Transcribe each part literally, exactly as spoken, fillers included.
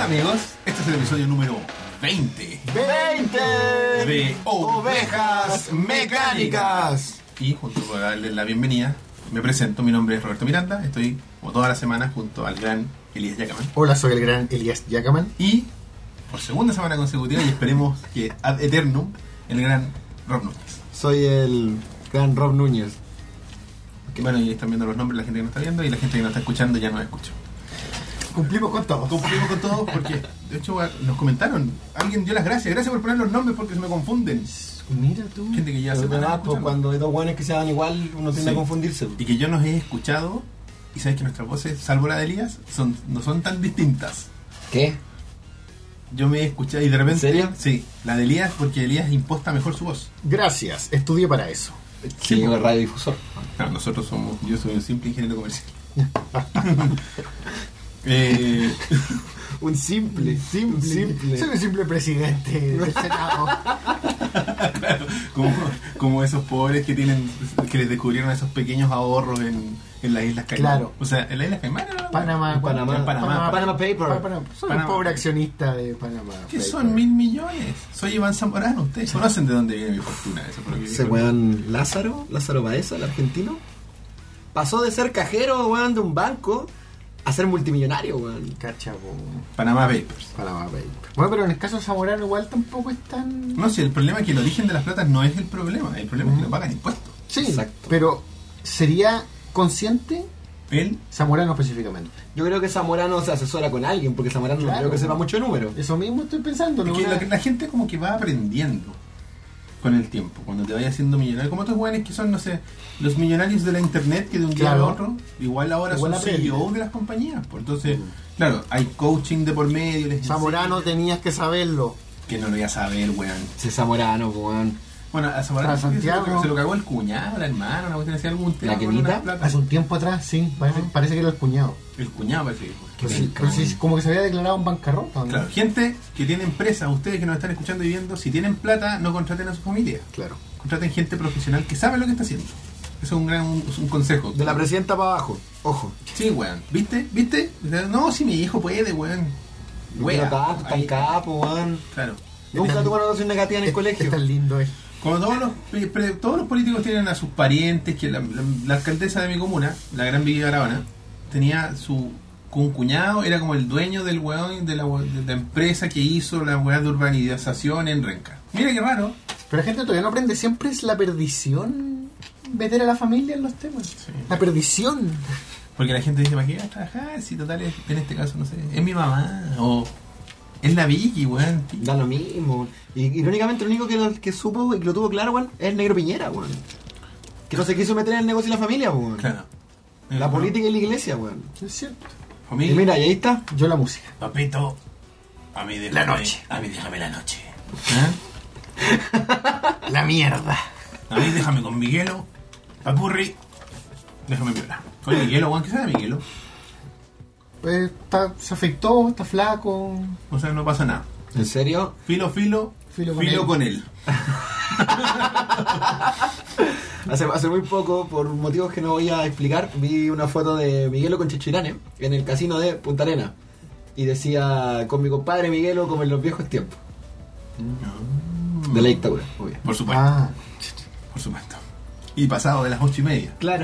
amigos, este es el episodio número veinte veinte de Ovejas Mecánicas. Y junto con darle la bienvenida, me presento, mi nombre es Roberto Miranda, estoy como toda la semana junto al gran Elías Yacaman. Hola, soy el gran Elías Yacaman. Y por segunda semana consecutiva, y esperemos que ad eternum, el gran Rob Núñez. Soy el gran Rob Núñez. Okay. Bueno, y están viendo los nombres la gente que nos está viendo y la gente que nos está escuchando ya nos escucha. Cumplimos con todo. Cumplimos con todo porque, de hecho, nos comentaron. Alguien dio las gracias. Gracias por poner los nombres porque se me confunden. Mira tú. Gente que ya se va pues, cuando hay dos buenos que se dan igual, uno tiende sí. a confundirse. Y que yo nos he escuchado y sabes que nuestras voces, salvo la de Elías, son, no son tan distintas. ¿Qué? Yo me he escuchado y de repente... ¿En serio? Sí, la de Elías porque Elías imposta mejor su voz. Gracias, estudié para eso. Sí, sí el radiodifusor. No, nosotros somos... Yo soy un simple ingeniero comercial. eh... Un simple, simple, simple. Soy un simple presidente del Senado. Claro, como, como esos pobres que tienen, que les descubrieron esos pequeños ahorros en, en las Islas Caimán. Claro. O sea, en las Islas Caimán era Panamá, en Panamá, en Panamá, Panamá, Panamá Paper. Panamá. Soy Panamá. Un pobre accionista de Panamá. ¿Qué Paper. son mil millones? Soy Iván Zamorano. Ustedes conocen de dónde viene mi fortuna. Eso por lo que ese weón Lázaro, Lázaro Baeza, el argentino, pasó de ser cajero, weón, de un banco a ser multimillonario, weón. Cachabo. Panamá Papers. Panamá Papers. Bueno, pero en el caso de Zamorano igual tampoco es tan... No, si el problema es que el origen de las platas no es el problema. El problema mm. es que no pagan impuestos. Sí, exacto. Pero ¿sería consciente él? Zamorano específicamente. Yo creo que Zamorano se asesora con alguien, porque Zamorano claro, no creo que sepa mucho número. Eso mismo estoy pensando. ¿no? Una... La, la gente como que va aprendiendo con el tiempo, cuando te vayas haciendo millonario, como estos jóvenes que son, no sé, los millonarios de la internet que de un claro. día a otro, igual ahora igual son C E O de las compañías, pues entonces, mm. claro, hay coaching de por medio. Les Zamorano enseña. Tenías que saberlo. Que no lo voy a saber, weón. Sí, Zamorano, weón. Bueno, a Zamorano se lo, se lo cagó el cuñado, la hermana, una cuestión así, algún tema. ¿La quemita? Hace un tiempo atrás, sí, parece, uh-huh. parece que era el cuñado. El cuñado parece que fue. Pero, sí, pero sí, como que se había declarado en bancarrota, ¿no? Claro, gente que tiene empresas, ustedes que nos están escuchando y viendo, si tienen plata, no contraten a su familia. Claro. Contraten gente profesional que sabe lo que está haciendo. Eso es un gran un, un consejo. De la presidenta para abajo, ojo. Sí, weón. ¿Viste? ¿Viste? No, si mi hijo puede, weón. Weón. No tanto, tan capo, weón. Claro. Nunca tuvo una notación negativa en el es, colegio. Es tan lindo, eh. Como todos los, pre, todos los políticos tienen a sus parientes, que la, la, la alcaldesa de mi comuna, la gran Vicky Barahona, tenía su un cuñado, era como el dueño del weón de la, de la empresa que hizo la weá de urbanización en Renca. Mira qué raro. Pero la gente todavía no aprende, siempre es la perdición meter a la familia en los temas. Sí. La perdición. Porque la gente dice, ¿para qué vas a trabajar? Si total es, en este caso, no sé, es mi mamá o es la Vicky, weón. Da lo mismo. Y irónicamente lo único que, lo, que supo y que lo tuvo claro, weón, es el negro Piñera, weón. Que no se quiso meter en el negocio de la familia, weón. Claro. La no. política y la iglesia, weón. Es cierto. Familia. Y mira, y ahí está. Yo la música. Papito, a mí déjame la noche. A mí déjame la noche. ¿Eh? La mierda. A mí déjame con Miguelo. Papurri. Déjame violar. Con Miguelo, weón, ¿qué sabe Miguelo? Pues está, se afectó, está flaco. O sea, no pasa nada. ¿En serio? Filo, filo, filo con filo él. Con él. hace, hace muy poco, por motivos que no voy a explicar, vi una foto de Miguelo con Chechirane en el casino de Punta Arenas. Y decía, con mi compadre Miguelo como en los viejos tiempos. Mm. De la dictadura, obvio. Por supuesto. Ah. Por supuesto. Y pasado de las ocho y media. Claro.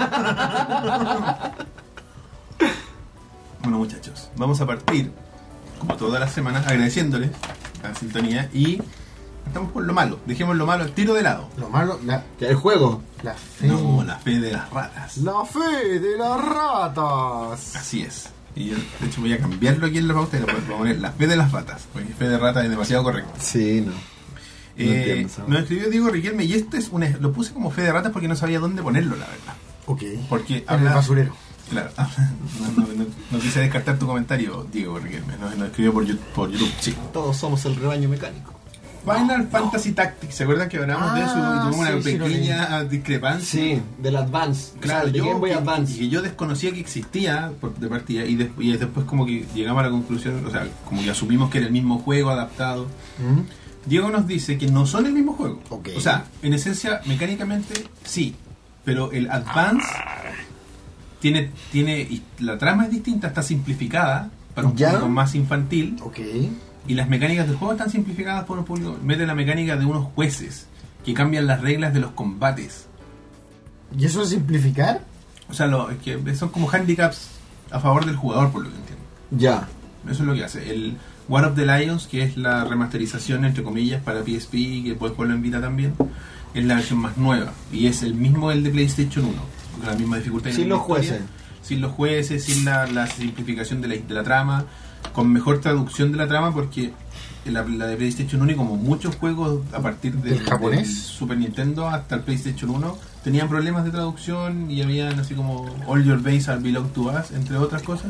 Bueno, muchachos, vamos a partir, como todas las semanas, agradeciéndoles la sintonía y estamos por lo malo. Dejemos lo malo al tiro de lado. Lo malo, la, el juego. La fe. No, la fe de las ratas. La fe de las ratas. Así es. Y yo, de hecho, voy a cambiarlo aquí en la pauta y lo voy a poner la fe de las ratas, porque fe de ratas es demasiado correcto. Sí, no. Eh, no entiendo, nos escribió Diego Riquelme y este es una, lo puse como fe de ratas porque no sabía dónde ponerlo, la verdad. Ok. Porque en habla, el basurero. Claro, no, no, no, no quise descartar tu comentario, Diego Riquelme, nos, nos escribió por YouTube, por YouTube, sí. Todos somos el rebaño mecánico. Final no, Fantasy no. Tactics, ¿se acuerdan que hablamos ah, de eso y tuvimos sí, una sí, pequeña discrepancia? Sí, del Advance. Claro, o sea, de yo, Game Boy que, Advance. y que yo desconocía que existía por, de partida y, de, y después como que llegamos a la conclusión, o sea, como que asumimos que era el mismo juego adaptado. ¿Mm? Diego nos dice que no son el mismo juego. Okay. O sea, en esencia, mecánicamente, sí, pero el Advance... Ah. Tiene, tiene, la trama es distinta, está simplificada, para un ¿Ya? público más infantil. Ok. Y las mecánicas del juego están simplificadas por un público. Mete la mecánica de unos jueces que cambian las reglas de los combates. ¿Y eso es simplificar? O sea, lo, es que son como handicaps a favor del jugador, por lo que entiendo. Ya. Eso es lo que hace. El War of the Lions, que es la remasterización, entre comillas, para P S P, que puedes jugarlo en Vita también, es la versión más nueva. Y es el mismo el de PlayStation uno, con la misma dificultad. y Sin la los misma historia, jueces. Sin los jueces, sin la, la simplificación de la, de la trama, con mejor traducción de la trama, porque la, la de PlayStation uno, y como muchos juegos a partir de, ¿Del japonés? del Super Nintendo hasta el PlayStation uno, tenían problemas de traducción y habían así como All Your Base Are Belong to Us, entre otras cosas.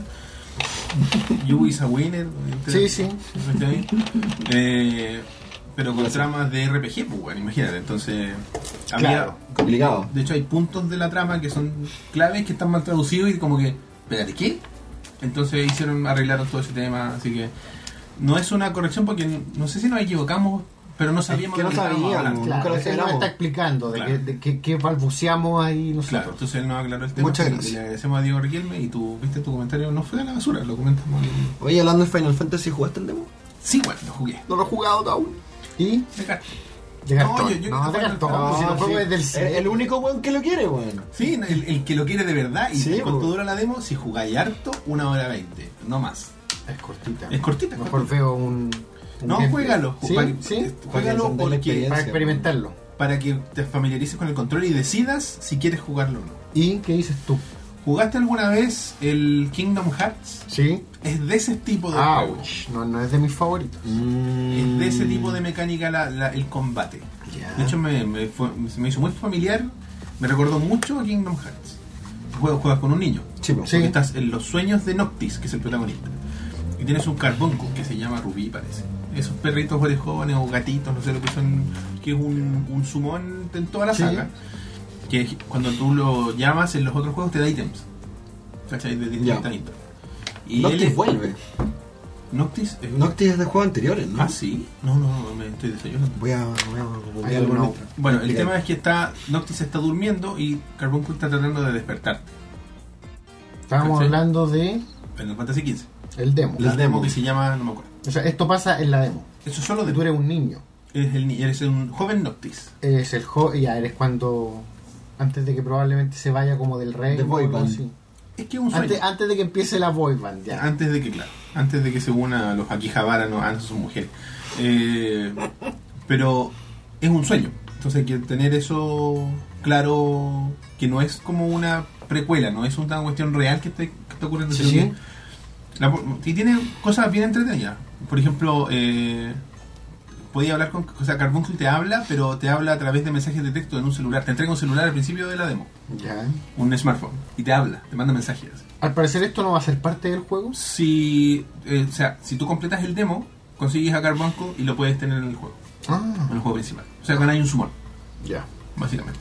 You is a winner. Sí, sí. ¿Cachai? Eh, pero con tramas de R P G, pues bueno, imagínate. Entonces, había. Claro. Complicado. De hecho, hay puntos de la trama que son claves que están mal traducidos y como que, espérate, ¿qué? Entonces hicieron, arreglaron todo ese tema, así que no es una corrección porque no sé si nos equivocamos, pero no sabíamos que no de lo que estábamos sabíamos. hablando. Claro, Nunca lo él nos esperamos. está explicando de Claro. que, de que, que balbuceamos ahí nosotros. Claro, entonces él nos aclaró el tema. Muchas así gracias. que Le agradecemos a Diego Riquelme y tú, viste, tu comentario no fue a la basura, lo comentamos. en- Oye, hablando de Final Fantasy, ¿jugaste el demo? Sí, bueno, lo jugué. No lo he jugado aún. Y Me cacho. de No, cartón. yo- yo No, quiero de jugar cartón. al- pues si no, el juego sí. es del El, C. el único weón que lo quiere, weón. Sí, el, el que lo quiere de verdad. ¿Y Sí, cuánto po. dura la demo? Si jugáis harto, una hora veinte, no más. Es cortita. Es cortita. Mejor cortita. veo un. un No, gameplay. juégalo. Sí, Para- sí. Juégalo Para entender la porque, experiencia. Para experimentarlo. para que te familiarices con el control y decidas si quieres jugarlo o no. ¿Y qué dices tú? ¿Jugaste alguna vez el Kingdom Hearts? Sí. Es de ese tipo de juego. Ouch. No, no es de mis favoritos. Es de ese tipo de mecánica la, la- el combate. Ya. De hecho, me, me, fue- se me hizo muy familiar. Me recordó mucho a Kingdom Hearts. Juegas, juegas con un niño. Sí, po. Sí. Porque estás en los sueños de Noctis, que es el protagonista. Y tienes un carbuncle que se llama Rubí, parece. Esos perritos orejones o gatitos, no sé lo que son, que es un, un summon en toda la Sí. saga. Que cuando tú lo llamas en los otros juegos te da ítems. ¿Cachai? De distintas Ya. ítems. Y Noctis él es- vuelve. Noctis es Noctis es de juegos anteriores, ¿no? Ah, sí. No, no, no, me estoy desayunando. Voy a. Voy a Hay googlearlo uno. mientras. Bueno, el Mira. tema es que está Noctis está durmiendo y Carbuncle está tratando de despertar. Estábamos ¿Cachai? hablando de En el Fantasy quince. el demo. La El demo demo. que se llama, no me acuerdo. O sea, esto pasa en la demo. Eso solo Que de tú eres un niño. eres, el, ni- eres un joven Noctis. Eres el jo ya eres cuando. Antes de que probablemente se vaya como del rey. The boy band. Es que es un sueño. Antes, antes de que empiece la boy band, ya. Antes de que, claro, antes de que se una a los Akihabara, no, ah, no son mujeres. Eh, pero es un sueño. Entonces hay que tener eso claro, que no es como una precuela, no es una cuestión real que, esté, que está ocurriendo. Sí, sino sí. que la- y tiene cosas bien entretenidas. Por ejemplo, eh, podía hablar con... O sea, Carbuncle te habla, pero te habla a través de mensajes de texto en un celular. Te entrega un celular al principio de la demo, Ya. un smartphone, y te habla, te manda mensajes. Al parecer esto no va a ser parte del juego. Si, eh, o sea, si tú completas el demo, consigues a Carbuncle y lo puedes tener en el juego, Ah. en el juego principal. O sea, ganáis un summon, Ya. básicamente.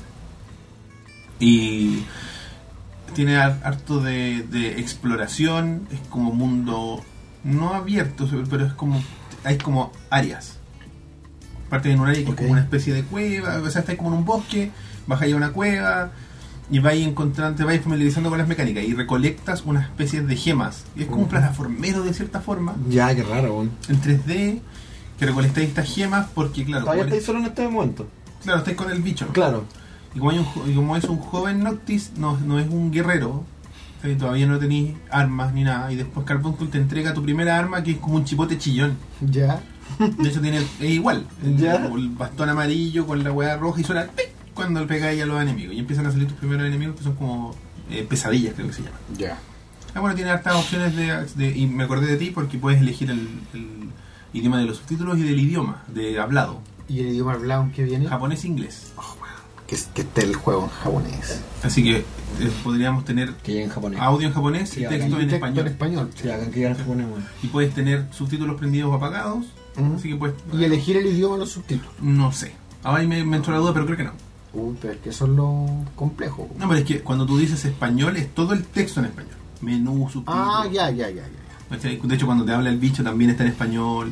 Y tiene har- harto de, de exploración, es como mundo no abierto, pero es como hay como áreas. Parte en un área que Ok. es como una especie de cueva, o sea, estáis como en un bosque, bajáis a una cueva y vais encontrando, te vais familiarizando con las mecánicas y recolectas una especie de gemas. Y es como un plataformero de cierta forma, Ya, qué raro, weón. en tres D, que recolectáis estas gemas porque, claro, Todavía como estáis eres- solo en este momento. claro, estáis con el bicho. Claro. Y como, hay un jo- y como es un joven Noctis, no, no es un guerrero, ¿sí? Todavía no tenéis armas ni nada. Y después Carbuncle te entrega tu primera arma, que es como un chipote chillón. Ya. De hecho, tiene, es igual. El, ¿Ya? el bastón amarillo con la hueá roja y suena ¡pic! Cuando pegáis a los enemigos. Y empiezan a salir tus primeros enemigos, que son como eh, pesadillas, creo que se llaman. Ya. Ah, bueno, tiene hartas opciones de, de- y me acordé de ti porque puedes elegir el, el idioma de los subtítulos y del idioma, de hablado. ¿Y el idioma hablado que viene? Japonés e inglés. Oh, wow. Que, que esté el juego en japonés. Así que eh, podríamos tener Que llegue en japonés. audio en japonés Sí, y hagan texto Y en texto español. en español. Sí, hagan que llegue en japonés, weón. Y puedes tener subtítulos prendidos o apagados. Ujú. Así que pues. Y elegir el idioma en los subtítulos. No sé. Ahora ahí me, me entró la duda, pero creo que no. Uy, pero es que eso es lo complejo. No, pero es que cuando tú dices español es todo el texto en español. Menú, subtítulos. Ah, ya, ya, ya, ya. ¿Cachai? De hecho, cuando te habla el bicho también está en español.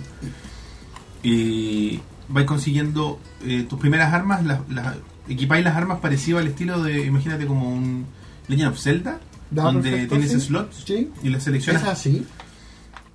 Y vais consiguiendo eh, tus primeras armas, las, las, equipáis las armas parecido al estilo de, imagínate como un Legend of Zelda, Ya, donde perfecto, tienes sí. slots Sí. y las ¿Es seleccionas. así?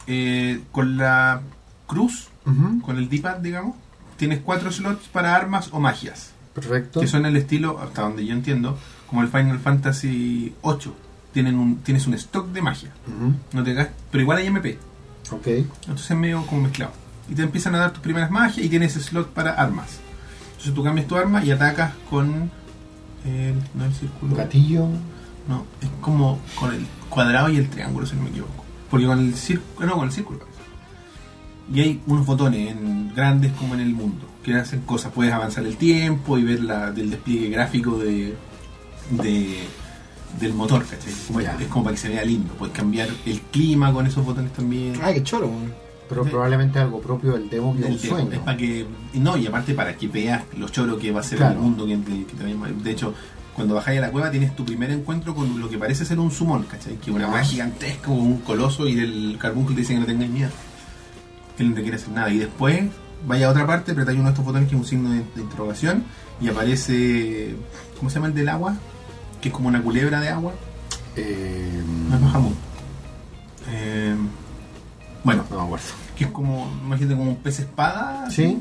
eh, con la cruz, Ujú. con el D-pad, digamos, tienes cuatro slots para armas o magias. Perfecto. Que son el estilo, hasta donde yo entiendo, como el Final Fantasy ocho. Tienen un, tienes un stock de magia. Ujú. No te gastas, pero igual hay M P. Ok. Entonces es medio como mezclado. Y te empiezan a dar tus primeras magias y tienes slot para armas. Entonces tú cambias tu arma y atacas con el, no el círculo. Gatillo. No, es como con el cuadrado y el triángulo, si no me equivoco. Porque con el círculo, no, con el círculo. Y hay unos botones en, grandes como en el mundo que hacen cosas. Puedes avanzar el tiempo y ver la, del despliegue gráfico de, de del motor, ¿cachai? Como es, es como para que se vea lindo. Puedes cambiar el clima con esos botones también. Ay, qué choro, weón. Pero Sí. probablemente algo propio del demo que Del un demo. sueño. Es para que. y No, y aparte para que veas lo choro que va a ser Claro. el mundo. Que, te- que te- de hecho, cuando bajáis a la cueva tienes tu primer encuentro con lo que parece ser un summon, ¿cachai? Que es una Ah. weá gigantesca, como un coloso, y del carbúnculo te dice que no tengas miedo. Que él no te quiere hacer nada. Y después vaya a otra parte, apretáis uno de estos botones que es un signo de, de interrogación y aparece. ¿Cómo se llama el del agua? Que es como una culebra de agua. Eh, No es Bahamut. Eh, bueno, no me acuerdo. que es como, imagínate, como un pez espada. Sí.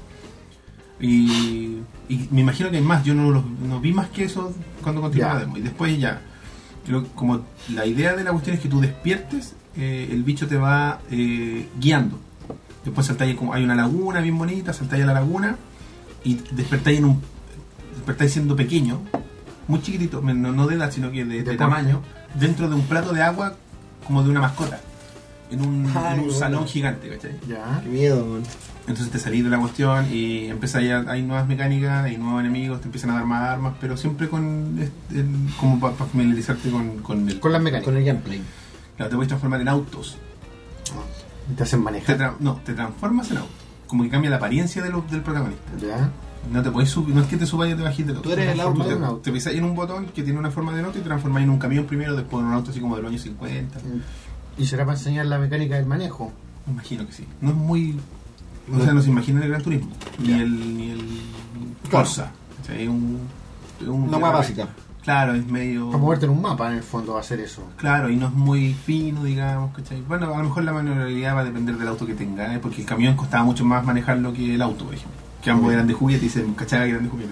Y, y me imagino que hay más. Yo no, los, no vi más que eso cuando continué Ya. la demo. Y después ya, creo que como la idea de la cuestión es que tú despiertes, eh, el bicho te va eh, guiando. Después saltáis, como hay una laguna bien bonita, saltáis a la laguna y despertáis en un despertáis siendo pequeño, muy chiquitito, no, no de edad, sino que de, de De tamaño, dentro de un plato de agua como de una mascota, en un, Ay, en un bueno. salón gigante, ¿cachai? Ya. Qué miedo, weón. Entonces te salís de la cuestión y empiezas a hay nuevas mecánicas, hay nuevos enemigos, te empiezan a dar más armas, pero siempre con este, el- como para familiarizarte con, con el... Con las mecánicas. Con el gameplay. Claro, te puedes transformar en autos. Te hacen Te manejar. tra- no, te transformas en auto. Como que cambia la apariencia de lo- del protagonista. Ya. No te puedes subir, no es que te subas y te bajes del auto. Tú eres el auto. Te, un auto. te pisáis en un botón que tiene una forma de auto y te transformáis en un camión primero, después en un auto así como de los años cincuenta. Y será para enseñar la mecánica del manejo. Me imagino que sí. No es muy... O sea, no se imagina el Gran Turismo. Ni Ya. el... Ni el Claro. Corsa. O sea, es un... es un- Una hueá básica. Claro, es medio... Para moverte en un mapa, en el fondo, va a ser eso. Claro, y no es muy fino, digamos, ¿cachai? Bueno, a lo mejor la maniobrabilidad va a depender del auto que tenga, ¿eh? Porque el camión costaba mucho más manejarlo que el auto, por ejemplo. Que ambos eran de juguete y se cachaba que eran de juguete.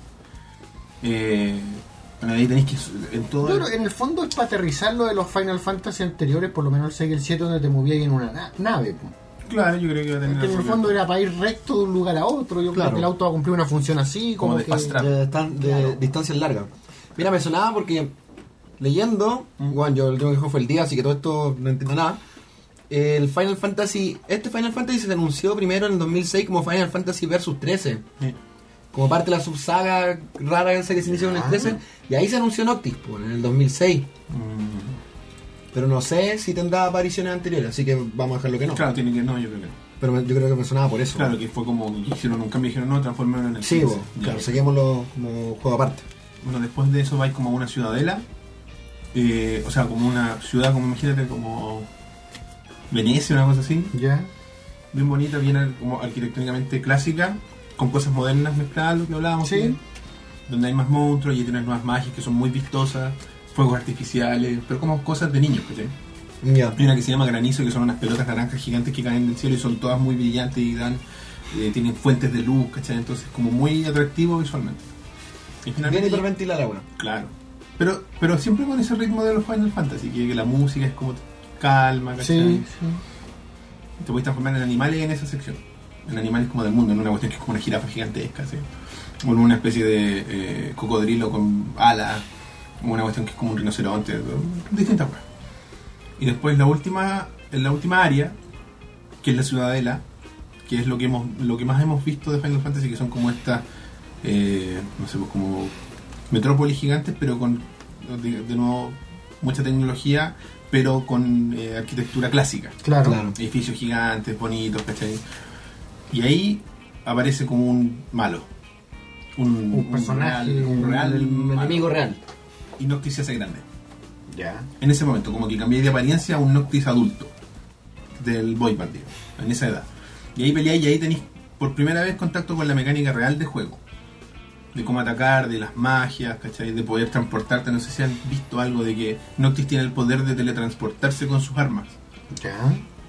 Eh, bueno, ahí tenéis que... En todo... Yo creo que en el fondo es para aterrizar lo de los Final Fantasy anteriores, por lo menos el seis y el siete, donde te movías en una na- nave. Po. Claro, yo creo que va a tener... Que en el algo fondo que- era para ir recto de un lugar a otro. Yo Claro. creo que el auto va a cumplir una función así, como, Como de que... fast travel. De, tan- de Claro. distancias largas. Mira, me sonaba porque leyendo, Mm. bueno, yo el último que jugué fue el día, así que todo esto no entiendo nada. El Final Fantasy, este Final Fantasy se anunció primero en el dos mil seis como Final Fantasy Versus trece, Sí. como parte de la subsaga rara esa que se inició en el Ah. trece, y ahí se anunció Noctis, pues, en el dos mil seis. Mm, Pero no sé si tendrá apariciones anteriores, así que vamos a dejarlo que no. Claro, tiene que... No, yo creo que no. Pero me- yo creo que me sonaba por eso. Claro, que fue como que hicieron un cambio y dijeron, no, transformaron en el Sí, quince. bo, Ya. claro, saquémoslo como juego aparte. Bueno, después de eso vais como a una ciudadela, eh, o sea, como una ciudad, como imagínate, como Venecia, una cosa así, Ya. bien bonita, bien ar- como arquitectónicamente clásica, con cosas modernas mezcladas, lo que hablábamos, Sí. ¿sí? Donde hay más monstruos y tienes nuevas magias que son muy vistosas, fuegos artificiales, pero como cosas de niños, ¿cachai? Ya. Hay una que se llama granizo, que son unas pelotas naranjas gigantes que caen del cielo y son todas muy brillantes y dan, eh, tienen fuentes de luz, ¿cachai? Entonces como muy atractivo visualmente. Y Bien finalmente, hiperventilar ahora. claro. Pero, pero siempre con ese ritmo de los Final Fantasy, que, que la música es como calma, ¿cachai? Sí, sí. Te puedes transformar en animales en esa sección. En animales como del mundo, en una cuestión que es como una jirafa gigantesca, ¿sí? O en una especie de eh, cocodrilo con alas, o una cuestión que es como un rinoceronte, distintas cosas. Y después la última, en la última área, que es la ciudadela, que es lo que hemos, lo que más hemos visto de Final Fantasy, que son como estas, eh, no sé, pues como metrópolis gigantes, pero con, de, de nuevo, mucha tecnología, pero con eh, arquitectura clásica. Claro. Claro. Edificios gigantes, bonitos, ¿cachai? Y ahí aparece como un malo. Un, Un personaje, real, un real Un malo. enemigo real. Y Noctis se hace grande. Ya. En ese momento, como que cambié de apariencia a un Noctis adulto. Del boy band, digamos, en esa edad. Y ahí peleáis y ahí tenéis por primera vez contacto con la mecánica real de juego. De cómo atacar, de las magias, ¿cachai? De poder transportarte. No sé si han visto algo de que Noctis tiene el poder de teletransportarse con sus armas. Ya.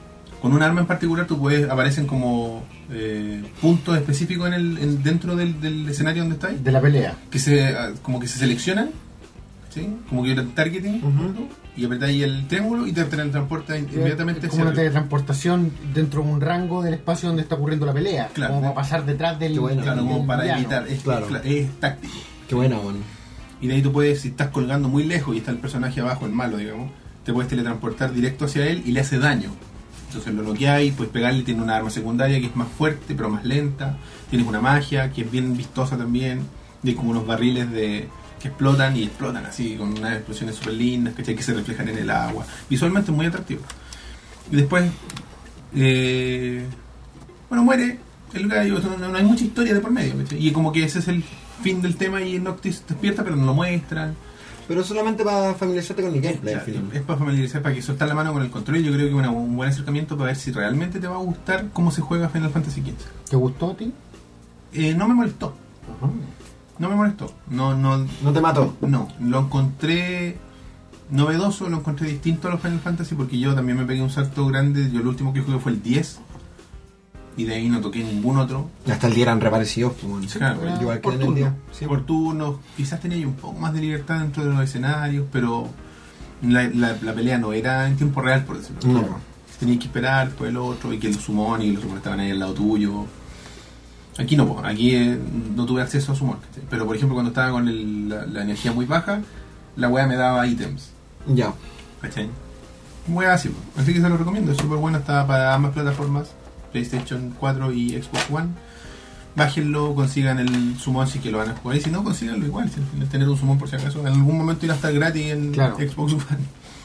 con un arma en particular tú puedes, aparecen como eh, puntos específicos en el, en, dentro del, del escenario donde estáis, De la pelea. que se, como que se seleccionan, ¿sí? Como que el targeting, Ujú. y apretáis el triángulo y te teletransporta inmediatamente Es como una hacia arriba. teletransportación dentro de un rango del espacio donde está ocurriendo la pelea. Claro. Como para pasar detrás del. Qué bueno. Claro, del como para villano. evitar, es, Claro. es, es táctico. Qué buena, bueno. Y de ahí tú puedes, si estás colgando muy lejos y está el personaje abajo, el malo, digamos, te puedes teletransportar directo hacia él y le hace daño. Entonces lo noqueáis, puedes pegarle, tiene una arma secundaria que es más fuerte pero más lenta, tienes una magia que es bien vistosa también, y hay como unos barriles de que explotan y explotan así, con unas explosiones súper lindas, ¿cachai? Que se reflejan en el agua. Visualmente es muy atractivo. Y después, eh, bueno, muere el gallo, no, no hay mucha historia de por medio, ¿cachai? Y como que ese es el fin del tema y Noctis despierta pero no lo muestran. Pero solamente para familiarizarte con el gameplay al Claro, final. es para familiarizar, para que soltar la mano con el control. Y yo creo que es un buen acercamiento para ver si realmente te va a gustar cómo se juega Final Fantasy quince. ¿Te gustó a ti? Eh, no me molestó, no me molestó. No, no, No te mató. no, lo encontré novedoso, lo encontré distinto a los Final Fantasy porque yo también me pegué un salto grande. Yo el último que jugué fue el diez y de ahí no toqué ningún otro. Hasta el día eran reparecidos, pues, bueno. Sí, claro, Era igual que por en el día. turno. Sí, por turnos, quizás tenía yo un poco más de libertad dentro de los escenarios, pero la, la, la pelea no era en tiempo real, por decirlo así. No. Tenías que esperar después el otro y que los summon y los summon estaban ahí al lado tuyo. Aquí no, po, aquí eh, no tuve acceso a summon, ¿cachai? Pero por ejemplo cuando estaba con el- la, la energía muy baja, la wea me daba ítems, Ya. ¿cachai? Wea así, po. Así que se lo recomiendo, es súper bueno, está para ambas plataformas, PlayStation cuatro y Xbox One. Bájenlo, consigan el summon si que lo van a jugar, y si no, consíganlo igual, si al final tener un summon por si acaso, en algún momento irá a estar gratis en Claro. Xbox One.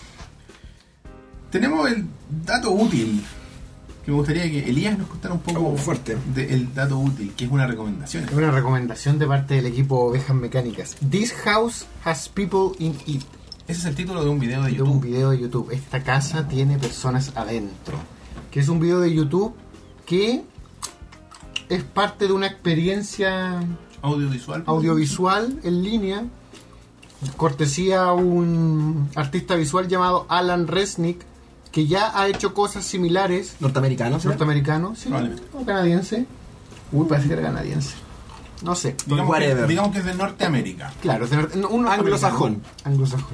Tenemos el dato útil, que me gustaría que Elías nos contara un poco Oh, fuerte. del dato útil, que es una recomendación. Es una recomendación de parte del equipo Ovejas Mecánicas. This house has people in it. Ese es el título de un video de De un YouTube. video de YouTube. Esta casa tiene personas adentro. Que es un video de YouTube que es parte de una experiencia Audiovisual. audiovisual en línea, cortesía a un artista visual llamado Alan Resnick, que ya ha hecho cosas similares. Norteamericano, ¿sí? Norteamericano, sí, Probablemente. o canadiense. Uy, parece que era canadiense. No sé. Digamos que, Whatever. digamos que es de Norteamérica. Claro, es de norte- no, un Anglosajón. Anglosajón.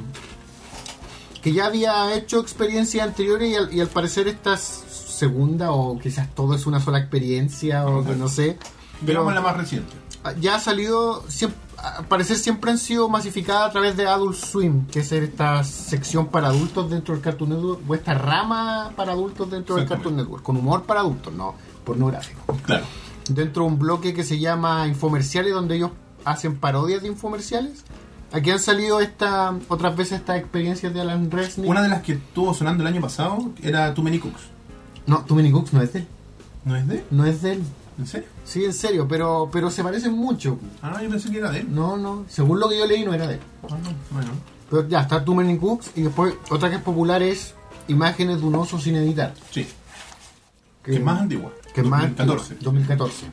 Que ya había hecho experiencias anteriores y al, y al parecer esta es segunda o quizás todo es una sola experiencia o que no sé. Pero Digamos la más reciente. ya ha salido, siempre, al parecer siempre han sido masificadas a través de Adult Swim, que es esta sección para adultos dentro del Cartoon Network, o esta rama para adultos dentro del Cartoon Network, con humor para adultos, no pornográfico. Claro. Dentro de un bloque que se llama Infomerciales, donde ellos hacen parodias de infomerciales. Aquí han salido esta, otras veces estas experiencias de Alan Resnick. Una de las que estuvo sonando el año pasado era Too Many Cooks. No, Too Many Cooks no es de él. ¿No es de él? No es de él. ¿En serio? Sí, en serio, pero, pero se parecen mucho. Ah, no, yo pensé que era de él. No, no, según lo que yo leí no era de él. Ah, no, bueno. Pero ya, está Too Many Cooks y después otra que es popular es Imágenes de un oso sin editar. Sí. Que es más antigua. Que es más dos mil catorce. antigua, dos mil catorce.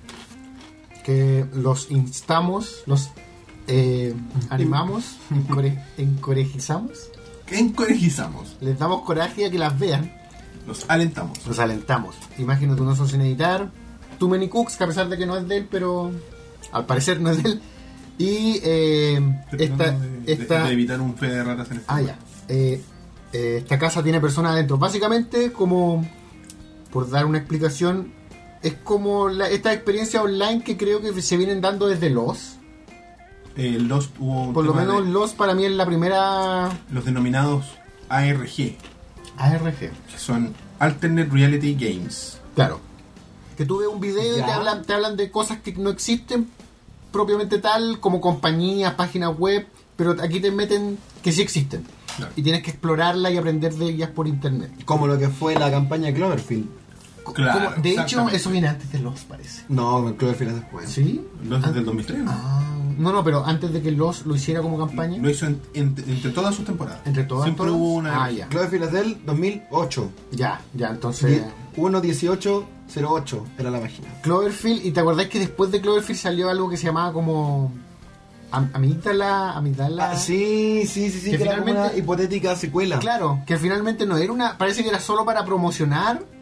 Que los instamos, los eh, animamos, encore- encorejizamos, ¿Qué encorejizamos? les damos coraje a que las vean, Los alentamos. los alentamos. Imágenes de un oso sin editar. Too Many Cooks, que a pesar de que no es de él, pero al parecer no es de él. Y eh, Estoy esta, tratando de, de- esta, de evitar un fe de ratas en este Ah, ya. Eh, eh, esta casa tiene personas adentro. Básicamente, como por dar una explicación, es como la, esta experiencia online que creo que se vienen dando desde los. Eh, Lost hubo un Por lo tema menos de los para mí es la primera los denominados A R G, A R G. que son Alternate Reality Games. Claro. Que tú ves un video y Ya. te hablan, te hablan de cosas que no existen propiamente tal, como compañías, páginas web, pero aquí te meten que sí existen. Claro. Y tienes que explorarla y aprender de ellas por internet. Como lo que fue la campaña de Cloverfield. Claro, Como- de hecho, exactamente. eso viene antes de los, parece. No, Cloverfield es después. ¿Sí? Lost es del dos mil tres, ¿no? Ah, no, no, pero antes de que los lo hiciera como campaña, Lo hizo en- en- entre todas sus temporadas. entre todas, Siempre todas. hubo una. Ah, ya. Cloverfield es del dos mil ocho. Ya, ya, entonces. uno dieciocho cero ocho era la página. Cloverfield, y te acordás que después de Cloverfield salió algo que se llamaba como. Am- Amígdala, Amígdala. Ah, sí, sí, sí, sí, Que que, era como una finalmente- hipotética secuela. Claro, que finalmente no era una. Parece que era solo para promocionar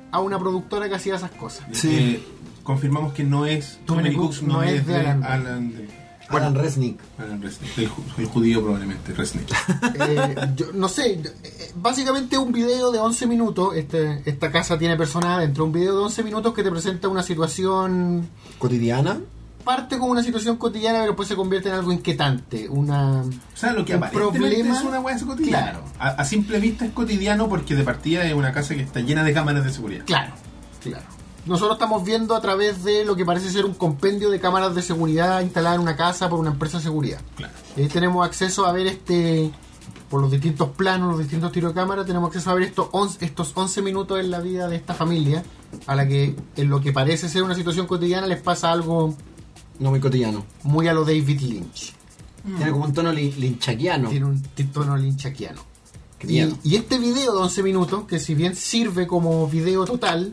a una productora que hacía esas cosas. Sí. Eh, confirmamos que no es Too Many Cooks, no es de Alan- Alan, de, Alan Resnick. Alan Resnick, el, ju- el judío probablemente, Resnick. Eh, yo no sé, eh, básicamente un video de once minutos, este, esta casa tiene personas adentro, un video de once minutos que te presenta una situación, Cotidiana. parte con una situación cotidiana, pero después se convierte en algo inquietante, una... O sea, lo que Un aparentemente problema- es una weá cotidiana. Claro. A, a simple vista es cotidiano porque de partida es una casa que está llena de cámaras de seguridad. Claro, claro. Nosotros estamos viendo a través de lo que parece ser un compendio de cámaras de seguridad instaladas en una casa por una empresa de seguridad. Claro. Eh, tenemos acceso a ver este, por los distintos planos, los distintos tiros de cámara, tenemos acceso a ver estos once, estos once minutos en la vida de esta familia, a la que en lo que parece ser una situación cotidiana les pasa algo No muy cotidiano. muy a lo David Lynch. Tiene como un tono lin- linchaquiano. Tiene un tono lynchaquiano. Qué Y, miedo. y este video de once minutos, que si bien sirve como video total,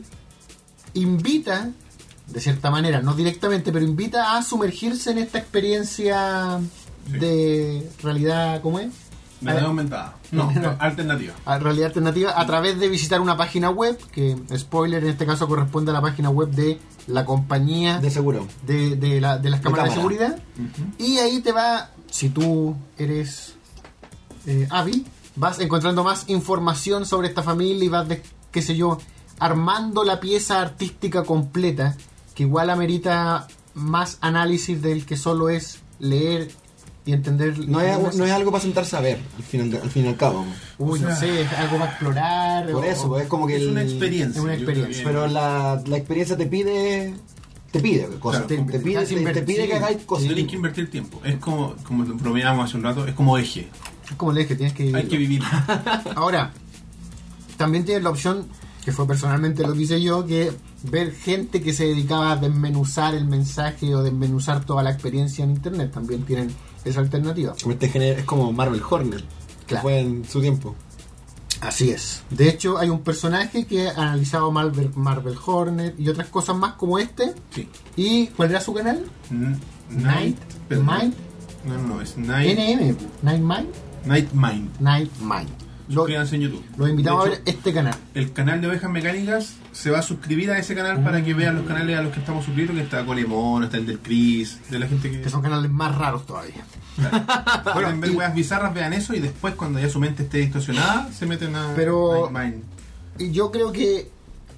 invita, de cierta manera, no directamente, pero invita a sumergirse en esta experiencia Sí. de realidad, ¿cómo es? La realidad aumentada. No, No. alternativa. A realidad alternativa a través de visitar una página web, que, spoiler, en este caso corresponde a la página web de la compañía De seguro. de, de, la- de las cámaras de, cámara. seguridad. Y ahí te va, si tú eres eh, hábil, vas encontrando más información sobre esta familia y vas, de, qué sé yo, armando la pieza artística completa, que igual amerita más análisis del que solo es leer y entender. No es, no es algo para sentarse a ver, al fin, al fin y al cabo. Uy, O sea, no sé, es algo para explorar. Por o- eso, pues, es como que Es el- una experiencia. es una yo creo experiencia, que- Pero la, la experiencia te pide. Te pide cosas. Claro, te, te pide, hace te, te invertir, pide que hagáis cosas. Tienes que invertir tiempo. Es como, como bromeábamos hace un rato, es como eje. Es como le dije, tienes que Hay que vivir. Ahora, también tienes la opción, que fue personalmente lo que hice yo, que ver gente que se dedicaba a desmenuzar el mensaje o desmenuzar toda la experiencia en internet. También tienen esa alternativa. Como este género- es como Marvel Hornet, que Claro. fue en su tiempo. Así es. De hecho, hay un personaje que ha analizado Marvel, Marvel Hornet y otras cosas más como este. Sí. ¿Y cuál era su canal? N- Night pero- Mind. No, no, es Night, N M. Night Mind. Night Mind. Night Mind. Lo- Suscríbanse en YouTube. Los invitamos De a hecho, ver este canal. el canal de Ovejas Mecánicas se va a suscribir a ese canal para que vean los canales a los que estamos suscritos, que está Colemón, está el del Chris, de la gente que... Que son canales más raros todavía. Bueno, en ver y- weas bizarras, vean eso y después cuando ya su mente esté distorsionada, se meten a Pero- Night Mind. Y yo creo que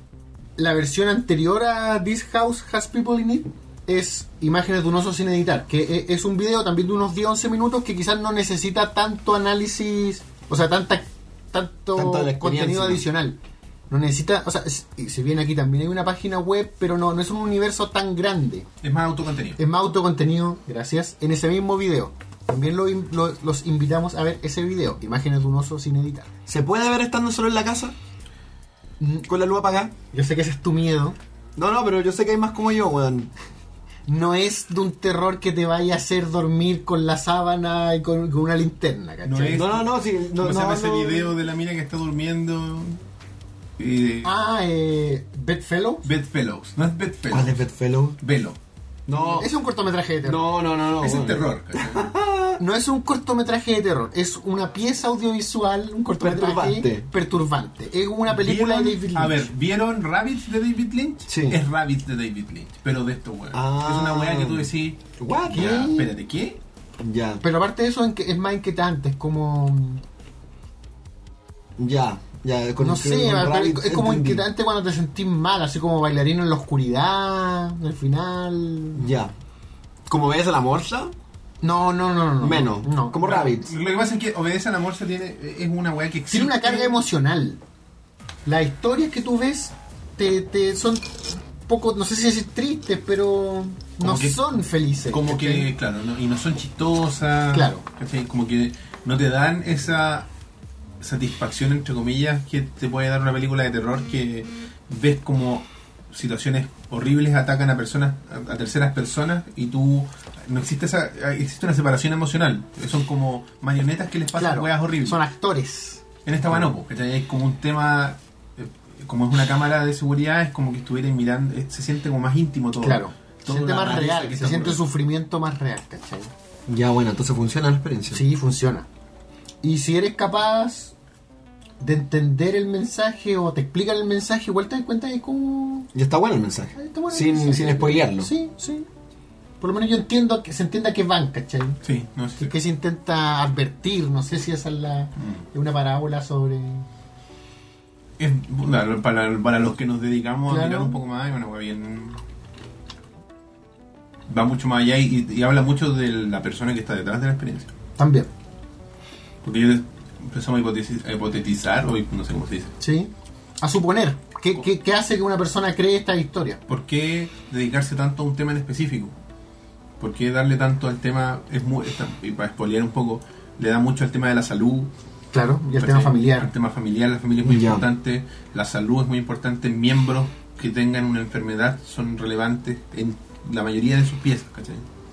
la versión anterior a This House Has People in It es imágenes de un oso sin editar, que e- es un video también de unos diez a once minutos que quizás no necesita tanto análisis, o sea, tanta tanto Tanta la experiencia, contenido ¿no? adicional. No necesita, o sea, es- y si bien aquí también hay una página web, pero no, no es un universo tan grande. Es más autocontenido. Es más autocontenido, gracias, en ese mismo video. También lo in- lo- los invitamos a ver ese video, imágenes de un oso sin editar. ¿Se puede ver estando solo en la casa? Mm, Con la luz apagada. Yo sé que ese es tu miedo. No, no, pero yo sé que hay más como yo, weón. No es de un terror que te vaya a hacer dormir con la sábana y con, con una linterna, ¿cachai? No es- No, no, no, sí, no, ¿Cómo se no, llama ese no. video de la mina que está durmiendo? Eh, Ah, eh, Bedfellow. Bedfellows. No es Bedfellows. ¿Cuál es Bedfellow? Velo. No. Es un cortometraje de terror. No, no, no, no. Es el weón. terror. ¿cachai? No es un cortometraje de terror, es una pieza audiovisual, un cortometraje Perturbante. perturbante. Es una película de ¿Vieron- David Lynch. A ver, ¿vieron Rabbits de David Lynch? Sí. Es Rabbits de David Lynch, pero de esto, weón. Ah. Es una weá que tú decís, What? ¿Qué? ya, espérate, ¿qué? Ya, Pero aparte de eso es que es más inquietante, es como... ya, ya. con no el que- sé, con pero Rabbit es como entendí. inquietante cuando te sentís mal, así como bailarino en la oscuridad, al final... Ya. ¿Como ves a la morsa? No, no, no, no. Menos. No. Como Rabbits. Lo que pasa es que Obedece a la Morsa tiene, es una weá que existe. Tiene una carga emocional. Las historias que tú ves te, te son poco, no sé si decir tristes, pero Como no que- son felices. Como que, ¿cachai? claro, no- y no son chistosas. Claro. ¿cachai? Como que no te dan esa satisfacción, entre comillas, que te puede dar una película de terror que ves como situaciones horribles atacan a personas, a, a terceras personas y tú no existe esa, existe una separación emocional. Son como marionetas que les pasan Claro, weas horribles. son actores. En esta weá no, po, ¿cachai? Es como un tema, eh, como es una cámara de seguridad, es como que estuvieran mirando, eh, se siente como más íntimo todo. Claro. Se Todo siente la más realeza real, que se está siente por- sufrimiento más real, ¿cachai? Ya, bueno, entonces funciona la experiencia. Sí, funciona. Y si eres capaz, de entender el mensaje o te explican el mensaje, igual te das cuenta de cómo... Y está bueno el mensaje. Está bueno el sin, mensaje. sin spoilearlo. Sí, sí. Por lo menos yo entiendo que se entienda que van, ¿cachai? Sí, no sé. Y que se intenta advertir, no sé si esa es la Mm. es una parábola sobre... Es, claro, para, para los que nos dedicamos Claro. a mirar un poco más, bueno, va bien. Va mucho más allá y, y habla mucho de la persona que está detrás de la experiencia. También, Porque ellos empezamos a hipotetizar, a hipotetizar o no sé cómo se dice. ¿sí? A suponer, ¿qué, qué, qué hace que una persona cree esta historia? ¿Por qué dedicarse tanto a un tema en específico? ¿Por qué darle tanto al tema? Es muy, está- y para spoilear un poco, le da mucho al tema de la salud. Claro, y el ¿cachai? tema familiar. El tema familiar, la familia es muy Ya. importante, la salud es muy importante, miembros que tengan una enfermedad son relevantes en la mayoría de sus piezas, ¿cachai?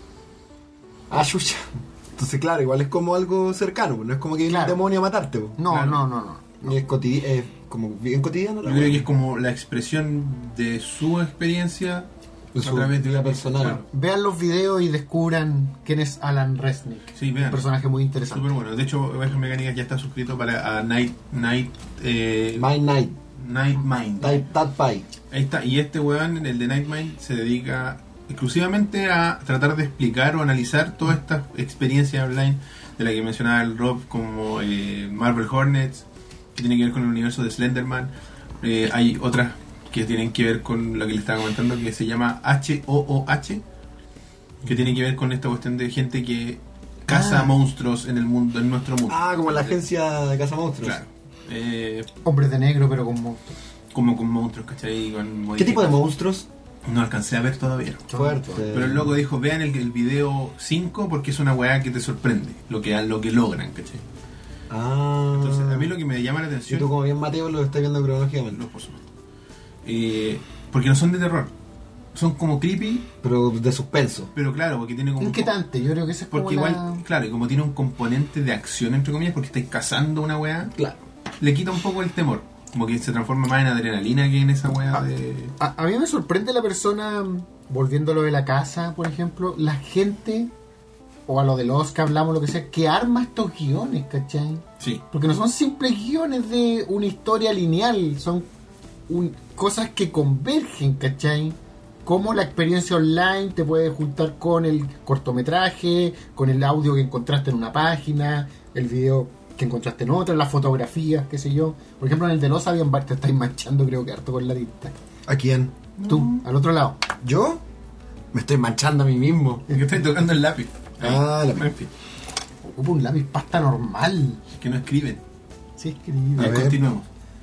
Ah, chucha. Entonces, claro, igual es como algo cercano, no es como que viene Claro. un demonio a matarte. Po. No, Claro. no, no, no. Ni es, cotidi- es como bien cotidiano. la Yo creo wea. que es como la expresión de su experiencia De a su través de vida la personal. Claro. Vean los videos y descubran quién es Alan Resnick. Sí, vean. Un personaje muy interesante. Súper bueno. De hecho, Ovejas Mecánicas ya está suscrito para a Night Night eh, My Night, Night Mind. Type That Pie. Ahí está. Y este weón, el de Night Mind, se dedica exclusivamente a tratar de explicar o analizar todas estas experiencias online de la que mencionaba el Rob, como eh, Marvel Hornets, que tiene que ver con el universo de Slenderman. Eh, hay otras que tienen que ver con lo que le estaba comentando, que se llama H O O H, que tiene que ver con esta cuestión de gente que caza Ah. monstruos en el mundo, en nuestro mundo. Ah, como la agencia de Casa Monstruos. Claro. Eh, Hombres de negro, pero con monstruos. como con monstruos, ¿cachai? Con ¿Qué tipo de monstruos? No alcancé a ver todavía. Fuerte. Pero el loco dijo, vean el, el video cinco porque es una weá que te sorprende, lo que, lo que logran, ¿cachai? Ah. Entonces, a mí lo que me llama la Y atención... tú como bien Mateo lo estás viendo cronológicamente. No, por supuesto. Eh, porque no son de terror. Son como creepy, Pero de suspenso. pero claro, porque tiene como... un Inquietante, yo creo que ese es como Porque la... igual, claro, y como tiene un componente de acción, entre comillas, porque estáis cazando una weá, Claro. le quita un poco el temor. Como que se transforma más en adrenalina que en esa weá de... A, a mí me sorprende la persona, volviendo a lo de la casa, por ejemplo, la gente, o a lo de los que hablamos, lo que sea, que arma estos guiones, ¿cachai? Sí. Porque no son simples guiones de una historia lineal, son un- cosas que convergen, ¿cachai? Cómo la experiencia online te puede juntar con el cortometraje, con el audio que encontraste en una página, el video que encontraste en otra, las fotografías, qué sé yo. Por ejemplo, en el de los habían te estáis manchando, creo que harto con la tinta. ¿A quién? Tú, al otro lado. ¿Yo? Me estoy manchando a mí mismo. Es que estáis tocando el lápiz. Ah, la- En fin, Ocupa un lápiz pasta normal. es que no escriben. Sí, escribe. Ya, ver. continuemos.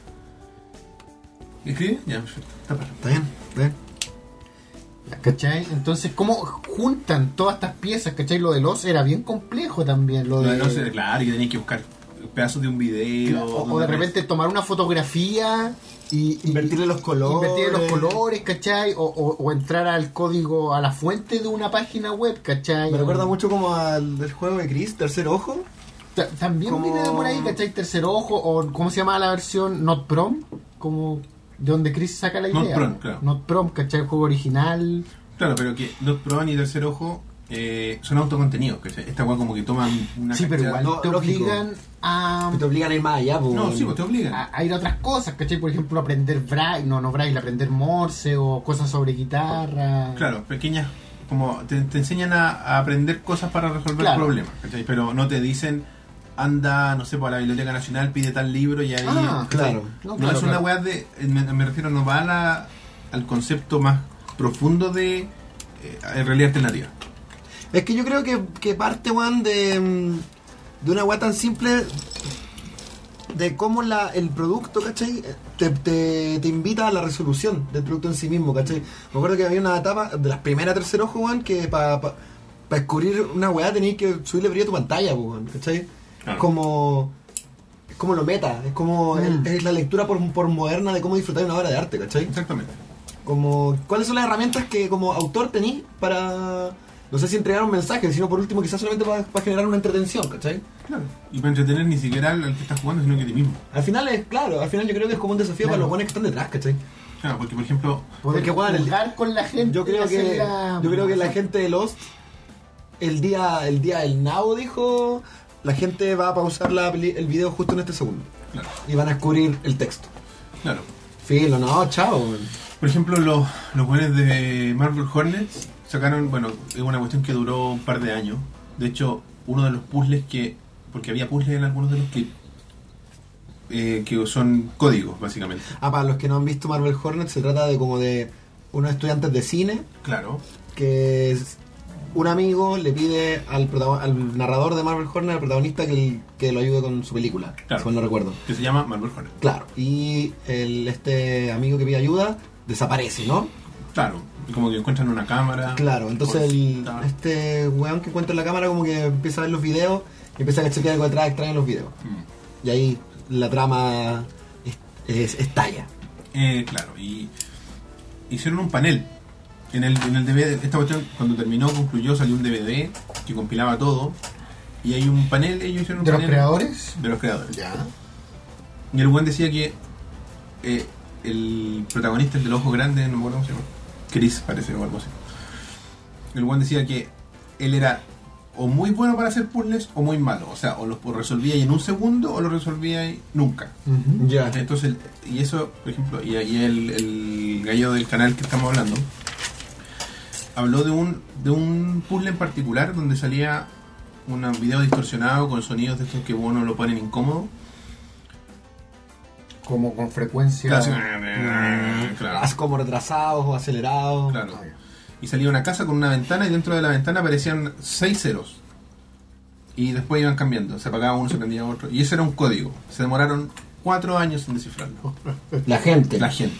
¿Escribe? Ya, perfecto. Está perfecto. Está bien, está bien. ¿Cachai? Entonces, ¿cómo juntan todas estas piezas? ¿Cachai? Lo de los era bien complejo también. Lo Lo de, de no sé, claro, que tenéis que buscar pedazos de un video. o, o donde de repente tomar una fotografía y, y- Invertirle los colores. invertirle los colores, ¿cachai? O, o- o entrar al código, a la fuente de una página web, ¿cachai? Me recuerda mucho como al del juego de Chris, Tercer Ojo. Ta- También como- viene de por ahí, ¿cachai? Tercer Ojo, o ¿cómo se llama la versión? Not Prom, como de donde Chris saca la idea. Not Prom, claro. Not Prom, ¿cachai? El juego original. Claro, pero que Not Pro ni Tercer Ojo eh, son autocontenidos. ¿Cachai? Esta weá como que toman una Sí, pero cachada- igual no, te lógico. obligan a, Que te obligan a ir más allá, pues. No, sí, pues te obligan. a, a ir a otras cosas, ¿cachai? Por ejemplo, aprender braille, no, no braille, aprender morse o cosas sobre guitarra. Claro, pequeñas, como te, te enseñan a, a aprender cosas para resolver Claro. problemas, ¿cachai? Pero no te dicen, anda, no sé, por la Biblioteca Nacional, pide tal libro y ahí... Ah, ¿cachai? claro. No, No, claro, es una claro. weá de... Me, me refiero, no va a la- al concepto más profundo de eh, realidad alternativa. Es que yo creo que, que parte, weón, de, mm, de una weá tan simple de cómo la, el producto, ¿cachai? Te, te, te invita a la resolución del producto en sí mismo, ¿cachai? Me acuerdo que había una etapa de las primeras Tercer Ojo, weón, que para pa, pa descubrir una weá tenías que subirle brillo a tu pantalla, weón, ¿cachai? Claro. Como... Es como lo meta, es como... Mm. Es, es la lectura por, por moderna de cómo disfrutar una obra de arte, ¿cachai? Exactamente. Como, ¿cuáles son las herramientas que como autor tenís para, no sé si entregar un mensaje, sino por último quizás solamente para, para generar una entretención, ¿cachai? Claro. Y para entretener ni siquiera al, al que está jugando, sino que a ti mismo. Al final es, claro, al final yo creo que es como un desafío Claro. para los buenos que están detrás, ¿cachai? Claro, porque por ejemplo... Poder Porque, bueno, el- jugar con la gente. Yo creo y que, hacerla- yo creo que la gente de Lost, el día, el día del Now dijo, la gente va a pausar la, peli- el video justo en este segundo. Claro. y van a descubrir el texto. Claro. Filo, no, chao. weón. Por ejemplo, los, los buenos de Marvel Hornets sacaron, bueno, es una cuestión que duró un par de años. De hecho, uno de los puzzles que, porque había puzzles en algunos de los clips, eh, que son códigos, básicamente. Ah, para los que no han visto Marvel Hornet, se trata de como de unos estudiantes de cine Claro. que es, un amigo le pide al, protagon- al narrador de Marvel Hornet, al protagonista, que, que lo ayude con su película, Claro. si mal no recuerdo. Que se llama Marvel Hornet. Claro, y el, este amigo que pide ayuda desaparece, ¿no? Claro. Y como que encuentran una cámara. Claro, entonces Por- el, Claro. este weón que encuentra la cámara como que empieza a ver los videos y empieza a chequear algo detrás extraño en los videos. Mm. Y ahí la trama es- es- estalla. Eh, claro, y hicieron un panel. En el, en el D V D, esta cuestión, cuando terminó, concluyó, salió un D V D que compilaba todo. Y hay un panel, ellos hicieron un ¿De los panel creadores? de los creadores. Ya. Y el buen decía que eh, el protagonista, el del ojo grande, no me acuerdo cómo se llama, Chris parece o algo así. El buen decía que él era o muy bueno para hacer puzzles o muy malo. O sea, o los resolvía en un segundo o los resolvía nunca. Ujú. Ya. Entonces, y eso, por ejemplo, y ahí el, el gallo del canal que estamos hablando habló de un de un puzzle en particular donde salía un video distorsionado con sonidos de estos que uno lo ponen incómodo. Como con frecuencia. Casi- Mm, claro. Haz como retrasados o acelerados. Claro. Y salía una casa con una ventana y dentro de la ventana aparecían seis ceros. Y después iban cambiando. Se apagaba uno, se prendía otro. Y ese era un código. Se demoraron cuatro años en descifrarlo. La gente. La gente.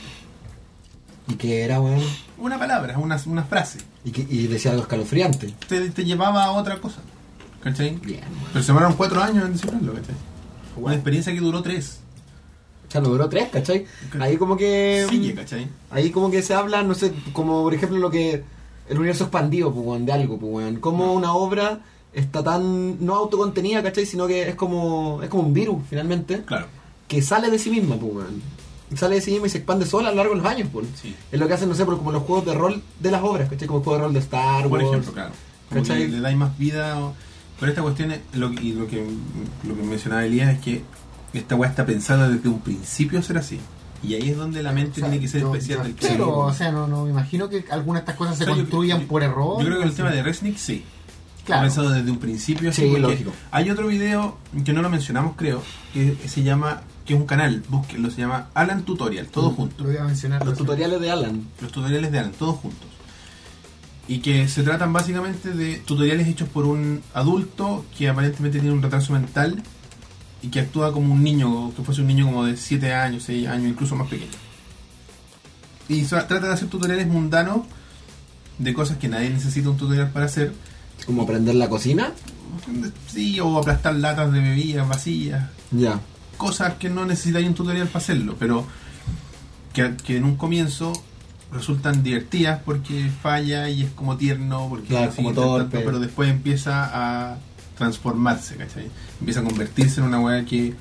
Y que era, weón. Una palabra, una, una frase. Y, que, y decía algo escalofriante. Te, te llevaba a otra cosa. ¿Cachai? Bien, weón. Pero se demoraron cuatro años en descifrarlo, ¿cachai? Una experiencia que duró tres. O sea, no duró tres, ¿cachai? Ahí como que... Sigue, ¿cachai? Ahí como que se habla, no sé, como por ejemplo lo que... El universo expandido, pues, weón, de algo, pues, weón. Como una obra está tan... No autocontenida, ¿cachai? Sino que es como... Es como un virus, finalmente. Claro. Que sale de sí misma, pues, weón. Sale de sí misma y se expande sola a lo largo de los años, pues. Sí. Es lo que hacen, no sé, por- como los juegos de rol de las obras, ¿cachai? Como el juego de rol de Star Wars. Por ejemplo, claro. Como que ¿Cachai? le dais más vida. O... Pero esta cuestión, es, lo, que- y lo que, lo que mencionaba Elías es que esta weá está pensada desde un principio ser así. Y ahí es donde la mente O sea, tiene que ser yo- especial yo del espero, creador. o sea, no, no me imagino que algunas de estas cosas se O sea, yo- construyan yo- por error. Yo creo que el Sí. tema de Resnick sí. Claro. Está pensado desde un principio. así, Sí, porque lógico. Hay otro video que no lo mencionamos, creo, que se llama, que es un canal, búsquenlo, se llama Alan Tutorial, todo Lo junto. voy a mencionar. Los tutoriales de Alan. Los tutoriales de Alan, todos juntos. Y que se tratan básicamente de tutoriales hechos por un adulto que aparentemente tiene un retraso mental y que actúa como un niño, que fuese un niño como de siete años, seis años, incluso más pequeño. Y so- trata de hacer tutoriales mundanos de cosas que nadie necesita un tutorial para hacer. Como aprender la cocina. Sí, o aplastar latas de bebidas vacías. Ya. Cosas que no necesitáis un tutorial para hacerlo, pero que, que en un comienzo resultan divertidas porque falla y es como tierno, porque Claro, lo sigue como torpe. intentando, pero después empieza a transformarse, ¿cachai? Empieza a convertirse en una weá que,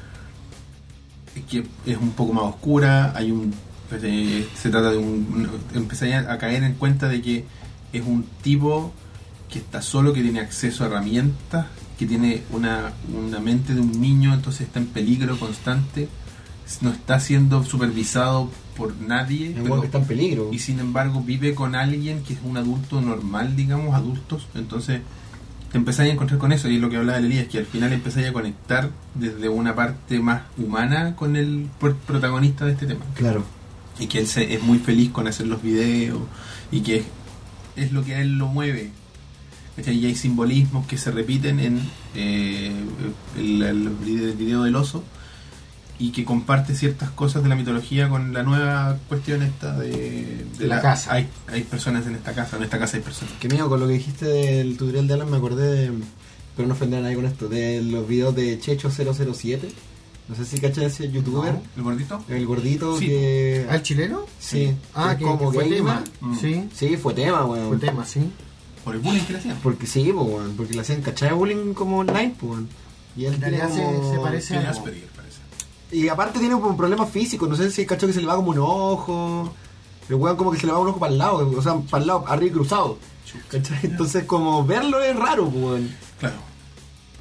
que es un poco más oscura, hay un ¿cachai? Se trata de un, un empezáis a caer en cuenta de que es un tipo que está solo, que tiene acceso a herramientas, que tiene una, una mente de un niño, entonces está en peligro constante, no está siendo supervisado por nadie, Es un pero- weón que está en peligro. y sin embargo vive con alguien que es un adulto normal, digamos, adultos, entonces te empezáis a encontrar con eso, y es lo que hablaba Elías, que al final empezáis a conectar desde una parte más humana con el pro- protagonista de este tema, Claro. y que él se, es muy feliz con hacer los videos, y que es, es lo que a él lo mueve. ¿Cachai? Y hay simbolismos que se repiten en eh, el, el video del oso, y que comparte ciertas cosas de la mitología con la nueva cuestión esta de, de La casa. Hay, hay personas en esta casa, en esta casa hay personas. Que mío, con lo que dijiste del tutorial de Alan me acordé de... Pero no ofender a nadie con esto. De los videos de Checho cero cero siete. No sé si cachas ese youtuber. No. ¿El gordito? El gordito Sí. que... ¿Al chileno? Sí. Ah, es que, como que fue gamer. tema. Mm. Sí, Sí, fue tema, weón. fue tema, sí. Por el bullying que le hacían. Porque sí, po, weón. Porque le hacían cachai de bullying como online, po, weón. Y él En realidad tiene se- como- se parece Tiene a- Asperger, parece. Y aparte tiene como un problema físico. No sé si cachó que se le va como un ojo. El weón como que se le va un ojo para el lado. O sea, para el lado, arriba y cruzado. ¿Cachai? Entonces como verlo es raro, po, weón. Claro.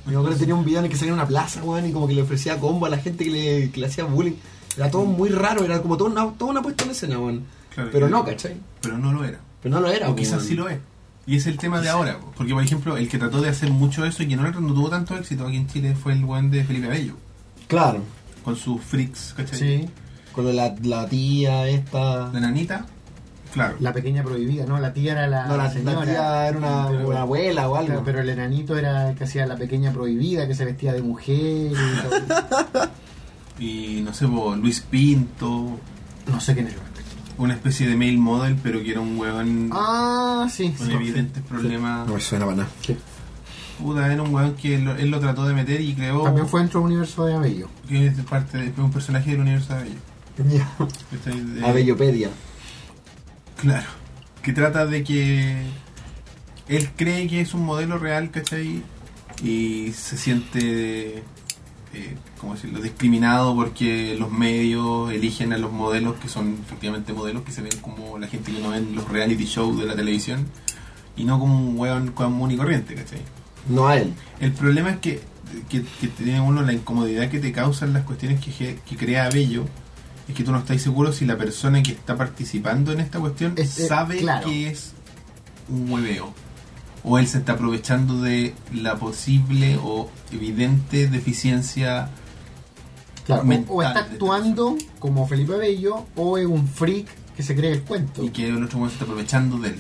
Mi abuelo tenía un video en el que salía en una plaza, weón, y como que le ofrecía combo a la gente que le, que le hacía bullying. Era todo muy raro, era como toda una, toda una puesta en escena, weón. Claro, Pero que- no, ¿cachai? Pero no lo era. Pero no lo era, O quizás weón. sí lo es. Y es el tema de ahora. Porque, por ejemplo, el que trató de hacer mucho eso y que no, no tuvo tanto éxito aquí en Chile fue el weón de Felipe Abello. Claro. Con sus freaks, ¿cachai? Sí. Con lo de la, la tía esta. La nanita, claro. La pequeña prohibida, ¿no? La tía era la, No, la, la señora. tía era una, Pero- una abuela o algo. Claro, pero el enanito era el que hacía la pequeña prohibida, que se vestía de mujer y todo. Y no sé, po, Luis Pinto, No sé quién era. una especie de male model, pero que era un weón Ah, sí. con sí, evidentes problemas. No me suena para nada. sí. Puta, era un weón que él, lo- él lo trató de meter y creó. También fue dentro del universo de Abello. Que es parte de, fue un personaje del universo de Abello. ¿Cachai? De- Abellopedia. Claro. Que trata de que él cree que es un modelo real, ¿cachai? Y se siente, eh, ¿cómo decirlo?, discriminado porque los medios eligen a los modelos que son efectivamente modelos que se ven como la gente que no ve en los reality shows de la televisión y no como un hueón común y corriente, ¿cachai? No a él. El problema es que, que, que tiene uno la incomodidad que te causan las cuestiones que, ge- que crea Bello. Es que tú no estás seguro si la persona que está participando en esta cuestión Es, eh, sabe claro. que es un hueveo. O él se está aprovechando de la posible o evidente deficiencia. Claro, o- mental o está de esta actuando como Felipe Abello, o es un freak que se cree el cuento. y que el otro hueón se está aprovechando de él.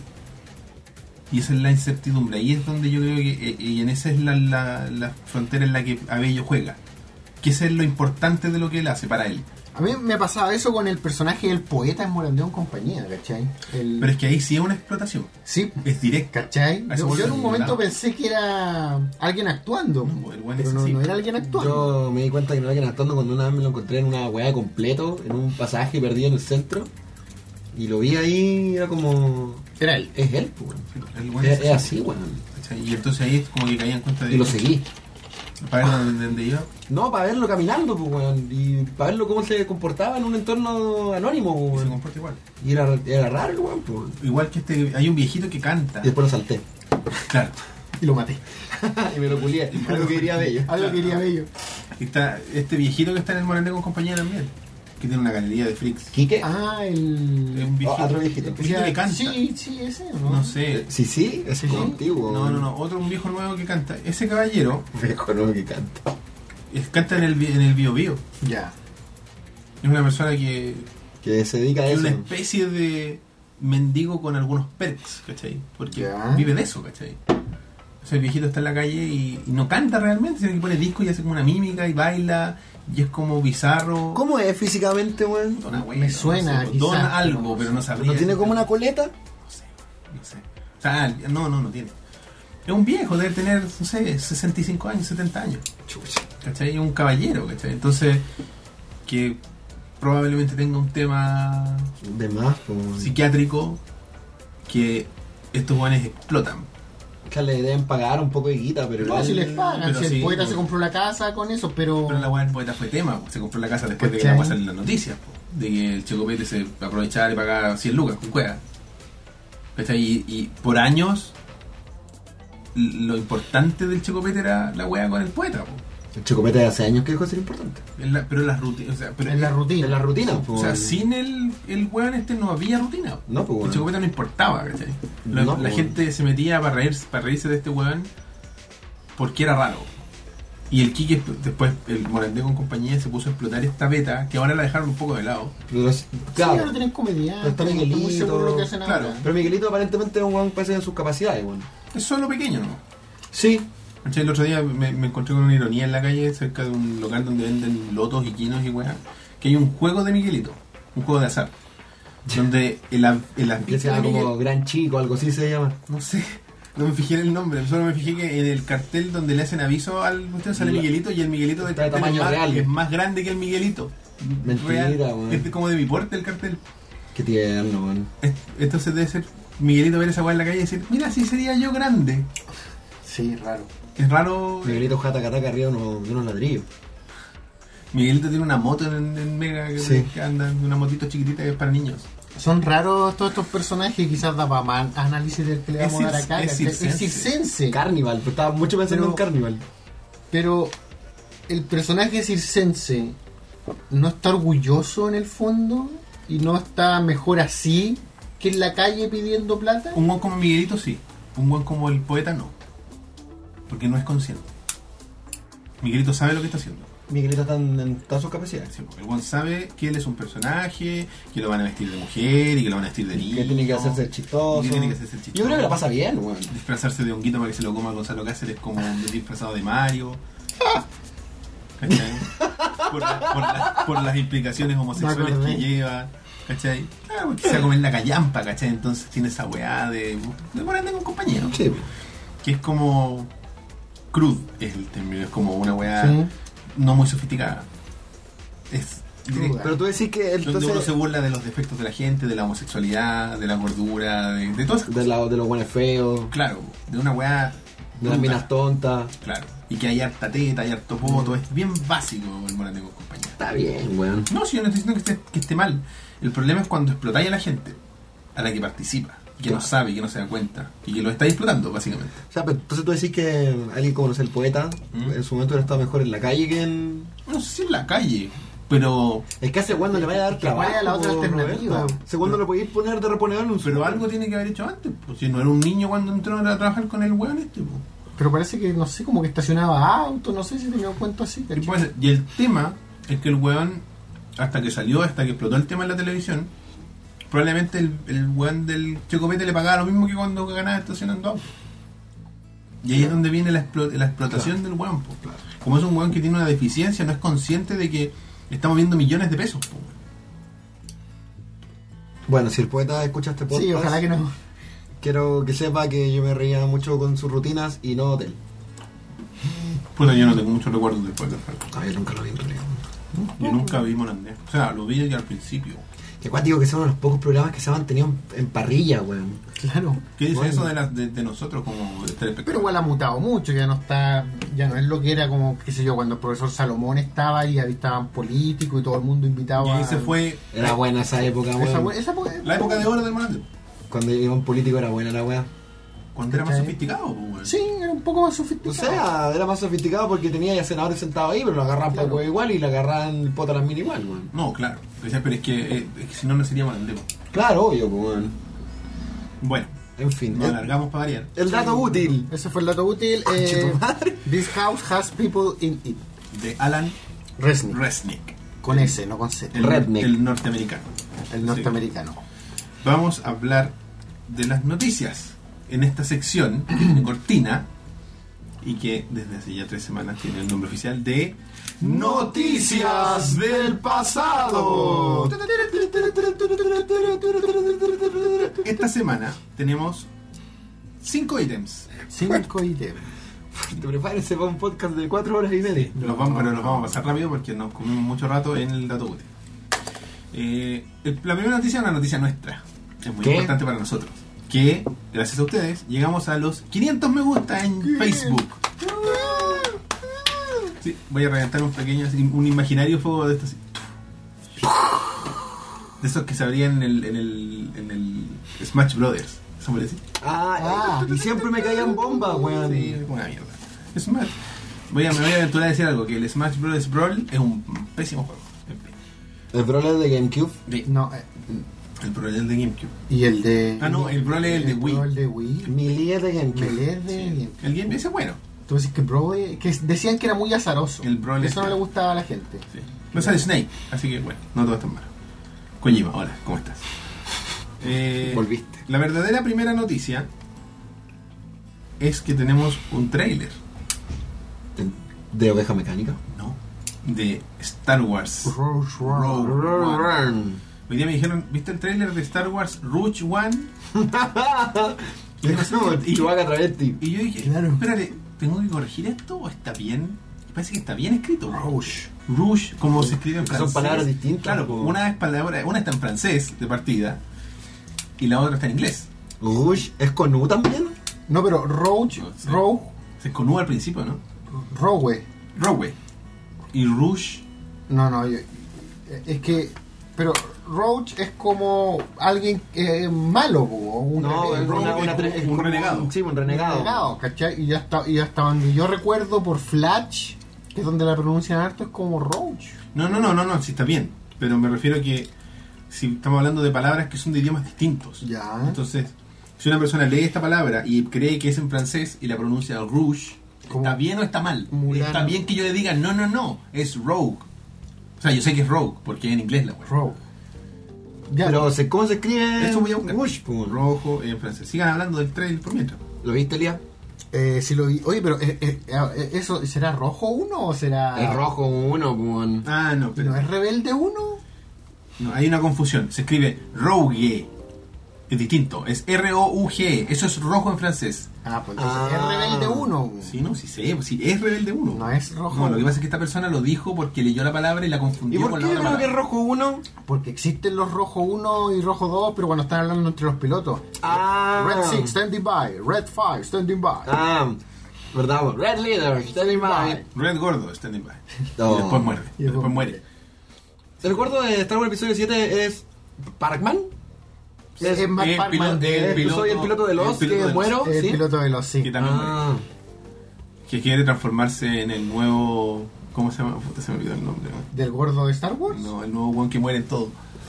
Y esa es la incertidumbre. Ahí es donde yo creo que, eh, y en esa es la, la, la frontera en la que Abello juega. Que ese es lo importante de lo que él hace para él. A mí me pasaba eso con el personaje del poeta en Morandeo en compañía, ¿cachai? El... Pero es que ahí sí es una explotación. Sí, Es directa. ¿cachai? A eso Yo, yo en vuelve un momento lado. pensé que era alguien actuando, No, el buen pero ese no, sí. no era alguien actuando. Yo me di cuenta que no era quien actuando cuando una vez me lo encontré en una weá completo, en un pasaje perdido en el centro. Y lo vi ahí, era como. Era él. Es él, pues, weón. El buen Es, ese es sí. así, weón. ¿Cachai? Y entonces ahí es como que caía en cuenta de Y lo que- seguí. para ver dónde, dónde iba. No, para verlo caminando, pues, weón. Y para verlo cómo se comportaba en un entorno anónimo, Y pues, se weón. comporta igual. Y era, era raro el weón, pues. Igual que este, hay un viejito que canta. Y después lo salté. Claro. Y lo maté. y me lo culié. Algo que diría bello. Algo que quería Bello. Y está este viejito que está en el Morandé con compañía también. Que tiene una galería de freaks. ¿Quique? Ah, Es el... un viejito. Oh, otro viejito. Un viejito que canta. Sí, sí, ese, ¿o ¿no? No sé. Sí, sí, es Sí, como sí. antiguo. No, no, no. Otro, un viejo nuevo que canta. Ese caballero Viejo nuevo que canta. es- canta en el, vi- en el Bio Bio. Ya. Es una persona que Que se dedica a es eso. una especie de mendigo con algunos perks, ¿cachai? Porque Ya. vive de eso, ¿cachai? O sea, el viejito está en la calle y, y no canta realmente, sino que pone disco y hace como una mímica y baila y es como bizarro. ¿Cómo es físicamente, weón? Dona Me suena, no sé, quizás, dona algo, pero- pero no sabría. ¿No tiene como una coleta? No sé, no sé. O sea, no, no, no tiene. Es un viejo, debe tener, no sé, sesenta y cinco años, setenta años. Chucha. ¿Cachai? Es un caballero, ¿cachai? Entonces, que probablemente tenga un tema De más, como. psiquiátrico que estos jóvenes explotan. Que le deben pagar un poco de guita, pero No, igual. si les pagan, pero si el sí, poeta pues. se compró la casa con eso, pero... Pero la weá del poeta fue tema, pues, se compró la casa después de que ¿Cachai? la pasaron en las noticias, pues, de que el Checopete se aprovechaba y pagaba cien lucas con cueva. ¿Cachai? Y, y por años lo importante del Checopete era la weá con el poeta, pues. El Chocopete hace años que dejó de ser importante. En la- pero en las rutinas, o sea, pero en la rutina. En la rutina, o sea, pues. sin el, el weón este no había rutina. No, pues, El bueno. Checopete no importaba, ¿cachai? Lo- No, la pues, gente se metía para reírse, para reírse de este weón porque era raro. Y el Quique, después, el Morandé con compañía, se puso a explotar esta beta, que ahora la dejaron un poco de lado. Pero los- Sí, claro. ahora tienen comediantes, Está no estoy muy Miguelito, seguro lo que hacen claro. ahora. Pero Miguelito aparentemente es un weón que parece en sus capacidades, weón. Es solo pequeño, ¿no? Sí. ¿Cachai? El otro día me, me encontré con una ironía en la calle, cerca de un local donde venden lotos y quinos y weá, que hay un juego de Miguelito, un juego de azar, donde el, av- el Que afiche se de llama Miguel, como Gran Chico, algo así se llama. no sé, no me fijé en el nombre, solo me fijé que en el cartel donde le hacen aviso al usted sale La- Miguelito y el Miguelito del Está de cartel es tamaño más, real. es más grande que el Miguelito. Mentira, Real. weón. Es de- como de mi porte el cartel. Qué tierno, weón. Es- Entonces debe ser Miguelito ver esa weá en la calle y decir, mira, así sería yo grande. Sí, raro. Es raro. Miguelito jata cataca arriba de unos, de unos ladrillos. Miguelito tiene una moto en, en Mega que, Sí. que anda, una motito chiquitita que es para niños. Son raros todos estos personajes, quizás da para más análisis del que le Es vamos a dar cir- acá. es ¿cachai? Es circense. circense. Carnival, pero estaba mucho pensando Pero- en Carnival. Pero el personaje circense no está orgulloso en el fondo y no está mejor así que en la calle pidiendo plata. Un buen como Miguelito sí, un buen como el poeta no, porque no es consciente. Miguelito sabe lo que está haciendo. Miguelito está en, en todas sus capacidades. Sí, el buen sabe que él es un personaje, que lo van a vestir de mujer y que lo van a vestir de niño. Que tiene que hacerse chistoso. Y que tiene que hacerse chistoso. Yo creo que la pasa bien, weón. Disfrazarse de honguito para que se lo coma Gonzalo Cáceres como un disfrazado de Mario. ¿Cachai? Por, la- por la- por las implicaciones homosexuales Me que acordé. lleva. ¿Cachai? Claro, porque se va a comer la callampa, ¿cachai? Entonces tiene esa weá de. de por ande con compañero. Sí. Que es como. Crud es el término, es como una weá Sí. no muy sofisticada. Es directa. Pero tú decís que Donde entonces uno se burla de los defectos de la gente, de la homosexualidad, de la gordura, de, de todas esas de, cosas. la, de los buenos feos, Claro, de una weá. de las bruta. minas tontas. Claro. Y que hay harta teta, hay harto poto, es bien básico el Morandé con compañía. Está bien, weón. No, si yo no estoy diciendo que esté, que esté mal. El problema es cuando explotáis a la gente, a la que participa, que no Claro. sabe, que no se da cuenta, y que lo está explotando, básicamente. O sea, pero entonces tú decís que alguien como no sé, el poeta, ¿Mm? en su momento hubiera estado mejor en la calle que en... No sé si en la calle, pero Es que a ese weón no le vaya a dar que cuál trabajo. era la otra po, alternativa. Roberto. Ese weón no lo podéis poner de reponedor en un pero algo tiene que haber hecho antes. Pues, si no era un niño cuando entró a trabajar con el weón este. Pues. Pero parece que, no sé, como que estacionaba autos, no sé si tenía un cuento así. Y, ¿cachai? pues, y el tema es que el weón, hasta que salió, hasta que explotó el tema en la televisión, probablemente el, el weón del Chocopete le pagaba lo mismo que cuando ganaba estacionando autos. Y ahí es donde viene la, explo- la explotación del weón. Pues. Como es un weón que tiene una deficiencia, no es consciente de que estamos viendo millones de pesos. Pues. Bueno, si el poeta escucha este podcast, Sí, ojalá que no. quiero que sepa que yo me reía mucho con sus rutinas y no hotel. Puta, yo no tengo muchos recuerdos después del Falcon. Ah, yo nunca lo vi en realidad. Yo nunca vi Morandé. O sea, lo vi ya al principio. Que cuático que son uno de los pocos programas que se han mantenido en, en parrilla, weón. Claro. ¿Qué dice Bueno. eso de, la- de, de nosotros como telespectadores? Pero igual ha mutado mucho, ya no está, ya no es lo que era como, qué sé yo, cuando el profesor Salomón estaba y ahí estaban políticos y todo el mundo invitado Y ahí a... se fue Era buena esa época, weón. Esa, we- esa we- la época de oro del Morandé. Cuando iba un político era buena la weá. Cuando era más ¿Cachai? sofisticado, pues, weón. Sí, era un poco más O sofisticado. sea, era más sofisticado porque tenía ya senadores sentados ahí, pero lo agarraban Claro. para huevo igual y le agarraban el poto a las minas igual, weón. No, claro. Decía, pero es que, eh, es que si no, no sería Morandé. po. Claro, obvio, pues, weón. Bueno, En fin. nos El, alargamos para variar. el dato útil. Ese fue el dato útil. Conche eh, tu madre. This house has people in it. De Alan Resnick. Resnick. Con S, no con Z. El, Redneck. el norteamericano. El norteamericano. Vamos a hablar de las noticias en esta sección que tiene cortina y que desde hace ya tres semanas tiene el nombre oficial de Noticias del Pasado. Esta semana tenemos cinco ítems. Cinco ítems. Te prepárense para un podcast de cuatro horas y media. Los vamos, pero los vamos a pasar rápido porque nos comimos mucho rato en el dato útil. Eh, el- la primera noticia es una noticia nuestra. Es muy ¿Qué? importante para nosotros. Que, gracias a ustedes, llegamos a los quinientos me gusta en Facebook. Sí, voy a reventar un pequeño, así, un imaginario fuego de estos. así. De esos que se abrían en el, en el, en el Smash Brothers. ¿Eso me decís? Ah, Ah. y siempre me caían bombas, weón. Sí, una mierda. Smash. Voy a, me voy a aventurar a decir algo, que el Smash Brothers Brawl es un pésimo juego. En fin. El brawler de GameCube. Sí, No, eh, el Brawl es el de GameCube. y el de... Ah, no, el Brawl es el de Wii. El de Wii. Melee de GameCube. Melee de... El Game ese es bueno. Tú decís que Broly, que decían que era muy azaroso. El Broly Eso es- no le gustaba a la gente. Sí. No sale Snake, así que bueno, no todo es tan malo. Kojima, hola, ¿cómo estás? Eh, Volviste. La verdadera primera noticia es que tenemos un tráiler, De, de oveja mecánica. ¿no? De Star Wars. Rogue Rogue One. One. Hoy día me dijeron, ¿viste el tráiler de Star Wars Rogue One? Y yo, No, y- Chewbacca travesti. y yo dije, Claro. espérate, ¿tengo que corregir esto o está bien? Parece que está bien escrito. Rouge. Rouge, como se escribe en Son francés. palabras distintas, Claro, po. una es palabra, una está en francés de partida y la otra está en inglés. Rouge es con U también. No, pero Rogue, No sé. Rogue, Se con U al principio, ¿no? Rogue. Rogue. Y Rouge, No, no, yo- es que Pero Roach es como alguien eh, malo, po, un No, es rebelde, una, una, es es un como- renegado. Sí, un un renegado. renegado, ¿cachai? Y ya está, y hasta donde yo recuerdo por Flash, que es donde la pronuncian harto, es como Roach. No, no, no, no, no, sí está bien. Pero me refiero a que si estamos hablando de palabras que son de idiomas distintos. Ya. Entonces, si una persona lee esta palabra y cree que es en francés y la pronuncia rouge, Como ¿está bien o está mal? Mulan. Está bien que yo le diga, no, no, no, es rogue. O sea, yo sé que es rogue, porque es en inglés la wea. Rogue. Ya, Pero, se- ¿cómo se escribe? Eso voy a buscar. Rush, po. Rojo en francés. Sigan hablando del trailer por mientras. ¿Lo viste, Elías? eh, si lo vi. Oye, pero eh, eh, eh, ¿eso será rojo uno o será. Es rojo uno, po. Ah, no, pero ¿No es rebelde uno? no, hay una confusión. Se escribe rogue. Es distinto. Es R O U G E. Eso es rojo en francés. Ah, pues entonces Ah. es rebelde uno. Sí, no, sí sé. Sí, es rebelde uno. No es rojo. No, lo que pasa es que esta persona lo dijo porque leyó la palabra y la ¿Y confundió por con qué la yo otra creo que es palabra. rojo uno? Porque existen los rojo uno y rojo dos, pero cuando están hablando entre los pilotos. Ah. Red six, standing by. Red five, standing by. Ah, ¿verdad? po? Red Leader, standing by. Red gordo, standing by. No. Y después muerde. Y Y después después muere. El gordo de Star Wars Episodio siete es Parkman. Es, es más el Pac-Man piloto- de- el piloto- soy el piloto de los el piloto que de los- muero. el ¿sí? piloto de los sí. Que también muere. Ah, Que quiere transformarse en el nuevo... ¿Cómo se llama? Puta, se me olvidó el nombre. ¿no? ¿Del gordo de Star Wars? No, el nuevo one que muere en todo.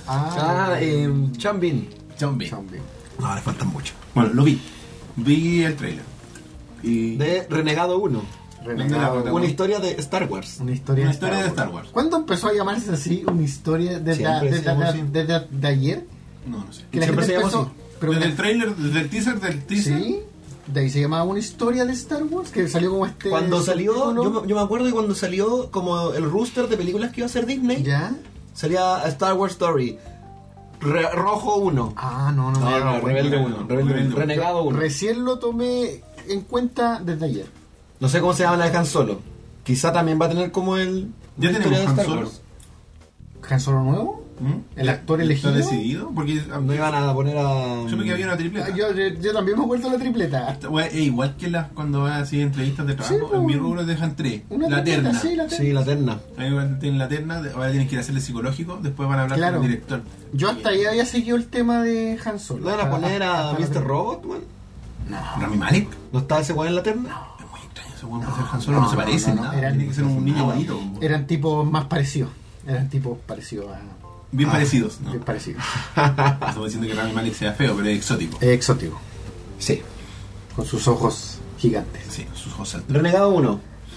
ah eh, Chambin. John B. Zombie. No, le faltan mucho. Bueno, lo vi. Vi el trailer. Y... De Renegado uno. Renegado. Una Una historia de Star Wars. Una historia, Una historia de Star Wars. ¿Cuándo empezó a llamarse así una historia desde, Siempre desde, se llamó desde- así. desde- de ayer? No, no sé. Que la Siempre gente se llamó empezó, así. pero desde la- el trailer, desde el teaser del teaser. sí, de ahí se llamaba una historia de Star Wars, que salió como este Cuando salió, subtítulo. yo, me- yo me acuerdo que cuando salió como el rooster de películas que iba a hacer Disney, ¿Ya? salía Star Wars Story. Re- rojo uno. Ah, no, no, me No, había no, dado cuenta. Rebelde no, uno. no, Rebelde Rebelde uno. uno. Renegado uno. Recién lo tomé en cuenta desde ayer. No sé cómo se llama la de Han Solo. Quizá también va a tener como el. Ya una tenemos historia de Han Star Solo. Wars. ¿Han Solo nuevo? ¿Mm? ¿El actor ¿Está elegido? decidido? Porque ah, No iban a poner a. yo me que había una Ah, tripleta. yo, yo, yo también me acuerdo de la tripleta. Esta wea es igual que las cuando vas así entrevistas de trabajo. Sí, pues, en mi rubro dejan tres. Una la tripleta, terna. sí, la terna. Sí, la terna. Ahí van- tienen la terna, ahora tienen que ir a hacerle psicológico, después van a hablar Claro. con el director. Yo hasta ahí había seguido el tema de Han Solo. ¿Le van a Hasta- poner a hasta la- mister Robot, man? Rami Malek. ¿No está ese weón en la terna? Es muy extraño ese weón para ser Han Solo, no, se parece no, no, nada. eran- Tiene que ser un niño bonito. Eran tipos más parecidos. Eran tipos parecidos a. Bien Ah, parecidos, ¿no? Bien parecidos. No estamos diciendo que Rami Malek sea feo, pero es exótico. Eh, exótico. Sí. Con sus ojos gigantes. Sí, sus cosas. Renegado uno.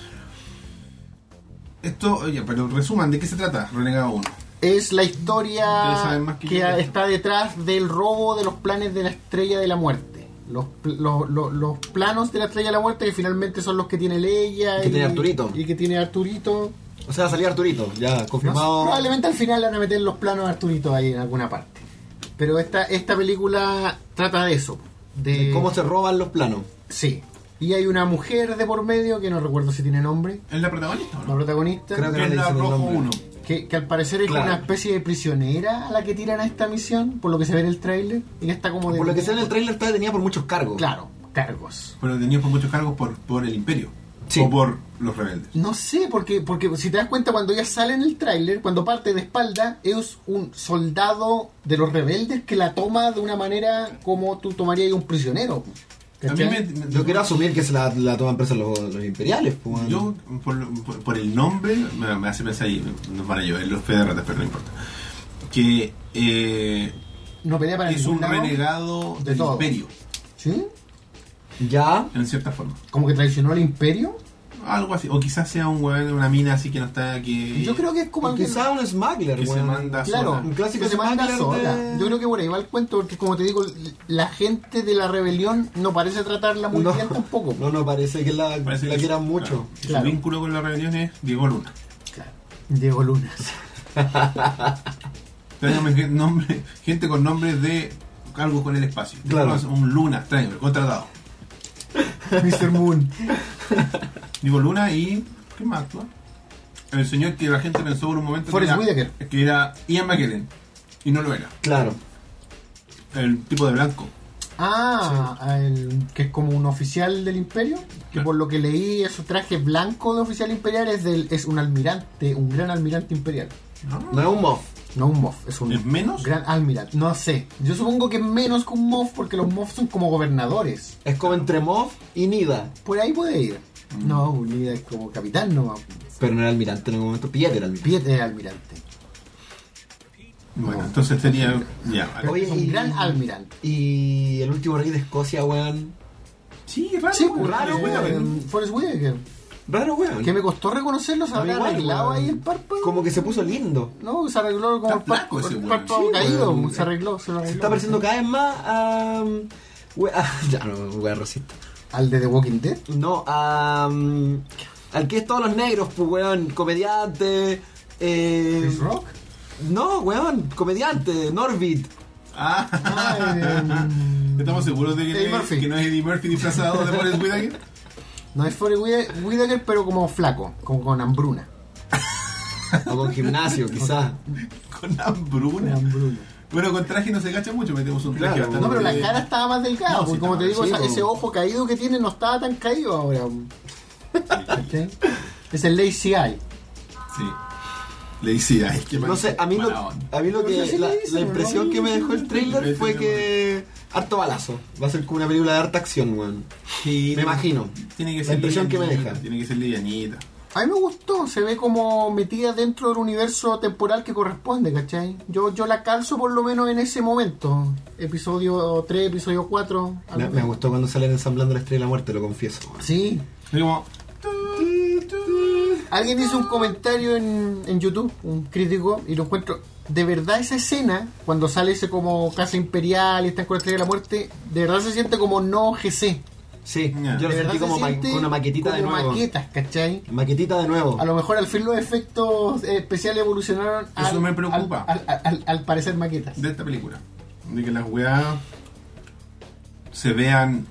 Esto, oye, pero resuman, ¿de qué se trata? Renegado uno. Es la Ustedes historia saben más que que, yo. está detrás del robo de los planes de la Estrella de la Muerte. Los, pl- los, los, los planos de la Estrella de la Muerte que finalmente son los que tiene Leia Que y, tiene Arturito. y que tiene Arturito. O sea, salía Arturito, ya No, confirmado. probablemente al final le van a meter los planos de Arturito ahí en alguna parte. Pero esta, esta película trata de eso. De, de cómo se roban los planos. Sí. Y hay una mujer de por medio, que no recuerdo si tiene nombre, ¿Es la protagonista o la no? protagonista, Creo que Que no es le la dicen el Rojo nombre. uno. que, que al parecer es Claro. una especie de prisionera a la que tiran a esta misión, por lo que se ve en el tráiler. Y que está como de... Por lo que sé en el trailer está detenida por muchos cargos. Claro, cargos. Pero tenía por muchos cargos por, por el Imperio. Sí. O por los rebeldes. No sé, porque, porque si te das cuenta, cuando ella sale en el tráiler, cuando parte de espalda, es un soldado de los rebeldes que la toma de una manera como tú tomarías un prisionero. A mí ¿Cachai? me, me- Yo quiero asumir que se la, la toman presa los, los imperiales. Pues, bueno. Yo, por, lo- por- por el nombre, me, me hace pensar, y nos van a llevar los fe de ratas, pero no importa. Que eh, No pelea para es ningún un lado. renegado de del todo. Imperio, ¿Sí? Ya. en cierta forma. Como que traicionó al imperio. Algo así. O quizás sea un weón, una mina así que no está aquí. Yo creo que es como O alguien... quizá un smuggler, que se weón. manda Claro, sola. Un clásico que se manda smuggler sola. de- Yo creo que por ahí va el cuento, porque como te digo, la gente de la rebelión no parece tratarla muy No. bien tampoco. No, no, parece que la, Parece la que- quieran claro, mucho. Su Claro. vínculo con la rebelión es Diego Luna. Claro. Diego Lunas. Tráigame gen- nombre, gente con nombres de algo con el espacio. Claro. Un Luna, tráigame, contratado. mister Moon. Digo Luna y. ¿Qué más actúa? El señor que la gente pensó por un momento Forrest que, Whitaker. era, que era Ian McKellen. Y no lo era. Claro. El tipo de blanco. Ah, el, que es como un oficial del imperio. Que Claro. por lo que leí, su traje blanco de oficial imperial es del es un almirante, un gran almirante imperial. No es un moff. No un Moff, es un ¿Es menos? Gran Almirante. No sé. Yo supongo que es menos que un Moff porque los Moff son como gobernadores. Es como entre Moff y Nida. Por ahí puede ir. Mm. No, Nida es como capitán nomás. Pero no era almirante en algún momento. Piet era almirante. Piet era almirante. Bueno, No. entonces tenía. Ya, vale. Oye, es un y- gran almirante. Y el último rey de Escocia, weón. Sí, raro. Sí, pues, raro, eh, weón. Forrest Whitaker. Raro, weón. Que me costó reconocerlo, se A mí habrá igual, arreglado weón. ahí el párpado. Como que se puso lindo. No, se arregló como Está el párpado, flaco ese el weón. párpado Sí, caído. weón. Se arregló, se lo arregló. Se está pareciendo cada vez más a. um, we- a- ya no, weón, racista. ¿Al de The Walking Dead? No, a. um, al que es todos los negros, pues, weón. Comediante. Eh, ¿Chris Rock? No, weón, comediante. Norbit. Ah, Ah, eh, ¿estamos seguros de que, Eddie no es, Murphy. que no es Eddie Murphy disfrazado de Forrest Whitaker? No es Forrest Whitaker, Whitaker, pero como flaco, como con hambruna. O con gimnasio, quizás. Con hambruna. hambruna. Bueno, con traje no se cacha mucho, metemos un traje Claro. bastante. No, pero la cara estaba más delgada, No, porque sí, como estaba- te digo, sí, esa- po. ese ojo caído que tiene no estaba tan caído ahora. ¿Cachai? Es el lazy eye. Sí. Le decía, es que No sé, a mí lo, mala onda. a mí lo Pero que. sí La, le dicen, la impresión ¿no? que me dejó el trailer Sí, fue sí, que. Harto balazo. Va a ser como una película de harta acción, weón. Sí, Me imagino. Tiene que La ser impresión que me livianita, deja. Tiene que ser livianita. A mí me gustó, se ve como metida dentro del universo temporal que corresponde, ¿cachai? Yo, yo la calzo por lo menos en ese momento. Episodio tres, episodio cuatro. Me, algo me así. gustó cuando salen ensamblando la estrella de la muerte, lo confieso. weón. Sí. Es como. Alguien hizo un comentario en, en YouTube, un crítico, y lo encuentro. De verdad, esa escena, cuando sale ese como casa imperial y están con la estrella de la muerte, de verdad se siente como no G C. Sí, Ya. yo lo De verdad sentí se como ma- siente con una maquetita de como nuevo. maquetas, ¿cachai? Maquetita de nuevo. A lo mejor al fin los efectos eh, especiales evolucionaron Eso al, me preocupa. al, al- al- al parecer maquetas. De esta película. De que las weas se vean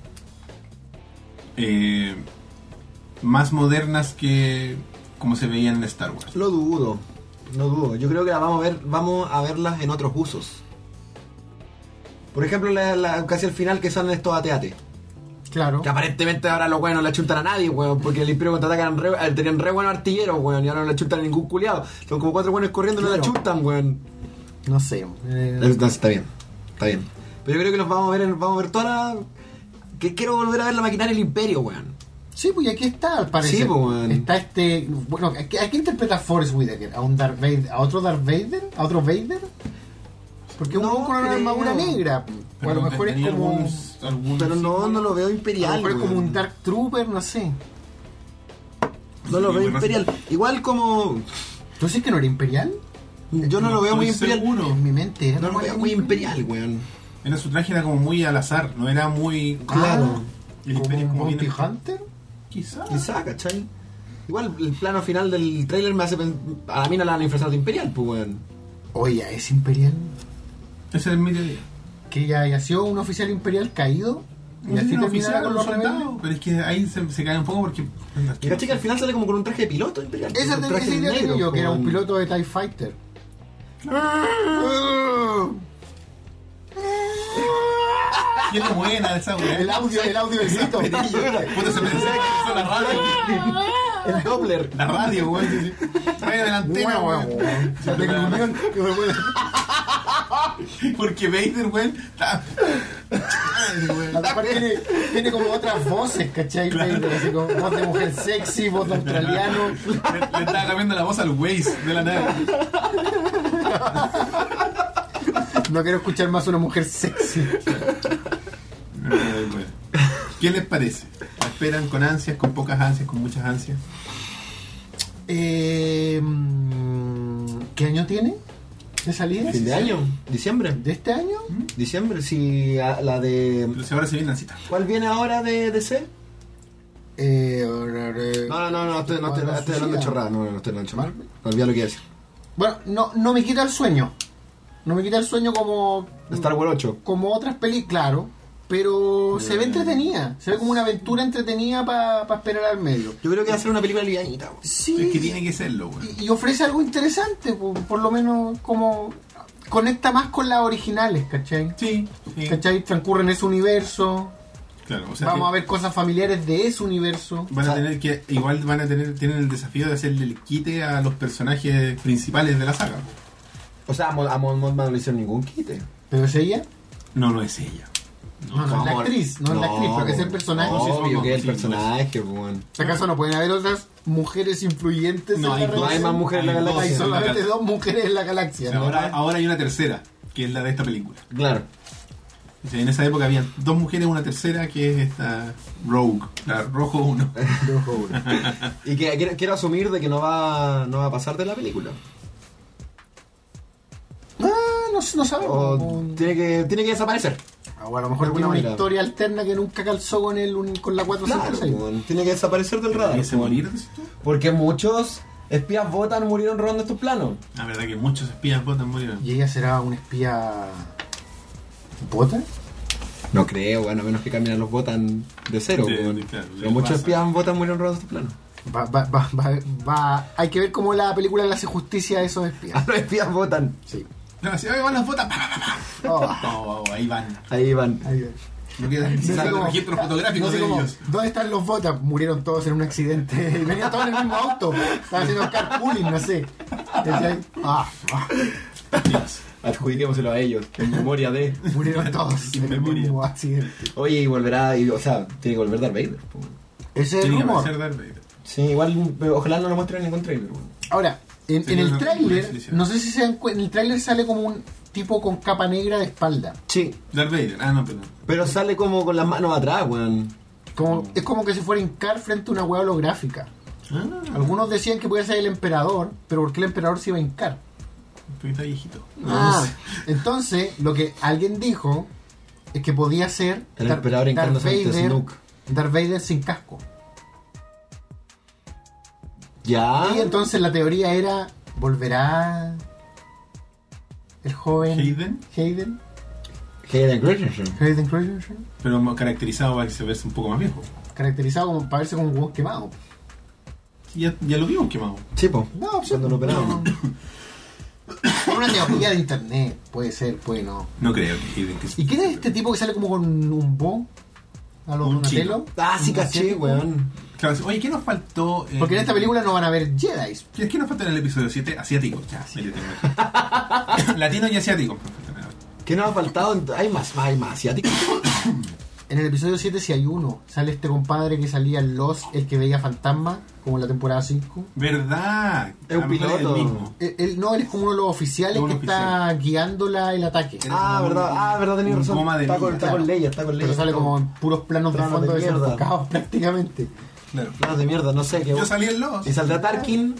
eh, más modernas que como se veían en Star Wars. Lo dudo, lo dudo. Yo creo que la vamos a ver, vamos a verlas en otros usos. Por ejemplo, la, la- casi al final que salen estos ateate. Claro. Que aparentemente ahora los weones no le achuntan a nadie, weón, porque el Imperio contraataca eran re, eh, tenían re buenos artilleros, weón, y ahora no le achuntan a ningún culiado. Son como cuatro weones corriendo y no le Claro. achuntan, weón. No sé. eh, Entonces, está bien, está bien. Pero yo creo que los vamos a ver, en- vamos a ver toda la... Que quiero volver a ver la maquinaria del Imperio, weón. Sí, pues y aquí está, al parecer. Sí, pues, weón. Está este. Bueno, ¿a qué, a qué interpreta Forrest Whitaker? ¿A un Darth Vader? ¿A otro Darth Vader? ¿A otro Vader? Porque No uno con una creo. armadura negra. O a lo mejor es tenía como. algunos- algunos Pero no, símbolos. no lo veo A lo imperial, mejor es como weón. un Dark Trooper, no sé. No lo Sí, veo muy imperial. Igual como... ¿Tú dices que no era imperial? Yo no, No lo veo muy estoy imperial. seguro. En mi mente era No lo como veo muy imperial, weón. Era su traje era como muy al azar, no era muy. Claro. El ¿Como Imperio es un como Bounty bien- Hunter? Quizá. Quizá, ¿cachai? Igual el plano final del trailer me hace pen- a la mina la han disfrazado de imperial, pues weón. Oye, ¿es imperial? Ese es mi teoría. Que ya haya sido un oficial imperial caído. Y No sé así si un terminará oficial con o los un rebeldes. soldado, pero es que ahí se, se cae un poco porque. Y caché que al final sale como con un traje de piloto imperial. Esa un te- traje esa idea negro, tenía yo, que era un weón. piloto de TIE Fighter. ¿Quién es buena esa weá? El audio, el audio del grito. Puta, se pensaba que eso la radio. El Doppler. La radio, weón. Sí, sí. Trae de la antena, weón. La tecnología que me puede- Porque Vader, weón, está. Aparte tiene, tiene como otras voces, ¿cachai? Vader, así como voz de mujer sexy, voz de australiano. Le, le estaba cambiando la voz al Waze de la nave. No quiero escuchar más una mujer sexy. Ay, bueno. ¿Qué les parece? ¿La esperan con ansias, con pocas ansias, con muchas ansias? Eh, ¿Qué año tiene de salida? Fin de año, diciembre. ¿De este año? Diciembre, si a- la de... Pero si ahora se viene la cita. ¿Cuál viene ahora de D C? Eh, ahora, eh, No, no, no, no, estoy, no, estoy, Escuadrón estoy hablando de Suicida. chorrada, no, no estoy hablando de chorrada. Marvel. Olvidé lo que iba a decir. Bueno, no, no me quita el sueño. No me quita el sueño como Star Wars ocho. como otras películas, claro. Pero se ve entretenida. Se ve como una aventura entretenida para esperar al medio. Yo creo que va a ser una película livianita, weón. Sí. Es que tiene que serlo, weón. y, y ofrece algo interesante, por, por lo menos como conecta más con las originales, ¿cachai? Sí, sí. ¿Cachai? Transcurre en ese universo. Claro, o sea, Vamos que a ver cosas familiares de ese universo. van a tener que, igual van a tener, tienen el desafío de hacerle el quite a los personajes principales de la saga. O sea, a Mon a Mon Mothma no le hicieron ningún quite. ¿Pero es ella? No, no es ella. No, no, es la actriz, no es la actriz, porque es el personaje. No, Sí, son obvio dos, que es el sí, personaje, weón. ¿Acaso no pueden haber otras mujeres influyentes No, en hay la dos. No hay más mujeres en la Hay dos. Hay galaxia. solamente la- dos mujeres en la galaxia. O sea, ¿no? ahora, ahora hay una tercera, que es la de esta película. Claro. O sea, en esa época había dos mujeres, una tercera, que es esta Rogue, la Rojo uno. Y que quiero, quiero asumir de que no va, no va a pasar de la película. Ah, no, no sabemos. O tiene que, tiene que desaparecer. O a lo mejor de tiene alguna una manera. historia alterna que nunca calzó con el un- con la Claro, cuatrocientos seis. weón, tiene que desaparecer del radar. ¿Y se weón. morir, dices tú? Porque muchos espías votan murieron robando estos planos. La verdad que muchos espías votan murieron. ¿Y ella será un espía bota? No creo, bueno, a menos que cambien los votan de cero. De- weón. de- claro, Pero de muchos raza. espías votan murieron robando estos planos. Va, va, va, va, va- Hay que ver cómo la película le hace justicia a esos A espías. los espías votan. Sí. No, si ahí van las botas, pa, pa, pa, pa. Oh, Oh, oh, ahí van. Ahí van. ahí va. No quedan No sé salen cómo- registros fotográficos no sé de cómo, ellos. ¿dónde están los botas? Murieron todos en un accidente. Venían todos en el mismo auto. Estaban haciendo carpooling, no sé. Decían, ah, ah, Dios. Adjudiquémoselo a ellos, en memoria de. murieron todos en el memoria. mismo accidente. Oye, y volverá, y, o sea, tiene que volver Darth Vader. po. Ese es el Tiene que rumor. aparecer Darth Vader. Sí, igual, pero ojalá no lo muestren en ningún trailer. weón. Ahora, en, Sí, en el una- tráiler, una no sé si se dan cuenta, en el tráiler sale como un tipo con capa negra de espalda. Sí, Darth Vader, ah, no, perdón. pero sale como con las manos atrás, weón. Como, es como que se fuera a hincar frente a una hueá holográfica. Ah, Algunos decían que podía ser el emperador, pero ¿por qué el emperador se iba a hincar? porque está viejito. Ah, No sé. entonces lo que alguien dijo es que podía ser El Dar- emperador Darth hincándose ante Vader, Snoke. Darth Vader sin casco. Ya. Y entonces la teoría era, ¿volverá el joven Hayden, Hayden? Hayden Christensen. Hayden Christensen, pero más caracterizado para que se vea un poco más viejo. caracterizado como para verse como un huevo quemado. Sí, ya, ya lo vimos quemado. Sí, po. No, sí, Cuando lo operaron. Por una teoría de internet, puede ser, puede no. No creo que Hayden que ¿Y quién es este tipo que sale como con un bo? A los Un Donatello. Ah, sí, Un caché, asiático. weón. Claro, oye, ¿qué nos faltó? Porque en esta película no van a haber Jedi. ¿Qué, qué nos faltó en el episodio siete? Asiático. Ya, métete, métete. Latino y asiático. ¿Qué nos ha faltado? Hay más, hay más asiáticos. En el episodio siete sí hay uno. Sale este compadre que salía en Los, el que veía fantasma, como en la temporada cinco. ¿Verdad? Es un A lo mejor piloto. el mismo. Él, él- no, él es como uno de los oficiales Uno que está guiando la- el ataque. Ah, verdad, ah, verdad, tenías un razón. goma de Está con, Leia. está con Leia, está con Leia. Pero sale como en puros planos de Planos fondo de mierda. desenfocados prácticamente. Claro. Planos de mierda, no sé qué. Yo salí en Los. Y saldrá Tarkin.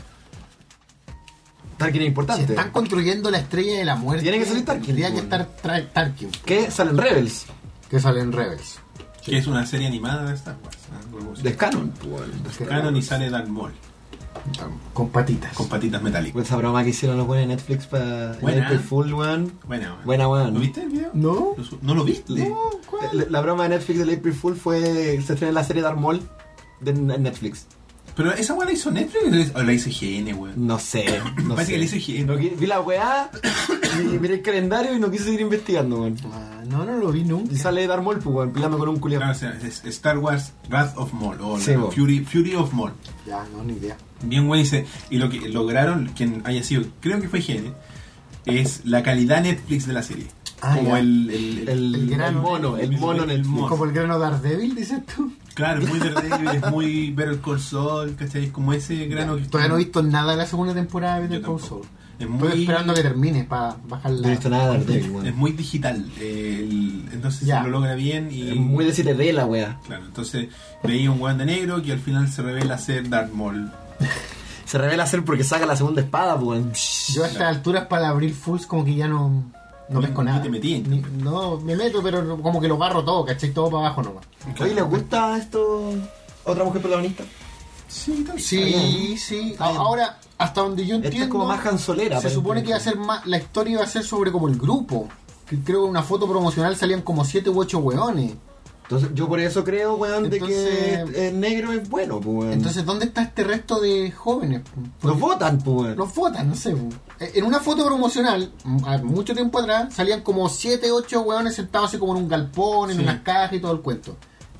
Tarkin es Si importante. están construyendo la estrella de la muerte. Tiene que salir Tarkin, Tendría que bueno. estar tra- Tarkin. ¿Qué? Salen Rebels. Que sale en Rebels. Que es una serie animada de Star Wars. ¿eh? Algo así. De Canon. Bueno. Canon y sale Darth Maul. Con patitas. Con patitas metálicas. Esa broma que hicieron los buenos en Netflix para Buena. April Fool, weón. Buena, Buena, weón. ¿Lo viste el video? ¿No? ¿Lo su- ¿No lo viste? No, ¿cuál? La, la broma de Netflix del April Fool fue. Se estrenó en la serie Darth Maul de en Netflix. Pero esa weá la hizo Netflix o la hizo G N, weón. No sé. No Parece sé. que le hizo G N. No qui- vi la weá, vi- miré el calendario y no quise seguir investigando, weón. Ah, no, no lo vi nunca. Y sale Darth Maul, pues, weón, peleando con un culiao. Claro, o sea, es Star Wars Wrath of Maul o Sí, la bo. Fury, Fury of Maul. Ya, no, ni idea. Bien, güey, dice. Y lo que lograron, quien haya sido, creo que fue G N, es la calidad Netflix de la serie. Ah, Como ya. el, el, el- El, El grano. el mono, el mono en el mono. Como el grano Daredevil, dices tú. Claro, es muy Daredevil, es muy Better Call Saul, ¿cachai? Es como ese grano que. Todavía no he visto nada de la segunda temporada de Yo Better Call tampoco. Saul. Es Estoy muy, esperando que termine para bajar No he la... visto nada de Daredevil, es weón. muy digital. eh, el- entonces Ya. se lo logra bien y. Es muy de siete D la weá. Claro, entonces veía un weón de negro que al final se revela ser Darth Maul. Se revela ser porque saca la segunda espada, pues, weón. Yo a estas alturas para abrir Fools como que ya no... No Ni- pesco ni nada. te metí. Ni- no, me meto, pero como que lo barro todo, ¿cachai? Todo para abajo nomás. Oye, ¿les gusta esto? ¿Otra mujer protagonista? Sí, tal Sí, sí. A- Ahora, hasta donde yo Esta entiendo... es como más hansolera. Se supone que iba a ser más... La historia iba a ser sobre como el grupo. Que creo que en una foto promocional salían como siete u ocho hueones. Entonces, yo por eso creo, weón, de Entonces- que el negro es bueno, pues, weón. Entonces, ¿dónde está este resto de jóvenes? los Porque votan, pues, weón. los votan, no sé. po. En una foto promocional, a- mucho tiempo atrás, salían como siete, ocho hueones sentados así como en un galpón, en Sí. unas cajas y todo el cuento.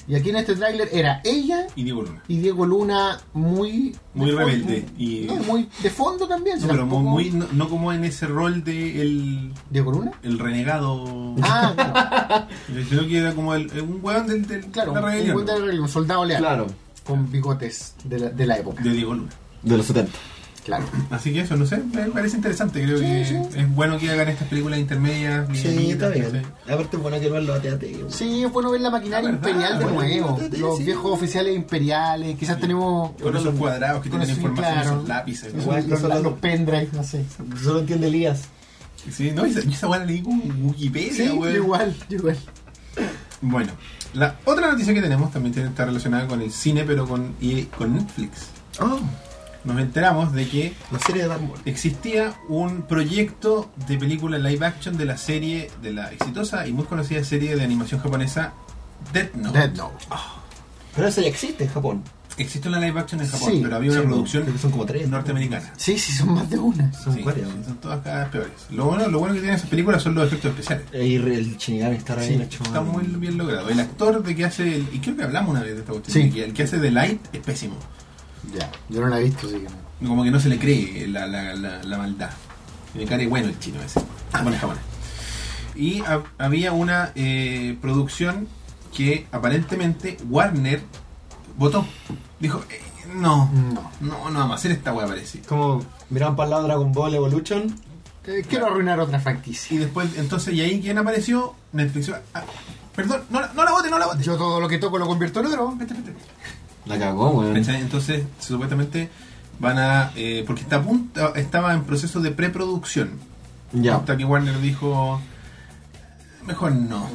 Y aquí en este tráiler era ella Y Diego Luna. y Diego Luna muy... Muy de rebelde. fondo, Y... no, muy de fondo también. No, si pero tampoco- muy, no, no como en ese rol de el, ¿Diego Luna? el renegado. Ah, claro. Sino que era como el, un weón del, del, Claro, de la un, rebelión, buen de la rebelión, un soldado leal. Claro, Con bigotes de la, de la época. de Diego Luna. de los setenta. Claro. Así que eso, no sé, me parece interesante. Creo Sí, que sí. es bueno que hagan estas películas intermedias. Sí, livianitas, está no bien. sé. Aparte es bueno que no lo ateate. Sí, es bueno ver la maquinaria La verdad, imperial de bueno, nuevo. sí, Los sí. viejos oficiales imperiales. Quizás tenemos... Con esos cuadrados que con tienen esos- información, claro. esos lápices. ¿no? Esos- Igual que los, son los, los- pendrives, no sé. Solo entiende Elías. Sí, no, esa, yo esa weá la leí con Wikipedia, Sí, weón. igual, igual. Bueno, la otra noticia que tenemos también tiene- está relacionada con el cine, pero con, y, con Netflix. Oh, Nos enteramos de que la serie de Darth Maul. existía un proyecto de película live action de la serie, de la exitosa y muy conocida serie de animación japonesa Death Note. Dead Note. Pero eso ya existe en Japón. Existe una live action en Japón, Sí, pero había una sí, producción creo que son como tres. norteamericana. Sí, sí, son más de una. Son Sí, varias. sí, son todas cada vez peores. Lo bueno, lo bueno que tienen esas películas son los efectos especiales. Y el Shinigami está re Sí, bien hecho. Está man. muy bien logrado. El actor de que hace, el, y creo que hablamos una vez de esta cuestión, Sí. de que el que hace de Light es pésimo. Ya, yo no la he visto, así que no. Como que no se le cree la, la, la, la maldad. Tiene cara de bueno el chino ese. Japonés, japonés. Y ha- había una eh, producción que aparentemente Warner votó. Dijo, eh, no, No. no, no vamos a hacer esta wea, parece. Como miraban para el lado Dragon Ball Evolution. Eh, quiero arruinar otra franquicia. Y después, entonces, y ahí quién apareció, Netflix. Ah, perdón, no, la- no la vote, no la vote. Yo todo lo que toco lo convierto en oro. Vete, vete. La cagó, weón. ¿Cachai? Entonces, supuestamente van a. Eh, porque está a punto, estaba en proceso de preproducción. Ya. Hasta que Warner dijo. Mejor no.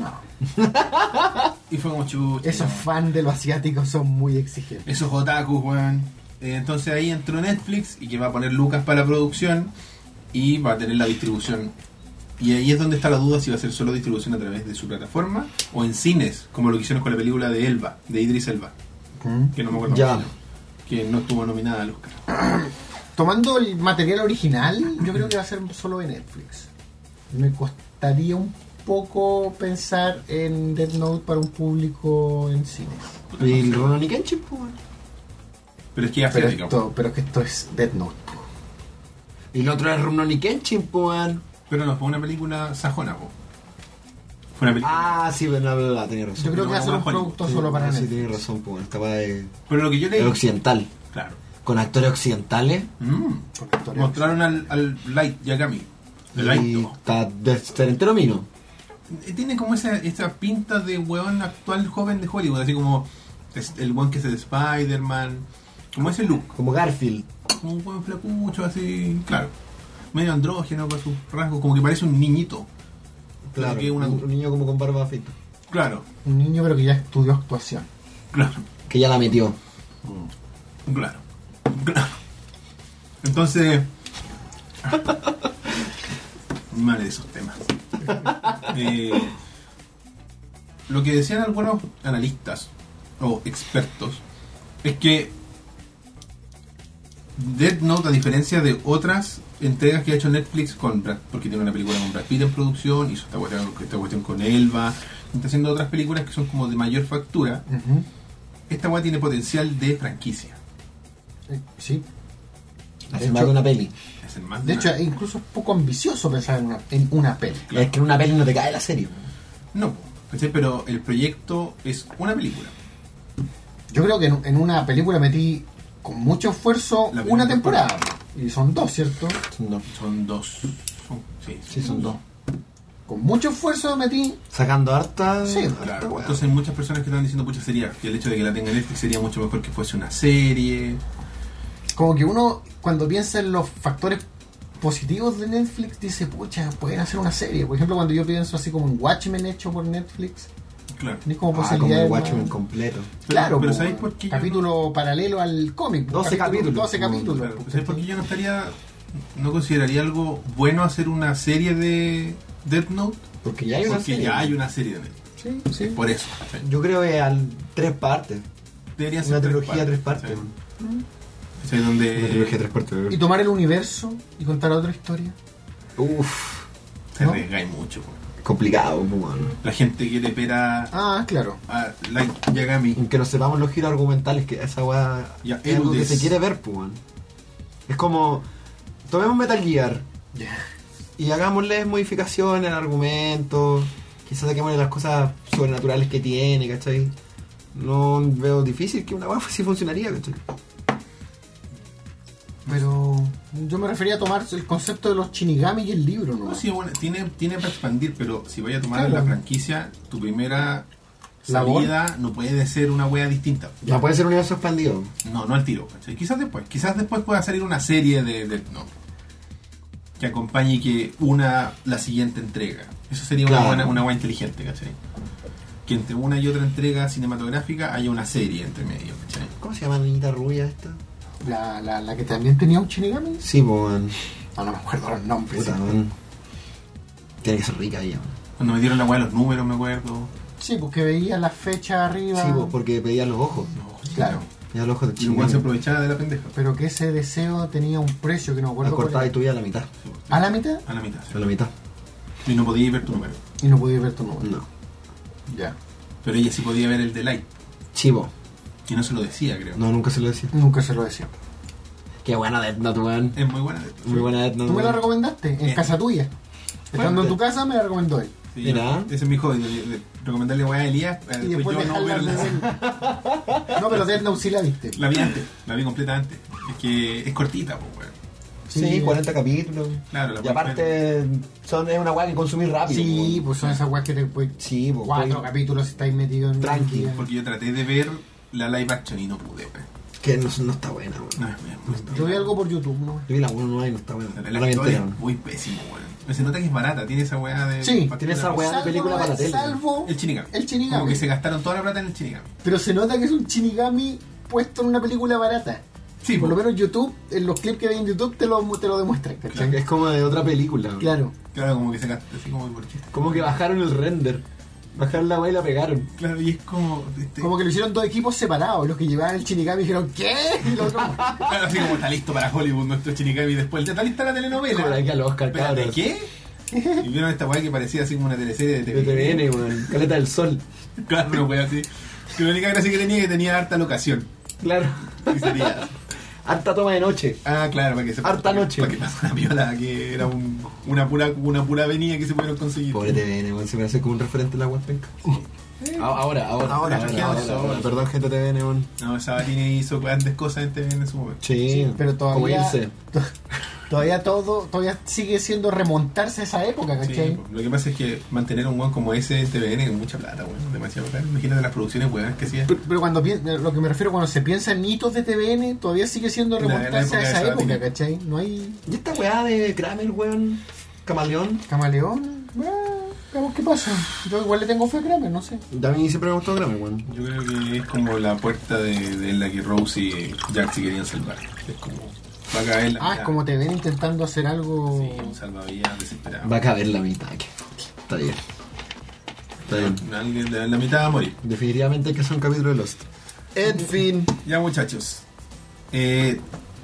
Y fue como chucha. Esos no. fans de los asiáticos son muy exigentes. Esos otakus, weón. Eh, entonces ahí entró Netflix y que va a poner lucas para la producción y va a tener la distribución. Y ahí es donde está la duda si va a ser solo distribución a través de su plataforma o en cines, como lo que hicieron con la película de Elba, de Idris Elba, que no me acuerdo Ya. cómo se llama, que no estuvo nominada al Oscar. Tomando el material original, yo creo que va a ser solo de Netflix. Me costaría un poco pensar en Death Note para un público en cines. Y el Rurouni Kenshin, pues, weón. Pero es que es Pero, asiático. esto, pero es que esto es Death Note. Y el otro es Rurouni Kenshin, pues, weón. Pero no, fue una película sajona, po. Fue una película. Ah, sí, pero no, no, no, tenía razón. Yo creo que va a ser un Hollywood. producto Sí, solo para sí, Netflix. tenía razón, pues, weón. Esta weá es Pero lo que yo leí. es occidental. Claro. Con actores occidentales. Mm. Con actores. Mostraron al, al Light Yagami. El Y Light. está de estar entero mino. Tiene como esa, esa pinta de weón actual joven de Hollywood, así como es el weón que es de Spider-Man, como ese look, Como Garfield. como un weón flacucho, así, claro, medio andrógeno para sus rasgos, como que parece un niñito, Claro. que una- Un niño como con barba feita. claro, Un niño pero que ya estudió actuación. claro, Que ya la metió. claro, claro. Entonces, mal de esos temas. Eh, lo que decían algunos analistas o expertos es que Death Note, a diferencia de otras entregas que ha hecho Netflix con Brad, porque tiene una película con Brad Pitt en producción, hizo esta cuestión, esta cuestión con Elba, está haciendo otras películas que son como de mayor factura, Ujú. esta weá tiene potencial de franquicia. Eh, Sí. Hace De más hecho- de una peli. Es el más De hecho, una- incluso es poco ambicioso pensar en una, en una peli. Es que en una peli no te cae la serie. no, ¿cachai? Pero el proyecto es una película. Yo creo que en, en una película metí con mucho esfuerzo La primera una temporada. Y son dos, ¿cierto? No. Son dos. Son, sí, Sí, son dos. Con mucho esfuerzo metí. Sacando harta. Sí, harta Claro, weá. entonces hay muchas personas que están diciendo pucha sería que el hecho de que la tenga Netflix sería mucho mejor que fuese una serie. Como que uno, cuando piensa en los factores positivos de Netflix, dice, pucha, pueden hacer una serie. Por ejemplo, cuando yo pienso así como en Watchmen hecho por Netflix, Claro. tenés como Ah, como posibilidades el más- Watchmen completo. Claro, pero po, ¿sabéis por qué yo capítulo paralelo al cómic. po, doce capítulos. doce capítulos. Claro, po, ¿sabes por qué yo no estaría, no consideraría algo bueno hacer una serie de Death Note? Porque ya hay una Porque serie. ya hay una serie de Netflix. Sí, sí. Por eso. ¿cachai? Yo creo que al tres partes. Deberían ser Una tres trilogía tres partes. ¿cachai? ¿Cachai? Donde Una trilogía tres partes. Y tomar el universo y contar otra historia. Uff. se ¿no? arriesgáis mucho. po. Complicado, pues, weón. La gente que le pera Ah, claro. a Light Yagami. Que no sepamos los giros argumentales, que esa weá Ya, es algo que Erudes. se quiere ver, pues, weón. Es como, tomemos Metal Gear y hagámosle modificaciones al argumento, quizás saquémosle las cosas sobrenaturales que tiene, ¿cachai? No veo difícil que una weá sí funcionaría, ¿cachai? Pero yo me refería a tomar el concepto de los Shinigami y el libro, ¿no? No, sí, bueno, tiene, tiene para expandir, pero si vaya a tomar Claro. la franquicia, tu primera Labor. salida no puede ser una wea distinta. Ya puede ser un universo expandido. No, no al tiro, ¿cachai? Quizás después, quizás después pueda salir una serie de, de- no, que acompañe y que una la siguiente entrega. Eso sería una Claro. buena, una wea inteligente, ¿cachai? Que entre una y otra entrega cinematográfica haya una serie entre medio, ¿cachai? ¿Cómo se llama la niñita rubia esta? La, la, la que también tenía un Shinigami. Sí, pues, weón. No, no me acuerdo los nombres. Puta, weón. Tiene que ser rica ella, weón. Cuando me dieron la wea los números, me acuerdo. Sí, porque veía la fecha arriba. Sí, pues, porque pedía los ojos. Claro. Pedía los ojos de Y el weón se chico. aprovechaba de la pendeja. Pero que ese deseo tenía un precio que no me acuerdo cuál Cortaba y era. tu vida a la mitad. ¿A la mitad? A la mitad, sí. A la mitad. Y no podía ver tu número. Y no podía ver tu nombre. No. Ya. Pero ella sí podía ver el de Light. Chivo. Y no se lo decía, creo. No, nunca se lo decía. Nunca se lo decía. Qué buena Death Note, weón. Es muy buena. Muy buena Death Note. ¿Tú me la weón. recomendaste? En Eh. casa tuya. Estando en tu casa me la recomendó él. Sí, Mira. ese es mi hobby, de, de recomendarle weá a Elías, eh, Y después yo no dejarla verla. de ver. No, pero Death Note sí la viste. La vi antes, la vi completa antes. Es que es cortita, pues, weón. Sí, Sí. cuarenta capítulos. Claro, la Y puedes aparte, son, es una weá que consumir rápido. Sí, weón. pues son esas weas que te pues, Sí, pues. cuatro pues, capítulos si estáis metidos en Tranqui, un día. Porque yo traté de ver la live action y no pude, weón. Que no, no está buena, weón. No, es muy- muy- Yo vi algo por YouTube, ¿no? Yo vi la uno nueve y no está buena. La, No la la vi historia entera, es muy pésimo, weón. Pero se nota que es barata, tiene esa weá de. Sí, tiene esa weá. de película para la tele. Salvo El Shinigami. el Shinigami. Como que se gastaron toda la plata en el Shinigami. Pero se nota que es un Shinigami puesto en una película barata. Sí, Por lo po. menos YouTube, en los clips que ve en YouTube te lo, te lo demuestran, ¿cachai? Es como de otra película, weón. Claro. Claro, como que se gastó, así como por chiste. Como que bajaron el render. Bajaron la weá y la pegaron. Claro, y es como. Este, Como que lo hicieron dos equipos separados. Los que llevaban el Shinigami dijeron, ¿qué? Y los otros, Claro, así como está listo para Hollywood nuestro Shinigami. Después está lista la telenovela. Como la que al Oscar, Espérate, cabros. ¿qué? Y vieron esta weá que parecía así como una teleserie de T V. De T V N, weón. Caleta del Sol. Claro, una weá así. Que la única gracia que tenía es que tenía harta locación. Claro. Y sería. Harta toma de noche. Ah, claro, para que se Harta para que- noche. Para que pasara una viola, que era un, una pura una pura avenida que se pudieron conseguir. Pobre T V N, weón. Se me hace como un referente en la web penca. Ahora, ahora, Ahora, ¿qué pasó? Perdón, gente T V N, weón. No, Sabatini hizo grandes cosas en T V en su momento. Sí, Sí, pero Como todavía, irse. to- todavía todo, todavía sigue siendo remontarse a esa época, Sí, ¿cachai? po. Lo que pasa es que mantener un weón como ese en T V N es mucha plata, weón. Demasiado plata. Imagínate las producciones weón que hacía. Pero, pero cuando pi- lo que me refiero cuando se piensa en hitos de T V N, todavía sigue siendo La- la remontarse época a de esa Sabatini. época, ¿cachai? No hay ¿Y esta weá de Kramer, weón? Camaleón. camaleón. Ah, veamos qué pasa. Yo igual le tengo fe a Kramer, no sé. A mí siempre me gustó Kramer, weón. Yo creo que es como la puerta de, de la que Rose y Jack se querían salvar. Es como. Va a caer la Ah, es mitad. como te ven intentando hacer algo. Sí, un salvavidas desesperado. Va a caber la mitad. que- Está bien. Está bien. Alguien de la mitad va a morir. Definitivamente hay que hacer un capítulo de Lost. En fin. Ya, muchachos. Eh,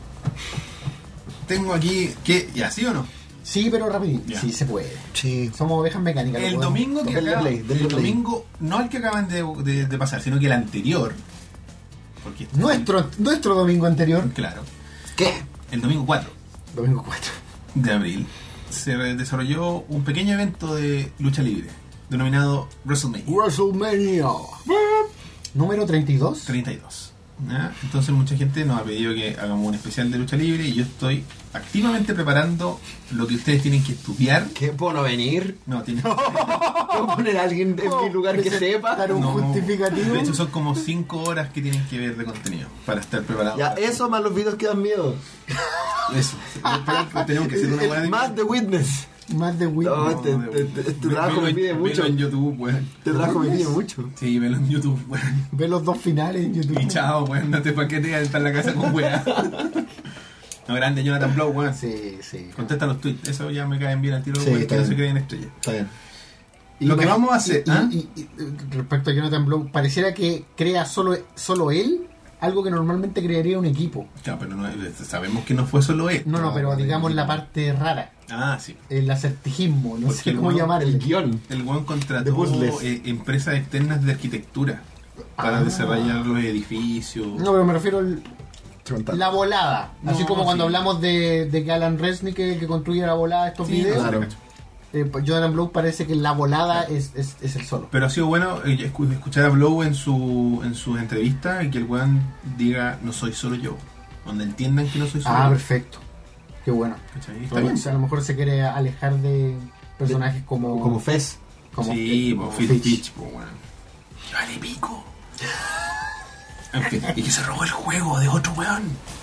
tengo aquí. ¿Qué? ¿Ya sí o no? Sí, pero rapidito. Ya. Sí se puede. Sí. Somos ovejas mecánicas. El lo podemos- domingo que Denle acaba- play, denle el play. domingo, no el que acaban de, de- de pasar, sino que el anterior. Porque este- Nuestro, nuestro domingo anterior. Claro. ¿Qué? El domingo cuatro Domingo cuatro. de abril se re- desarrolló un pequeño evento de lucha libre denominado WrestleMania WrestleMania. Número treinta y dos. treinta y dos. ¿Ya? Entonces mucha gente nos ha pedido que hagamos un especial de lucha libre y yo estoy activamente preparando lo que ustedes tienen que estudiar. ¿Qué? ¿Puedo no venir? No, tienen ¿Puedo poner a alguien en mi lugar que sepa? Dar un no, justificativo. de hecho son como cinco horas que tienen que ver de contenido para estar preparados. Ya, eso más los videos que dan miedo. Eso. Pero tenemos que hacer una buena Más The Witness. Más de Wii. No, este, este, este, este trabajo me pide mucho. Velo en YouTube, weón. Este trabajo me pide mucho. Sí, velo en YouTube, weón. Ve los dos finales en YouTube. Y chao, weón. No te paquetes a estar en la casa con weá. No, grande Jonathan Blow, weón. Sí, sí. Contesta los tweets. Eso ya me caen bien al tiro, Sí, weón, está que no se bien. creen estrellas. Está bien. Lo que imagi- vamos a hacer, y- ¿ah? y- y- y respecto a Jonathan Blow, pareciera que crea solo, solo él algo que normalmente crearía un equipo. Claro, pero no, sabemos que no fue solo esto. No, no, pero digamos la parte rara. Ah, sí. El acertijismo, no Porque sé el cómo weón- llamarle. El guión. El weón De contrató puzzles. eh, empresas externas de arquitectura para Ah. desarrollar los edificios. No, pero me refiero al la volada. Así No, como cuando sí. hablamos de, de que Alan Resnick que, que construye la volada de estos Sí, videos. no, claro. cacho. eh, pues Jordan Blow parece que la volada es, es, es el solo. Pero ha sido bueno eh, escu- escuchar a Blow en su en sus entrevistas y que el weón diga no soy solo yo. Donde entiendan que no soy solo Ah, yo. perfecto. Qué bueno. ¿Cachai? Está Pero, bien. o sea, a lo mejor se quiere alejar de personajes como. Como Fez. como- Sí, como pues Phil Fitch. Fitch, pues weón. Vale pico. En fin, y que se robó el juego de otro weón.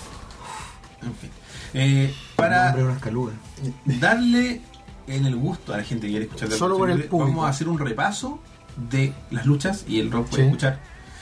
En fin. Eh, para Hombre, unas calugas. darle en el gusto a la gente que quiere escuchar de Solo lucha por el libre, público. vamos a hacer un repaso de las luchas y el rock puede Sí. escuchar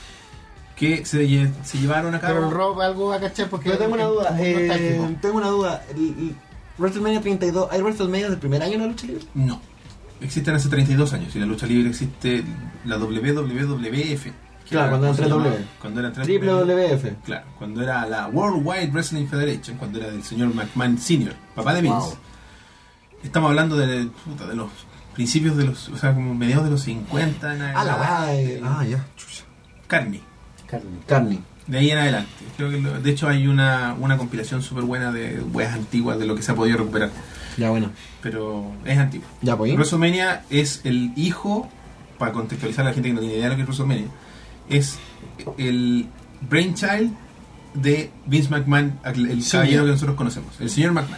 que se, lle- se llevaron a cabo. Pero el Rob algo va a cachar porque. Pero tengo una duda. es muy Eh, nostálgico. tengo una duda. El, el WrestleMania treinta y dos. ¿Hay WrestleMania del primer año en la lucha libre? No, existen hace treinta y dos años y la lucha libre existe la W W F. que Claro, era- cuando eran ¿cómo se tres llamaba? W. Cuando eran tres Triple W F. Claro, cuando era la World Wide Wrestling Federation, cuando era del señor McMahon senior, papá de Vince. Wow. Estamos hablando de, puta, de los principios de los, o sea, como mediados de los cincuenta en Ah, la weá de. adelante. Ah, ya. Chucha. Carney. Carne. Carney. De ahí en adelante. Creo que lo- de hecho hay una, una compilación súper buena de weas antiguas de lo que se ha podido recuperar. Ya, bueno. Pero es antiguo. Ya, pues. WrestleMania es el hijo, para contextualizar a la gente que no tiene idea de lo que es WrestleMania, es el brainchild de Vince McMahon, el Sí, caballero ya. que nosotros conocemos, el señor McMahon.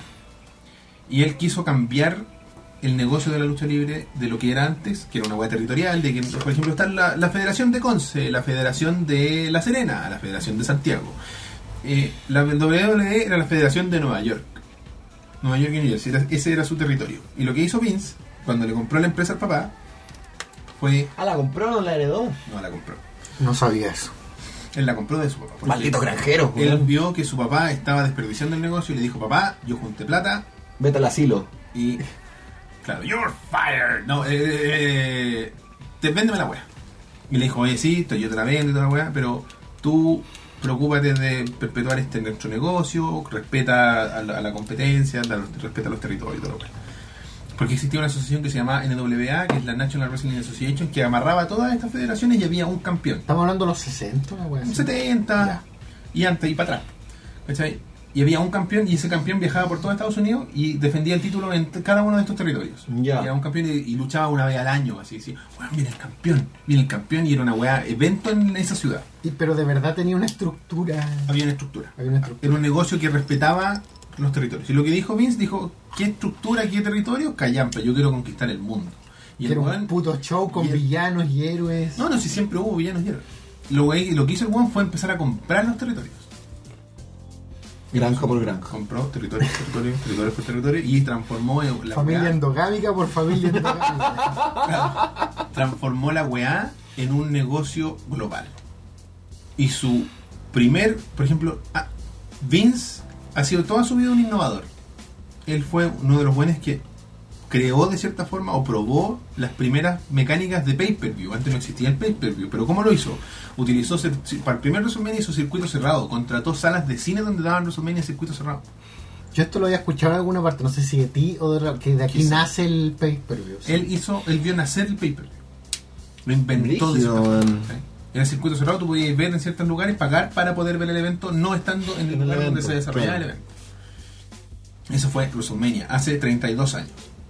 Y él quiso cambiar el negocio de la lucha libre de lo que era antes, que era una hueá territorial, de que, por ejemplo, está la, la Federación de Conce, la Federación de La Serena, la Federación de Santiago. Eh, la W W E era la Federación de Nueva York. Nueva York y New Jersey, era- ese era su territorio. Y lo que hizo Vince, cuando le compró la empresa al papá, fue... Ah, la compró, no la heredó. No la compró. No sabía eso. Él la compró de su papá. porque Maldito granjero, Él weón. vio que su papá estaba desperdiciando el negocio y le dijo, papá, yo junté plata Vete al asilo. y... Claro, you're fired. No, eh, eh, te véndeme la wea. Y le dijo, oye, sí, yo te la vendo y toda la wea, pero tú preocúpate de perpetuar este nuestro negocio, respeta a la, a la competencia, da- respeta los territorios y toda la wea. Porque existía una asociación que se llamaba N W A, que es la National Wrestling Association, que amarraba todas estas federaciones y había un campeón. Estamos hablando de los sesenta, una wea Un así. setenta Ya. y antes y para atrás. ¿Cachai? Y había un campeón y ese campeón viajaba por todo Estados Unidos y defendía el título en t- cada uno de estos territorios. Ya. Y era un campeón y, y luchaba una vez al año, así, así. Bueno, viene el campeón, viene el campeón y era una weá, evento en esa ciudad. Y, pero de verdad tenía una estructura. Había una estructura. Había una estructura. Era un negocio que respetaba los territorios. Y lo que dijo Vince, dijo, ¿qué estructura, qué territorio? Callampa, yo quiero conquistar el mundo. Y Que el era weón- un puto show con y el- villanos y héroes. No, no, si siempre hubo villanos y héroes. Lo, que- lo que hizo el weón fue empezar a comprar los territorios. Granja por granja. Compró territorios, territorios, territorios por territorio y transformó la Familia weá, endogámica por familia endogámica. transformó la weá en un negocio global. Y su primer, por ejemplo, ah, Vince ha sido toda su vida un innovador. Él fue uno de los buenos que creó de cierta forma o probó las primeras mecánicas de pay-per-view. Antes no existía el pay-per-view, pero ¿cómo lo hizo? Utilizó, cir- para el primer WrestleMania hizo circuito cerrado, contrató salas de cine donde daban WrestleMania circuito cerrado. Yo esto lo había escuchado en alguna parte, no sé si de ti o de Ra- que de aquí Quizá. nace el pay-per-view. sí. Él hizo, él vio nacer el pay-per-view. Lo inventó de Brígido, cierta forma. man. ¿sí? En el circuito cerrado tú podías ver en ciertos lugares, pagar para poder ver el evento, no estando en el En el lugar donde evento, se desarrollaba claro. el evento. Eso fue WrestleMania, hace treinta y dos años.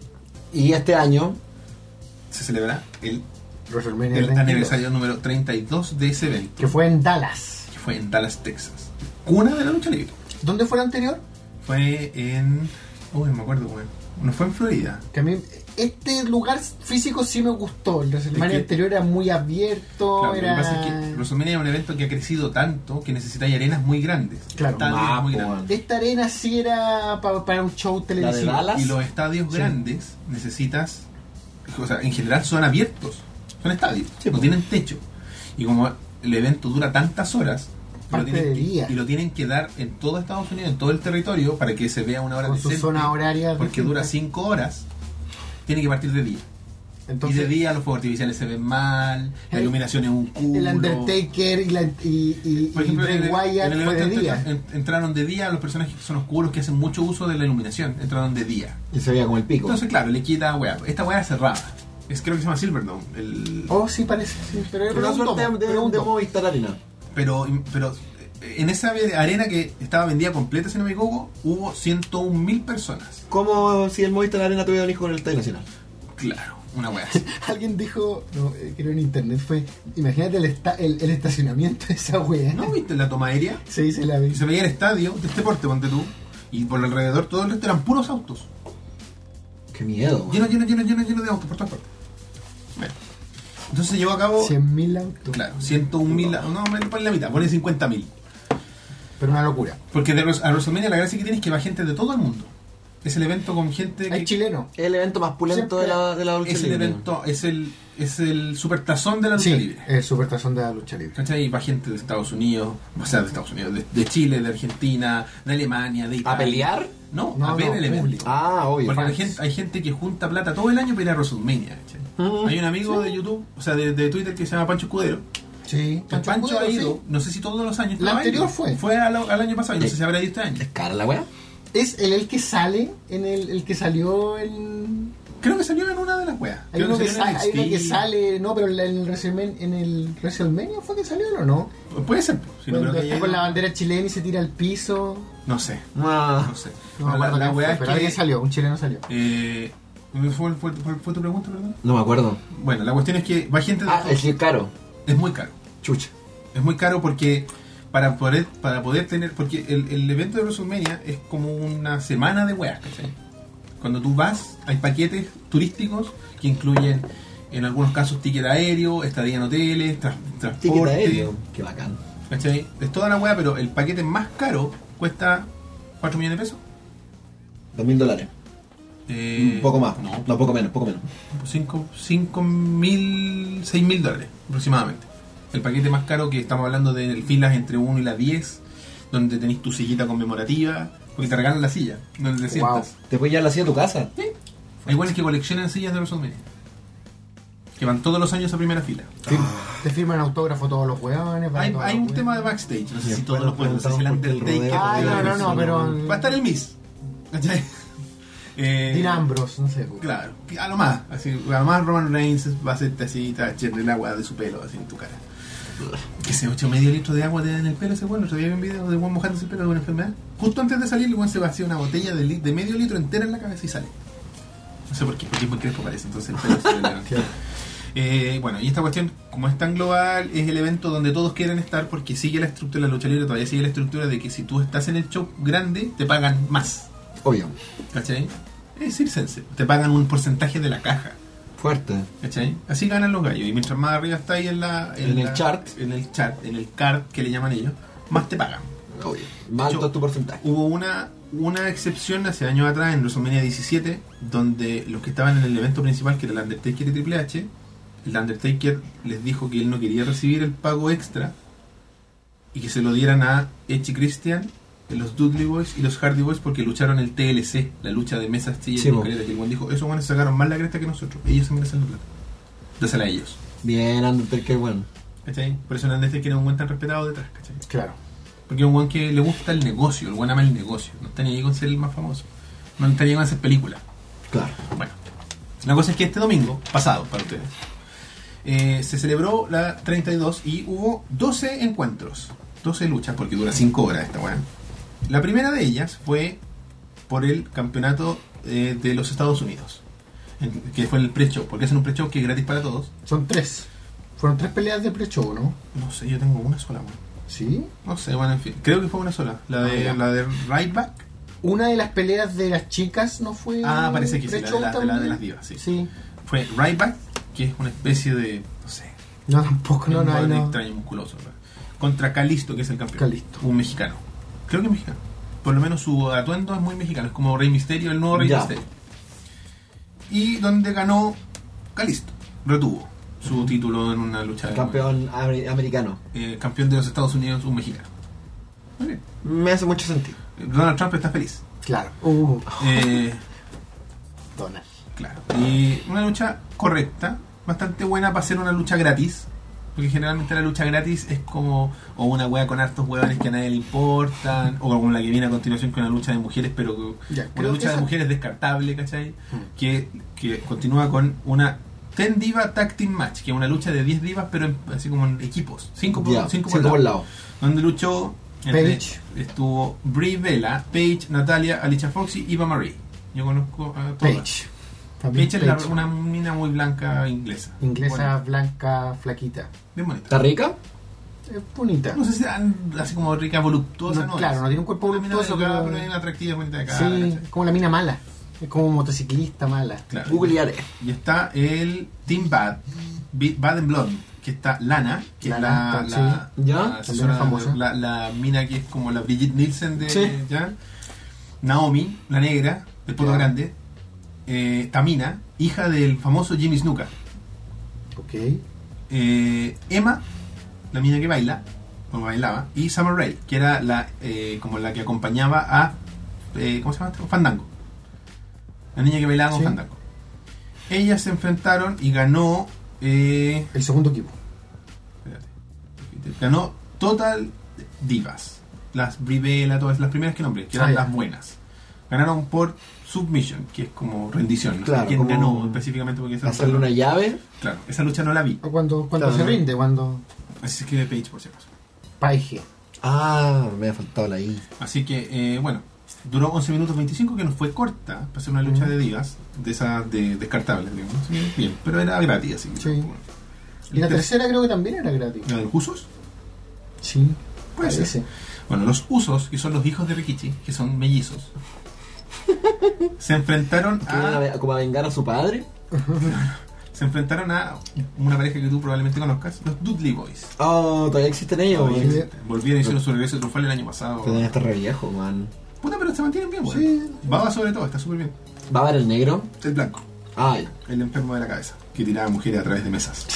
Y este año, Se celebra el, WrestleMania el treinta y dos, aniversario número treinta y dos de ese evento, que fue en Dallas. que fue en Dallas, Texas. Cuna de la lucha libre. ¿Dónde fue el anterior? Fue en... Uy, no me acuerdo, güey. No fue en Florida. Que a mí este lugar físico sí me gustó. El WrestleMania Es que- anterior era muy abierto, Claro, era Lo que pasa es que WrestleMania es un evento que ha crecido tanto que necesita arenas muy grandes. Claro. Estadios Ah, muy po, grandes. esta arena sí era pa- para un show televisivo. Dallas? Y los estadios Sí. grandes necesitas, o sea, en general son abiertos, son estadios, Sí, no po. tienen techo. Y como el evento dura tantas horas, y lo, Parte tienen de que, día. y lo tienen que dar en todo Estados Unidos, en todo el territorio, para que se vea una hora Con su decente, zona horaria porque distinta. dura cinco horas, tiene que partir de día. Entonces, y de día los fuegos artificiales se ven mal, la el- iluminación es un culo. el Undertaker y, la, y, y, Por ejemplo, y Bray en el, Wyatt en el fue de evento día. en- entraron de día, los personajes que son oscuros, que hacen mucho uso de la iluminación, entraron de día. Y se veía como el pico. Entonces, claro, le quita weá. Esta weá es cerrada. Es, creo que se llama Silverdome. El, Oh, sí, parece, sí, pero Pero pero un una domo, suerte de, pero un de domo. Movistar Arena. pero, pero en esa arena que estaba vendida completa, si no me equivoco, hubo ciento un mil personas. Como si el Movistar Arena tuviera un hijo con el Estadio Nacional. Claro, una weá así. Alguien dijo, no, eh, creo en internet, fue, imagínate el, esta, el, el estacionamiento de esa wea. ¿No viste la toma aérea? Sí, se la vi. Y se veía el estadio de este porte, ponte tú, y por alrededor todo el resto eran puros autos. Qué miedo. Lleno, lleno, lleno, lleno, lleno de autos por todas partes. Bueno. Entonces se llevó a cabo, cien mil autos. claro, ciento un mil, no, pon la mitad, pone cincuenta mil. Pero una locura. Porque de Ros- a WrestleMania la gracia que tiene es que va gente de todo el mundo. Es el evento con gente Hay que... chileno. Es el evento más pulento de la, de la lucha Es el libre. evento, es el, es el supertazón de la lucha Sí, libre. el supertazón de la lucha libre. ¿Cachai? Y va gente de Estados Unidos, o sea, de Estados Unidos, de, de Chile, de Argentina, de Alemania, de Italia. ¿A pelear? No, No, a ver no, el evento. público. Ah, obvio. Porque hay fans. gente, hay gente que junta plata todo el año para ir a WrestleMania. ¿cachai? Mm, Hay un amigo de YouTube, o sea, de, de Twitter que se llama Pancho Escudero. Sí, El Pancho Escudero, ha ido, sí. no sé si todos los años. La pero ha anterior ido. fue. Fue al, al año pasado y no sé si habrá ido este año. ¿Es cara la wea? Es el, el que sale, en el, el que salió en... Creo que salió en una de las weas. Hay Creo uno que, salió en sa- hay uno N que X T. sale, no, pero en el, WrestleMania, en el WrestleMania fue que salió o no. Puede ser, si no Cuando creo que está haya con ido. la bandera chilena y se tira al piso. No sé, Ah, no sé. No me Pero la, acuerdo la quién wea fue, es pero que... alguien salió, un chileno salió. Eh, ¿fue, fue, fue, fue tu pregunta, perdón? no me acuerdo. Bueno, la cuestión es que va gente de Ah, todo. es que es caro. Es muy caro. Chucha. Es muy caro porque para poder para poder tener... Porque el, el evento de WrestleMania es como una semana de weas, ¿cachai? Cuando tú vas, hay paquetes turísticos que incluyen, en algunos casos, ticket aéreo, estadía en hoteles, tras- transporte... Ticket aéreo. Qué bacán. ¿Cachai? Es toda la wea, pero el paquete más caro cuesta cuatro millones de pesos. Dos mil dólares. Eh, Un poco más. No, No, poco menos, poco menos. cinco mil, seis mil dólares aproximadamente. El paquete más caro, que estamos hablando de filas entre uno y las diez, donde tenéis tu sillita conmemorativa, porque te regalan la silla, donde te sientas. ¿Te puedes llevar la silla a tu casa? Hay buenos que coleccionan sillas de WrestleMania, que van todos los años a primera fila. Fir- Te firman autógrafo todos los hueones. van Hay, todos hay los un hueones. tema de backstage, no sé Y si todos después los pueden, no sé si el nos preguntamos por qué el Undertaker... Ah, rodeo. no, no, no, pero... Va a estar el Miss. ¿Cachai? Eh, Dean Ambrose, no sé. Claro, a lo más, así, a lo más Roman Reigns va a hacerte así, te va a echarle el agua de su pelo así en tu cara. Que se ocho medio litro de agua te da en el pelo ese bueno, todavía vi un video de Juan mojándose el pelo de una enfermedad. Justo antes de salir, el Juan se vacía una botella de, li- de medio litro entera en la cabeza y sale. No sé por qué, porque es muy crespo parece, entonces el pelo se le levanta. Claro. Eh, bueno, y esta cuestión, como es tan global, es el evento donde todos quieren estar porque sigue la estructura, la lucha libre todavía sigue la estructura de que si tú estás en el show grande, te pagan más. Obvio. ¿Cachai? Es circense, te pagan un porcentaje de la caja. Fuerte. ¿Cachai? Así ganan los gallos. Y mientras más arriba está ahí en la... En el la- chart. En el chart, en el card que le llaman ellos, más te pagan. Obvio. Más De hecho, alto es tu porcentaje. Hubo una, una excepción hace años atrás en WrestleMania diecisiete, donde los que estaban en el evento principal, que era el Undertaker y Triple H, el Undertaker les dijo que él no quería recibir el pago extra y que se lo dieran a Edge y Christian, los Dudley Boys y los Hardy Boys, porque lucharon el T L C, la lucha de mesas, sillas Sí, y mo. escaleras. Y el buen dijo, esos buenos sacaron más la cresta que nosotros, ellos se merecen la plata. Dásela a ellos. Bien, Undertaker, bueno. ¿Cachai? Por eso el Undertaker es un buen tan respetado detrás, ¿cachai? Claro. Porque es un buen que le gusta el negocio, el buen ama el negocio. No está ni ahí con ser el más famoso. No está ni ahí con hacer películas. Claro. Bueno, la cosa es que este domingo, pasado para ustedes, eh, se celebró la treinta y dos y hubo doce encuentros, doce luchas, porque dura cinco horas esta weá. La primera de ellas fue por el campeonato eh, de los Estados Unidos, en- que fue el pre-show, porque hacen un pre-show que es gratis para todos. Son tres. Fueron tres peleas de pre-show, ¿no? No sé, yo tengo una sola, weón. Sí. No sé, bueno, en fin, creo que fue una sola. La Ah, de, ya. la de Right Back. Una de las peleas de las chicas no fue. Ah, parece que sí, la de, pre-show la, de, la, de también? las divas, sí. Sí. Fue Right Back, que es una especie de, no sé, No, tampoco, no, un no, jugador no. extraño, musculoso, ¿verdad? Contra Calisto, que es el campeón. Calisto. Un mexicano. Creo que es mexicano. Por lo menos su atuendo es muy mexicano. Es como Rey Misterio, el nuevo Rey Ya. Misterio. Y donde ganó Calisto. Retuvo su título en una lucha de Campeón amer- americano. eh, campeón de los Estados Unidos, un mexicano. Muy bien. Me hace mucho sentido. Donald Trump está feliz. Claro. Uh, Eh, Donald. Claro. Y una lucha correcta, bastante buena para hacer una lucha gratis. Porque generalmente la lucha gratis es como o una wea con hartos hueones que a nadie le importan, o como la que viene a continuación con una lucha de mujeres, pero Ya, una creo lucha que de esa- mujeres descartable, ¿cachai? Mm. Que, que continúa con una ten diva tag team match, que es una lucha de diez divas, pero en- así como en equipos, cinco por, Ya, cinco cinco por por lado. lado. Donde luchó entre- Paige. estuvo Brie Bella, Paige, Natalia, Alicia Fox y Eva Marie. Yo conozco a todas. Paige. También Paige es la- Paige. una mina muy blanca inglesa. Inglesa, Bonita, blanca, flaquita. bien bonita. ¿Está rica? Es bonita. No sé si tan así como rica, voluptuosa, No, no, claro, es. no tiene un cuerpo Una mina voluptuoso, delgada, pero- pero es una atractiva, bonita de cara. Sí, ¿cachai? es como la mina mala. Es como motociclista mala. Claro. Googlearé. Y está el Team Bad, Bi- Bad and Blood, que está Lana, que Lana, es sí. la, la, Ya, la también asesora, es famosa. la, la mina que es como la Brigitte Nielsen de Sí. ¿ya? Naomi, la negra, del poto Ya. grande, eh, Tamina, hija del famoso Jimmy Snuka, Ok. eh, Emma, la mina que baila, o bailaba, y Summer Rae, que era la eh, como la que acompañaba a eh, ¿cómo se llama esto? Fandango, la niña que bailaba con Sí. Fandango. Ellas se enfrentaron y ganó eh, El segundo equipo. espérate, ganó Total Divas, las Brivela, todas las primeras que nombré, que eran Ah, ya. las buenas. Ganaron por submission, que es como rendición. No Claro, sé quién como ganó específicamente porque esa Hacerle lucha una no- llave. claro, esa lucha no la vi. O cuando, cuando Claro. se rinde, cuando. Así se escribe Page por si acaso. Paige. Ah, me ha faltado la I. Así que, eh, bueno, duró once minutos veinticinco, que no fue corta para hacer una lucha Mm. de divas, de esas de descartables, digamos. Así que bien, pero era gratis, así que. Sí. bueno. Y la Ter- tercera creo que también era gratis. ¿La de los Usos? Sí. Puede ser. Parece. Bueno, los Usos, que son los hijos de Rikichi, que son mellizos, se enfrentaron Que viene a a ve- como a vengar a su padre. se enfrentaron a una pareja que tú probablemente conozcas, los Dudley Boys. Oh, todavía existen ellos, Todavía weón. existen. Volvieron y hicieron su regreso triunfal el año pasado. Que deben estar re viejo, man. Puta, pero se mantienen bien, güey. Sí. Baba sobre todo, está súper bien. ¿Va a ver el negro? El blanco, Ah, ya. el enfermo de la cabeza, que tiraba mujeres a través de mesas.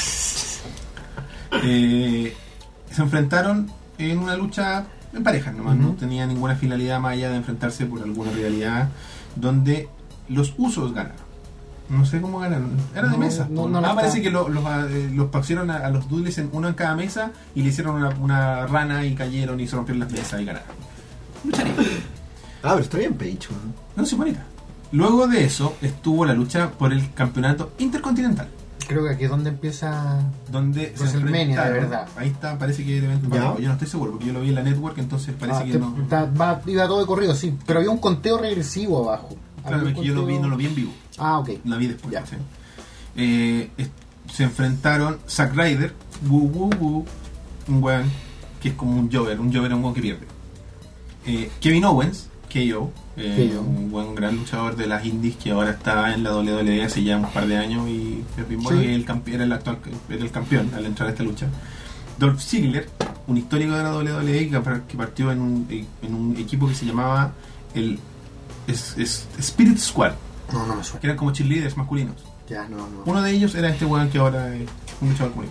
Eh, se enfrentaron en una lucha en parejas nomás, no Ujú. tenía ninguna finalidad más allá de enfrentarse por alguna rivalidad, donde los Usos ganaron. No sé cómo ganaron, era de No, mesa. no, ¿no? no Ah, lo parece está. que lo- los, eh, los pusieron a, a los Dudleys en uno en cada mesa y le hicieron una, una rana y cayeron y se rompieron las mesas y ganaron. Lucha libre. Ah, pero está bien pecho, weón. No sé, bonita. Luego de eso estuvo la lucha por el campeonato intercontinental, Creo que aquí es donde empieza. donde se WrestleMania, de enfrentaron- verdad. Ahí está, parece que el evento Ya. paró. Yo no estoy seguro porque yo lo vi en la network, entonces parece Ah, que te- no. ta- va- iba todo de corrido, sí. Pero había un conteo regresivo abajo. Claro, Había es un que yo lo vi, conteo- no lo vi en vivo, Ah, ok. la vi después. Ya. ¿sí? Eh, es- se enfrentaron Zack Ryder, Woo Woo Woo, un weón que es como un Jover, un Jover es un weón que pierde. Eh, Kevin Owens, K O, eh, K O. un buen gran luchador de las indies que ahora está en la W W E hace ya un par de años y es bien bueno, Sí. y el campe- era el actual era el campeón al entrar a esta lucha. Dolph Ziggler, un histórico de la W W E que par- que partió en un, en un equipo que se llamaba el es- es- Spirit Squad, No, no me suena. que eran como cheerleaders masculinos. Ya, no, no. Uno de ellos era este weón que ahora es un luchador común.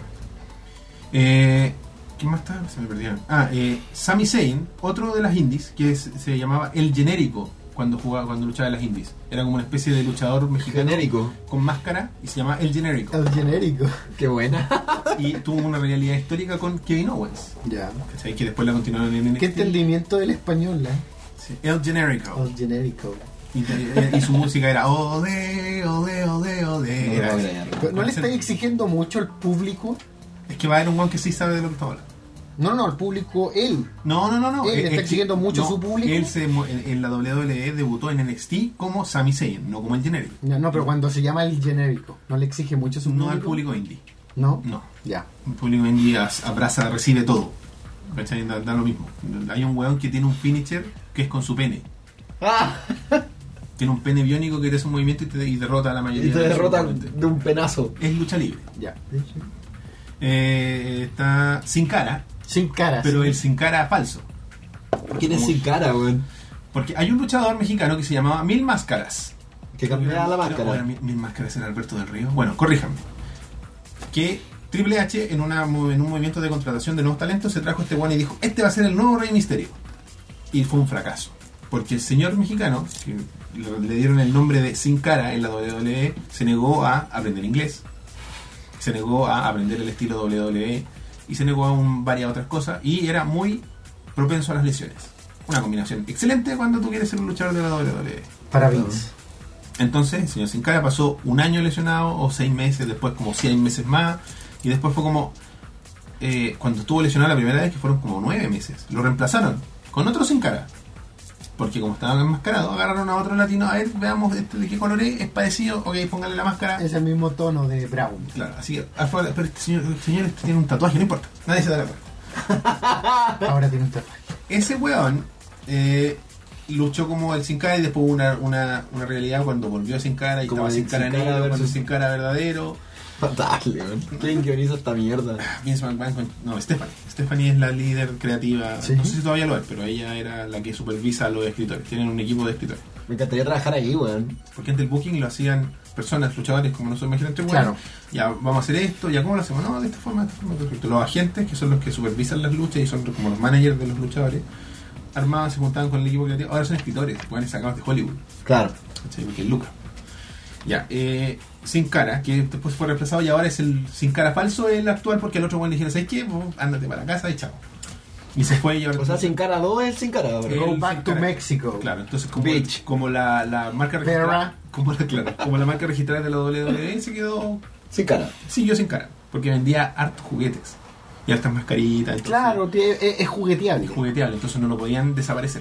Eh, ¿Quién más está? Se me perdieron. Ah, eh, Sami Zayn, otro de las indies, que es- se llamaba El Genérico cuando jugaba, cuando luchaba en las indies. Era como una especie de luchador mexicano Genérico. con máscara y se llamaba El Genérico. El genérico. Qué buena. Y tuvo una realidad histórica con Kevin Owens. Ya. ¿Cachai? Que después la continuaron en N X T. ¿Qué entendimiento del español, eh? Sí, El Genérico. El genérico. Y, y su música era Ode, Ode, Ode, Ode. No Era- lo puedo creer. Pero ¿no le estáis exigiendo mucho al público? Es que va a haber un weón que sí sabe de lo que está hablando. No, no, al público, él. No, no, no, no. Él Es- está es exigiendo que- mucho a no, su público. Él se, mu- en, en la W W E debutó en N X T como Sami Zayn, no como el genérico. No, no, pero cuando se llama el genérico, ¿no le exige mucho a su No público? al público indie. No. No. Ya. El público indie as- abraza, recibe todo. ¿Cachai? Da, da lo mismo. Hay un weón que tiene un finisher que es con su pene. Ah, Tiene un pene biónico que te hace un movimiento y, te, y derrota a la mayoría y te de los derrota oponentes. de un penazo. Es lucha libre. Ya. Eh, está sin cara, Sin caras. pero el sin cara falso. ¿Quién es sin cara, weón? Porque hay un luchador mexicano que se llamaba Mil Máscaras. Que cambiaba la Creo- máscara. o era Mil, Mil Máscaras era Alberto del Río. Bueno, corríjanme. Que Triple H en, una, en un movimiento de contratación de nuevos talentos se trajo a este one y dijo, este va a ser el nuevo Rey Misterio. Y fue un fracaso. porque el señor mexicano, que le dieron el nombre de Sin Cara en la doble u doble u E, se negó a aprender inglés, se negó a aprender el estilo doble u doble u E y se negó a un, varias otras cosas, y era muy propenso a las lesiones. Una combinación excelente cuando tú quieres ser un luchador de la doble u doble u E. Para Vince. Entonces el señor Sin Cara pasó un año lesionado, o seis meses, después como cien meses más, y después fue como eh, cuando estuvo lesionado la primera vez, que fueron como nueve meses, lo reemplazaron con otro Sin Cara, porque como estaba enmascarado, agarraron a otro latino. A ver, veamos este de qué color es, es parecido, ok, póngale la máscara. Es el mismo tono de Brown. Claro, así que, afuera, pero este señor, este señor este tiene un tatuaje, no importa, nadie se da la cuenta. Ahora tiene un tatuaje. Ese weón eh, luchó como el Sin Cara, y después hubo una, una, una realidad cuando volvió a Sin Cara y Como estaba el Sin Cara Sin Cara negro, cuando versus- Sin Cara verdadero. Dale, weón. ¿Quién guioniza esta mierda? Vince McMahon con- no, Stephanie. Stephanie es la líder creativa. Sí. No sé si todavía lo es, pero ella era la que supervisa a los escritores. Tienen un equipo de escritores. Me encantaría trabajar ahí, weón. Porque antes el booking lo hacían personas, luchadores como nosotros, imagínate, bueno, Claro. ya vamos a hacer esto, ya cómo lo hacemos, no, de esta forma, de esta forma, perfecto. Los agentes, que son los que supervisan las luchas y son como los managers de los luchadores, armaban, se juntaban con el equipo creativo. Ahora son escritores, pueden sacados de Hollywood, Claro. ¿cachai? Porque es lucro. Ya, eh, Sin Cara, que después fue reemplazado y ahora es el Sin Cara falso, el actual, porque el otro bueno le dijeron, ¿sabes qué? Pues, ándate para la casa y chao. Y se fue y ahora... O sea, Sin Cara dos es Sin Cara, bro. Eh, Go El back Sin to Cara. Mexico. Claro, entonces como, Bitch. como la, la marca registrada, Perra. como la, claro, como la marca registrada de la doble u doble u E se quedó, Sin Cara. siguió Sin Cara, porque vendía hartos juguetes y hartas mascaritas, entonces, Claro, tie- es, es jugueteable. y jugueteable, entonces no lo podían desaparecer.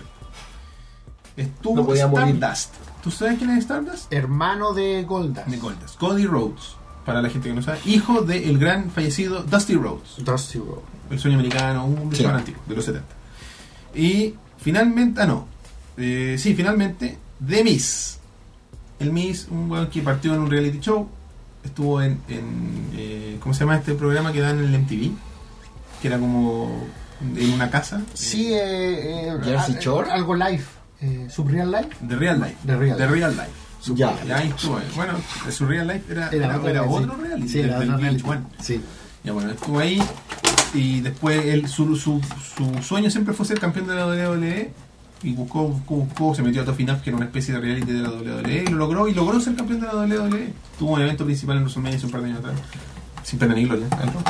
Estuvo No podía morir. Stardust. ¿Tú sabes quién es Stardust? Hermano de Goldust. De Goldust. Cody Rhodes, para la gente que no sabe, hijo del gran fallecido Dusty Rhodes, Dusty Rhodes. el sueño americano, un luchador Sí. antiguo de los setenta. Y finalmente, ah no, eh, sí, finalmente, The Miz. El Miz, un weón que partió en un reality show, estuvo en, en eh, ¿cómo se llama este programa que dan en el M T V? Que era como en una casa. Sí, eh, eh, Jersey a- Shore. algo live. Eh, Subreal Life. De Real Life. The Real The Life. Real Life. Ya. Y ahí estuvo. eh. Bueno, su Real Life era, era, era reality, otro sí. reality. Sí, del- era del otro reality. V H uno. Sí. Ya bueno, estuvo ahí y después él, su, su, su sueño siempre fue ser campeón de la doble u doble u E y buscó, buscó, buscó, se metió a Tough Enough, que era una especie de reality de la doble u doble u E, y lo logró y logró ser campeón de la doble u doble u E. Tuvo un evento principal en WrestleMania hace un par de años atrás, sin pena ni gloria.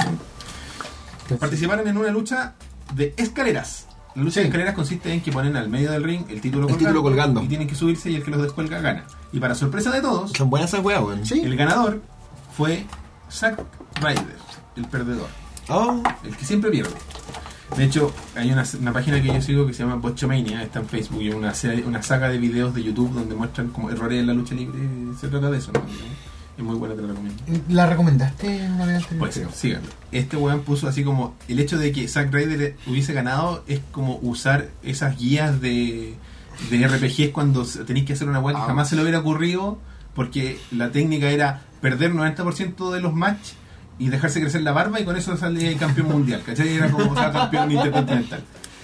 Participaron en una lucha de escaleras. La lucha Sí. de escaleras consiste en que ponen al medio del ring el título, El título colgando. y tienen que subirse, y el que los descuelga gana. Y para sorpresa de todos, Son buenas esas weas, weón. Sí. el ganador fue Zack Ryder, el perdedor, Oh, el que siempre pierde. De hecho, hay una, una página que yo sigo que se llama Botchamania, está en Facebook, y es una, serie- una saga de videos de YouTube donde muestran como errores en la lucha libre. Se trata de eso, ¿no? Es muy buena, te la recomiendo. ¿La recomendaste una vez anterior? Puede ser, síganlo. Este weón puso así como el hecho de que Zack Ryder hubiese ganado es como usar esas guías de, de R P Gs cuando se- tenéis que hacer una weá que Ah. jamás se le hubiera ocurrido, porque la técnica era perder noventa por ciento de los matches y dejarse crecer la barba, y con eso salía el campeón mundial, ¿cachai? Era como, o sea, campeón intercontinental.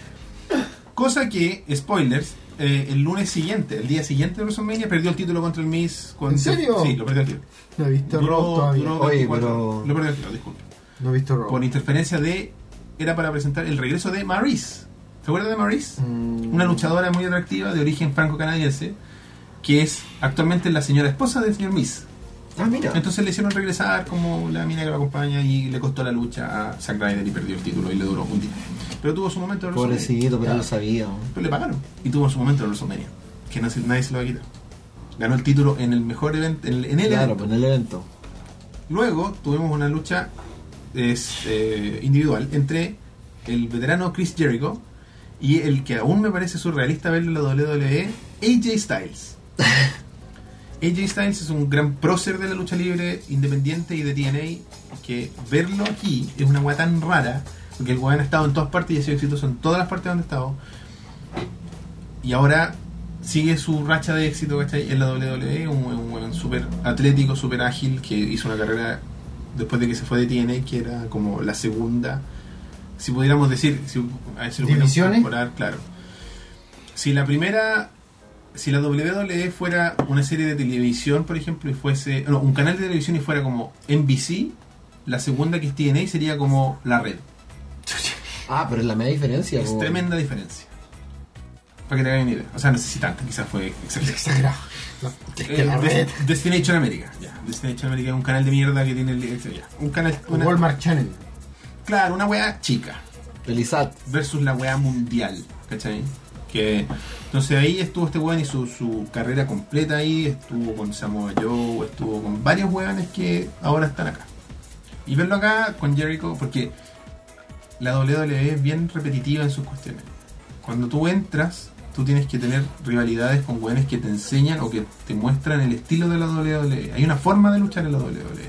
Cosa que, spoilers, eh, el lunes siguiente, el día siguiente de WrestleMania, perdió el título contra el Miz. Cuando- ¿En serio? Sí, lo perdió el título. No he visto Duró- Raw todavía. duró Oye, veinticuatro pero- horas. Lo perdió el título, disculpe. No he visto Raw. Por interferencia de... Era para presentar el regreso de Maryse. ¿Se acuerdan de Maryse? Mm. Una luchadora muy atractiva de origen franco-canadiense, que es actualmente la señora esposa del señor Miz. ah, mira. Entonces le hicieron regresar como la mina que lo acompaña, y le costó la lucha a Zack Ryder y perdió el título, y le duró un día. Pero tuvo su momento de WrestleMania. Pobrecito, pero Ya. no lo sabía, weón. Pero le pagaron. Y tuvo su momento de WrestleMania, que no se- nadie se lo va a quitar. Ganó el título en el mejor evento, en el, en el Claro, evento. pues en el evento. Luego tuvimos una lucha es, eh, individual entre el veterano Chris Jericho y el que aún me parece surrealista verlo en la doble u doble u E, A J Styles. A J Styles es un gran prócer de la lucha libre independiente y de T N A, que verlo aquí es una weá tan rara, porque el weón ha estado en todas partes y ha sido exitoso en todas las partes donde ha estado, y ahora sigue su racha de éxito, ¿cachai? En la doble u doble u E, un, un weón súper atlético, súper ágil, que hizo una carrera después de que se fue de T N A, que era como la segunda, si pudiéramos decir, si, a ver si lo pudiéramos ¿Divisiones? comparar, claro. Si la primera, si la doble u doble u E fuera una serie de televisión, por ejemplo, y fuese, no, un canal de televisión y fuera como N B C, la segunda, que es T N A, sería como la red. Ah, pero es la media diferencia, Es po. tremenda diferencia. Para que te hagan una idea. O sea, no sé si tanto, quizás fue exagerado. Exagerado. No, es que Eh, la red. Des- Destination America. Ya. Destination America es un canal de mierda que tiene el. Ya. Un canal. Una, Walmart Channel. claro, una weá chica. El I S A T. Versus la weá mundial. ¿Cachai? Que. Entonces ahí estuvo este weón y su, su carrera completa ahí. Estuvo con Samoa Joe. Estuvo con varios weones que ahora están acá. Y verlo acá con Jericho. Porque la doble u doble u E es bien repetitiva en sus cuestiones. Cuando tú entras, tú tienes que tener rivalidades con weones que te enseñan o que te muestran el estilo de la doble u doble u E. Hay una forma de luchar en la doble u doble u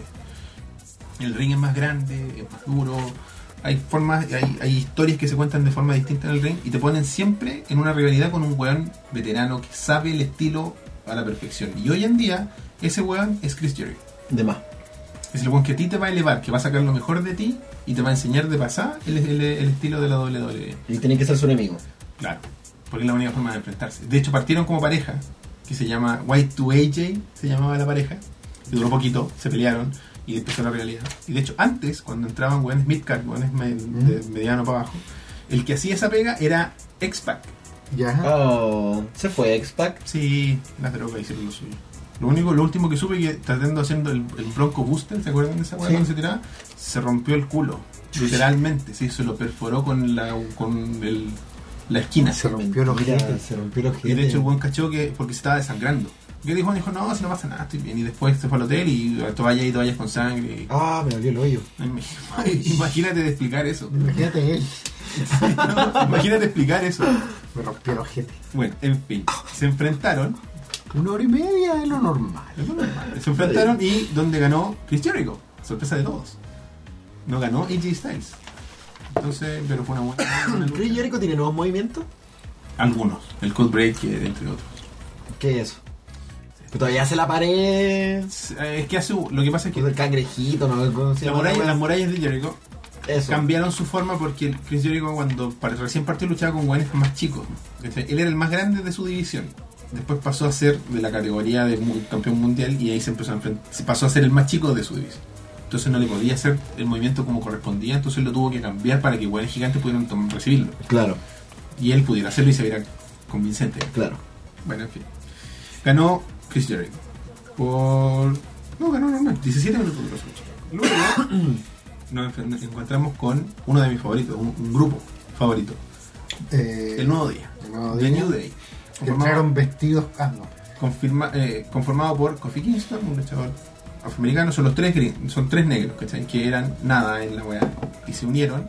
E. El ring es más grande, es más duro. Hay formas, hay, hay historias que se cuentan de forma distinta en el ring y te ponen siempre en una rivalidad con un weón veterano que sabe el estilo a la perfección. Y hoy en día, ese weón es Chris Jericho. De más. Es el weón que a ti te va a elevar, que va a sacar lo mejor de ti y te va a enseñar de pasar el, el, el estilo de la doble u doble u E. Y tiene que ser su enemigo. Claro, porque es la única forma de enfrentarse. De hecho, partieron como pareja, que se llama White to A J, se llamaba la pareja, y duró poquito, se pelearon, y empezó la realidad. Y de hecho, antes, cuando entraban weones midcard, weones me- de mediano para abajo, el que hacía esa pega era X-Pac. Ya. Oh, se fue X-Pac. Sí, las drogas hicieron lo suyo. Lo único, lo último que supe que tratando haciendo el, el Bronco Booster, ¿se acuerdan de esa weá Sí. cuando se tiraba? Se rompió el culo, literalmente, sí, se lo perforó con la con el, la esquina. Se rompió los Mira, ojete. se rompió los Y de hecho el buen cachó que porque se estaba desangrando. Y dijo, dijo, no, si no pasa nada, estoy bien. Y después se fue al hotel y toallas y toallas con sangre. Ah, me dolió el hoyo. Imagínate de explicar eso. Imagínate él. Imagínate explicar eso. Me rompió el ojete. Bueno, en fin, se enfrentaron. Una hora y media es lo normal. Es lo normal. Se enfrentaron y donde ganó Chris Jericho. Sorpresa de todos. No ganó A J Styles. Entonces, pero fue una buena, buena lucha. ¿Chris Jericho tiene nuevos movimientos? Algunos. El Code Breaker, entre otros. ¿Qué es eso? Pero todavía hace la pared. Es que hace, lo que pasa es que El cangrejito, ¿no? ¿Cómo se la llama? muralla- las murallas de Jericho Eso. cambiaron su forma porque el Chris Jericho cuando para- recién partió luchaba con güeyes más chicos. ¿Cachai? Él era el más grande de su división. Después pasó a ser de la categoría de mu- campeón mundial y ahí se empezó a enfrentar, se pasó a ser el más chico de su división. Entonces no le podía hacer el movimiento como correspondía, entonces lo tuvo que cambiar para que güeyes gigantes pudieran tom- recibirlo. Claro, Y él pudiera hacerlo y se viera convincente. claro. Bueno, en fin. Ganó Chris Jericho. Por... No, ganó normal. diecisiete minutos de lucha. Luego nos enfren- encontramos con uno de mis favoritos, un, un grupo favorito. Eh, El Nuevo Día. El Nuevo The Día. New Day. que Conformado, entraron vestidos. Ah, no. confirma- eh, conformado por Kofi Kingston, un luchador afroamericano. Son los tres gring- son tres negros, ¿cachai? Que eran nada en la weá. Y se unieron.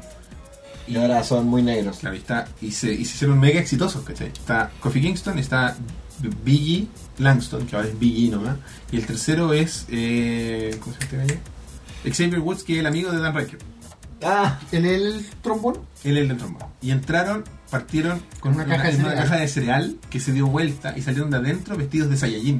Y ahora son muy negros. Claro, y, está, y, se, y se hicieron mega exitosos, ¿cachai? Está Kofi Kingston, está Biggie Langston, que ahora es Biggie nomás, y el tercero es, eh, ¿cómo se llama? Xavier Woods, que es el amigo de Dan Riker. Ah, ¿El, el trombón? Él es el del trombón. Y entraron, partieron con Una una, caja de en una cereal. caja de cereal que se dio vuelta y salieron de adentro vestidos de Saiyajin.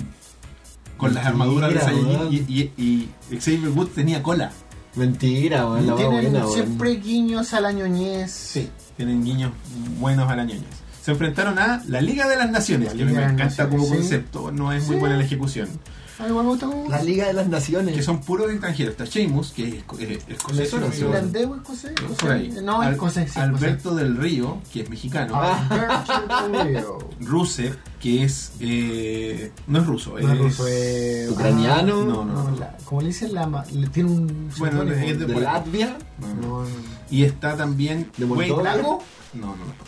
Con las armaduras de Mentira, Saiyajin weón. y, y, y Xavier Woods tenía cola. mentira, weón. La Tienen buena, weón. siempre guiños a la ñoñez. Sí, tienen guiños buenos a la ñoñez. Se enfrentaron a la Liga de las Naciones, La que a mí Liga me de las encanta Naciones, como sí. concepto, no es muy Sí. buena la ejecución. Ah, igual me gusta como. La Liga de las Naciones. Que son puros extranjeros. Está Sheamus, que es esco- eh, escocés. Me suena, ¿no? sí. ¿Irlandés o escocés? Por ahí. No, Al- escocés. sí, Alberto del Río, que es mexicano. Alberto del Río. Rusev, que es. Eh, no es ruso, No es. es ruso, es- Ucraniano. Ah, No, no, no. la- como le dicen, la, ma- le- tiene un. Bueno, seudónimo. es de- De Latvia. No, no. No, no. Y está también. ¿De Wade Moldova? Barrett. No, no, no.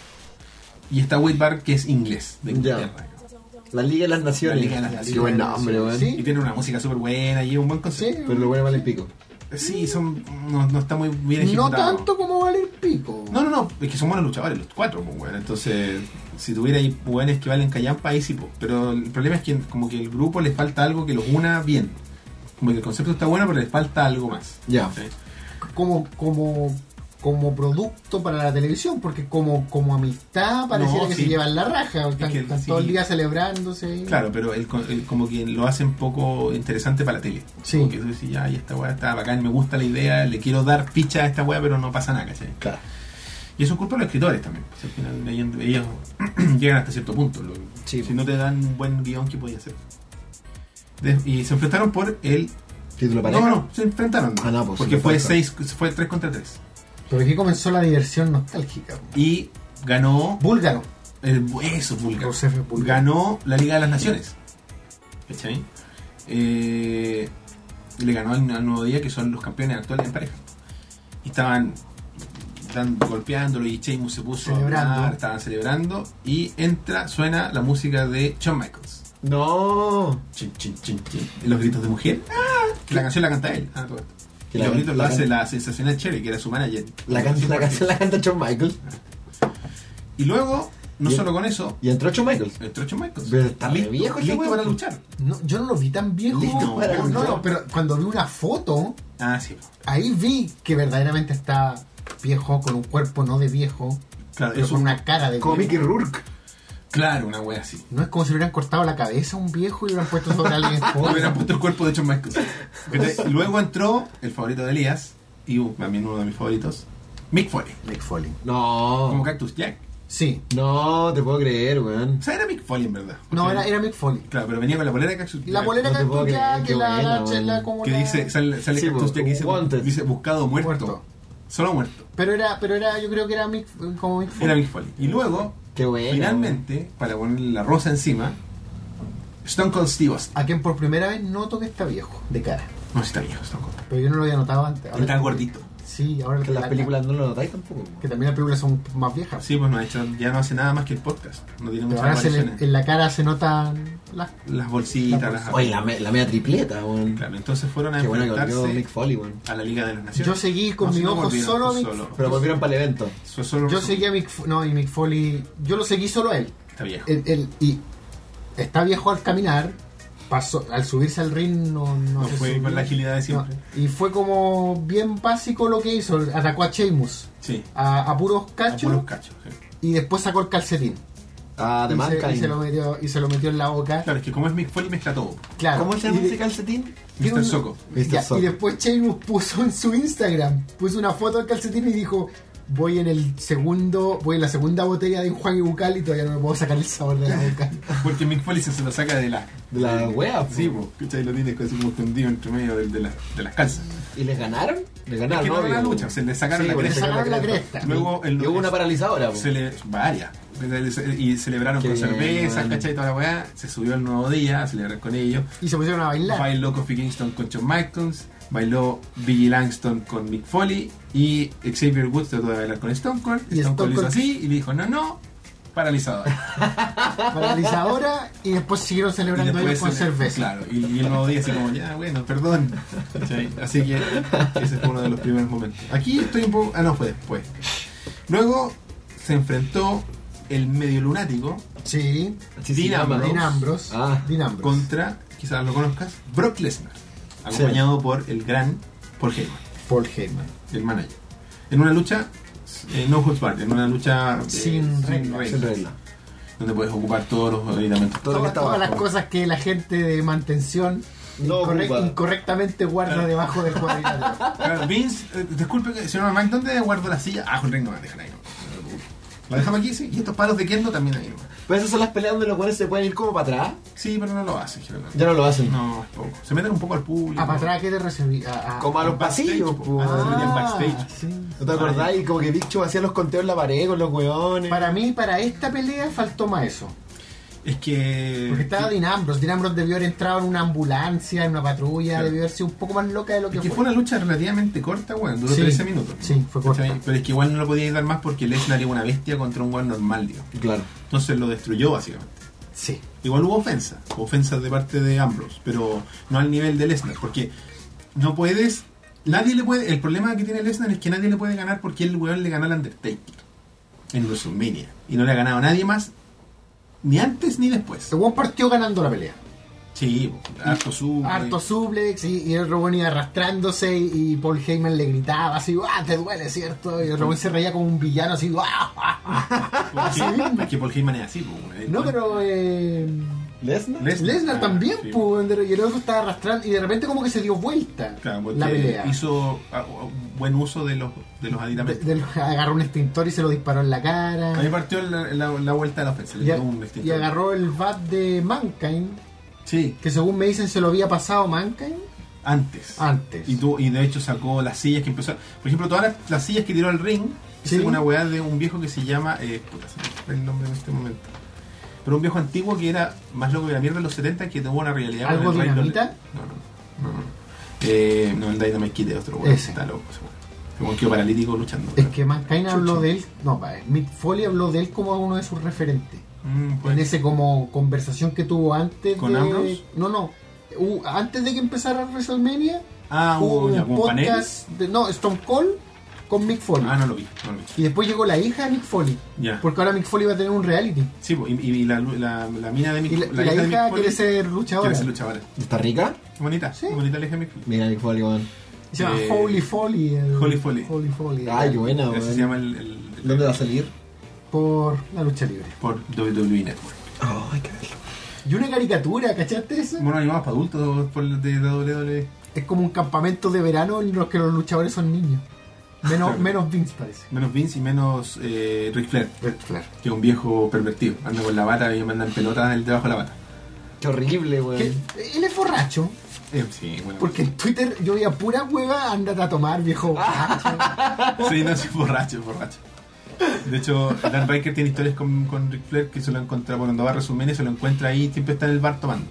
Y está Wade Barrett, que es inglés, de Ya. Inglaterra. La Liga de las Naciones. La Liga de las Qué Naciones. buen nombre, weón. Sí. Y tiene una música súper buena y es un buen concepto. Sí. Pero lo bueno vale el pico. Sí, son, no, no está muy bien No ejecutado. tanto como Valer Pico. No, no, no, es que son buenos luchadores, los cuatro, pues, bueno. Entonces, si tuviera ahí buenos que valen callampa, ahí sí, pues. Pero el problema es que como que el grupo le falta algo que los una bien. Como que el concepto está bueno, pero le falta algo más. Ya. ¿Sí? Como, como, como producto para la televisión, porque como, como amistad pareciera No, que sí. se llevan la raja. Están, que están sí. todo el día celebrándose. Claro, pero el, el- como que lo hace un poco interesante para la tele. Sí. Como que tú decís, ya, y esta weá está bacán, me gusta la idea, le quiero dar ficha a esta weá, pero no pasa nada, ¿cachai? Claro. Y eso es culpa de los escritores también. Pues, al final ellos, ellos llegan hasta cierto punto. Lo- Sí. Si no te dan un buen guión, ¿qué podías hacer? De- y se enfrentaron por el... Título pareja. No, no, se enfrentaron. Ah, no, pues, porque sí, fue falta. seis, fue tres contra tres. Pero aquí comenzó la diversión nostálgica. Y ganó Búlgaro. El, eso, Bulgar. Rousseff Bulgar. Ganó la Liga de las Naciones. ¿Cachai? Eh, le ganó al, al Nuevo Día, que son los campeones actuales en pareja. Y estaban dan, golpeándolo y Sheamus se puso Celebrando. a hablar, estaban celebrando. Y entra, suena la música de Shawn Michaels. No. Chin, chin, chin, chin. Y los gritos de mujer. ¡Ah! Que la canción la canta él. Ah, todo esto. Que Y la- los gritos la lo hace can- la sensacional Cherry, que era su manager. La, can- la canción la canta Shawn Michaels. Y luego, no Bien. solo con eso, Y entró Shawn Michaels. entró Shawn Michaels. Pero está re listo, viejo ese listo weón, para po. luchar. No, yo no lo vi tan viejo. Listo para no, no, luchar. no, pero cuando vi una foto, Ah, sí. ahí vi que verdaderamente está viejo, con un cuerpo no de viejo, Claro, pero es con un- una cara de Como viejo. Mickey Rourke. Claro, una wea así. No es como si le hubieran cortado la cabeza a un viejo y lo hubieran puesto sobre alguien O joven. hubieran puesto el cuerpo de Shawn Michaels. ¿Cachai? Luego entró el favorito de Elías, y uh, también uno de mis favoritos, Mick Foley. Mick Foley. No. Como Cactus Jack. Sí. No, te puedo creer, weón. O sea, era Mick Foley en verdad. No, Porque- era, era Mick Foley. Claro, pero venía con la polera de Cactus Jack. La polera no te puedo que tú ya, creer, que qué la, buena, la, weón. la- como Que la- dice, sale, sale Sí, Cactus po, Jack y dice, wanted. dice buscado muerto. Muerto. Solo muerto. Pero era, pero era, yo creo que era Mick, como Mick Foley. Era Mick Foley. Y luego, Qué bueno. finalmente, para ponerle la rosa encima, Stone Cold Steve Austin. A quien por primera vez noto que está viejo, de cara. No, si está viejo Stone Cold. Pero yo no lo había notado antes. Ahora- Está gordito. Sí, ahora Que las la- películas no lo notáis tampoco. Que también las películas son más viejas. Sí, pues no ha hecho, ya no hace nada más que el podcast. No tiene Pero muchas ahora se le- apariciones. en la cara se notan las... Las bolsitas, Las las Oye, la, me- la media tripleta, weón. Claro, entonces fueron a Qué bueno que volvió enfrentarse Mick Foley, weón. a la Liga de las Naciones. Yo seguí con si mi ojo volvieron, solo a fue Mick- solo. Pero volvieron para el evento. Fue solo- Yo seguí a Mick Fo- no, y Mick Foley, yo lo seguí solo a él. Está viejo. Él- él- y está viejo al caminar, pasó, al subirse al ring no, no, No se fue subió. con la agilidad de siempre. No, y fue como bien básico lo que hizo, atacó a Sheamus Sí. a, a puros A cachos puros cachos, sí. y después sacó el calcetín. Ah, de y, se, y, Mankind. se lo metió, y se lo metió en la boca. Claro, es que como es Mick Foley mezcla todo. Claro. ¿Cómo se llama Y- ese calcetín? tiene mister un- Socko. mister Ya, Socko. y después Sheamus puso en su Instagram, puso una foto del calcetín y dijo, voy en el segundo, voy en la segunda botella de enjuague bucal y todavía no me puedo sacar el sabor de la boca. Porque Mick Foley se, se lo saca de la... De la wea, Sí, po. pues, ¿cachai? Lo tiene así como escondido entre medio de, de, la- de las calzas. ¿Y les ganaron? Les Es ganaron, que no ¿no? era una Digo, lucha, se le sacaron la bueno, Le cresta. sacaron la cresta. Luego el, Y hubo una paralizadora, po. se le, varias. Y celebraron Qué con bien, cervezas, man. ¿cachai? Toda la weá. Se subió el nuevo día a celebrar con ellos. Y se pusieron a bailar. Bailó Kofi Kingston con Shawn Michaels. Bailó Biggie Langston con Mick Foley. Y Xavier Woods trató de bailar con Stone Cold. Y Stone Cold Stone hizo Cold- así y le dijo: No, no, paralizador. Paralizadora y después siguieron Y celebrando después ellos con se- cerveza. Claro, y, y el nuevo día así como, ya, bueno, perdón. ¿Cachai? Así que ese fue uno de los primeros momentos. Aquí estoy un poco... Ah, no, fue después. Luego se enfrentó el medio lunático Sí. Así se Dean llama, Ambrose. Dean Ambrose. Ah. Dean Ambrose. contra, quizás lo conozcas, Brock Lesnar. Acompañado por el gran Paul Heyman, Paul Heyman. el manager. En una lucha, eh, no holds barred, en una lucha eh, Sin reglas. Sin regla. donde puedes ocupar todos los aditamentos. Todo lo que Todas, está todas las abajo. cosas que la gente de mantención No incorre- ocupa. incorrectamente guarda Claro. debajo del cuadrilátero. Claro, Vince, eh, disculpe, que- señor Mike, ¿dónde guardo la silla? Ah, con el ring no me dejan ahí. No. La dejamos aquí, sí. Y estos palos de Kendo también ahí. ¿No? Pero esas son las peleas donde los buenos se pueden ir como para atrás. Sí, pero no lo hacen, generalmente. Ya no lo hacen. No, es poco. Se meten un poco al público. ¿A para atrás qué te recibí? A, a- Como a los backstage, pasillos, po. po. Ah, se metían Ah, backstage. sí. ¿No te acordás? Y como que Big Show hacía los conteos en la pared con los hueones. Para mí, para esta pelea faltó más eso. Es que. Porque estaba Dean Ambrose. Dean Ambrose debió haber entrado en una ambulancia, en una patrulla, Claro. debió haber sido un poco más loca de lo que Es que fue. fue una lucha relativamente corta, weón. Duró Sí, trece minutos. ¿no? sí, fue corta. ¿Cachai? Pero es que igual no lo podía dar más porque Lesnar era una bestia contra un weón normal, digo. Claro. Entonces lo destruyó, básicamente. Sí. Igual hubo ofensa, ofensas de parte de Ambrose, pero no al nivel de Lesnar, porque no puedes, nadie le puede, el problema que tiene Lesnar es que nadie le puede ganar porque el weón le ganó al Undertaker en WrestleMania y no le ha ganado a nadie más, ni antes ni después. El buen partió ganando la pelea. Sí, harto sub. Harto suplex y, y el Robón iba arrastrándose y, y Paul Heyman le gritaba así, ¡ah, te duele, cierto! Y el Robón se reía como un villano así, ¡ah! ah, ah". Así mismo. Es que Paul Heyman es así, pues, weón. No, pero eh, ¿Lesnar? Lesnar ah, también, sí. pues, y el otro estaba arrastrando y de repente como que se dio vuelta Claro, porque la pelea. hizo ah, buen uso de los, de los De- aditamentos. de- agarró un extintor y se lo disparó en la cara. Ahí partió la, la- la vuelta de la ofensa, le Y, a- dio un y extintor. agarró el bat de Mankind, Sí. que según me dicen se lo había pasado Mankind. Antes. Antes. Y, tu, y de hecho sacó las sillas que empezó. Por ejemplo, todas las, las sillas que tiró al ring. Sí. Es una weá de un viejo que se llama. Eh, puta, se me fue el nombre en este momento. Pero un viejo antiguo que era más loco que la mierda en los setenta, que tuvo una realidad. ¿Algo con el Dinamita? No, no, no. no. Eh, no, el Dynamite Kid es otro weón. Ese. Está loco ese weón. Como quedó paralítico luchando. Es que Mankind Chucha. habló de él. No, pa, Mick Foley habló de él como uno de sus referentes. Mm, pues. En ese como conversación que tuvo antes ¿Con de. Ambrose? No, no. Uh, antes de que empezara WrestleMania. Ah, hubo hubo ya, un como paneles. podcast. De, no, Stone Cold con Mick Foley. Ah, no lo vi, no lo vi. Y después llegó la hija de Mick Foley. Ya. Porque ahora Mick Foley va a tener un reality. Sí, pues, y, y la, la, la mina de Mick Y la, y la hija de hija Mick quiere Foley ser luchadora. quiere ser luchadora. ¿Está rica? Bonita, Sí. bonita la hija de Mick Foley. Mira, Nick Foley, weón. Se llama Eh, Holy Foley. el- Holy Foley. Holy Foley. Ay, qué buena, Así weón. se llama el, el, el- ¿Dónde va a salir? Por la lucha libre. por W W E Network. Oh, hay que verlo. Y una caricatura, ¿cachaste eso? Bueno, animados para adultos por el de W W E. Es como un campamento de verano en los que los luchadores son niños. Menos, Claro. menos Vince parece. Menos Vince y menos eh, Ric Flair, Red Flair. que es un viejo pervertido. Anda con la bata y manda en pelota el debajo de la bata. Qué horrible, weón. Que él es borracho. Eh, sí, bueno. Porque en Twitter yo veía pura hueva, ándate a tomar, viejo borracho. Sí, no, sí, borracho, borracho. De hecho, Dan Riker tiene historias con, con Ric Flair que se lo encuentra cuando va a resumir y se lo encuentra ahí, siempre está en el bar tomando.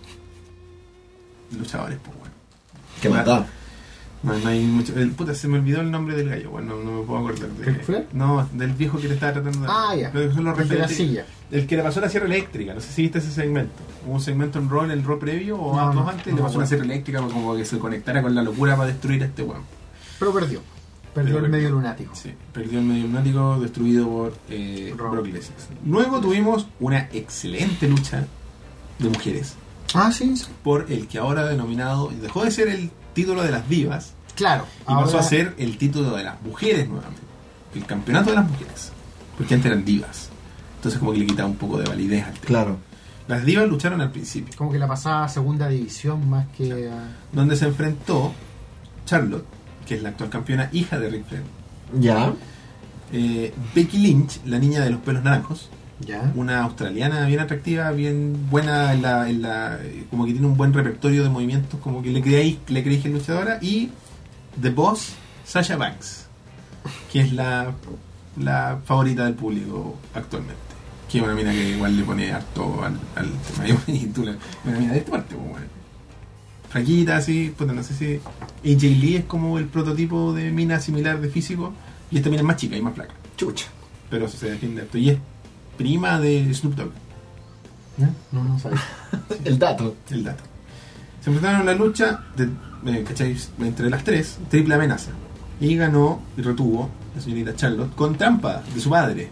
Luchadores, pues bueno. Qué maldad. No, no hay mucho. El, puta, se me olvidó el nombre del gallo, bueno, no, no me puedo acordar. De, ¿Ric Flair? No, del viejo que le estaba tratando de. Ah, ya. Pero son los El de la referentes- silla. El que le pasó la sierra eléctrica, no sé si viste ese segmento. Hubo un segmento en Raw, en el Raw previo o No, dos no, antes, no le pasó me una acuerdo. sierra eléctrica como que se conectara con la locura para destruir a este weón. Pero perdió. Perdió Pero el medio perdió. lunático. Sí, perdió el medio lunático destruido por eh, Raw. Brock Lesnar. Luego tuvimos una excelente lucha de mujeres Ah, sí, sí. por el que ahora denominado, dejó de ser el título de las divas Claro. y pasó a ser el título de las mujeres nuevamente. El campeonato de las mujeres. Porque antes eran divas. Entonces como que le quitaba un poco de validez al tema. Claro. Las divas lucharon al principio, Como que la pasaba a segunda división más que. a- donde se enfrentó Charlotte, que es la actual campeona, hija de Ric Flair, Ya. eh, Becky Lynch, la niña de los pelos naranjos, Ya. una australiana bien atractiva, bien buena en la, en la eh, como que tiene un buen repertorio de movimientos, como que le creéis, le creéis que es luchadora, y The Boss, Sasha Banks, que es la, la favorita del público actualmente. Que es una mina que igual le pone harto al, al tema. Y tú la, una mina de esta parte, pues, bueno. Fraquita, así, pues no sé si. A J Lee es como el prototipo de mina similar de físico, y esta mina es más chica y más flaca. Chucha. Pero se defiende harto. Y es prima de Snoop Dogg, ¿Eh? No, no sabía. El dato. el dato. Se enfrentaron en la lucha, de, eh, ¿cachai? Entre las tres, triple amenaza. Y ganó y retuvo la señorita Charlotte con trampa de su padre.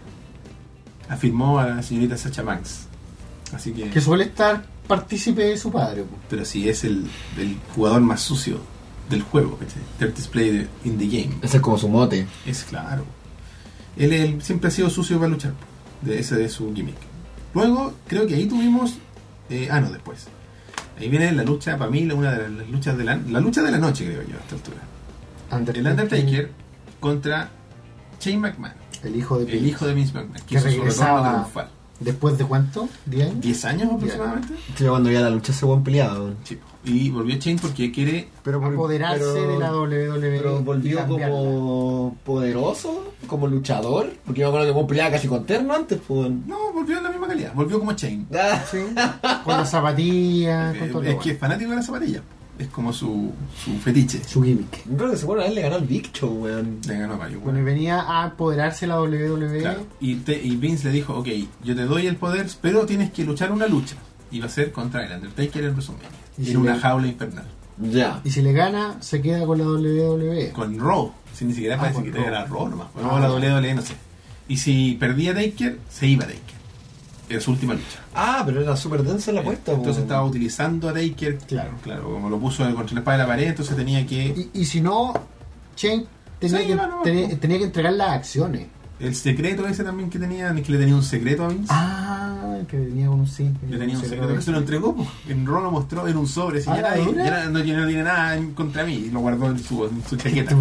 Afirmó a la señorita Sasha Banks. Así que. Que suele estar partícipe de su padre. po. Pero sí, es el, el jugador más sucio del juego, ¿cachai? Dirtiest player in the game. Ese es como su mote. Es claro. Él, él siempre ha sido sucio para luchar. De ese es su gimmick. Luego, creo que ahí tuvimos. Eh, ah, no, después. Ahí viene la lucha, para mí, una de las luchas de la, la lucha de la noche, creo yo, a esta altura. Undertaker, El Undertaker contra Shane McMahon, el hijo de el hijo de Vince McMahon, Que hizo su retorno regresaba- triunfal. ¿Después de cuánto? ¿diez años? ¿diez años aproximadamente? Sí, cuando ya la lucha se buen peleado. weón. Sí. Y volvió Shane porque quiere. Pero por- Apoderarse pero- de la W W E. Pero y volvió cambiarla. como poderoso, como luchador. Porque yo me acuerdo que vos peleaba casi con terno antes, pues. No, volvió en la misma calidad. Volvió como Shane. Ah, Sí, con las zapatillas, con Eh, todo es lo que es fanático de la zapatilla. Es como su, su fetiche. su gimmick. yo creo que se bueno, a él le ganó el Big Show, weón. Le ganó a varios. Bueno, y venía a apoderarse la W W E. Claro. Y, te- y Vince le dijo, ok, yo te doy el poder, pero tienes que luchar una lucha. Y va a ser contra el Undertaker en WrestleMania. Y En si una le- jaula infernal. Ya. Y si le gana, se queda con la W W E. Con Raw. Si ni siquiera Ah, parece con que Raw. era Raw nomás. Ah, No, la ya. W W E, no sé. Y si perdía Taker, se iba Taker. Era su última lucha. Ah, pero era súper densa la apuesta, Entonces weón. estaba utilizando a Taker. Claro. Claro, como lo puso contra la espada de la pared, entonces tenía que... Y, y si no, Shane tenía, Sí, que, no, no, tenía, no. tenía que entregar las acciones. El secreto ese también que tenía, que le tenía un secreto a Vince. Ah, que venía con un sí. Le tenía un secreto, se lo entregó, pues. En Raw lo mostró en un sobre, así, Ah, ya ¿la nadie- dura? ya no, no tiene no tiene nada en contra mí, y lo guardó en su, en su chaqueta.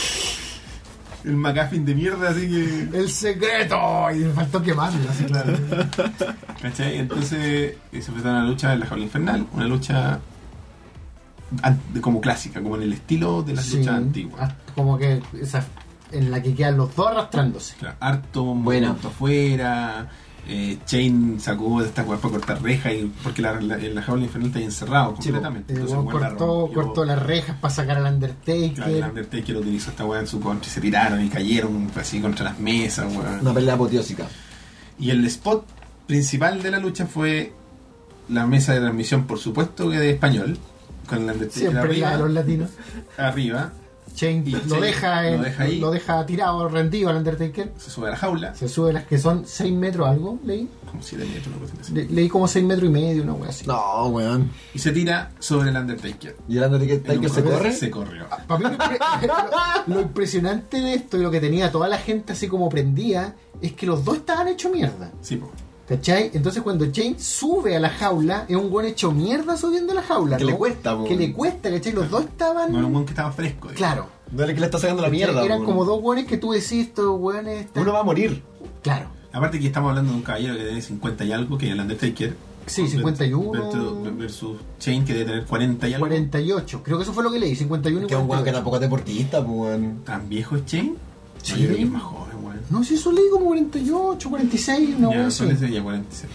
El McGuffin de mierda, así que... El secreto. Y me faltó quemarlo. Así, Claro. ¿Cachai? Entonces eh, se enfrentaron a la lucha en la jaula infernal, una lucha an- como clásica, como en el estilo de las Sí, luchas antiguas. hasta como que esa en la que quedan los dos arrastrándose. Claro, harto Buena. movimiento afuera. Eh, Chain sacó de esta weá para cortar rejas y porque la, la, en la jaula infernal está ahí encerrado Sí, completamente. El Entonces, weón weón la cortó, rompió. cortó las rejas para sacar al Undertaker. Claro, el Undertaker utilizó esta weá en su contra y se tiraron y cayeron así contra las mesas, weón. Una pelea apoteósica. Y el spot principal de la lucha fue la mesa de transmisión, por supuesto que de español, con el Undertaker Siempre la arriba, de los latinos. arriba, Shane Y lo, Shane deja, lo en- deja ahí. lo deja tirado, rendido al Undertaker. se sube a la jaula, Se sube las que son seis metros algo, leí. como siete metros, una cosa así, Le- leí como seis metros y medio, una wea así. No, weón. y se tira sobre el Undertaker. ¿Y el Undertaker En un Taker se correr, corre? Se corrió. Para mí lo, impre- lo- lo impresionante de esto y lo que tenía toda la gente así como prendía es que los dos estaban hechos mierda. Sí, po. ¿Cachai? Entonces cuando Shane sube a la jaula, es un buen hecho mierda subiendo a la jaula. Que ¿no? le cuesta, po. Que le cuesta, ¿cachai? Los dos estaban... No era un weón que estaba fresco. digamos. Claro. No es el que le está sacando la ¿Cachai? mierda. Eran po. como dos weones que tú decís, estos weones están... Uno va a morir. Claro. Aparte que estamos hablando de un caballero que tiene cincuenta y algo, que es el Undertaker. Sí, cincuenta y uno. Versus, versus Shane, que debe tener cuarenta y algo. cuarenta y ocho. Creo que eso fue lo que leí, cincuenta y uno y Que es un weón que cuarenta y ocho. tampoco es deportista, pues, weón. ¿Tan viejo es Shane? Sí. No, yo creo que es más joven, weón. No, si eso leí como cuarenta y ocho, cuarenta y seis, una Ya, wea así. parece ya cuarenta y seis.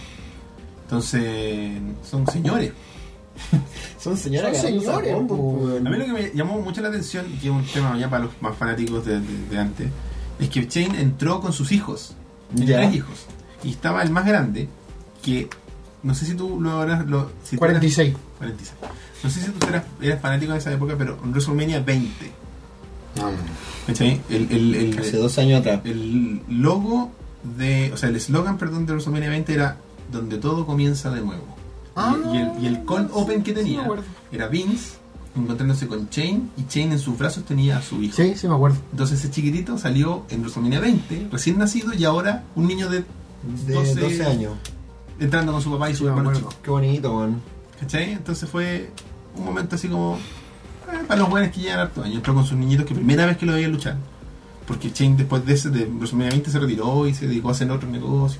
Entonces, son señores. Son señoras Son que señores, agarran po. sapón, weón. A mí lo que me llamó mucho la atención, que es un tema ya para los más fanáticos de, de- de antes, es que Shane entró con sus hijos, tiene Ya. tres hijos, y estaba el más grande, que no sé si tú lo habrás... Lo, si tú cuarenta y seis. eras- cuarenta y seis. No sé si tú eras, eras fanático de esa época, pero en WrestleMania veinte, ¿cachai? El, el, el, Hace dos años atrás. el logo de... O sea, el eslogan, perdón, de WrestleMania veinte era donde todo comienza de nuevo. Ah, y, y el, y el cold open que sí, me tenía acuerdo. era Vince encontrándose con Shane, y Shane en sus brazos tenía a su hijo. Sí, sí me acuerdo. Entonces ese chiquitito salió en WrestleMania veinte, recién nacido, y ahora un niño de De doce, doce años. entrando con su papá y su Sí, me hermano acuerdo. chico. Qué bonito, weón. ¿Cachai? Entonces fue un momento así como eh, para los buenos que llegan harto años. Entró con sus niñitos, que primera vez que lo veía luchar. Porque Shane después de ese, de WrestleMania veinte, se retiró y se dedicó a hacer otro negocio.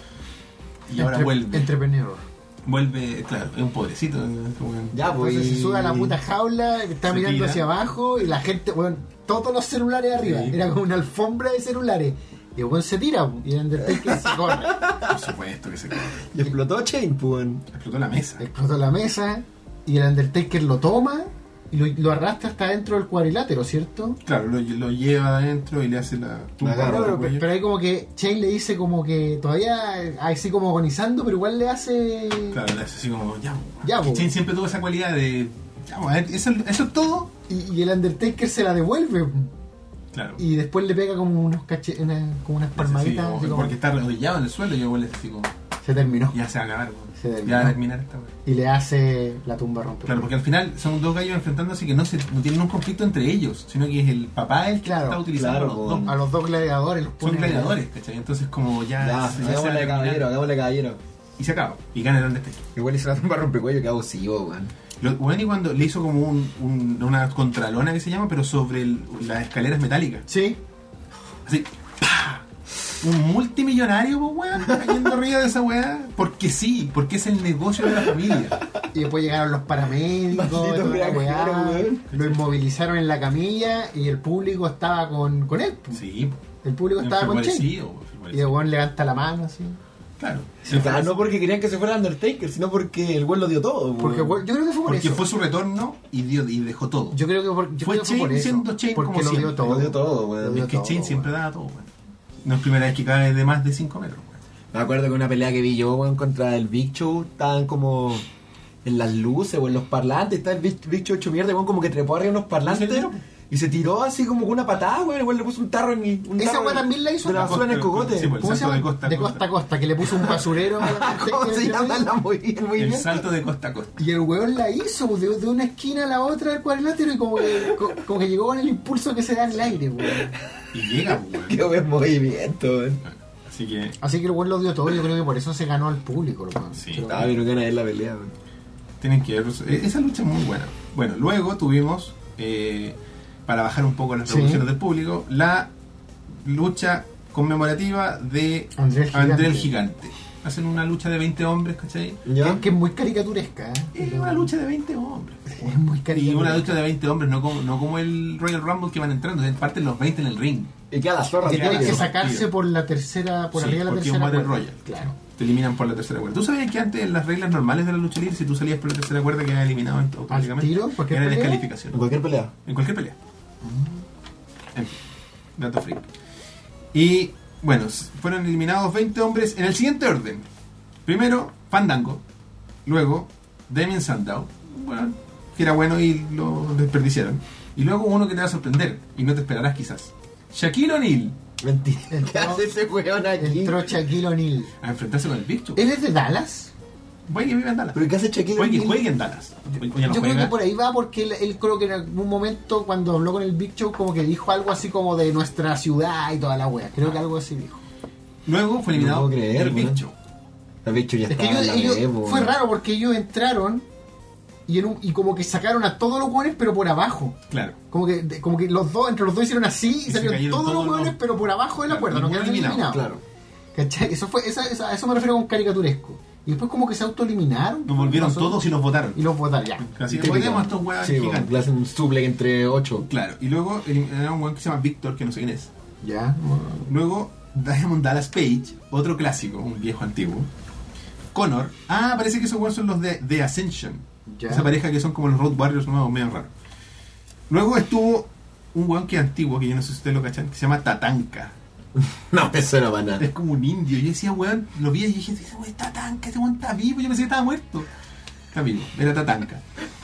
Y ahora Entre- vuelve. Entrepreneur. Vuelve, claro, es un pobrecito. eh, weón. Ya, pues. Entonces se sube a la puta jaula, está Se mirando tira. hacia abajo y la gente, bueno, todos los celulares arriba. Sí. Era como una alfombra de celulares. Y el weón se tira y el Undertaker se corre. Por supuesto que se corre. Y explotó Chain, pues, weón. Explotó la mesa. Explotó la mesa y el Undertaker lo toma y lo, lo arrastra hasta dentro del cuadrilátero, ¿cierto? Claro, lo, lo lleva adentro y le hace la tumba agarra, al Pero, cuello. pero ahí como que Shane le dice como que todavía así como agonizando, pero igual le hace... Claro, le hace así como, ya, Ya, y po. Shane siempre tuvo esa cualidad de, ya, po, eso, eso es todo. Y, y el Undertaker se la devuelve Claro. y después le pega como unos cache, una- como unas Así, palmaditas. como- así como- porque está arrodillado en el suelo y yo le así como, se terminó. ya se va a acabar, po. Se terminó. ya va a terminar esta wea. Y le hace la tumba rompe. Claro, porque al final son dos gallos enfrentándose que no se no tienen un conflicto entre ellos, sino que es el papá el que Claro, está utilizando claro, a los po. dos. A los dos gladiadores los Son pone... gladiadores, ¿cachai? Entonces como ya, Ya, se- ya se va a hagámosle terminar. caballero, hagámosle caballero. Y se acaba. Y gana el Undertaker. Igual hizo la tumba rompecuello, que abusivo, weón. Lo bueno y cuando le hizo como un, un- una contralona que se llama, pero sobre el- las escaleras metálicas. Sí. Así, ¡pah! Un multimillonario, pues, weón, cayendo arriba de esa weá. Porque sí, porque es el negocio de la familia. Y después llegaron los paramédicos, Maldito toda la viajero, weá, weón. lo inmovilizaron en la camilla y el público estaba con, con él. Sí, El público estaba con Shane. enfervorecido, Y el enfervorecido. weón levanta la mano así. Claro. O sea, no porque querían que se fuera Undertaker, sino porque el güey lo dio todo, weón. Porque weón, yo creo que fue por Porque eso. fue su retorno y, dio, y dejó todo. Yo creo que por, yo Fue creo que fue por Shane eso. siendo Shane porque como lo dio siempre. todo. Lo dio todo, weón. Lo dio Es que todo, Shane weón. siempre daba todo, weón. No es primera vez que cae de más de cinco metros, weón. Me acuerdo que una pelea que vi yo, weón, contra el Big Show, estaban como en las luces o en los parlantes, está el Big, Big Show hecho mierda, weón, como que trepó arriba unos parlantes ¿Se tiró? y se tiró así como con una patada, weón, el weón le puso un tarro en el... Un Esa tarro weá de- también la hizo. de la basura en el cogote. Sí, pues, ¿Cómo el se salto llama? de costa a de costa. costa a costa, que le puso un basurero. ¿Cómo se llama la movi- el El movimiento? salto de costa a costa. Y el weón la hizo de, de una esquina a la otra del cuadrilátero y como que, co- como que llegó con el impulso que se da en el aire, weón. Y llega, weón. Qué buen movimiento, weón. Así que, Así que el weón lo dio todo, yo creo que por eso se ganó al público, weón. Sí. Pero- Estaba bien, ganas de la pelea, weón. tienen que ver. Esa lucha es muy buena. Bueno, luego tuvimos, eh, para bajar un poco las Sí. revoluciones del público, la lucha conmemorativa de André el Gigante. André el Gigante. hacen una lucha de veinte hombres, ¿cachai? ¿Ya? Que es muy caricaturesca, ¿eh? Es una lucha de veinte hombres. Es muy Y caricaturesca. una lucha de veinte hombres, no como, no como el Royal Rumble que van entrando, parten los veinte en el ring. Y queda la zorra. Que Claro, tienen que claro. sacarse por la tercera, por Sí, arriba de la porque es tercera un Battle cuerda. Royale. Claro. Te eliminan por la tercera cuerda. ¿Tú sabías que antes en las reglas normales de la lucha libre, si tú salías por la tercera cuerda, quedabas eliminado automáticamente? tiro? ¿Por qué Era pelea? descalificación. En cualquier pelea. En cualquier pelea. En fin, dato freak. Y bueno, s- fueron eliminados veinte hombres en el siguiente orden. Primero, Fandango. Luego, Damien Sandow. Bueno, que era bueno y lo desperdiciaron. Y luego uno que te va a sorprender y no te esperarás quizás. Shaquille O'Neal Mentira. El ¿Qué tro- hace ese weón aquí? El trocha Shaquille O'Neal. a enfrentarse con el Big Show. ¿Él es de Dallas? Puede que viva en Dallas. ¿Pero qué hace Shaquille Puede que O'Neal? juegue en Dallas. O ya no Yo creo juega. que por ahí va porque él, él creo que en algún momento cuando habló con el Big Show como que dijo algo así como de nuestra ciudad y toda la wea. Creo que algo así dijo. Luego fue eliminado No puedo creer, el Big weón. Show. El bicho ya Es que está ellos, en la ellos- Evo, fue weón. raro porque ellos entraron y, en un- y como que sacaron a todos los hueones pero por abajo. Claro. Como que, de- como que los dos, entre los dos hicieron así y, se salieron cayeron todos los todos hueones los- pero por abajo de la Claro, cuerda, no ninguno quedaron eliminado, eliminados. Claro. ¿Cachai? Eso fue, esa, esa- a eso me refiero con caricaturesco. Y después como que se autoeliminaron. Nos volvieron Pasó. todos y los votaron. Y los votaron, ya. Así que Típico. votemos a estos huevos Sí, weón, gigantes. le hacen un suplex entre ocho. Claro. Y luego eliminaron a un hueón que se llama Víctor, que no sé quién es. Ya. Luego, Diamond Dallas Page, otro clásico, un viejo antiguo. Connor. Ah, parece que esos huevos son los de The Ascension. Ya. Esa pareja que son como los Road Warriors nuevos, medio raro. Luego estuvo un hueón que es antiguo, que yo no sé si ustedes lo cachan, que se llama Tatanka. No, eso no va nada. Es como un indio. Yo decía, weón, lo vi y dije, ese weón está Tatanka, ese weón está vivo. Yo pensé que estaba muerto. Está vivo, era Tatanka.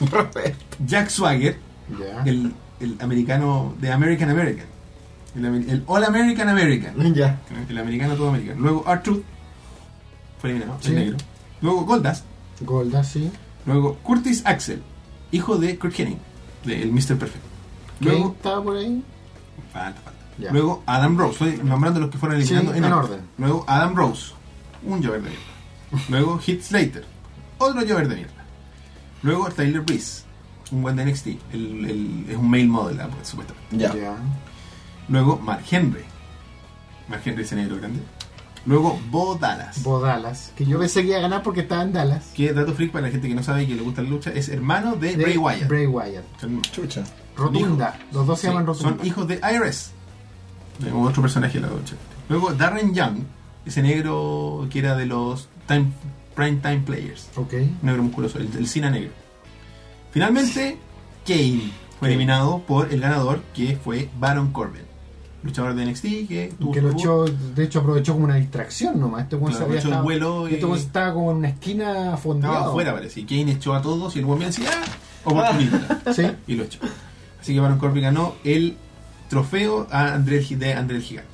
Jack Swagger, Ya. el, el americano de American American. El, amer- el All American American. Ya. El americano todo americano. Luego R-Truth, fue eliminado, Sí. el negro. Luego Goldust. Golda, sí. Luego Curtis Axel, hijo de Kurt Hennig, del mister Perfect. ¿Quién Luego, estaba por ahí? falta, falta. Ya. Luego Adam Rose, estoy nombrando los que fueron eliminando Sí, en orden. Luego Adam Rose, un Jover de mierda. Luego Heath Slater, otro Jover de mierda. Luego Tyler Breeze, un buen de N X T, el, el- es un male model, ah, pues, supuestamente. Ya. Luego Mark Henry, Mark Henry ese negro grande. Luego Bo Dallas, Bo Dallas. Que yo pensé que iba a ganar porque estaba en Dallas. que dato freak para la gente que no sabe y que le gusta la lucha, es hermano de, De Bray Wyatt. Bray Wyatt. Son, Chucha. Rotunda. Los dos se sí, llaman Rotunda. son hijos de I R S, de otro personaje de la lucha. Luego Darren Young, ese negro que era de los time, Prime Time Players. Ok. Negro musculoso, el, el Cena negro. Finalmente, Kane fue eliminado por el ganador, que fue Baron Corbin, luchador de N X T, que tuvo Que su lo debut. echó, de hecho aprovechó como una distracción nomás. Este weón Claro, se había aprovechó el estado- vuelo y- este weón estaba como en una esquina fondeado. Estaba afuera, parece. Y Kane echó a todos y el buen me decía, ah, oportunista. Sí. Y lo echó. Así que Baron Corbin ganó el trofeo a André el, Gi- de André el Gigante.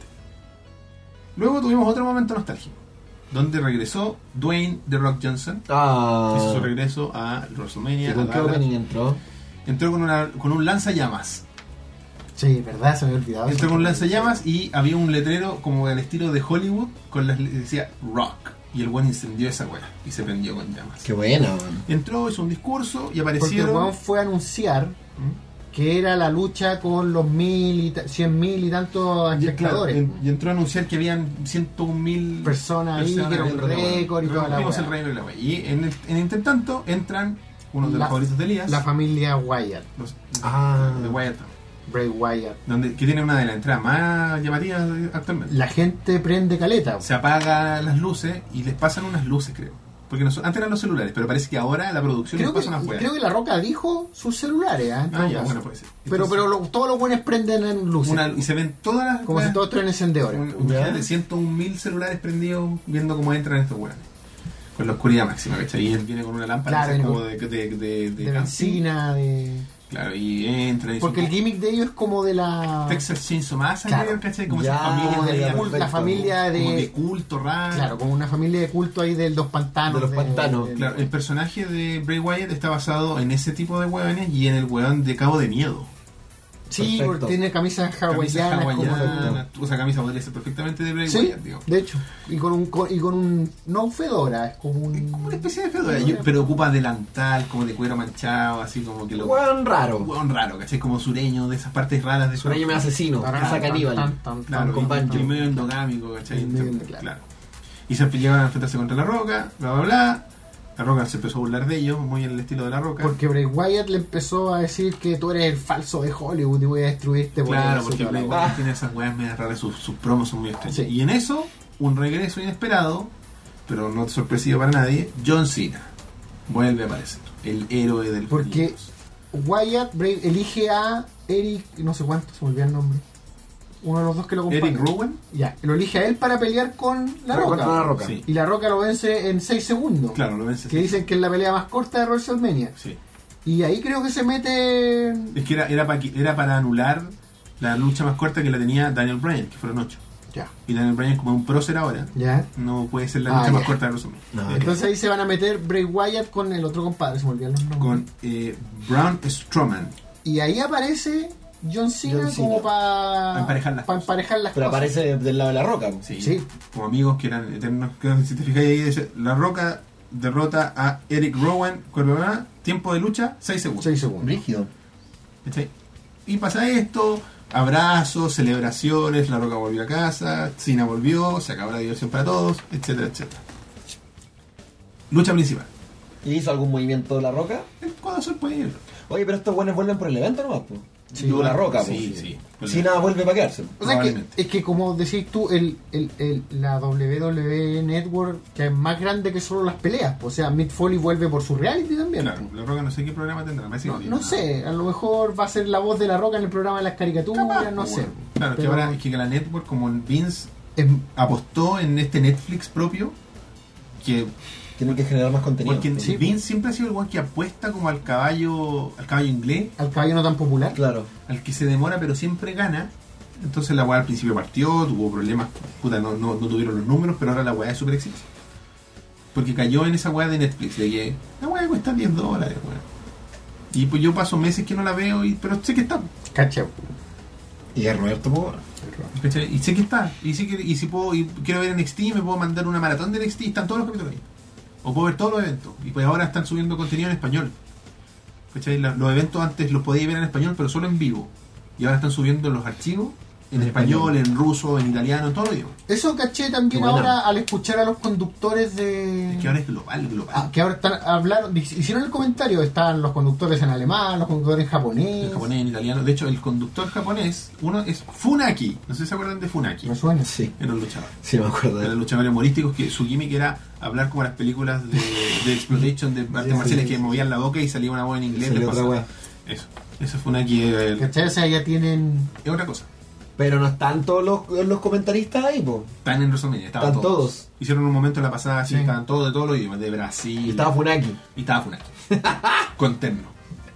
Luego tuvimos otro momento nostálgico, donde regresó Dwayne The Rock Johnson. Ah. Hizo su regreso a WrestleMania. ¿Y con a qué Dallas. opening entró? Entró con, una, con un lanzallamas. Sí, verdad, se me había olvidado. Entró con un lanzallamas y había un letrero como del estilo de Hollywood, con las decía Rock. Y el buen incendió esa weá y se prendió con llamas. Qué buena, man. Entró, hizo un discurso y Porque el aparecieron. weón fue a anunciar ¿Mm? que era la lucha con los mil y ta- cien mil y tantos Y, claro, espectadores. en- y entró a anunciar que habían ciento un mil Personas ahí, que era un viendo la weá. récord y toda la Rompimos weá. el récord y la weá. Y en el, en el tanto entran uno de los La- favoritos de Elías, La familia Wyatt, los, Ah. de Wyatt, Bray Wyatt. donde, que tiene una de las entradas más llamativas de- actualmente. La gente prende caleta. Se apagan las luces y les pasan unas luces, creo. Porque no son- antes eran los celulares, pero parece que ahora la producción Creo les que, pasa unas weas. creo que La Roca dijo sus celulares. ¿ah? En todo Ah, ya, caso. bueno, puede ser. Pero, Entonces, pero lo- todos los buenos prenden en luces. una- y se ven todas las como weas. si todos traen encendedores. Un- Imagínate, ciento un mil celulares prendidos viendo cómo entran estos weones. Con la oscuridad máxima, ¿cachai? Y él viene con una lámpara Claro, esa viene como de, de, de, de, de camping. benzina, de... Claro, y entra y Porque el son gimmick de ellos es como de la... Texas Chainsaw Massacre, Claro. ¿cachai? Como Ya, esa familia como de de, la, ya, cult- la perfecto. familia de... como de culto raro. Claro, como una familia de culto ahí de los pantanos. De los pantanos, Claro, el personaje de Bray Wyatt está basado en ese tipo de hueones y en el hueón de Cabo de Miedo. Sí, Perfecto. porque tiene camisas Camisa hawaianas. como de- hawaiana. O sea, camisa podría ser perfectamente de Bray Sí, Wyatt, digo. de hecho. Y con un, con- y con un... No fedora, es como Es como un... una especie de fedora, yo- pero ocupa delantal, como de cuero manchado, así como que lo. Weón raro. Hueón raro, ¿cachai? Como sureño, de esas partes raras de Sureño me asesino. Tarán, Esa caníbal. tan, tan, tan, Claro, con y- banjo. y medio endogámico, ¿cachai? Medio Entonces, claro. claro. Y se llegaban a enfrentarse contra La Roca, bla bla bla. La Roca se empezó a burlar de ellos, muy en el estilo de La Roca. Porque Bray Wyatt le empezó a decir que tú eres el falso de Hollywood y voy a destruirte por Claro, eso, porque toda la Bray weá. Wyatt tiene esas weas medias raras, sus, sus promos son muy extraños. Sí. Y en eso, un regreso inesperado, pero no sorpresivo para nadie, John Cena vuelve a aparecer, el héroe del Porque Wyatt Bray elige a Eric, no sé cuánto, se me olvidó el nombre. Uno de los dos que lo acompaña. Eric Rowan. Ya, lo elige a él para pelear con La Para Roca. contra La Roca. Sí. Y La Roca lo vence en seis segundos. Claro, lo vence. Que dicen que es la pelea más corta de WrestleMania. Sí. Y ahí creo que se mete... Es que era, era, para, era para anular la lucha más corta que la tenía Daniel Bryan, que fueron ocho. Ya, Y Daniel Bryan, como un prócer ahora, ya. no puede ser la Ah, lucha más ya. corta de WrestleMania. No, Entonces ahí se van a meter Bray Wyatt con el otro compadre, se me olvidan los nombres. Con eh, Braun Strowman. Y ahí aparece John Cena, John Cena. como para Pa emparejar las cosas. emparejar las Pero cosas. aparece del lado de La Roca. Sí. Sí. Como amigos que eran eternos. Que si te fijáis ahí, dice, La Roca derrota a Eric Rowan, cuerpo de nada, tiempo de lucha, seis segundos. seis segundos. Brígido. ¿Cachai? Y pasa esto, abrazos, celebraciones, La Roca volvió a casa, Cena volvió, se acabó la diversión para todos, etcétera, etcétera. Lucha principal. ¿Y hizo algún movimiento La Roca? El codazo del pueblo. Oye, pero estos buenos vuelven por el evento nomás, pues. Sí, La Roca, sí, pues. sí. Si nada vuelve para quedarse. O sea, que, Probablemente. es que como decís tú, el, el, el, la W W E Network, que es más grande que solo las peleas. O sea, Mick Foley vuelve por su reality también. Claro, La Roca no sé qué programa tendrá. me parece que No, tiene no nada. sé, a lo mejor va a ser la voz de La Roca en el programa de las caricaturas, Capaz, no pues, sé. bueno. Claro, Pero que ahora es que la Network, como Vince es- apostó en este Netflix propio, que Tienen que generar más contenido. porque pues. Sí. Vince siempre ha sido el one que apuesta como al caballo, al caballo inglés, al caballo no tan popular. Claro. al que se demora pero siempre gana. Entonces la weá al principio partió, tuvo problemas, puta, no, no, no tuvieron los números, pero ahora la weá es súper exitosa. Porque cayó en esa weá de Netflix, de que la weá cuesta diez dólares, weá. Y pues yo paso meses que no la veo, y, pero sé que está. Cacha. Y es Roberto, pues. ¿Cachai? Y sé que está. Y sé que y si puedo, y quiero ver N X T, me puedo mandar una maratón de N X T, y están todos los capítulos ahí. O puedo ver todos los eventos. Y pues ahora están subiendo contenido en español. ¿Cachai? La- Los eventos antes los podía ver en español, pero solo en vivo. Y ahora están subiendo los archivos en En español, español. en ruso, en italiano, en todo los idiomas. Eso caché también Qué buena. ahora al escuchar a los conductores de... Es que ahora es global, global. Ah, que ahora están hablaron, hicieron el comentario, están los conductores en alemán, los conductores en japonés. En japonés, en italiano. De hecho, el conductor japonés, uno es Funaki. No sé si se acuerdan de Funaki. Me suena. Sí. Era un luchador. Sí, me acuerdo de Eran él. luchadores humorísticos que su gimmick era hablar como las películas de, de Exploitation, de artes Sí, marciales sí, que sí. movían la boca y salía una voz en inglés. Salió les otra pasaba. wea. Eso. Eso fue una que es ¿Cachai? O sea, ya tienen... otra cosa. Pero no están todos los, los comentaristas ahí, pues. Están en WrestleMania, estaban Están todos. todos. Hicieron un momento en la pasada así, Sí. estaban todos de todos los idiomas, de Brasil. Y estaba Funaki. y estaba Funaki. Con terno.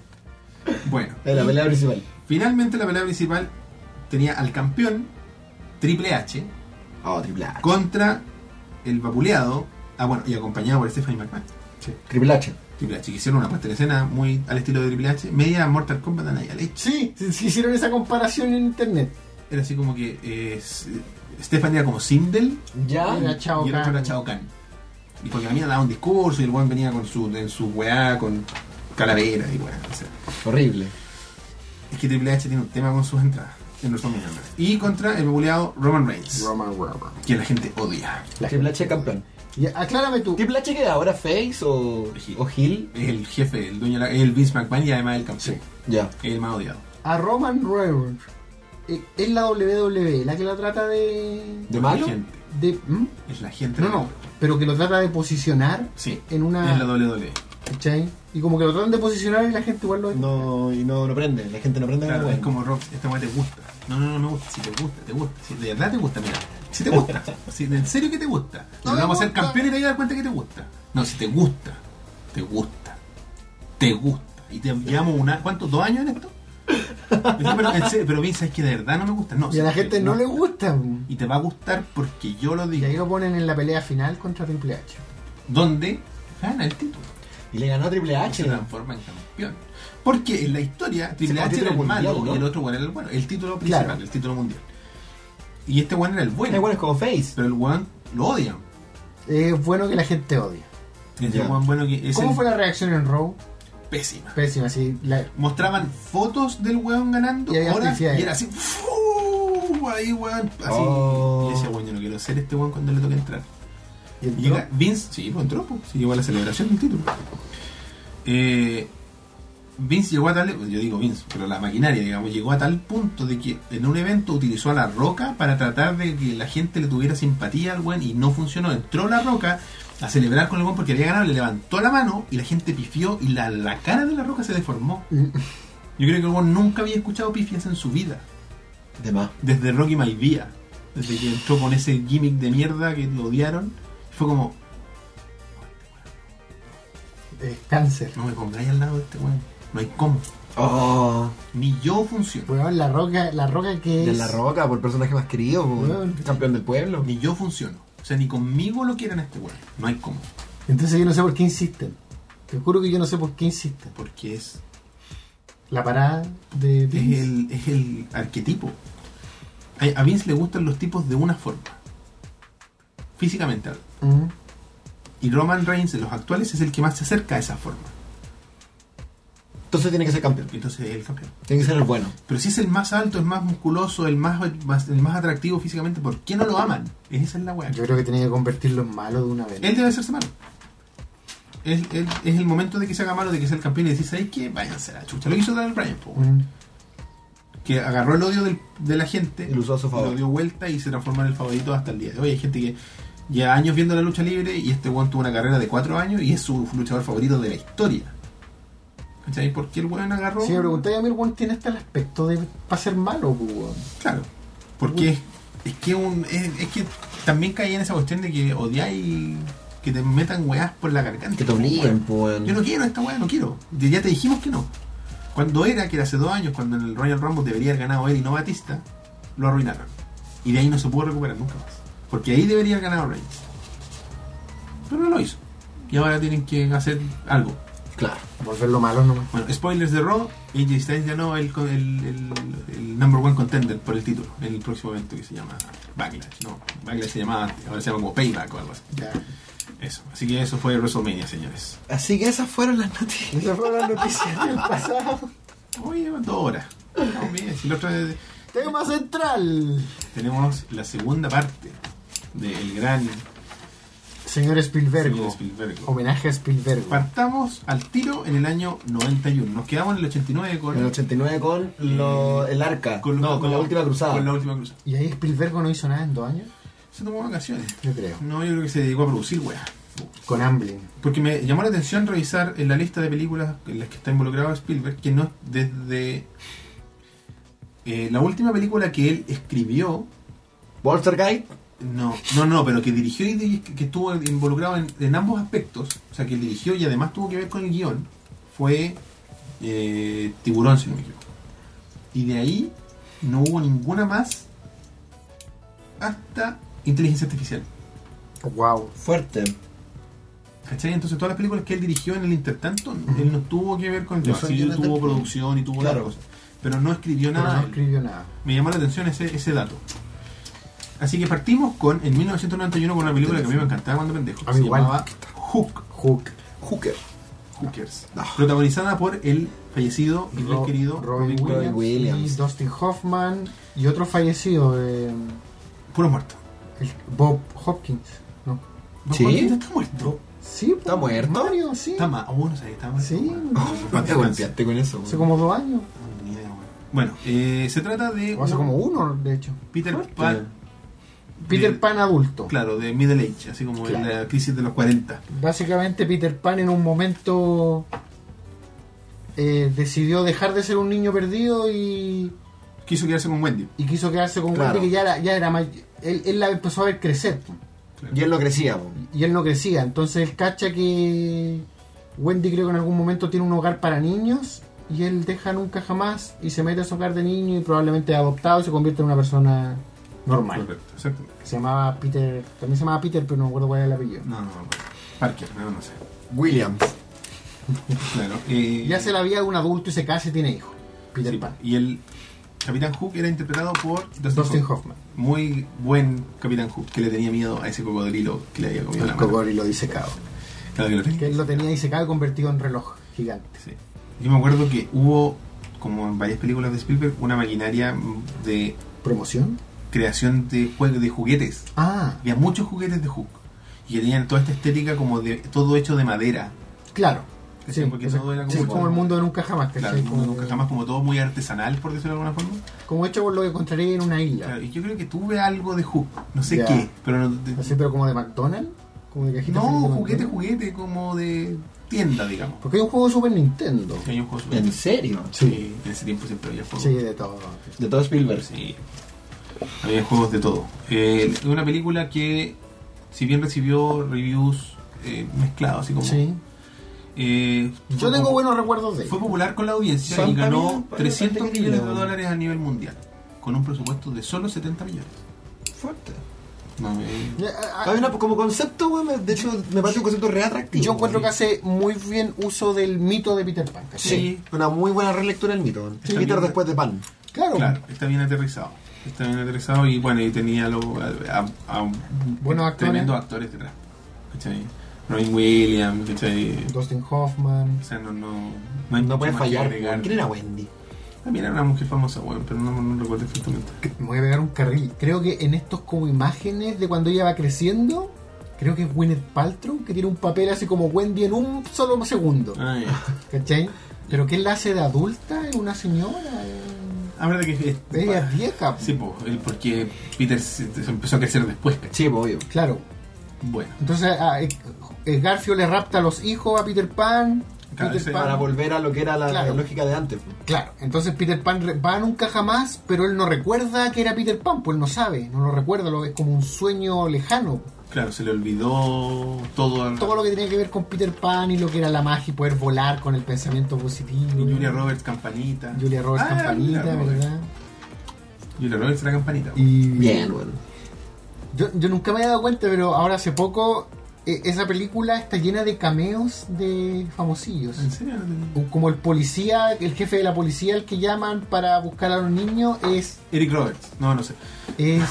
Bueno. En la y pelea principal. finalmente la pelea principal tenía al campeón Triple H Oh, Triple H. contra el vapuleado, ah bueno, y acompañado por Stephanie McMahon. Triple H. Triple H, que hicieron una puesta en escena muy al estilo de Triple H, media Mortal Kombat a nadie leche. Sí, sí, sí, hicieron esa comparación en internet. Era así como que eh, S- Stephanie era como Sindel Ya. Era Chao y el otro Kahn. era Chao Kahn. Y porque la mina daba un discurso y el weón venía con su, en su weá, con calavera y weá. O sea, Horrible. es que Triple H tiene un tema con sus entradas en los WrestleMania. Y contra el vapuleado Roman Reigns, Roman Reigns. que la gente odia. Triple H campeón. Y aclárame tú. ¿Triple H queda ahora face o, Heel. o heel? Es el jefe, el dueño, de la- es el Vince McMahon y además el campeón. Ya. Es el más odiado. A Roman Reigns, eh, ¿es la W W E la que la trata de... ¿De malo? La gente. de ¿Mm? Es la gente. No, de- no, pero que lo trata de posicionar Sí. en una... Es la W W E. ¿cachai? Y como que lo tratan de posicionar y la gente igual lo... No, y no, no prende. La gente no prende. Claro, nada. es como Rock, esta weá te gusta. No, no, no me gusta. Si te gusta, te gusta. Si de verdad te gusta, mira. Si te gusta. Si en serio que te gusta. No No me vamos a ser gusta. campeones y te vas a dar cuenta que te gusta. No, si te gusta. Te gusta. Te gusta. Y te llevamos una. ¿Cuántos? ¿Dos años en esto? No, pero, en serio, pero piensa, es que de verdad no me gusta. No, Y si a la te gente no le gusta. Y te va a gustar porque yo lo Y digo. ahí lo ponen en la pelea final contra Triple H. Donde gana el título. Y le ganó a Triple Y H. se transforma en campeón. Porque en la historia Triple Sí, H era el título malo mundial, ¿no? y el otro bueno era el bueno. El título principal, Claro. el título mundial. Y este bueno era el bueno. Es bueno, es como face. Pero el one lo odian. Es bueno que la gente odie. Es Ya. el one bueno que es ¿Cómo el fue la reacción en Raw? pésima. Pésima, sí. La... Mostraban fotos del weón ganando Y había horas, felicidad. y era así, ¡fu! Ahí weón, así. Oh. Y decía, weón, yo no quiero ser este weón cuando le toque entrar. ¿Y entró? Llega Vince, sí, pues entró, pues, sí, llegó a la celebración del título. Eh, Vince llegó a tal, yo digo Vince, pero la maquinaria, digamos, llegó a tal punto de que en un evento utilizó a La Roca para tratar de que la gente le tuviera simpatía al buen y no funcionó. Entró La Roca a celebrar con el buen porque había ganado, le levantó la mano y la gente pifió y la, la cara de La Roca se deformó. Yo creo que el buen nunca había escuchado pifias en su vida. De más. Desde Rocky Maivia, desde que entró con ese gimmick de mierda que lo odiaron, fue como, Es cáncer. no me pongáis al lado de este weón, no hay cómo, Oh, ni yo funciono, Weón, la roca, la roca que de es. La Roca, por el personaje más querido, po, Weón. campeón del pueblo. ni yo funciono, o sea, ni conmigo lo quieren a este weón, no hay cómo, Entonces yo no sé por qué insisten. Te juro que yo no sé por qué insisten. porque es, La parada de es, Vince. el, es el arquetipo. A, a Vince le gustan los tipos de una forma, físicamente hablando. Mm. Y Roman Reigns de los actuales es el que más se acerca a esa forma, Entonces tiene que ser campeón. entonces es el campeón. Tiene que ser el bueno. Pero si es el más alto, el más musculoso, el más, más- el más atractivo físicamente, ¿por qué no lo aman? Esa es la weá. Yo creo que tenía que convertirlo en malo de una vez. Él debe hacerse malo. Es, es- es el momento de que se haga malo, de que sea el campeón y decir, ¿sabes qué? Váyanse a la chucha. Lo que hizo Daniel Bryan, po, weón. Mm. Que agarró el odio del- de la gente, Y lo usó a su favor. lo dio vuelta y se transformó en el favorito hasta el día de hoy. Hay gente que lleva años viendo la lucha libre y este weón tuvo una carrera de cuatro años y es su luchador favorito de la historia. ¿Cachai? ¿Por qué el weón agarró? Si me preguntáis a mí, el weón tiene hasta el aspecto de para ser malo, pues, weón. Claro, porque es, es que un, es, es que también caí en esa cuestión de que odiáis que te metan weás por la garganta. Que te obliguen, pues. Yo no quiero esta weá, no quiero. Ya te dijimos que no. Cuando era, que era hace dos años, cuando en el Royal Rumble debería haber ganado él y no Batista, lo arruinaron. Y de ahí no se pudo recuperar nunca más. Porque ahí debería haber ganado Reigns. Pero no lo hizo. Y ahora tienen que hacer algo. Claro. Volverlo malo nomás. Bueno, spoilers de Raw, A J Styles ganó el, el, el, el number one contender por el título en el próximo evento que se llama Backlash. No, Backlash se llamaba antes, ahora se llama como Payback o algo así. Ya. Eso, así que eso fue WrestleMania, señores. Así que esas fueron las noticias. Esas fueron las noticias del pasado. Oye, llevan dos horas. Vamos bien, si la otra vez Tema central. tenemos la segunda parte del gran Señor Spielberg. señor Spielberg. Homenaje a Spielberg. Partamos al tiro en el año noventa y uno. Nos quedamos en el ochenta y nueve con, En el ochenta y nueve con lo, el arca. con, no, con la última cruzada. Con la última cruzada. ¿Y ahí Spielberg no hizo nada en dos años? Se tomó vacaciones. Yo creo. No, yo creo que se dedicó a producir weá. Con Amblin. Porque me llamó la atención revisar en la lista de películas en las que está involucrado Spielberg, que no desde eh, la última película que él escribió, Walter Guy. no, no, no, pero que dirigió y di- que estuvo involucrado en, en ambos aspectos, o sea, que él dirigió y además tuvo que ver con el guión, fue eh, Tiburón, si no me equivoco. Y de ahí no hubo ninguna más hasta Inteligencia Artificial. Wow. Fuerte. ¿Cachai? Entonces todas las películas que él dirigió en el intertanto, él no tuvo que ver con el No tema. son Sí, guiones tuvo del- producción y tuvo Claro. otras cosas, pero no escribió Pero nada. no él. escribió nada. Me llamó la atención ese, ese dato. Así que partimos con, en mil novecientos noventa y uno, con una película que a mí me encantaba cuando pendejo. A mí Se igual. llamaba Hook. Hook. Hooker. Hookers. No. Protagonizada por el fallecido y Ro- bien querido Robin Robin Williams, Williams. Williams. y Dustin Hoffman y otro fallecido, eh, Puro muerto. el Bob Hopkins. ¿No? ¿Bob ¿Sí? Hopkins está muerto? Sí, ¿Está muerto? Mario, sí. Está más. Oh, no sé, está muerto. Sí. Paz Te descanse. golpeaste con eso. Hace como dos años. No, ni idea, weón. Bueno, eh, se trata de O hace un como uno, de hecho. Peter Fuerte. Pan. Peter de- Pan adulto. Claro, de Middle Age, así como en Claro. la crisis de los cuarenta. Básicamente Peter Pan en un momento eh, decidió dejar de ser un niño perdido y, Quiso quedarse con Wendy. y quiso quedarse con Claro. Wendy, que ya era, ya era más... Él, él la empezó a ver crecer Claro. Y él lo crecía. po. y él no crecía. Entonces él cacha que Wendy creo que en algún momento tiene un hogar para niños y él deja nunca jamás y se mete a su hogar de niño y probablemente es adoptado y se convierte en una persona normal. Correcto, exactamente. Se llamaba Peter, también se llamaba Peter, pero no me acuerdo cuál era el apellido. No, no, no. Parker, no, no sé. Williams. Claro. eh, Ya se la vida de un adulto y se casa y tiene hijos. Peter sí, Pan. y el Capitán Hook era interpretado por Dustin, Dustin Hoffman. Hoffman. Muy buen Capitán Hook, que le tenía miedo a ese cocodrilo que le había comido la El mano. cocodrilo disecado. Claro que lo tenía. Que él lo tenía disecado y convertido en reloj gigante. Sí. Yo me acuerdo que hubo, como en varias películas de Spielberg, una maquinaria de ¿Promoción? creación de juegos de juguetes. Ah, Había muchos juguetes de Hook. y que tenían toda esta estética como de todo hecho de madera. Claro. Sí, porque sí, todo era como, sí, como el mundo de nunca jamás. ¿Cachai? Claro, el mundo como, nunca jamás, como todo muy artesanal, por decirlo de alguna forma. como hecho por lo que encontraría en una isla. Claro, y yo creo que tuve algo de Hook, no sé Ya. qué, pero no, de- Así, pero como de McDonald's. Como de cajita no feliz de juguete, McDonald's. juguete, como de tienda, digamos. Porque hay un juego de Super Nintendo. Que hay un juego super- ¿En serio? Sí, en ese tiempo siempre había juegos. Sí, de todo. De todo Spielberg. Sí, había juegos de todo. Eh, una película que, si bien recibió reviews eh, mezclados, así como. Sí. eh, Yo fue tengo po- buenos recuerdos de Fue ella. popular con la audiencia Son y ganó también trescientos bastante millones de creíbles, dólares a nivel mundial, con un presupuesto de solo setenta millones. Fuerte. No, eh, Ya, ah, Hay una, como concepto, weón, me- de hecho, me parece un concepto re atractivo. Yo encuentro que weón. hace muy bien uso del mito de Peter Pan. ¿cachai? Sí, una muy buena relectura del mito. weón. Sí. Peter después de Pan. Claro. Claro, está bien aterrizado. Está bien aterrizado y bueno, y tenía lo, a, a- a Buenos actores. tremendos actores detrás. ¿Cachai? Robin Williams, ¿cachai? Dustin Hoffman. O sea, no, no, no hay No mucho puede más que fallar. agregar. weón. ¿Quién era Wendy? También era una mujer famosa, weón, pero no, no recuerdo exactamente. Me voy a pegar un carril. Creo que en estos como imágenes de cuando ella va creciendo, creo que es Gwyneth Paltrow, que tiene un papel así como Wendy en un solo segundo. Ah, ya. ¿Cachai? Pero que él la hace de adulta, es una señora. es- Ah, verdad que es, Ella es vieja. sí, po, él porque Peter se, se empezó a crecer después, ¿cachai? Sí, pues, obvio. Claro. Bueno, Entonces a, eh, eh, Garfio le rapta a los hijos a Peter Pan. Claro, Peter ese- Pan Para volver a lo que era la, Claro. la lógica de antes. pues. Claro, entonces Peter Pan re- va nunca jamás, pero él no recuerda que era Peter Pan, pues él no sabe, no lo recuerda, lo, es como un sueño lejano. claro, se le olvidó todo. Todo lo que tenía que ver con Peter Pan y lo que era la magia y poder volar con el pensamiento positivo. Y Julia Roberts, Campanita. Julia Roberts, Ah, Campanita, Julia Roberts. ¿verdad? Julia Roberts era Campanita. Y Bien, weón. yo, yo nunca me había dado cuenta, pero ahora hace poco eh, esa película está llena de cameos de famosillos. ¿En serio? No tenía- Como el policía, el jefe de la policía, el que llaman para buscar a los niños, es Eric Roberts. No, no sé. es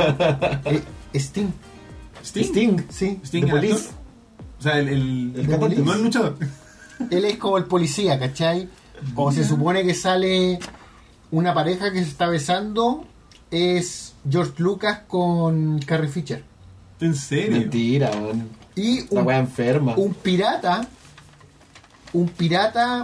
eh, Sting. Sting. Sting. Sí. Sting, The el actor. Police. O sea, el, el, El cantante. no el luchador. Él es como el policía, ¿cachai? O se supone que sale una pareja que se está besando, es George Lucas con Carrie Fisher. ¿En serio? Mentira, weón. Y La un, weá enferma. un pirata, un pirata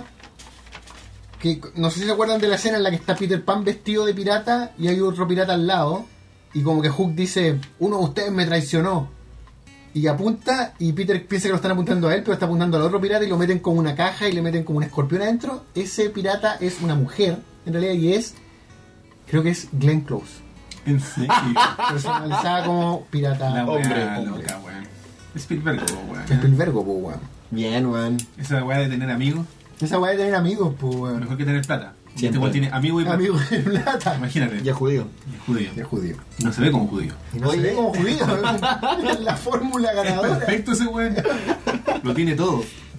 que no sé si se acuerdan de la escena en la que está Peter Pan vestido de pirata y hay otro pirata al lado y como que Hook dice, uno de ustedes me traicionó. Y apunta y Peter piensa que lo están apuntando a él, pero está apuntando al otro pirata y lo meten como una caja y le meten como un escorpión adentro. Ese pirata es una mujer, en realidad, y es, creo que es Glenn Close, ¿En serio? personalizada como pirata. La Hombre, weá hombre. loca, weón. Spielberg, weón. Spielberg, po, weón. Bien, weón. Esa weá de tener amigos, Esa weá de tener amigos, pues, weón. mejor que tener plata. Y Siempre. este weón tiene amigo y plata. Amigo de plata. Imagínate. Ya judío. Y es judío. Es judío. No se ve como judío. Y no Oye. se ve como judío, es la fórmula Es ganadora. perfecto ese weón. Lo tiene todo.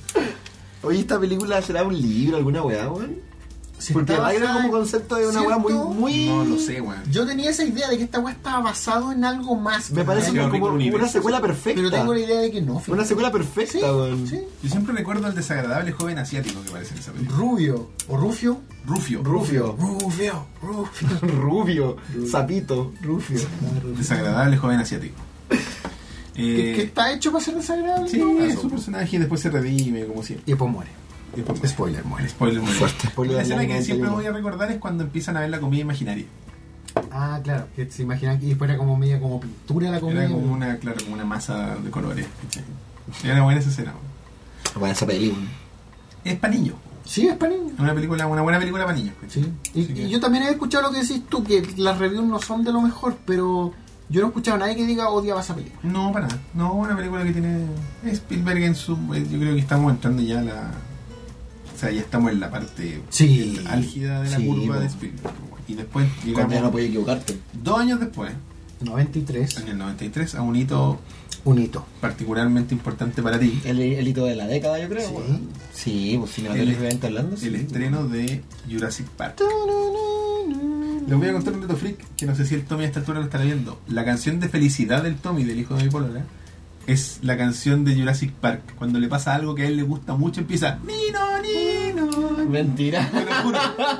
Oye, ¿esta película será un libro, alguna weá, weón? Si Porque está Byron basada- como concepto es una weá muy, ¿Cierto? muy... No lo sé, weón. Yo tenía esa idea de que esta weá estaba basado en algo más. Me parece Demasiado como rico el una universo. secuela perfecta. Pero tengo la idea de que no. fíjate. Una secuela perfecta, Sí, weón. sí. Yo siempre recuerdo al desagradable joven asiático que aparece en esa película. Rubio. ¿O Rufio? Rufio. Rufio. Rufio. Rufio. Rubio. Sapito. Rufio. Desagradable joven asiático. Que, Eh, que está hecho para ser desagradable. sí, ¿no? es su personaje y después se redime, como siempre. Y después muere. Y después- Spoiler, muere. Spoiler muy Fuerte spoiler La del escena año que noventa y siempre uno. voy a recordar es cuando empiezan a ver la comida imaginaria. Ah, claro. Que se imaginan que después era como media como pintura la comida. Era como una, claro, como una masa de colores. ¿cachai? Era buena esa escena. weón. Bueno, esa película. Es para niños. Sí, es para niños. Es una película, una buena película para niños. ¿cachai? Sí. Y, Así que- y yo también he escuchado lo que decís tú, que las reviews no son de lo mejor, pero yo no he escuchado a nadie que diga odiaba esa película. No, para nada. No, una película que tiene Spielberg en su... eh, Yo creo que estamos entrando ya a la... O sea, ya estamos en la parte Sí. el- álgida de la Sí, curva po. de Spielberg. Y después Cuando ya no llegamos podía equivocarte. dos años después, noventa y tres. en el noventa y tres, a un hito Un hito. particularmente importante para ti. El, el hito de la década, yo creo. Sí. weón. Sí, pues cinematográficamente hablando. Sí. El estreno de Jurassic Park. Les voy a contar un dato freak que no sé si el Tommy a esta altura lo estará viendo. La canción de felicidad del Tommy, del hijo de mi polola, es la canción de Jurassic Park. Cuando le pasa algo que a él le gusta mucho, empieza Nino, Nino. on. Mentira. Te lo juro.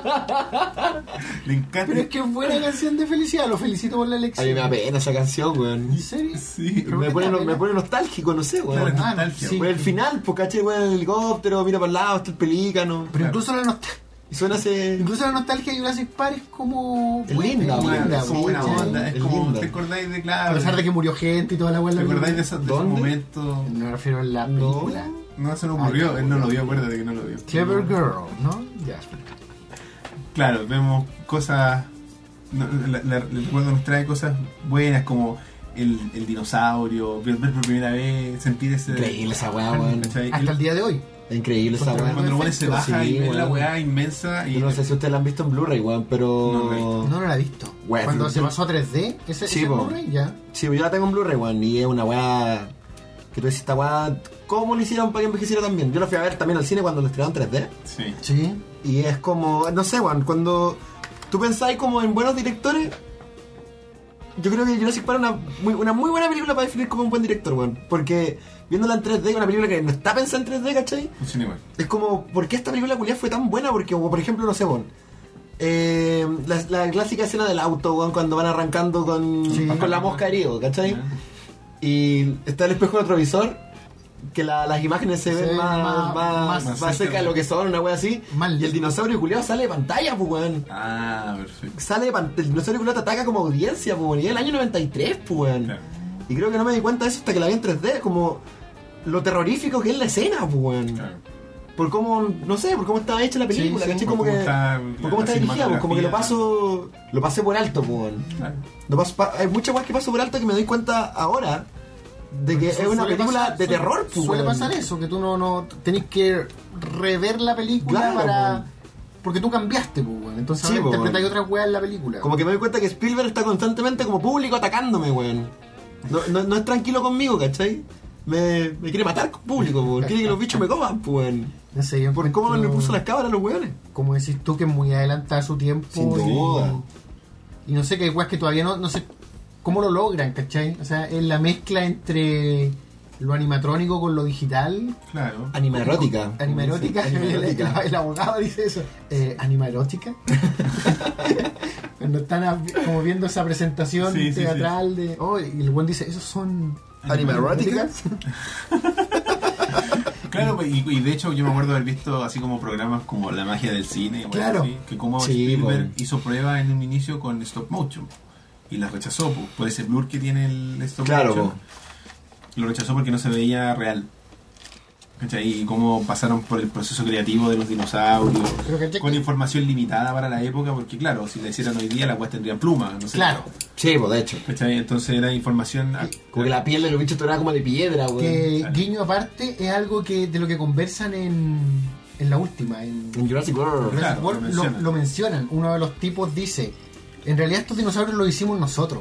Le encanta. Pero es que es buena canción de felicidad, lo felicito por la A mí elección. me da pena esa canción, weón. ¿En serio? Sí. Pero Me ¿por pone, qué te da me pena? pone nostálgico, no sé, weón. Claro, Ah, nostalgia. sí. Por el final, pues caché, weón, el helicóptero, mira para el lado, está el pelícano. Pero Claro. incluso la nostalgia. Y suena ese. Incluso la nostalgia de Jurassic Park es como. Es linda, es weón, linda, Es como buena ¿cachai? onda. Es es como, linda. ¿te acordáis de A claro? pesar de que murió gente y toda la ¿Te hueá. acordáis de esos, de esos ¿Dónde? momentos? Me refiero a la No. película. No se nos ocurrió, Ay, él no lo vio, acuérdate que no lo vio. Clever Girl, ¿no? Ya. Claro, vemos cosas. no, la- la- el recuerdo nos trae cosas buenas como el, el dinosaurio, ver, ver por primera vez, sentir ese. Increíble esa weá, weón. ¿cachai? Hasta El- el día de hoy. Es increíble esa Contra- weá. Cuando los buenos se baja Sí, y ven la weón. weá inmensa y. Yo no sé si ustedes la han visto en Blu-ray, weón, pero. No la he visto. No, no la he visto. Weón, Cuando yo- se pasó a tres D, ese, Sí, ese po. Blu-ray, ya. Sí, pues yo la tengo en Blu-ray, weón, y es una weá. Que tú decís, esta weá. ¿Cómo lo hicieron para que envejeciera también? Yo la fui a ver también al cine cuando lo estrenaron en tres D. Sí. Sí. Y es como. No sé, weón, cuando. Tú pensáis como en buenos directores. Yo creo que Jurassic Park es una muy, una muy buena película para definir como un buen director, weón. Porque viéndola en tres D, una película que no está pensada en tres D, ¿cachai? Funciona igual. Es como, ¿por qué esta película culiá fue tan buena? Porque, como por ejemplo, no sé, weón. Eh, la, la clásica escena del auto, weón, cuando van arrancando con, Sí. con la mosca herido, ¿cachai? Y está el espejo retrovisor, que la- las imágenes se Se ven ven más, más- más, más más cerca de lo que son, una wea así. Más Y el lindo. dinosaurio culiado sale de pantalla, pues, weón. Ah, perfecto. Sale de pantalla, el dinosaurio culiado te ataca como audiencia, pues, weón. Y es el año noventa y tres, pues, weón. Claro. Y creo que no me di cuenta de eso hasta que la vi en tres D, como lo terrorífico que es la escena, pues, weón. Claro. Por cómo, no sé, por cómo estaba hecha la película, Sí, sí. ¿cachai? Por Como cómo que, está por cómo la está dirigida, pues, como que lo cinematografía. paso, lo pasé por alto, pues, weón. Claro. Lo paso- pa- hay muchas cosas que paso por alto que me doy cuenta ahora de que Eso es una suele película pasar, de suele- terror, pues, Suele weón. pasar eso, que tú no, no tenés que rever la película Claro, para. weón. Porque tú cambiaste, pues, weón. Entonces Sí, ahora weón. interpretáis otras weas en la película. Como que me doy cuenta que Spielberg está constantemente como público atacándome, weón. No, no, no es tranquilo conmigo, ¿cachai? Me, me quiere matar con público, weón. Quiere que los bichos me coman, pues, weón. No sé, yo Por cómo encuentro- le puso las cámaras a los weones. Como decís tú, que es muy adelantada a su tiempo. Sin y- duda. Y no sé qué weas que todavía no, no sé cómo lo logran, ¿cachai? O sea, es la mezcla entre lo animatrónico con lo digital. Claro. Anima erótica. Anima erótica, Anima el, erótica. el- el abogado dice eso. Eh, anima erótica. Cuando están a- como viendo esa presentación Sí, sí, teatral de. Oh, y el buen dice, esos son. Anima erótica. Claro, pues, y, y de hecho yo me acuerdo haber visto así como programas como La magia del cine, o algo Claro. así, que como Sí, Spielberg po. hizo pruebas en un inicio con stop motion y las rechazó po, por ese blur que tiene el stop Claro, motion. po. Lo rechazó porque no se veía real. ¿Cachai? Y cómo pasaron por el proceso creativo de los dinosaurios Pero, ¿cachai? con información limitada para la época, porque claro, si la hicieran hoy día la weá tendría plumas, no sé. Claro. Sí, pues, de hecho. ¿Cachai? Entonces era información. ah, Como que la piel de los bichos era como de piedra, weón. Que Claro. guiño aparte es algo que de lo que conversan en, en la última, en En Jurassic World. Jurassic Claro, World, lo lo, mencionan. lo mencionan. Uno de los tipos dice, en realidad estos dinosaurios los hicimos nosotros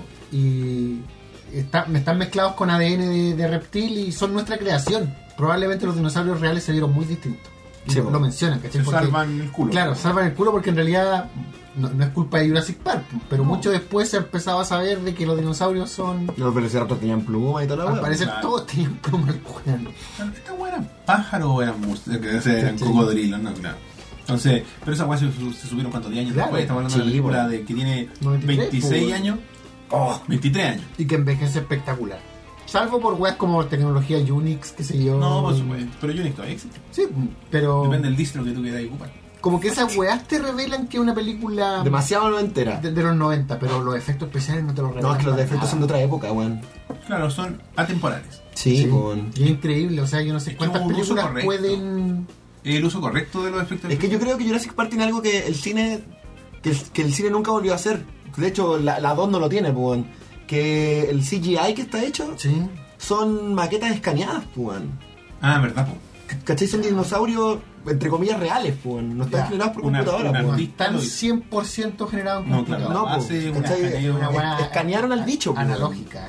y está- están mezclados con A D N de, de reptil y son nuestra creación. Probablemente los dinosaurios reales se vieron muy distintos. Y Sí, lo, po. lo mencionan, ¿cachai? se Porque- salvan el culo. Claro, salvan el culo porque en realidad no, no es culpa de Jurassic Park, pero No. mucho después se empezaba a saber de que los dinosaurios son... Los velociraptors tenían pluma y toda la Al weá. parecer claro. todos tenían plumas, weón. ¿Esta weá eran pájaros o eran mus- o sea, eran Sí. cocodrilos? No, claro. Entonces, pero esa weá se, se subieron cuántos diez años Claro. después. Estamos hablando de Sí, una película bueno. de que tiene noventa y tres, veintiséis pues, años. Oh, veintitrés años. Y que envejece espectacular. Salvo por weas como tecnología Unix, qué sé yo. No, por supuesto. Pero Unix todavía existe. Sí, pero Depende del distro que tú quieras ocupar. como que esas weas te revelan que es una película Demasiado no entera. de, de los noventa, pero los efectos especiales no te los revelan. No, es que los para defectos nada. son de otra época, weón. Claro, son atemporales. Sí, Sí, weón. y es increíble, o sea, yo no sé Es que cuántas hubo un uso películas correcto. pueden... El uso correcto de los efectos. Es que yo creo que Jurassic Park tiene algo que el cine que el, que el cine nunca volvió a hacer. De hecho, la, la dos no lo tiene, pues, weón. Que el C G I que está hecho Sí. son maquetas escaneadas, pues, weón. Ah, verdad, po. ¿Cachai? Son dinosaurios, entre comillas, reales, pues, weón. No están Ya. generados por Una- computadora, una pues, weón. artista Están lo hizo. cien por ciento generados en No, computadora. claro. No, pues, Hace una ¿cachai? escaneo. Una wea Escanearon al bicho, pues, analógica.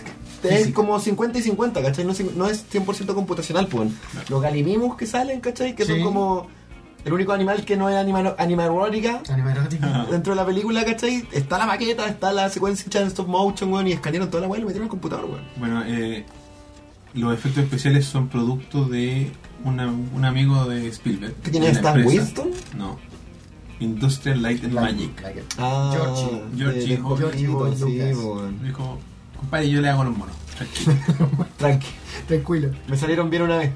Es Física. como cincuenta y cincuenta, ¿cachai? No, es- no es cien por ciento computacional, pues. Claro. Los galimimus que salen, ¿cachai? Que son Sí. como el único animal que no es anima, animarótica. Animarótica. Dentro de la película, ¿cachai? Está la maqueta, está la secuencia hecha en stop motion, weón, y escanearon toda la weá y lo metieron al computador, weón. Bueno, eh, los efectos especiales son producto de una- un amigo de Spielberg. ¿Quién de es, la Stan empresa. Winston? No. Industrial Light and La- Magic. la que- Ah, Georgie. Georgie. de- de Georgie Hobbit, Boy sí, Lucas. weón. Me dijo, compadre, yo le hago los monos. Tranquilo. Tranqui. Tranquilo. Me salieron bien una vez.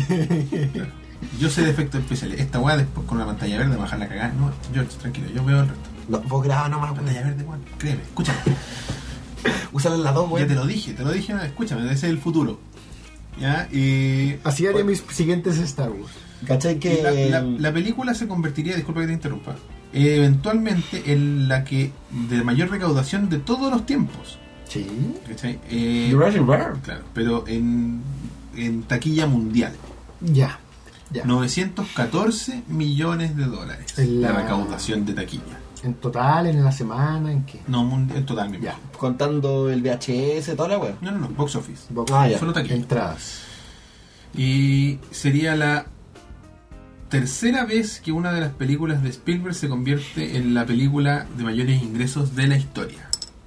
Yo sé de efectos especiales. Esta weá después con una pantalla verde, bajar la cagada. No, George, tranquilo, yo veo el resto. No, vos graba nomás, Pantalla weón. verde, weón. Créeme, escúchame. Úsala en las dos, Ya weón. te lo dije, te lo dije, escúchame, ese es el futuro. ¿Ya? Y. Así haré mis siguientes Star Wars. ¿Cachai que La, la- la película se convertiría, disculpa que te interrumpa, eventualmente en la que de mayor recaudación de todos los tiempos. Sí. ¿Cachai? Eh, Jurassic World? claro, pero en, en taquilla mundial. Ya. Ya. novecientos catorce millones de dólares En la- la recaudación de taquilla. En total, en la semana, ¿en qué? No, mundial, en total, mi Ya. amor. Contando el V H S, toda la weón. No, no, no, box office. Ah, ya. Solo taquilla. Entradas. Y sería la tercera vez que una de las películas de Spielberg se convierte en la película de mayores ingresos de la historia.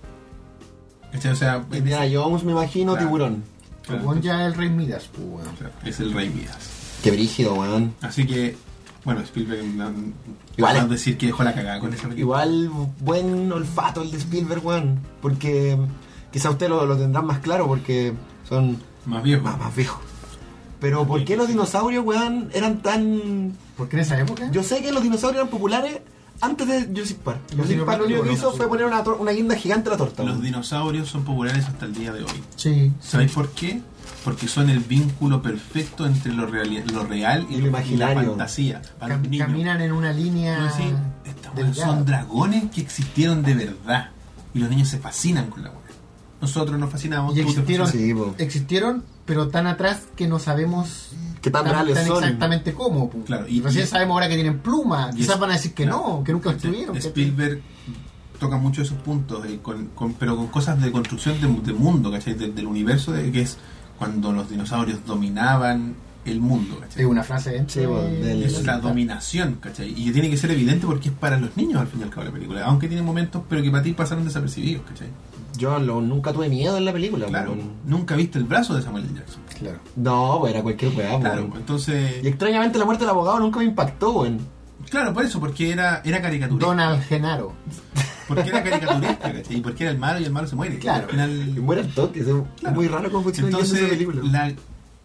¿Cachai? O sea, en Indiana ese- Jones, me imagino, Claro. tiburón. claro, Bueno, ya el Rey Midas, pues, bueno. claro, es el Rey Midas. Qué brígido, weón. Así que, bueno, Spielberg no- Igual no es- decir que dejó la cagada con esa película. Igual buen olfato el de Spielberg, weón. Porque quizá usted lo, lo tendrán más claro porque son Más viejo. más, más viejos. Pero ¿por qué los dinosaurios, weón, eran tan... ¿Por qué en esa época? Yo sé que los dinosaurios eran populares antes de Jurassic Park. Los Jurassic Park lo único que dinosaurios, hizo fue poner una, tor- una guinda gigante a la torta. Los weón. dinosaurios son populares hasta el día de hoy. Sí. ¿Sabéis por qué? Porque son el vínculo perfecto entre lo real, lo real y, Y lo imaginario. la fantasía. Para Cam- los niños. caminan en una línea. Tú decís, estas weas delgada. son dragones que existieron de verdad. Y los niños se fascinan con la wea. Nosotros nos fascinamos. Y tú te existieron, fascinas. Sí, po. existieron, pero tan atrás que no sabemos Qué tan reales son. exactamente cómo. po. Claro, y- Recién y- sabemos ahora que tienen plumas. Y Quizás es- van a decir que claro. no, que nunca estuvieron. Spielberg toca mucho esos puntos, eh, con, con- pero con cosas de construcción de, de mundo, ¿cachai? De- del universo, de, que es cuando los dinosaurios dominaban el mundo, ¿cachai? Es una frase entre- Sí, bueno, del- Es la dominación, ¿cachai? Y tiene que ser evidente porque es para los niños al fin y al cabo la película, aunque tiene momentos, pero que para ti pasaron desapercibidos, ¿cachai? Yo lo- nunca tuve miedo en la película. Claro, weón. nunca viste el brazo de Samuel L. Jackson. Claro. No, pues era cualquier weá, Claro, weón. entonces, Y extrañamente la muerte del abogado nunca me impactó, weón. claro, por eso, porque era, era caricaturesco. Donald Genaro. Porque era caricaturesca, ¿cachai? Y porque era el malo y el malo se muere. Claro. Al final, Y muere al toque, es Claro. muy raro cómo funciona el guion de entonces, esa película. la-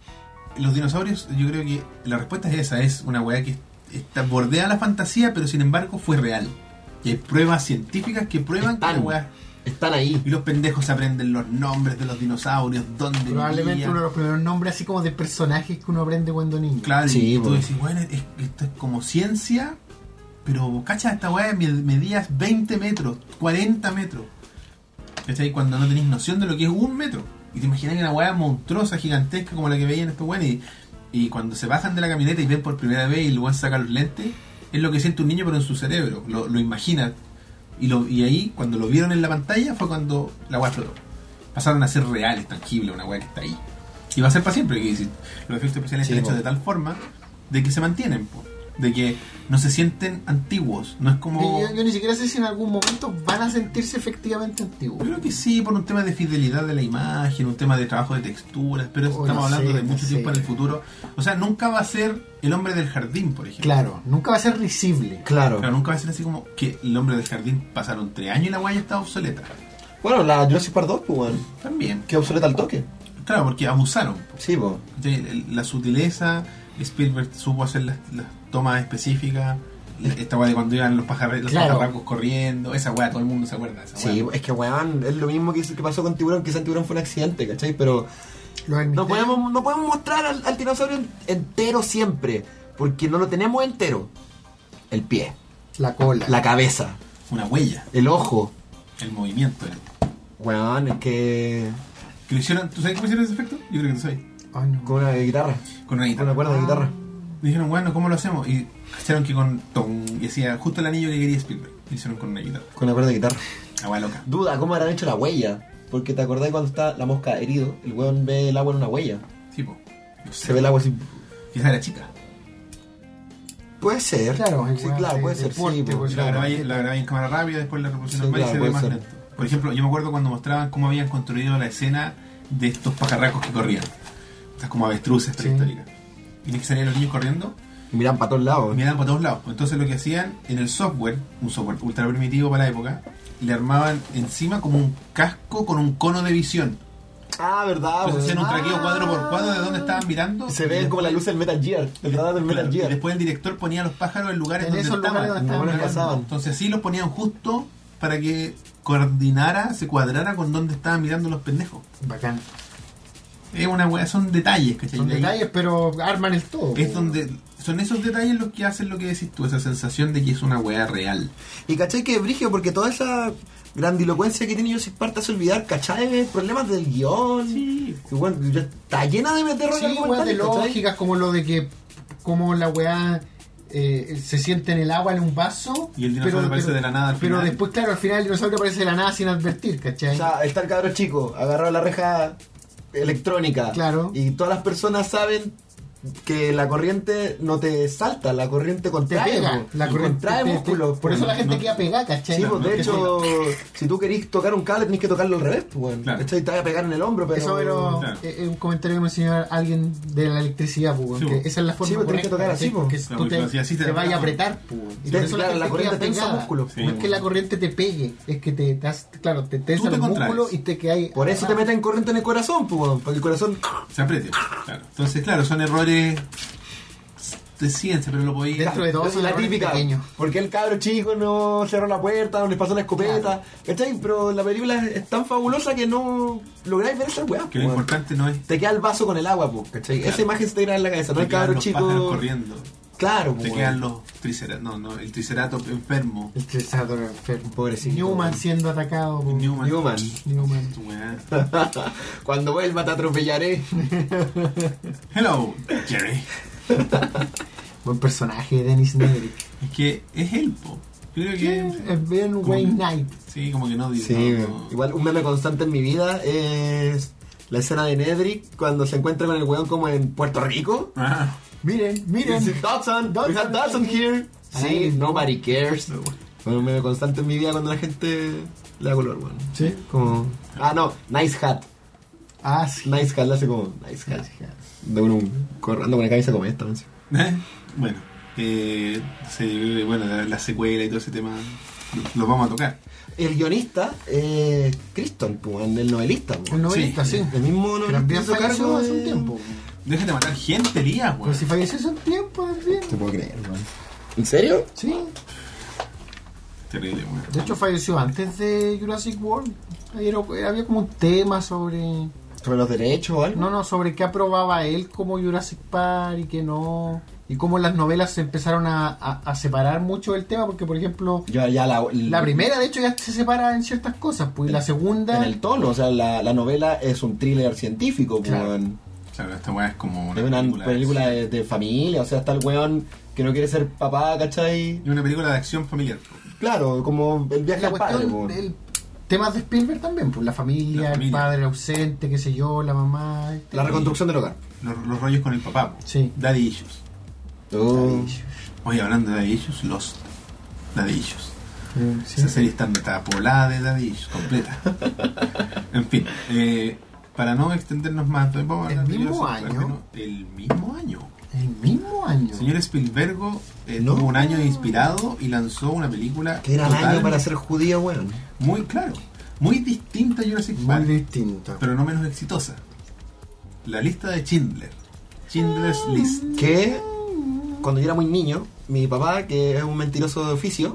los dinosaurios, yo creo que la respuesta es esa, es una weá que está, bordea la fantasía, pero sin embargo fue real. Y hay pruebas científicas que prueban que la Están, weá... están ahí. Y los pendejos se aprenden los nombres de los dinosaurios, dónde Probablemente vivían. uno de los primeros nombres así como de personajes que uno aprende cuando niño. Claro, Sí, y tú po. decís, bueno, es- esto es como ciencia, pero cacha, esta weá me- medías veinte metros, cuarenta metros. ¿Cachai? Cuando no tenéis noción de lo que es un metro. Y te imaginas que una weá monstruosa, gigantesca como la que veían estos weones. Y, y cuando se bajan de la camioneta y ven por primera vez y el weón saca los lentes, es lo que siente un niño pero en su cerebro. Lo, lo imagina. Y, lo, y ahí, cuando lo vieron en la pantalla, fue cuando la weá explotó. Pasaron a ser reales, tangibles, una weá que está ahí. Y va a ser para siempre. Que decir, los efectos especiales Sí, están hechos po. de tal forma de que se mantienen, po. De que no se sienten antiguos. No es como... Yo, yo ni siquiera sé si en algún momento van a sentirse efectivamente Yo antiguos. creo que sí, por un tema de fidelidad de la imagen, un tema de trabajo de texturas, pero Oh, estamos no hablando sé, de no mucho sé. tiempo en el futuro. O sea, nunca va a ser el hombre del jardín, por ejemplo. Claro, nunca va a ser risible. Claro. Claro, nunca va a ser así como que el hombre del jardín pasaron tres años y la guaya está obsoleta. Bueno, la Jurassic Park dos, pues, weón. También. Que obsoleta al toque. Claro, porque abusaron. po. Sí, pues. ¿Cachai? El- La sutileza, Spielberg supo hacer las, las tomas específicas. Esta weá de cuando iban los, pajarre- los Claro. pajarracos corriendo, esa weá, todo el mundo se acuerda de esa Sí, weá. es que, weón, es lo mismo que, que pasó con Tiburón, quizás Tiburón fue un accidente, ¿cachai? Pero Los del no misterio, podemos, no podemos mostrar al, al dinosaurio entero siempre, porque no lo tenemos entero. El pie, la cola. la cabeza, Una huella, el ojo. el movimiento. el- Weón, es que... que lo hicieron, ¿tú sabes cómo hicieron ese efecto? Yo creo que tú sabes. Ay, no. Con una guitarra, Con una con guitarra. una cuerda de guitarra. Dijeron, bueno, ¿cómo lo hacemos? Y cacharon que con ton, y hacía justo el anillo que quería Spielberg. Lo hicieron con una guitarra. Con una cuerda de guitarra. Agua loca. Duda, ¿cómo habrán hecho la huella? Porque te acordás cuando está la mosca herido, el weón ve el agua en una huella. Sí, po. No sé. Se ve el agua así. Quizás era chica. Puede ser. Claro, sí, igual claro, de- puede de ser. Sí, porte, pues. pues. La grabé, la grabé en cámara rápida, después la reproducción Sí, normal claro, y se ve puede más ser. lento. Por ejemplo, yo me acuerdo cuando mostraban cómo habían construido la escena de estos pajarracos que corrían. Estas como avestruces Sí. prehistóricas. y que salían los niños corriendo, Y miran para todos lados. miraban para todos lados. Entonces lo que hacían en el software, un software ultra primitivo para la época, le armaban encima como un casco con un cono de visión. Ah, verdad. Entonces hacían un weón. traqueo cuadro por cuadro de dónde estaban mirando. Se Y ven como la luz del Metal Gear, el radar del Claro, Metal y Gear. después el director ponía a los pájaros en lugares En donde esos estaban. lugares donde estaban No, no mirando. pasaban. Entonces sí los ponían justo para que coordinara, se cuadrara con dónde estaban mirando los pendejos. Bacán. Es una wea, son detalles, ¿cachai? Son De ahí detalles, pero arman el todo. es po. donde son esos detalles los que hacen lo que decís tú, esa sensación de que es una wea real. Y cachai que es brigio porque toda esa grandilocuencia que tiene Jurassic Park te hace olvidar, cachai, problemas del guión. Sí. Y bueno, ya está llena de meter Sí, weas de lógicas, como lo de que como la weá eh, se siente en el agua en un vaso. Y el dinosaurio aparece de la nada al Pero final. después, claro, al final el dinosaurio aparece de la nada sin advertir, ¿cachai? O sea, está el cabro chico, agarrado a la reja electrónica. Claro. Y todas las personas saben que la corriente no te salta, la corriente te contrae. pega, po. la Y corriente contrae te- te- músculos. por eso po. la gente no- queda pegada, ¿cachai? Sí, No, pues no, de que hecho, si tú querís tocar un cable, tenés que tocarlo al revés, pues, bueno. Claro. ¿Cachai? Te vas a pegar en el hombro, pero. Eso era Claro. eh, eh, un comentario que me enseñó alguien de la electricidad, pues, Sí, que pues. esa es la forma Sí, pues, tenés correcta, que tocar así, ¿cachai? pues. Porque Claro, tú te, porque así te te da vayas a razón. apretar, pues. Y por te- eso claro, gente la queda corriente tensa pegada. músculos. Sí, No es que bueno. la corriente te pegue, es que te das, claro, te tensa te el contraes. músculo y te quedas. Por eso te meten corriente en el corazón, pues, bueno, porque el corazón. Se apriete. Claro. Entonces, claro, son errores de ciencia, pero lo podéis. Dentro de todo Esa son es la errores típica. pequeños. Porque el cabro chico no cerró la puerta, no les pasó la escopeta. Claro. ¿Cachai? Pero la película es, es tan fabulosa que no lográis ver esa weá. Que lo pues, importante no es te queda el vaso con el agua, pues, ¿cachai? Claro. Esa imagen se te queda en la cabeza, no te el quedan cabro los pájaros chico. corriendo. Claro, Te pues. quedan los triceratops. No, no, el triceratops enfermo. El Triceratops enfermo. Pobrecito. Newman siendo atacado por Newman. Newman. Newman. Weá. Cuando vuelva te atropellaré. Hello, Jerry. Buen personaje de Dennis Nedry. Es que es él, po. Yo creo que. Es Ben como Wayne que- Knight. Sí, como que no dice. Sí, no, no. igual un meme constante en mi vida es la escena de Nedrick cuando se encuentra con el weón como en Puerto Rico. Ah, Miren, miren. Dice, Dodson, Dodson, we have Dodson here. Sí, Ay, nobody cares. Bueno, un meme constante en mi vida cuando la gente le da color, weón. Sí. Como, ah, no, nice hat. Ah, sí. Nice hat le hace como, nice hat. De uno corriendo con la cabeza como esta, ¿no? ¿eh? Bueno, eh, se- bueno, la, la secuela y todo ese tema lo- los vamos a tocar. El guionista, eh, Criston, pues, el novelista, pues. El novelista, sí. Sí. El mismo Que novelista también hizo falleció cargo hace un de- tiempo. Déjate matar gente, Elías, Pero weón. si falleció hace un tiempo también. Te puedo creer, weón. ¿En serio? Sí. Terrible, weón. De hecho falleció antes de Jurassic World. Ahí era- había como un tema sobre... ¿Sobre los derechos o algo? No, no, sobre qué aprobaba él como Jurassic Park y qué no. Y cómo las novelas se empezaron a, a- a separar mucho del tema, porque por ejemplo, Yo ya la, la primera de hecho ya se separa en ciertas cosas, pues y la segunda... en el tono, o sea, la, la novela es un thriller científico, pues, Claro. weón. Claro, esta weá es como una Es una película, película, de, de, de familia, o sea, está el weón que no quiere ser papá, ¿cachai? es una película de acción familiar. Claro, como el viaje la al padre, cuestión, pues. el, temas de Spielberg también, pues la familia, La el familia. padre ausente, qué sé yo, la mamá... este, La reconstrucción del hogar. Los, los rollos con el papá. po. Sí. Daddy Issues. Oh. Oye, hablando de Daddy Issues, Lost. Daddy Issues. Sí. Esa serie está, está poblada de Daddy Issues, completa. En fin, eh, para no extendernos más, entonces vamos a El hablar de mismo Jurassic Park, año. ¿no? El mismo año. El mismo año. El señor Spielberg eh, No. tuvo un año inspirado y lanzó una película Que era el total- año para ser judío, weón. muy claro, muy distinta a Jurassic Muy Park, distinto. pero no menos exitosa. La lista de Schindler. Schindler's List. Que cuando yo era muy niño, mi papá, que es un mentiroso de oficio,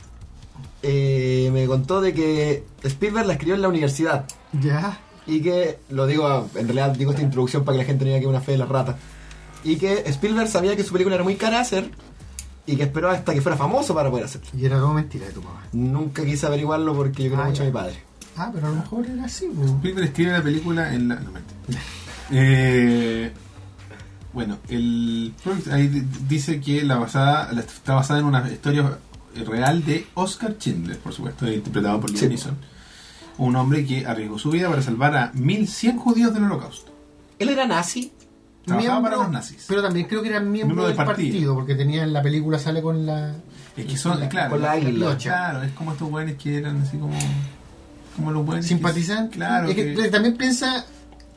eh, me contó de que Spielberg la escribió en la universidad. Ya. Y que, lo digo, en realidad digo esta introducción para que la gente no diga que es una fe de la rata. Y que Spielberg sabía que su película era muy cara de hacer y que esperó hasta que fuera famoso para poder hacerla. Y era todo mentira de tu papá. Nunca quise averiguarlo porque yo quiero Ah, mucho a ya. mi padre. Ah, pero a lo mejor era así, pues. Spielberg escribe la película en la... No, mentira. Eh, bueno, el ahí d- dice que la basada la- está basada en una historia real de Oscar Schindler, por supuesto, interpretado por Liam Sí. Neeson. Un hombre que arriesgó su vida para salvar a mil cien judíos del holocausto. Él era nazi. Trabajaba para los nazis. Pero también creo que era miembro, Miembro del del partido. partido, porque tenía en la película sale con la... Es que son, claro, con la águila. claro, es como estos buenos que eran así como... Como los buenos. simpatizante. Claro. Es que, que- también piensa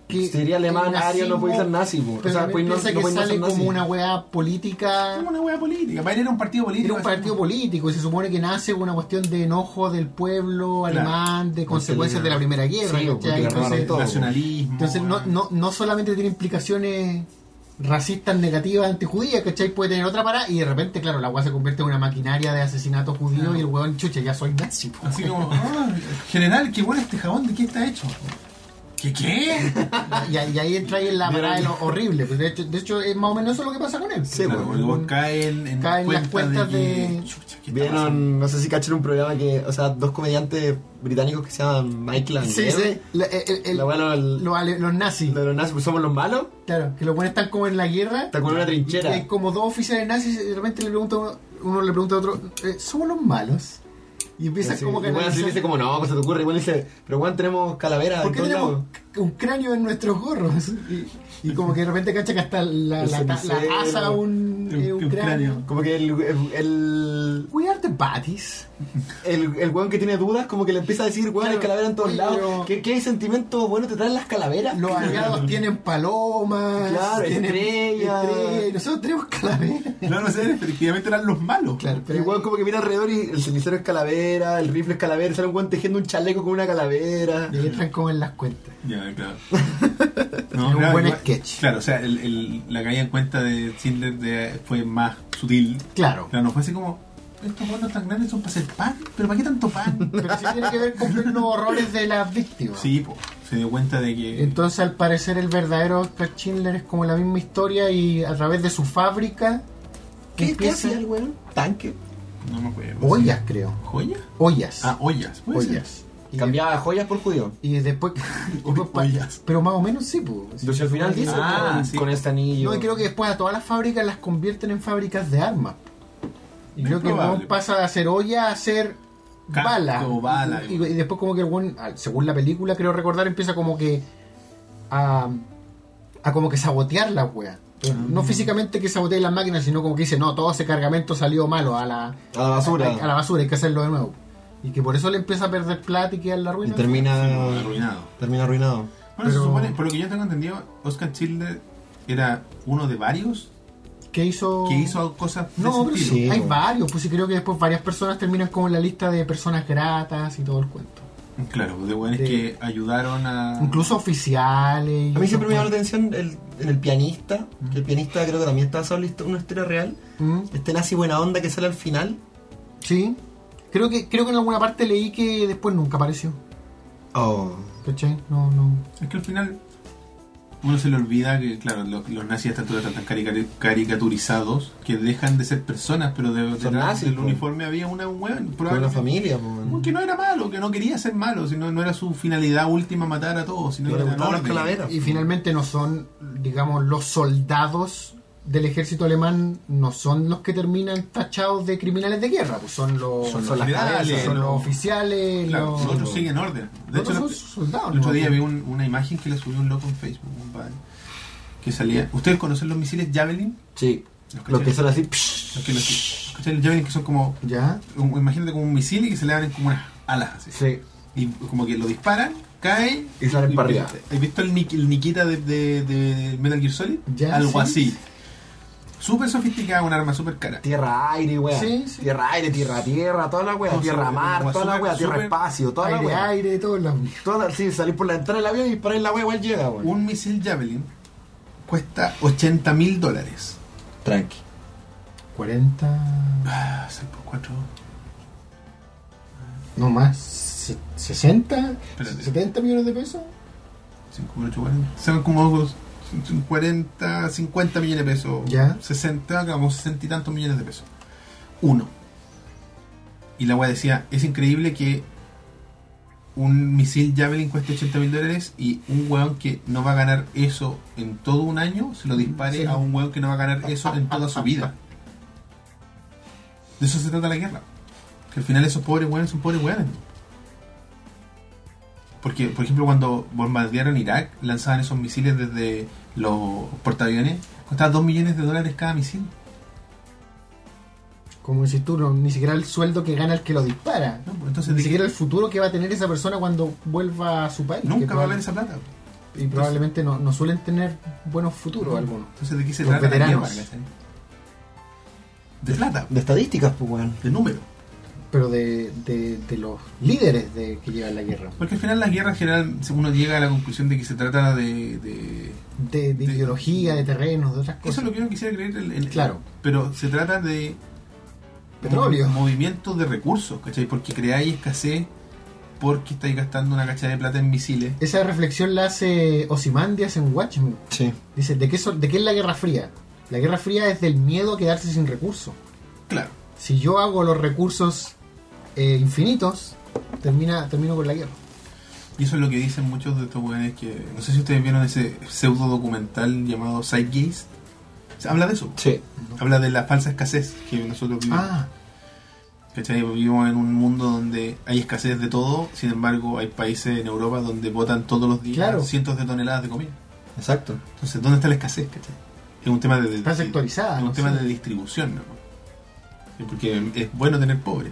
que Si sería alemán, el ario, no puede ser nazismo, nazi, po. pero O sea, también pues no, piensa no que puede no sale ser nazi. como una weá política. Como una hueá política. Para él era un partido político. Era un partido así como- político y se supone que nace una cuestión de enojo del pueblo alemán, de consecuencias de la Primera Guerra. Sí, ¿cachai? porque le robaron Entonces, todo. Nacionalismo. entonces no, weón. no, no solamente tiene implicaciones racistas negativas antijudías, ¿cachai? Puede tener otra parada y de repente, claro, la weá se convierte en una maquinaria de asesinatos judíos Claro. y el weón, chucha, ya soy nazi. po. Así como, ah, general, qué bueno este jabón, ¿de qué está hecho? ¿Qué qué? Y, y ahí entra ahí en la parada de lo horrible. Pues de, hecho, de hecho, es más o menos eso lo que pasa con él. Sí, Claro, pues, el weón cae en, en cae en las cuentas que, de- chucha, ¿qué está pasando? Vieron, no sé si cacharon un programa que, o sea, dos comediantes británicos que se llaman Michael and Sí, Gary. sí. La- el- el- La bueno, el- los, ale- los nazis. de los nazis, pues somos los malos. Claro, que los buenos están como en la guerra. Está con una trinchera. Y hay como dos oficiales nazis y de repente le pregunta uno, uno le pregunta a otro, eh, ¿somos los malos? Y empieza Así, como que a igual así analizar, le dice como, no, pues se te ocurre. Igual dice, pero Juan, tenemos calaveras ¿por en qué todos tenemos lados. un cráneo en nuestros gorros? Y, y como que de repente cacha que hasta la, El la, la, cenicero. la asa un, Un- eh, un un cráneo. cráneo. Como que el, el, el, We are the baddies. el, el weón que tiene dudas, como que le empieza a decir, weón, hay Claro. calaveras en todos Oye, lados. pero- ¿Qué, ¿Qué sentimiento bueno te traen las calaveras? Los aliados tienen palomas, Claro, tienen estrellas. estrellas, y nosotros tenemos calaveras. No, no sé, efectivamente eran los malos. Claro, Pero igual como que mira alrededor y el cenicero es calavera, el rifle es calavera, sale un weón tejiendo un chaleco con una calavera. y ahí entran como en las cuentas. Ya, claro. Es un buen sketch. Claro, o sea, el, el- la caída en cuenta de Schindler de- fue más sutil. Claro. Claro, no fue así como, estos bonos tan grandes son para hacer pan, pero ¿para qué tanto pan? Pero sí tiene que ver con ver los horrores de las víctimas. Sí, po, se dio cuenta de que... Entonces, al parecer, el verdadero Oscar Schindler es como la misma historia y a través de su fábrica ¿Qué, ¿Qué empieza hacía el weón? Tanque. No me acuerdo. ollas, creo. ¿Joya? Ollas. Ah, ollas. puede ser. ollas. Y, Cambiaba joyas por judío. y después, después pa- ollas. pero más o menos sí, pues. Entonces al final dice Ah, con, sí. con este anillo. No, y creo que después a todas las fábricas las convierten en fábricas de armas. Y Es creo que el probable. weón pasa de hacer olla a hacer Casco, bala. bala. Y, y después como que el weón, ah, según la película, creo recordar, empieza como que a, a como que sabotear la wea. Pero Ah. No físicamente que sabotee las máquinas, sino como que dice, no, todo ese cargamento salió malo, a la, A la basura. a, a la basura, hay que hacerlo de nuevo. Y que por eso le empieza a perder plata y queda en la Y ruina. termina, Arruinado. termina arruinado. Bueno, Pero- se supone, por lo que yo tengo entendido, Oscar Schindler era uno de varios ¿Qué hizo? que hizo cosas de No, ese pero estilo. sí, Sí, hay bueno. varios, pues sí creo que después varias personas terminan como en la lista de personas gratas y todo el cuento. Claro, de buenos De- que ayudaron a... Incluso oficiales. y A mí siempre me todo. llamó la atención el, en el pianista, que el pianista creo que también está basado en la histo- una historia real. Mm, Este nazi buena onda que sale al final. sí. Creo que, creo que en alguna parte leí que después nunca apareció. Oh. ¿Cachai? No, no. Es que al final uno se le olvida que, claro, lo- los nazis a esta altura están tan carica- caricaturizados que dejan de ser personas, pero de, Son detrás nazis, del po. uniforme había una weón, Con una probablemente, familia, po, man. que no era malo, que no quería ser malo, sino no era su finalidad última matar a todos, sino Que que le era gustaban las orden. calaveras. Y finalmente no son, digamos, los soldados del ejército alemán, no son los que terminan tachados de criminales de guerra, pues son los, Son son los las generales, cabezas, son los los- oficiales, Claro, los, los otros siguen orden. De los hecho, otros lo- son soldados. el otro ¿no? día vi un- una imagen que le subió un loco en Facebook, un padre, que salía... ¿Ustedes conocen los misiles Javelin? Sí. Los Los que cachai- son así. Los que los, ¿cachai? Los Javelin que son como... Ya, un- imagínate como un misil y que se le abren como unas alas así. Sí. Y como que lo disparan, cae Y salen para arriba. ¿Has visto el, Nik- el Nikita de, de, de Metal Gear Solid? Ya, Algo sí. así. Súper sofisticada, un arma súper cara. Tierra aire, wea. Sí, sí. Tierra aire, tierra tierra, toda la wea. No, Tierra súper- mar, como toda la súper- wea. Tierra súper- espacio, toda la aire, wea. aire, todo la... Toda, sí, salir por la entrada del avión y disparar en la wea igual llega, weón. Un misil Javelin cuesta ochenta mil dólares. Tranqui. cuarenta... Ah, seis por cuatro. No más, se- sesenta, Espérate. setenta millones de pesos. cinco por ocho, cuarenta. Son como cuarenta, cincuenta millones de pesos. Ya. sesenta, como sesenta y tantos millones de pesos. Uno. Y la wea decía, es increíble que un misil Javelin cueste ochenta mil dólares y un weón que no va a ganar eso en todo un año se lo dispare Sí. a un weón que no va a ganar eso en toda su vida. De eso se trata la guerra. Que al final esos pobres weones son pobres weones. Porque, por ejemplo, cuando bombardearon Irak, lanzaban esos misiles desde los portaaviones, costaba dos millones de dólares cada misil. Como decís tú, no, ni siquiera el sueldo que gana el que lo dispara. ¿No? Entonces, Ni ¿de siquiera el futuro que va a tener esa persona cuando vuelva a su país. qué? Nunca que va a probable- haber esa plata. y probablemente no, no suelen tener buenos futuros algunos. Entonces, ¿de qué se Los trata veteranos. la guerra? ¿Cachai? De plata, De estadísticas, pues, weón. de número. Pero de, de, de los líderes de que llevan la guerra. Porque al final las guerras general uno llega a la conclusión de que se trata de... de De, de De- ideología, de terrenos, de otras eso cosas. es lo que uno quisiera creer. El, el- Claro. Pero se trata de... Petróleo. mov- Movimientos de recursos, ¿cachai? Porque creáis escasez, porque estáis gastando una cacha de plata en misiles. Esa reflexión la hace Ozymandias en Watchmen. Sí. Dice, ¿de qué, so- ¿de qué es la Guerra Fría? La Guerra Fría es del miedo a quedarse sin recursos. Claro. Si yo hago los recursos eh, infinitos, termina termino con la guerra. Y eso es lo que dicen muchos de estos weones que... No sé si ustedes vieron ese pseudo documental llamado Zeitgeist. Se habla de eso. Sí. Habla de la falsa escasez que nosotros vivimos. Ah, ¿Cachai? Vivimos en un mundo donde hay escasez de todo, sin embargo hay países en Europa donde botan todos los días Claro. cientos de toneladas de comida. Exacto. Entonces, ¿dónde está la escasez? ¿Cachai? Es un tema de, de- Está sectorizada, es un ¿no? tema Sí. de distribución, ¿no? Sí, porque es bueno tener pobre,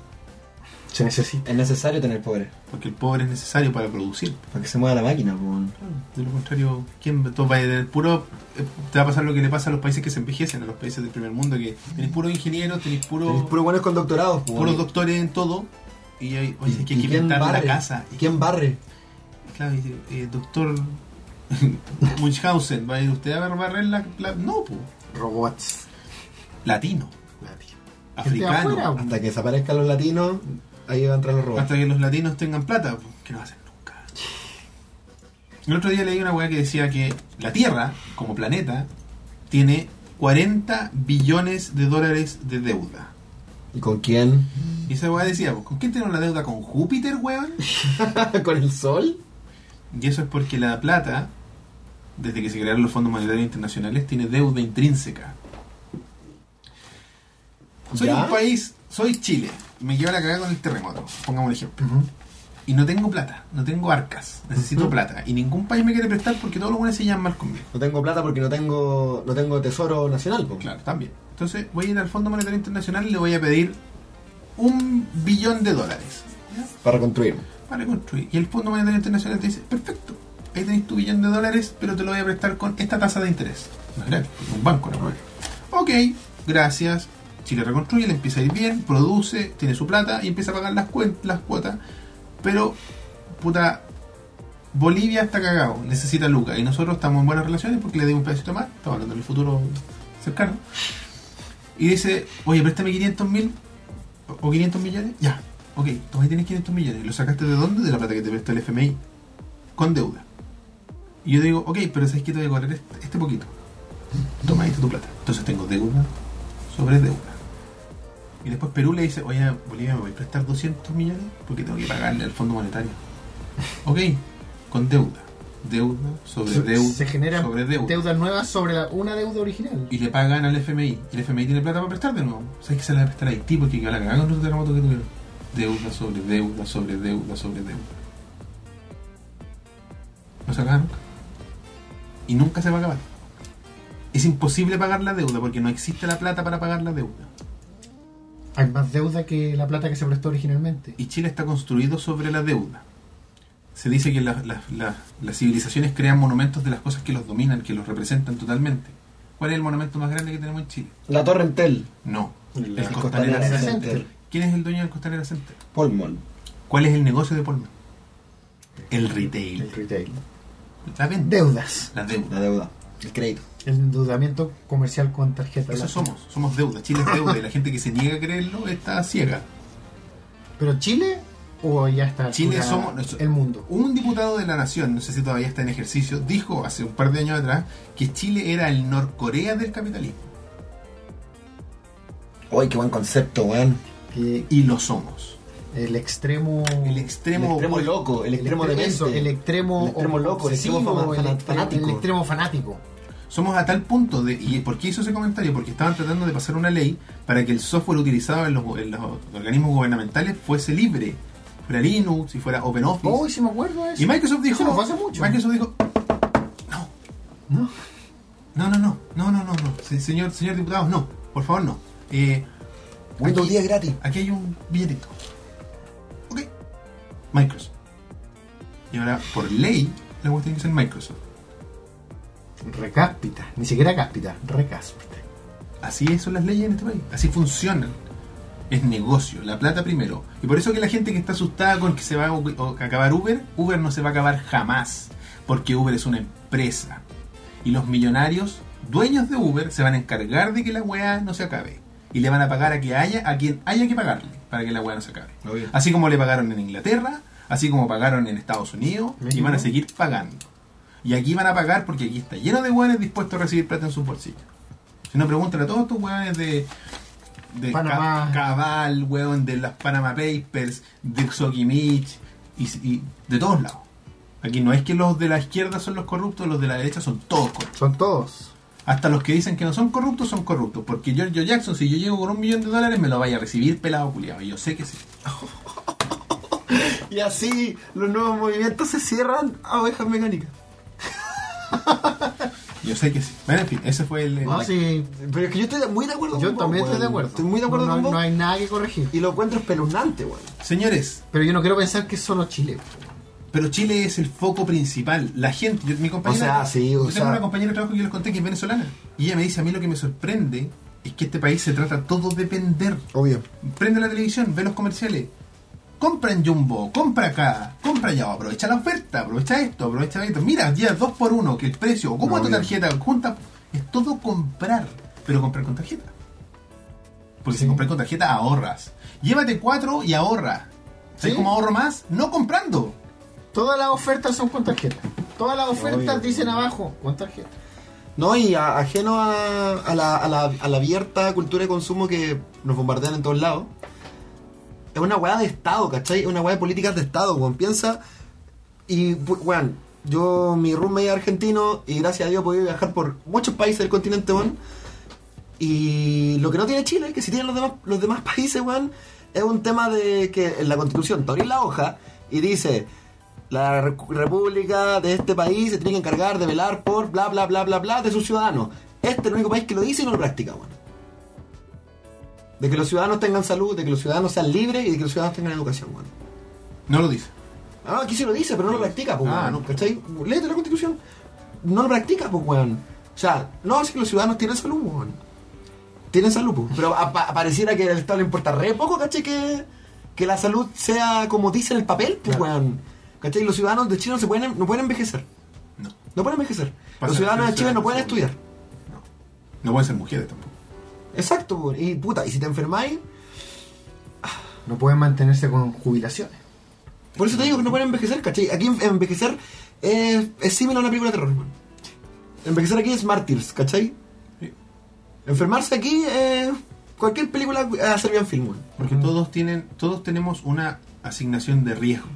se necesita. Es necesario tener pobre. porque el pobre es necesario para producir. Para que se mueva la máquina, pues, weón. De lo contrario, ¿quién tú vas a tener puro? eh, Te va a pasar lo que le pasa a los países que se envejecen, a los países del primer mundo, que tenéis puros ingenieros, tenéis puros Tenéis puros buenos con doctorados, pues, puros weón. doctores en todo, y hay, oye, ¿Y- es que y hay que quién inventar la barre? casa. Y ¿Quién barre? claro, y, eh, doctor Munchausen, ¿va a ir usted a barrer la, la- no, pues, Robots. latino, Gente de afuera, africano, po. Hasta que desaparezcan los latinos, ahí van a entrar los robots. hasta que los latinos tengan plata, pues, que no hacen nunca. El otro día leí una weá que decía que la Tierra, como planeta, tiene cuarenta billones de dólares de deuda. ¿Y con quién? Y esa weá decía, pues, ¿con quién tenemos la deuda? ¿Con Júpiter, weón? ¿Con el sol? Y eso es porque la plata, desde que se crearon los fondos monetarios internacionales, tiene deuda intrínseca. Soy ¿Ya? un país, soy Chile, me lleva la cagada con el terremoto, pongamos un ejemplo. Ujú. Y no tengo plata, no tengo arcas, necesito Ujú. plata. Y ningún país me quiere prestar porque todos los buenos se llaman mal conmigo. No tengo plata porque no tengo no tengo tesoro nacional, pues. Claro, también. Entonces voy a ir al Fondo Monetario Internacional y le voy a pedir un billón de dólares, ¿ya? Para reconstruirme. Para construir. Y el Fondo Monetario Internacional te dice, perfecto, ahí tenéis tu billón de dólares, pero te lo voy a prestar con esta tasa de interés. No es gratis, es un banco, no. Ok, gracias. Chile reconstruye, le empieza a ir bien, produce, tiene su plata y empieza a pagar las, cuen- las cuotas. Pero, puta, Bolivia está cagado, necesita lucas. Y nosotros estamos en buenas relaciones porque le dimos un pedacito más, estamos hablando del futuro cercano. Y dice, oye, préstame quinientos mil o quinientos millones. Ya, ok, tú ahí tienes quinientos millones. ¿Lo sacaste de dónde? De la plata que te prestó el F M I. Con deuda. Y yo digo, ok, pero ¿sabes qué? Te voy a cobrar este, este poquito. Toma, ahí está tu plata. Entonces tengo deuda sobre deuda. Y después Perú le dice, oye, Bolivia, ¿me voy a prestar doscientos millones? Porque tengo que pagarle al Fondo Monetario. Ok, con deuda. Deuda sobre Se- deuda se generan sobre deuda. deudas nuevas sobre la- una deuda original. Y le pagan al F M I. Y el F M I tiene plata para prestar de nuevo. ¿Sabes que se la va a prestar a Haití? Porque quedó la cagada con los terremotos que tuvieron. Deuda sobre deuda sobre deuda sobre deuda. No se acaba nunca. Y nunca se va a acabar. Es imposible pagar la deuda porque no existe la plata para pagar la deuda. Hay más deuda que la plata que se prestó originalmente. Y Chile está construido sobre la deuda. Se dice que la- la- la- las civilizaciones crean monumentos de las cosas que los dominan, que los representan totalmente. ¿Cuál es el monumento más grande que tenemos en Chile? La Torre Entel. No. La El Costanera Costanera Costanera Center. Center. ¿Quién es el dueño del Costanera Center? Polmon. ¿Cuál es el negocio de Polman? El retail. El retail. La venta. Deudas. La deuda. La deuda. El crédito. El endeudamiento comercial con tarjeta. Eso blanca. somos. Somos deuda. Chile es deuda y la gente que se niega a creerlo está ciega. ¿Pero Chile o ya está Chile somos- el mundo? Un diputado de la Nación, no sé si todavía está en ejercicio, dijo hace un par de años atrás que Chile era el Norcorea del capitalismo. Uy, qué buen concepto, weón. Que Y lo somos. el extremo... El El extremo, extremo opuesto. loco, el extremo el, demente. eso, el extremo, El extremo loco, el extremo obsesivo, fama- el, fana- extremo- fanático. el extremo fanático. Somos a tal punto de... ¿Y por qué hizo ese comentario? Porque estaban tratando de pasar una ley para que el software utilizado en los, en los organismos gubernamentales fuese libre. Fuera Linux y fuera OpenOffice. Oh, sí me acuerdo de eso. Y Microsoft dijo... Eso no fue hace mucho. Microsoft dijo... No, ¿No? no, no, no, no, no, no, no. Se- Señor, señor diputado, no. Por favor, no. Eh, Windows aquí- diez gratis. Aquí hay un billetito. Ok. Microsoft. Y ahora, por ley, la cuestión que es en Microsoft. Recáspita, ni siquiera cáspita, recáspita. Así son las leyes en este país, así funcionan. Es negocio, la plata primero. Y por eso que la gente que está asustada con que se va a acabar Uber, Uber no se va a acabar jamás, porque Uber es una empresa. Y los millonarios, dueños de Uber, se van a encargar de que la weá no se acabe. Y le van a pagar a, que haya, a quien haya que pagarle para que la weá no se acabe. Obvio. Así como le pagaron en Inglaterra, así como pagaron en Estados Unidos, México. y van a seguir pagando. Y aquí van a pagar porque aquí está lleno de weones dispuestos a recibir plata en sus bolsillos. Si no, pregúntale a todos estos weones de, de Panamá. Ca- Cabal, weón, de las Panama Papers, de Sokimich, y, y de todos lados. Aquí no es que los de la izquierda son los corruptos, los de la derecha son todos corruptos. Son todos. Hasta los que dicen que no son corruptos, son corruptos. Porque Giorgio Jackson, si yo llego con un millón de dólares, me lo vaya a recibir pelado culiado. Y yo sé que sí. Y así los nuevos movimientos se cierran a ovejas mecánicas. Yo sé que sí. Bueno, en fin, ese fue el... No, la- sí, Pero es que yo estoy muy de acuerdo yo con vos, también estoy weón. de acuerdo. Estoy muy de acuerdo no, con no, vos. no hay nada que corregir. Y lo encuentro espeluznante, weón. Señores, Pero yo no quiero pensar que es solo Chile. pero Chile es el foco principal. La gente, yo- mi compañera... O sea, sí, o yo tengo sea- una compañera de trabajo que yo les conté que es venezolana. Y ella me dice, a mí lo que me sorprende es que este país se trata todo de vender. Obvio. Prende la televisión, ve los comerciales. Compra en Jumbo, compra acá, compra allá, aprovecha la oferta, aprovecha esto, aprovecha esto. Mira, ya dos por uno, que el precio, ¿cómo No, es tu bien. tarjeta? Junta, es todo comprar, pero comprar con tarjeta. Porque Sí. si compras con tarjeta, ahorras. Llévate cuatro y ahorra. ¿Sabes Sí. cómo ahorro más? No comprando. Todas las ofertas son con tarjeta. Todas las ofertas Obvio. dicen abajo, con tarjeta. No, y a- ajeno a, a, la, a, la, a la abierta cultura de consumo que nos bombardean en todos lados, es una weá de Estado, ¿cachai? Es una weá de políticas de Estado, weón. Piensa, y pu- weón, yo, mi roommate es argentino, y gracias a Dios he podido viajar por muchos países del continente, weón. Y lo que no tiene Chile, que si tienen los demás, los demás países, weón, es un tema de que en la Constitución te abrís la hoja y dice: la re- República de este país se tiene que encargar de velar por bla bla bla bla bla de sus ciudadanos. Este es el único país que lo dice y no lo practica, weón. De que los ciudadanos tengan salud, de que los ciudadanos sean libres y de que los ciudadanos tengan educación, weón. No lo dice. Ah, no, aquí sí lo dice, pero no lo practica, pues, Ah, weón. no. ¿Cachai? Léete la Constitución. No lo practica, pues, weón. O sea, no, es que los ciudadanos tienen salud, weón. Tienen salud, pues. Pero a- pa- pareciera que al Estado le importa re poco, ¿cachai? Que, que la salud sea como dice en el papel, pues, Claro. weón. ¿Cachai? Los ciudadanos de Chile no, se pueden, no pueden envejecer. No. No pueden envejecer. Pasa Los ciudadanos de que Chile no sean pueden seguros. estudiar. No. No pueden ser mujeres tampoco. Exacto, weón. Y puta, y si te enfermáis, No pueden mantenerse con jubilaciones. por eso te digo que no pueden envejecer, ¿cachai? Aquí en- envejecer es, es similar a una película de terror, weón. Envejecer aquí es Martyrs, ¿cachai? Sí. Enfermarse aquí es cualquier película a Serbian Film, weón. Porque Ujú. todos tienen, todos tenemos una asignación de riesgo.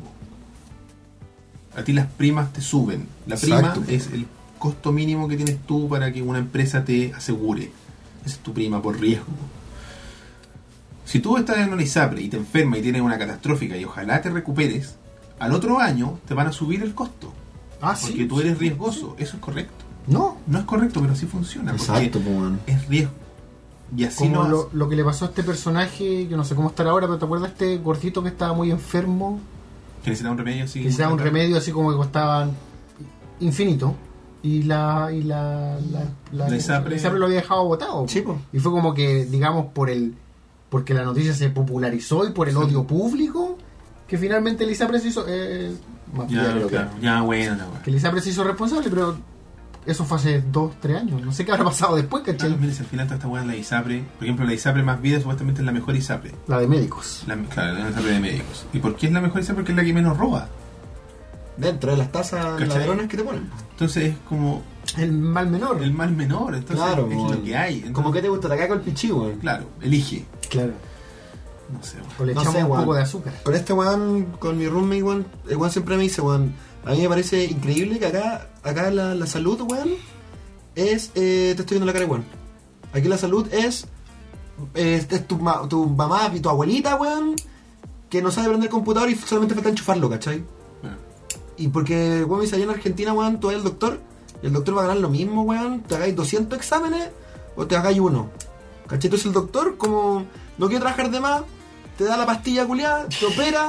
A ti las primas te suben. La prima Exacto. es el costo mínimo que tienes tú para que una empresa te asegure. Esa es tu prima por riesgo. Si tú estás en una ISAPRE y te enfermas y tienes una catastrófica y ojalá te recuperes, al otro año te van a subir el costo. Ah, Porque sí. tú eres riesgoso. Eso es correcto. No, No es correcto, pero así funciona. Porque Exacto, pues, weón. es riesgo. Y así como no lo, lo que le pasó a este personaje, yo no sé cómo estará ahora, pero ¿te acuerdas de este gordito que estaba muy enfermo? que necesita un remedio así. Que se daba un remedio así como que costaba infinito. Y la y la la, la, La ISAPRE- la ISAPRE lo había dejado botado. Sí, po. Y fue como que, digamos, por el porque la noticia se popularizó y por el Sí. odio público, que finalmente el ISAPRE se hizo... Eh, más Ya, creo que- claro, ya, bueno, la weá. que el ISAPRE se hizo responsable, pero eso fue hace dos, tres años. No sé qué habrá pasado después, Ah, ¿cachai? mira, si al final toda esta weá es la ISAPRE. Por ejemplo, la ISAPRE más vida supuestamente es la mejor ISAPRE. La de médicos. La, claro, la ISAPRE de médicos. ¿Y por qué es la mejor ISAPRE? Porque es la que menos roba. Dentro de las tasas ¿Cachai? ladrones que te ponen. Entonces es como El mal menor. el mal menor. Entonces Claro, es weón. lo que hay. Entonces, Como que te gusta, te cago el pichí, weón. Claro, elige. Claro. No sé, weón. O le No echamos sé, un weón. poco de azúcar. Con este weón, con mi roommate, weón, el weón siempre me dice, weón, a mí me parece increíble que acá, acá la, la salud, weón, es, eh, te estoy viendo la cara, weón. Aquí la salud es, eh, es tu, ma- tu mamá y tu abuelita, weón, que no sabe prender el computador y solamente falta enchufarlo, ¿cachai? Bueno, Y porque, weón, me dice, allá en Argentina, weón, tú vas al doctor, y el doctor va a ganar lo mismo, weón, te hagáis doscientos exámenes o te hagáis uno. ¿Cachai? Entonces el doctor, como no quiere trabajar de más, te da la pastilla culiada, te opera,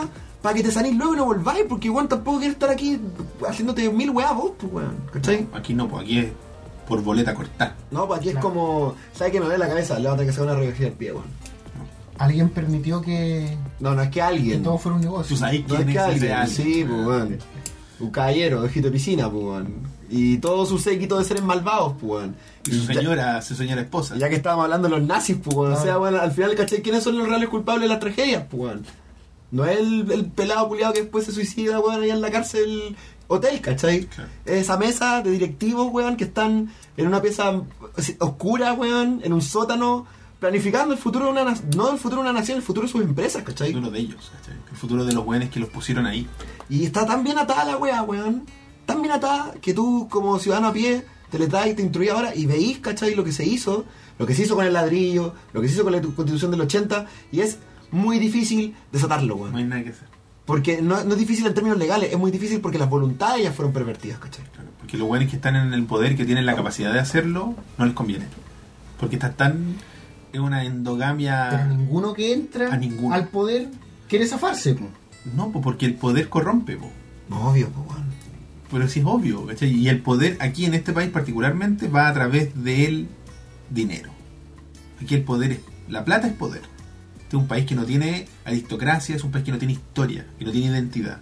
para que te salís luego y no volváis, porque igual tampoco quieres estar aquí haciéndote mil weas vos, pues weón, ¿cachai? No, aquí no, pues aquí es por boleta cortar. No, pues aquí Claro. es como, ¿sabes qué me duele la cabeza? Le voy a tener que hacer una radiografía del pie, weón. Alguien permitió que, No, no es que que alguien. todo fuera un negocio. Tú sabes No quién es que es alguien, ese alguien. sí, pues weón. Un caballero, ojito de piscina, pues weón. Y todo su séquito de seres malvados, pues weón. Y su ya- señora, su señora esposa. Ya que estábamos hablando de los nazis, pues, weón. O sea, Ah. bueno, al final, ¿cachai? ¿Quiénes son los reales culpables de las tragedias, pues, weón? No es el, el pelado culiado que después se suicida, weón, allá en la cárcel hotel, ¿cachai? Claro. Esa mesa de directivos, weón, que están en una pieza oscura, weón, en un sótano, planificando el futuro de una nación, no el futuro de una nación, el futuro de sus empresas, El ¿cachai? futuro de ellos, ¿cachai? El futuro de los buenos que los pusieron ahí. Y está tan bien atada la weá, weón. Tan bien atada que tú, como ciudadano a pie, te le traes y te instruís ahora y veís, ¿cachai? Lo que se hizo, lo que se hizo con el ladrillo, lo que se hizo con la constitución del ochenta, y es muy difícil desatarlo, No weón. hay nada que hacer. Porque no, no es difícil en términos legales, es muy difícil porque las voluntades ya fueron pervertidas, ¿cachai? Claro, porque los buenos que están en el poder, que tienen la capacidad de hacerlo, no les conviene. Porque está tan... Es una Pero endogamia... ninguno que entra A ninguno. al poder quiere zafarse. po. No, pues porque el poder corrompe, po. Obvio, pues, weón. Pero sí es obvio, ¿cachai? Y el poder aquí en este país particularmente va a través del dinero. Aquí el poder es... La plata es poder. Este es un país que no tiene aristocracia, es un país que no tiene historia, que no tiene identidad.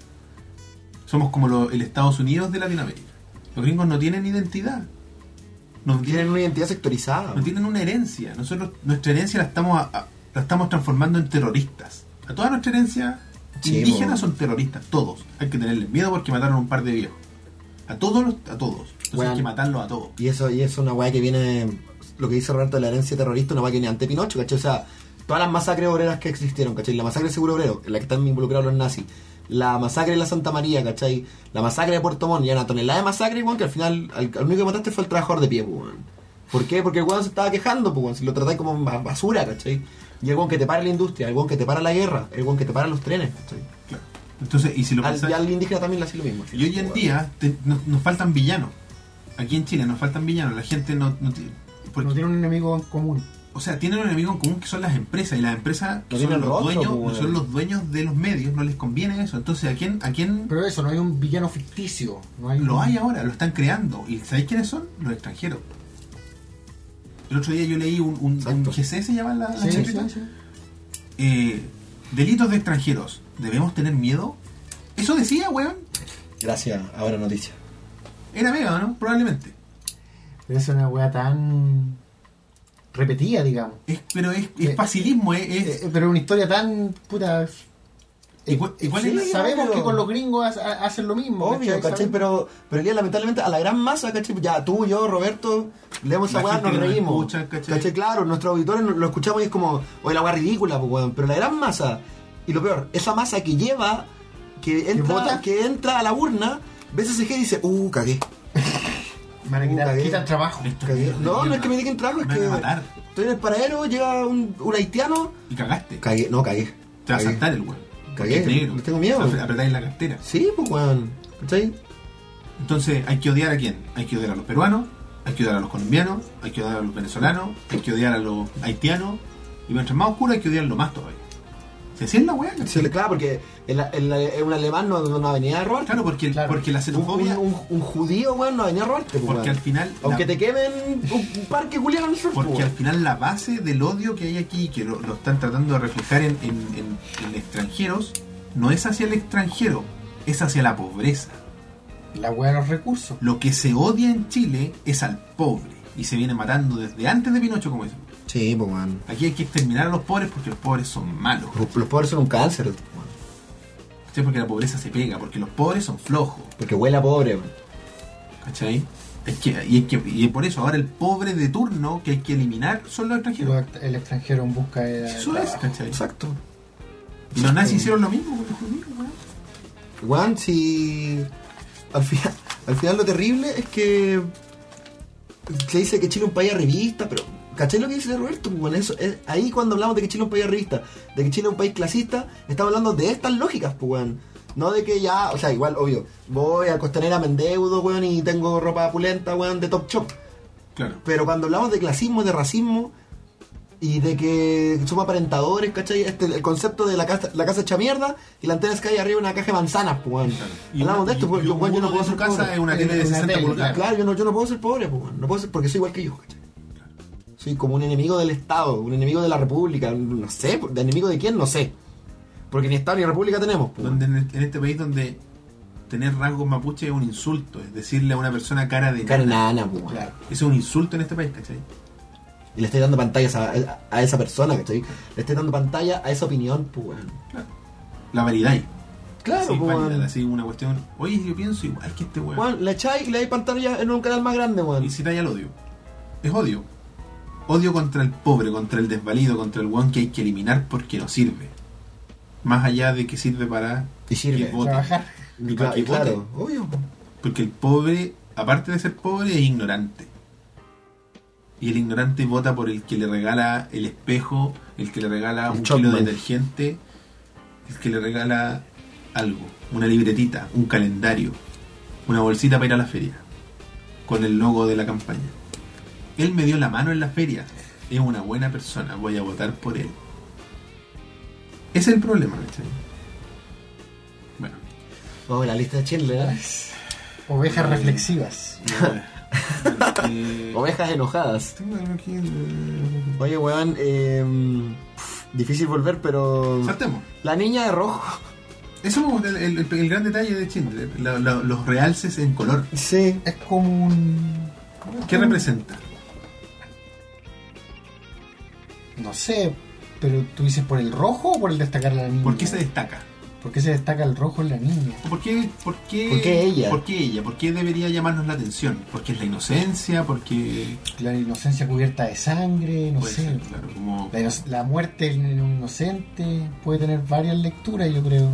Somos como lo- el Estados Unidos de Latinoamérica. Los gringos no tienen identidad. No Tienen tienen, una identidad sectorizada. no weón. tienen una herencia. Nosotros, nuestra herencia la estamos, a- a- la estamos transformando en terroristas. A toda nuestra herencia Sí, indígena po. son terroristas, todos. Hay que tenerles miedo porque mataron a un par de viejos. A todos, los- a todos. Entonces Bueno. hay que matarlos a todos. Y eso, y eso es una weá que viene, lo que dice Roberto de la herencia terrorista, una weá que viene ante Pinocho, ¿cachai? O sea, todas las masacres obreras que existieron, ¿cachai? La masacre de Seguro Obrero, en la que están involucrados los nazis, la masacre de la Santa María, ¿cachai? La masacre de Puerto Montt, y una tonelada de masacre, weón, que al final, al, al único que mataste fue el trabajador de pie, pues, weón. ¿Por qué? Porque el weón se estaba quejando, pues, weón, si lo tratáis como ba- basura, ¿cachai? Y el weón que te para la industria, el weón que te para la guerra, el weón que te para los trenes, ¿cachai? Claro. Entonces, y si lo Al, pensáis- y al indígena también le hace lo mismo. Y hoy en día te- nos, nos faltan villanos. Aquí en Chile nos faltan villanos. La gente no, no tiene... porque- No tiene un enemigo en común. o sea, tienen un enemigo en común que son las empresas. Y las empresas que No son tienen los, rostro, dueños, pues, no son weón. los dueños de los medios. No les conviene eso. Entonces, ¿a quién, a quién Pero eso, no hay un villano ficticio. No hay lo un- hay ahora? Lo están creando. ¿Y sabéis quiénes son? Los extranjeros. El otro día yo leí un, un, un Exacto. G C, se llama la, la Sí, sí, chaqueta. sí. Eh, delitos de extranjeros. ¿Debemos tener miedo? Eso decía, weón. Gracias, ahora noticia. Era Vega, ¿no? Probablemente. Pero es una weá tan repetida, digamos. Es, pero es, es Eh, facilismo, es, es- Eh, pero una historia tan puta. ¿Y cuál- y cuál Sí, es la- sabemos obvio. que con los gringos ha- ha- hacen lo mismo. Obvio, ¿cachai? ¿Sabes? Pero, pero el día, lamentablemente, a la gran masa, ¿cachai? Ya tú, yo, Roberto, leemos esa La weá, gente nos que nos reímos. escucha, ¿cachai? Claro, nuestros auditores lo escuchamos y es como, oye, la weá ridícula, pues, weón. Pero la gran masa, y lo peor, esa masa que lleva, que entra, vota? que entra a la urna, ve ese C G y dice, uh, cagué. Van a quitar, Uh, cagué. quitan trabajo. Esto cagué. es No, no mierda. es que me digan trabajo, es Me que van a matar. estoy en el paradero, llega un, un haitiano, Y cagaste. cagué, no, cagué. Te va a Cagué. saltar el weón. Porque Cagué, es negro. les tengo miedo. Apre- Apretáis la cartera. Sí, pues, weón. ¿Cachai? Entonces, hay que odiar a quién? Hay que odiar a los peruanos, hay que odiar a los colombianos, hay que odiar a los venezolanos, hay que odiar a los haitianos. Y mientras más oscuro, hay que odiarlo más todavía. Si así es la weá, Sí, claro, porque el, el, el- un alemán no, no venía a robar. Claro, porque, el- Claro. porque la Un, xenofobia. un, un- un judío, weón, no venía a robarte, pues, porque weón. al final. Aunque la- te quemen un, un parque culiado en el sur, Porque pues, al weón. final la base del odio que hay aquí, que lo, lo están tratando de reflejar en, en- en- en extranjeros, no es hacia el extranjero, es hacia la pobreza. La weá de los recursos. Lo que se odia en Chile es al pobre. Y se viene matando desde antes de Pinocho, como dicen. Sí, pues, weón. Aquí hay que exterminar a los pobres porque los pobres son malos. Los, los pobres son un cáncer, weón. ¿Cachai? Porque la pobreza se pega, porque los pobres son flojos. Porque huele a pobre, weón. ¿Cachai? Es que, y, es que, y por eso ahora el pobre de turno que hay que eliminar son los extranjeros. Los- El extranjero en busca de. Eso es, ¿cachai? Exacto. Y los nazis hicieron lo mismo con los judíos, weón. Weón, si. Al final, al final lo terrible es que. Se dice que Chile es un país arribista, pero. ¿Cachai lo que dice Roberto? Bueno, eso, es, ahí cuando hablamos de que Chile es un país arribista, de que Chile es un país clasista, estamos hablando de estas lógicas, pues, weón. No de que ya, o sea, igual, obvio, voy a Costanera, me endeudo, weón, y tengo ropa pulenta, weón, de Top Shop. Claro. Pero cuando hablamos de clasismo, de racismo, y de que somos aparentadores, ¿cachai? Este, el concepto de la casa, la casa hecha mierda y la antena Sky arriba una caja de manzanas, pues, weón. Y Hablamos de esto, porque yo, weón, yo no puedo su ser casa pobre. es una tele de Una sesenta tele, pulgadas. Claro, yo no, yo no puedo ser pobre, pues, weón. No puedo ser porque soy igual que yo, ¿cachai? Soy como un enemigo del Estado, un enemigo de la República, no sé, ¿de enemigo de quién? No sé. Porque ni Estado ni República tenemos, pues. Donde en, en este país donde tener rasgos mapuche es un insulto, es decirle a una persona cara de Cara nana. nana, pues. Claro, eso es un insulto en este país, ¿cachai? Y le estoy dando pantallas a, a, a esa persona, ¿cachai? Le estoy dando pantalla a esa opinión, pues, weón. Claro. La variedad. Claro, así, pues, válida, weón. así una cuestión. Oye, yo pienso igual que este weón. Weón, le echáis y le dais pantalla en un canal más grande, weón. Y si ya lo odio. Es odio. Odio contra el pobre, contra el desvalido, contra el weón que hay que eliminar porque no sirve. Más allá de que sirve para Y sirve. que vote. Trabajar. Y Y para cla- que y claro, vote. obvio. Porque el pobre, aparte de ser pobre, es ignorante. Y el ignorante vota por el que le regala el espejo, el que le regala El un Chopman. kilo de detergente, el que le regala algo, una libretita, un calendario, una bolsita para ir a la feria, con el logo de la campaña. Él me dio la mano en la feria, es una buena persona, voy a votar por él. Ese es el problema, ¿cachai? Bueno, Oh, la lista de Schindler, ¿eh? Ovejas reflexivas. eh, Ovejas enojadas. tengo algo aquí de- Oye, weón, eh, difícil volver, pero... Saltemos. La niña de rojo. Eso me gusta, el, el- el gran detalle de Schindler, la- la- los realces en color. Sí. Es como un... ¿Qué representa? No sé, pero tú dices por el rojo o por el destacar a la niña. ¿Por qué se destaca? ¿Por qué se destaca el rojo en la niña? ¿Por qué, por qué, ¿Por qué ella? ¿Por qué ella? ¿Por qué debería llamarnos la atención? ¿Porque es la inocencia? ¿Porque...? La inocencia cubierta de sangre, no puede sé. ser, claro, como... La, ino- la muerte en un inocente puede tener varias lecturas, yo creo.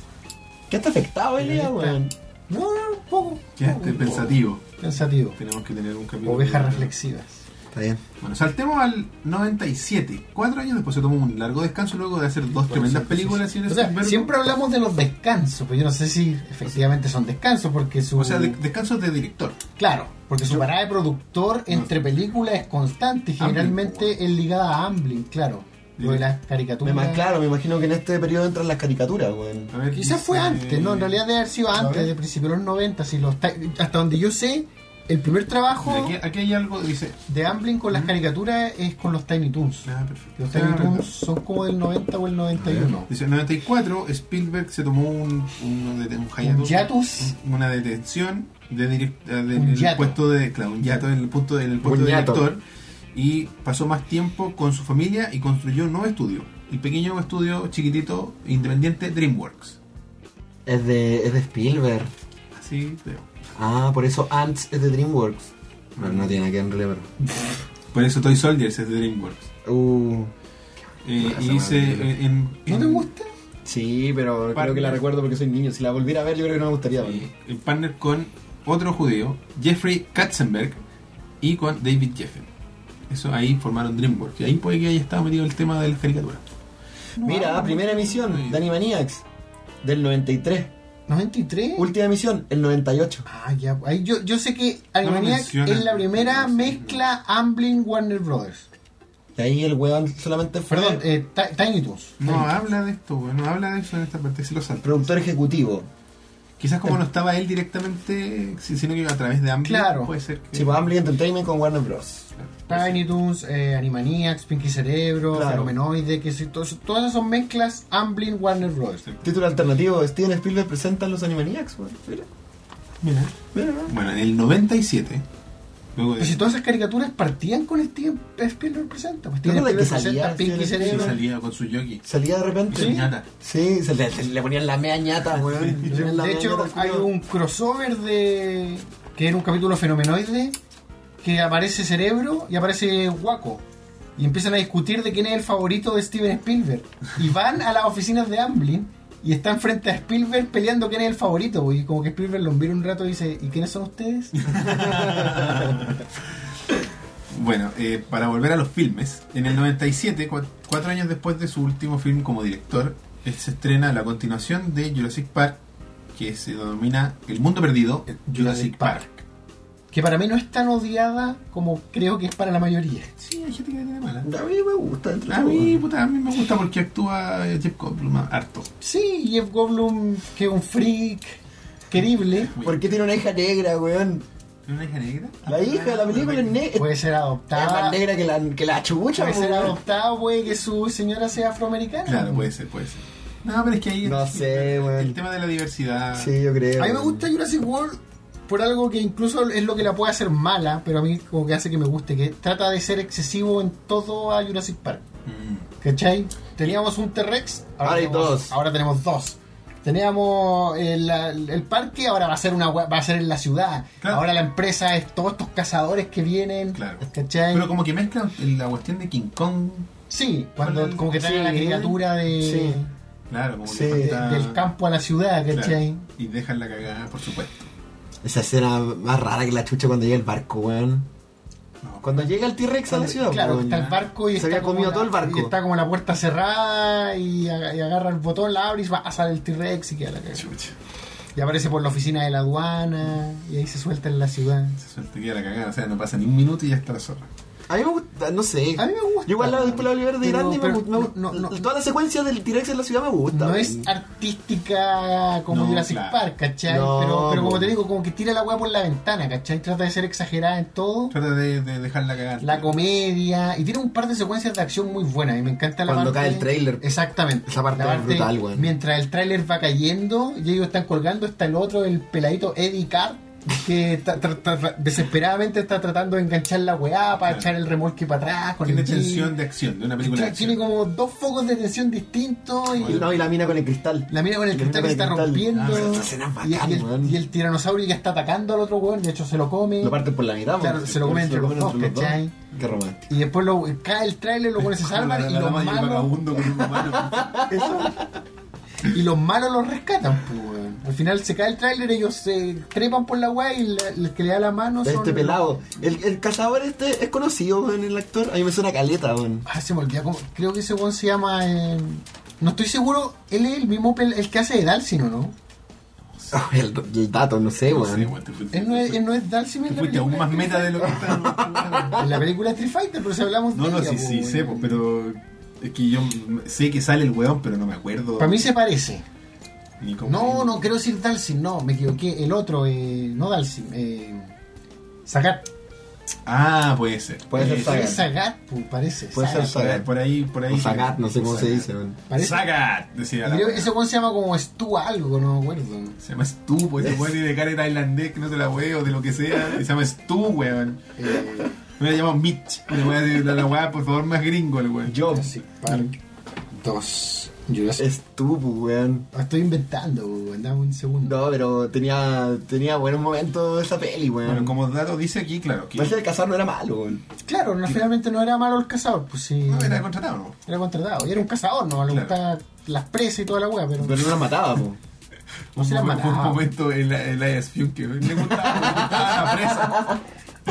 ¿Qué está afectado, Elia, weón? No, no, un poco. Quedaste poco, pensativo. Pensativo. Tenemos que tener un capítulo. Ovejas reflexivas. Está bien. Bueno, saltemos al noventa y siete. Cuatro años después se tomó un largo descanso luego de hacer dos tremendas películas. O sea, siempre hablamos de los descansos, pero yo no sé si efectivamente son descansos, porque su... O sea, de- descansos de director. Claro, porque su parada de productor entre películas es constante y generalmente Amblin, es ligada a Amblin, claro. Lo de las caricaturas. Me, claro, me imagino que en este periodo entran las caricaturas, weón. A ver, Quizás fue dice- antes, no, en realidad debe haber sido antes, ver. de principios de los noventa, si los ti- hasta donde yo sé, el primer trabajo Aquí, aquí hay algo, dice... de Amblin con las caricaturas es con los Tiny Toons. Ah, perfecto. Los Tiny Toons son como del noventa o el noventa y uno. Dice, en noventa y cuatro Spielberg se tomó un, un, de- un hiatus, Un hiatus. un- una detención de direct, de- de- Un en el hiato. puesto de claro, un hiato en el punto en el puesto Un de hiato. director y pasó más tiempo con su familia y construyó un nuevo estudio, el pequeño estudio chiquitito independiente DreamWorks. Es de, es de Spielberg. Así veo. Ah, por eso Ants es de DreamWorks. Bueno, no tiene nada que ver en realidad, Por eso Toy Soldiers es de DreamWorks. pero... Uh, Eh, Esa y dice madre. eh, en, ¿No te en- gusta? sí, pero Par- creo que la recuerdo porque soy niño. Si la volviera a ver, yo creo que no me gustaría. weón. Sí, en partner con otro judío, Jeffrey Katzenberg, y con David Geffen. Eso ahí formaron DreamWorks. Y ahí puede que haya estado metido el tema de las caricaturas. Mira, No, primera no, emisión no. de Animaniacs del noventa y tres. ¿noventa y tres? Última emisión, el noventa y ocho. Ah, ya. Ahí yo, yo sé que No Animaniacs menciona. es la primera mezcla Amblin Warner Brothers. Y ahí el weón solamente fue Perdón, eh, Ti- Tiny Toons. No Tiny habla de esto, güey, no habla de eso en esta parte, se lo salta. productor ejecutivo. Quizás como no estaba él directamente, si- sino que a través de Amblin, Claro. puede ser que... Sí, pues Amblin Entertainment con Warner Bros. Claro. Tiny Toons, eh, Animaniacs, Pinky Cerebro, Claro. Fenomenoide, que si, to- todas esas son mezclas Amblin Warner Brothers. Título alternativo: Steven Spielberg presenta los Animaniacs, weón. Mira, Mira. mira. Bueno, en el noventa y siete, luego de... Pues si todas esas caricaturas partían con Steven Spielberg presenta. Pues ¿Te Steven acuerdas Spielberg que salía presenta Pinky Steven Sí, Cerebro. salía con su jockey. Salía de repente. Sí. Ñata. Sí, se le, se le ponían la mea ñata, weón. Le ponían la De mea hecho, ñata, hay culiao. un crossover de que era un capítulo Fenomenoide que aparece Cerebro y aparece Waco. Y empiezan a discutir de quién es el favorito de Steven Spielberg. Y van a las oficinas de Amblin y están frente a Spielberg peleando quién es el favorito. Y como que Spielberg los mira un rato y dice, ¿y quiénes son ustedes? Bueno, eh, para volver a los filmes, en el noventa y siete, cua- cuatro años después de su último film como director, él se estrena la continuación de Jurassic Park, que se denomina El Mundo Perdido, Jurassic Park. que para mí no es tan odiada como creo que es para la mayoría. Sí, hay gente que la tiene mala. A mí me gusta. Dentro de A todo. mí, puta, a mí me gusta porque actúa Jeff Goldblum harto. Sí, Jeff Goldblum, que es un freak querible, ¿Por qué tiene una hija negra, weón? ¿Tiene una hija negra? La hija de la película es negra. puede ser Es adoptada. más negra que la, que la chucha, Puede ser weón. adoptado, puede que su señora sea afroamericana. Claro, puede ser, puede ser. No, pero es que ahí No el, sé, el, weón. el tema de la diversidad. Sí, yo creo. A mí me weón. gusta Jurassic World por algo que incluso es lo que la puede hacer mala, pero a mí como que hace que me guste, que trata de ser excesivo en todo a Jurassic Park. Mm. ¿Cachai? Teníamos un T-Rex, Ahora hay tenemos- dos. Ahora tenemos dos. Teníamos el, el parque, ahora va a ser una hue- va a ser en la ciudad. Claro. Ahora la empresa es todos estos cazadores que vienen. Claro. ¿Cachai? Pero como que mezclan la cuestión de King Kong. Sí, cuando Con el- como que traen sí, la criatura de, sí. Claro, como Sí, que de- falta- del campo a la ciudad, Claro, ¿cachai? y dejan la cagada, por supuesto. Esa escena más rara que la chucha cuando llega el barco, weón. No, Cuando llega el T-Rex a la ciudad, Claro, weón. está el barco y Se está había como comido la- todo el barco. Y está como la puerta cerrada y, ag- y agarra el botón, la abre y va a salir el T-Rex y queda la cagada. chucha. Y aparece por la oficina de la aduana y ahí se suelta en la ciudad. Se suelta, queda la cagada. O sea, no pasa ni un minuto y ya está la zorra. A mí me gusta, no sé. A mí me gusta. Yo igual la, después la volví a ver de Pero- grande y me pero gusta. me no- gusta- no- no- Toda la secuencia del T-Rex en la ciudad me gusta. No weón. es artística como No, Jurassic claro. Park, ¿cachai? No, pero, pero como po. te digo, como que tira la weá por la ventana, ¿cachai? Trata de ser exagerada en todo. Trata de, de dejarla cagar. La comedia. Y tiene un par de secuencias de acción muy buenas. Y me encanta la Cuando parte- cae el tráiler. Exactamente. Esa parte La es brutal, weón. Mientras el tráiler va cayendo y ellos están colgando, está el otro, el peladito Eddie Carr, que está- tra- tra- desesperadamente está tratando de enganchar la weá para Claro. echar el remolque para atrás. Con Tiene el jeep. tensión de acción, de una película de Tiene acción. como dos focos de tensión distintos y Y, no, y la mina con el cristal. la mina con el La cristal que mina está con el cristal. rompiendo. Ah, pero esa escena es y, bacán, y el, weón. y el tiranosaurio que está atacando al otro weón, de hecho se lo come. Lo parten por la mitad, Claro, weón. se lo comen entre los dos, ¿cachai? Qué romántico. Y después lo, cae el tráiler, los buenos se salvan La- y la los dama y el malos. vagabundo con un humano. Eso. Y los malos los rescatan, pues, weón. Al final se cae el tráiler, ellos se trepan por la weá y la- el que le da la mano son... Este pelado. El, el cazador este es conocido, weón, el actor. A mí me suena caleta, weón. Ah, se me olvidó cómo... Creo que ese weón se llama... eh, No estoy seguro, él es el mismo pel- el que hace de Dalsin, ¿o no? Oh, el, el dato, no sé, No weón. sé, weón, te fuiste, Él no es, él no es Dalsin en te la fuiste aún película más de meta de lo que está. En la película Street Fighter, pero si hablamos No, de no, ella, sí, po, sí, weón. sé, po, pero es que yo sé que sale el weón, pero no me acuerdo. Para mí se parece. Ni cómo- No, no quiero decir Dalsin, no, me equivoqué. El otro, eh, no Dalsin, eh, Sagat. Ah, puede ser. Puede ser Eh, Sagat. Es Sagat, pues, parece. Puede ser Sagat. Sagat. Por ahí, por ahí. O Sagat, no sé cómo se Sagat. dice, weón. Parece. Sagat, decía Y la creo que weá. ese weón se llama como Stu algo, no me acuerdo. Se llama Stu, pues se puede ir de cara tailandés, que no te la weo, de lo que sea. Y se llama Stu, weón. Eh, Me llamo Mitch. Le voy a decir la weá, por favor, más gringo, el weón. Yo. Jurassic Park dos. Jurassic Es tú, weón. Ah, estoy inventando, weón, dame un segundo. No, pero tenía, tenía buenos momentos esa peli, weón. Bueno, como dato dice aquí, claro, que Parece que el cazador no era malo, weón. Claro, no, finalmente no era malo el cazador, pues sí. no era contratado, ¿no? Era contratado. Y era un cazador, no, le Claro. gustaba las presas y toda la weá, pero. Pero no la mataba, po. No se la Fue- fue un mataba. momento en la, en la I S F que le gustaba, le gustaba la presa.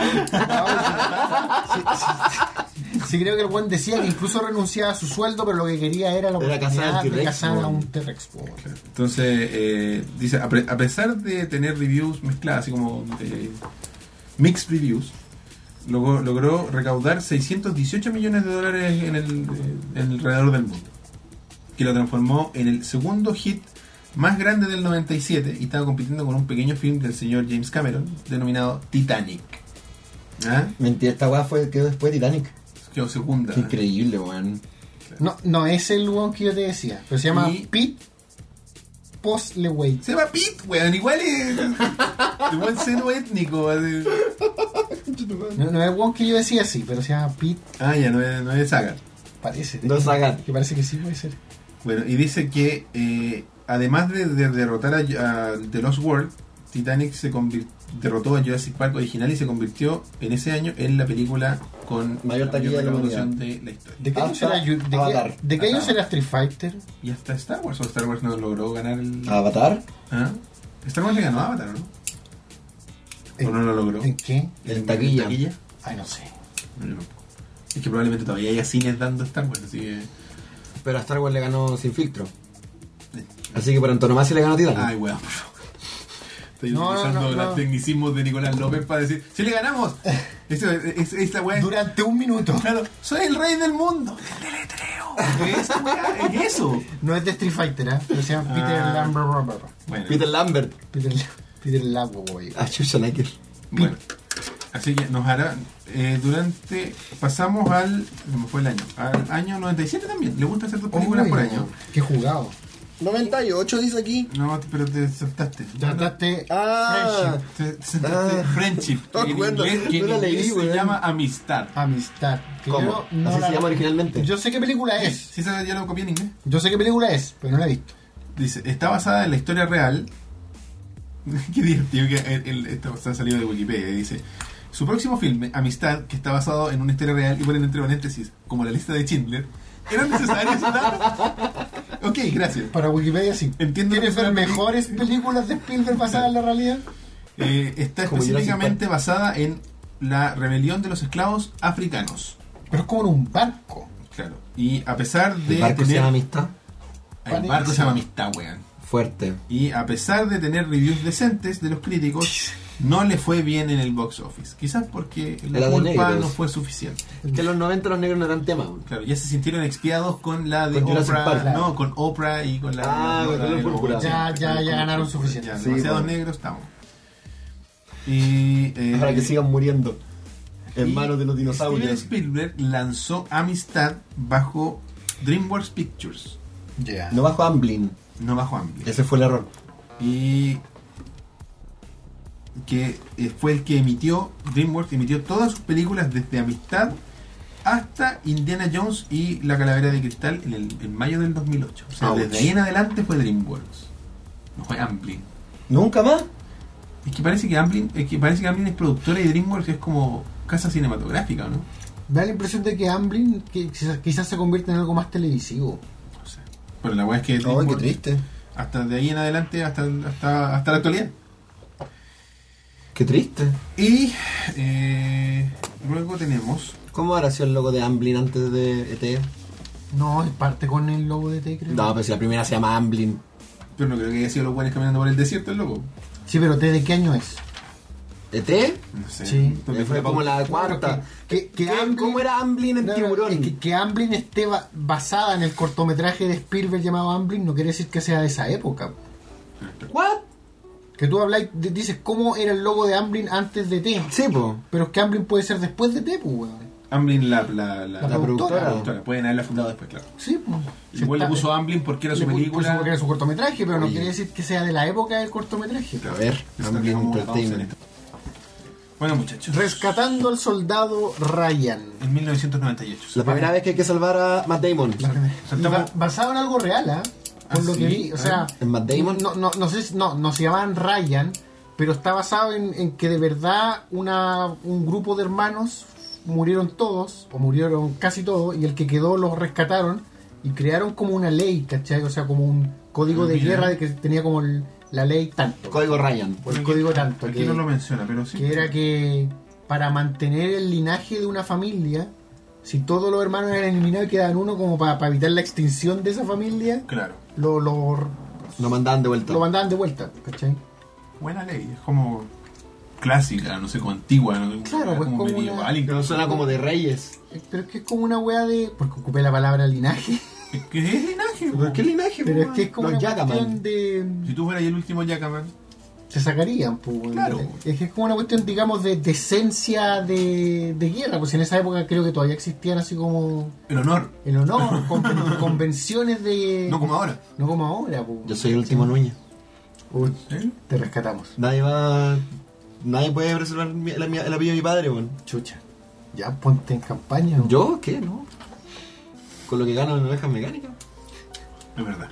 Sí, sí, sí, creo que el buen decía que incluso renunciaba a su sueldo, pero lo que quería era la Era cazar al oportunidad de T-Rex, cazar a weón. un T-Rex. po. Entonces, eh, dice, a, pre- a pesar de tener reviews mezcladas, así como de mixed reviews, logró, logró recaudar seiscientos dieciocho millones de dólares en el, en alrededor del mundo, que lo transformó en el segundo hit más grande del noventa y siete y estaba compitiendo con un pequeño film del señor James Cameron denominado Titanic. ¿Ah? Mentira, esta weá fue, quedó después de Titanic. Quedó segunda. Qué increíble, weón. No, no es el weón que yo te decía, pero se llama Y- Pete Postlethwaite. Se llama Pete, weón, igual es igual seno étnico. Así. No, no es el weón que yo decía, sí, pero se llama Pete, Ah, ya, no es, no es Saga. parece. No es Sagat. Que parece que sí puede ser. Bueno, y dice que eh, además de, de derrotar a, a The Lost World, Titanic se convir- derrotó a Jurassic Park original y se convirtió en ese año en la película con Mayor la taquilla de la recaudación humanidad. de la historia. ¿De qué año Hasta será, Yu- de Avatar. qué, ¿de qué año Hasta será Street Fighter? Y hasta Star Wars, o Star Wars no logró ganar el... ¿Avatar? ¿Ah? Star Wars le ganó a Avatar, ¿no? ¿O no lo logró? ¿En qué? En taquilla. Ay, no sé. No, yo tampoco. Es que probablemente todavía haya cines dando Star Wars, así que... Pero a Star Wars le ganó sin filtro. Así que por antonomasia le ganó a Titanic. Ay, weón, por favor. Estoy No, no, utilizando no, no. los tecnicismos de Nicolás López para decir, ¡si le ganamos! Eso, es, esa weá. Durante un minuto. Claro, soy el rey del mundo. El deletreo. Esa weá, es eso. No es de Street Fighter, ¿eh? Pero se llama Peter Ah. Lambert. Bueno, Peter Lambert. Peter, Peter Lambert, güey. Ah, chucha, like it. bueno. Así que nos hará. Eh, durante. Pasamos al. ¿Cómo fue el año? Al año noventa y siete también. Le gusta hacer dos películas Uy, por año. Qué jugado. noventa y ocho dice aquí. No, pero te saltaste. Trataste Ah, Te, te saltaste Ah. Friendship. No Que en acuerdo, inglés, que no en la leí, inglés se weón. llama amistad. amistad. Que ¿cómo? yo no Así la- se llama originalmente. Yo sé qué película es. Sí, esa ya lo copié en inglés. Yo sé qué película es, pero no la he visto. Dice, está basada en la historia real. Qué divertido que el, el- esto está salido de Wikipedia. Dice, su próximo filme, Amistad, que está basado en una historia real y ponen entre paréntesis, como la lista de Schindler, ¿era necesario ese dato? Ok, gracias. Para Wikipedia sí. Entiendo ¿Quieres que ver es una mejores películas de Spielberg basadas en la realidad? Eh, está Como específicamente basada en la rebelión de los esclavos africanos. Pero es como en un barco. Claro. Y a pesar de El barco se tener... llama Amistad. El barco se llama Amistad, weón. Fuerte. Y a pesar de tener reviews decentes de los críticos, no le fue bien en el box office. Quizás porque la Era de culpa negros. no fue suficiente. Es que en los noventa los negros no eran tema. weón. Claro, ya se sintieron expiados con la de Con Jurassic Oprah, Park. no, con Oprah y con la Ah, la- con la- color la- púrpura. Ya, ya, ya ganaron suficiente. Ya, Sí, demasiados bueno. negros estamos. Y eh, Para que sigan muriendo. En y manos de los Steven dinosaurios. Spielberg lanzó Amistad bajo DreamWorks Pictures, Ya. No bajo Amblin. no bajo Amblin. Ese fue el error. Y que eh, fue el que emitió, DreamWorks emitió todas sus películas desde Amistad hasta Indiana Jones y La Calavera de Cristal en, el, en mayo del dos mil ocho. O sea, Ouch. desde ahí en adelante fue DreamWorks, no fue Amblin. ¿Nunca más? Es que parece que Amblin, es que parece que Amblin es productora y DreamWorks es como casa cinematográfica, ¿no? Me da la impresión de que Amblin que quizás, quizás se convierte en algo más televisivo. No sé. Pero la weá es que Ay, qué DreamWorks, triste. hasta de ahí en adelante, hasta, hasta, hasta la actualidad. Qué triste. Y eh, luego tenemos ¿Cómo habrá sido el logo de Amblin antes de E T? No, es parte con el logo de T, creo. No, pero si la primera se llama Amblin. Pero no creo que haya sido los buenos caminando por el desierto, el loco. Sí, pero T de qué año es. ¿E T? No sé. Sí. Porque Fue como la cuarta. Que, que ¿Qué- Amblin- ¿Cómo era Amblin en No, no, Tiburón? es que, que Amblin esté ba- basada en el cortometraje de Spielberg llamado Amblin no quiere decir que sea de esa época. ¿What? Que tú habláis, de- dices cómo era el logo de Amblin antes de T. Sí, po. Pero es que Amblin puede ser después de T, pues, weón. Amblin, la, la, la, La La productora. productora. Pueden haberla fundado después, claro. Sí, pues. Si Igual le está- puso Amblin porque era su le pu- película. puso porque era su cortometraje, pero no Oye. quiere decir que sea de la época del cortometraje. Claro, A ver, está Amblin como una pausa en Entertainment. esto. Bueno, muchachos. Rescatando al soldado Ryan. En mil novecientos noventa y ocho. La primera vez que hay que salvar a Matt Damon. Y ba- basado en algo real, ¿ah? Por ¿Ah, lo sí? que vi, o sea, ¿En Matt Damon? no, no, no sé, si- no, no se llamaban Ryan, pero está basado en, en que de verdad una, un grupo de hermanos murieron todos, o murieron casi todos, y el que quedó los rescataron y crearon como una ley, ¿cachai? O sea, como un código Ah, de mira. guerra de que tenía como el- la ley tanto, Código Ryan. o el código tanto, Aquí que, no lo menciona, pero sí. que era que para mantener el linaje de una familia, si todos los hermanos eran eliminados y quedaban uno como para, para evitar la extinción de esa familia, Claro. lo, lo, Lo mandaban de vuelta. lo mandaban de vuelta, ¿cachai? Buena ley. Es como clásica, no sé, como antigua. ¿no? Claro, pues, como como medieval. una- Pero incluso. suena como de reyes. Eh, Pero es que es como una wea de... Porque ocupé la palabra linaje. Es que es linaje. ¿Pero qué linaje, Pero es po? que es como Los una Yagaman. cuestión de... Si tú fueras el último Jackaman, Se sacarían, pues. weón. Claro. Es que es como una cuestión, digamos, de, de esencia de, de guerra. Pues en esa época creo que todavía existían así como... el honor. El honor, conven- convenciones de... No como ahora. No como ahora, pues. Yo soy el último Núñez. Uy, ¿Sí? te rescatamos. Nadie va. Nadie puede preservar mi- el, el apellido de mi padre, weón. Chucha. Ya ponte en campaña. ¿no? ¿Yo? ¿Qué? ¿No? Con lo que gano en ovejas mecánicas. Es verdad.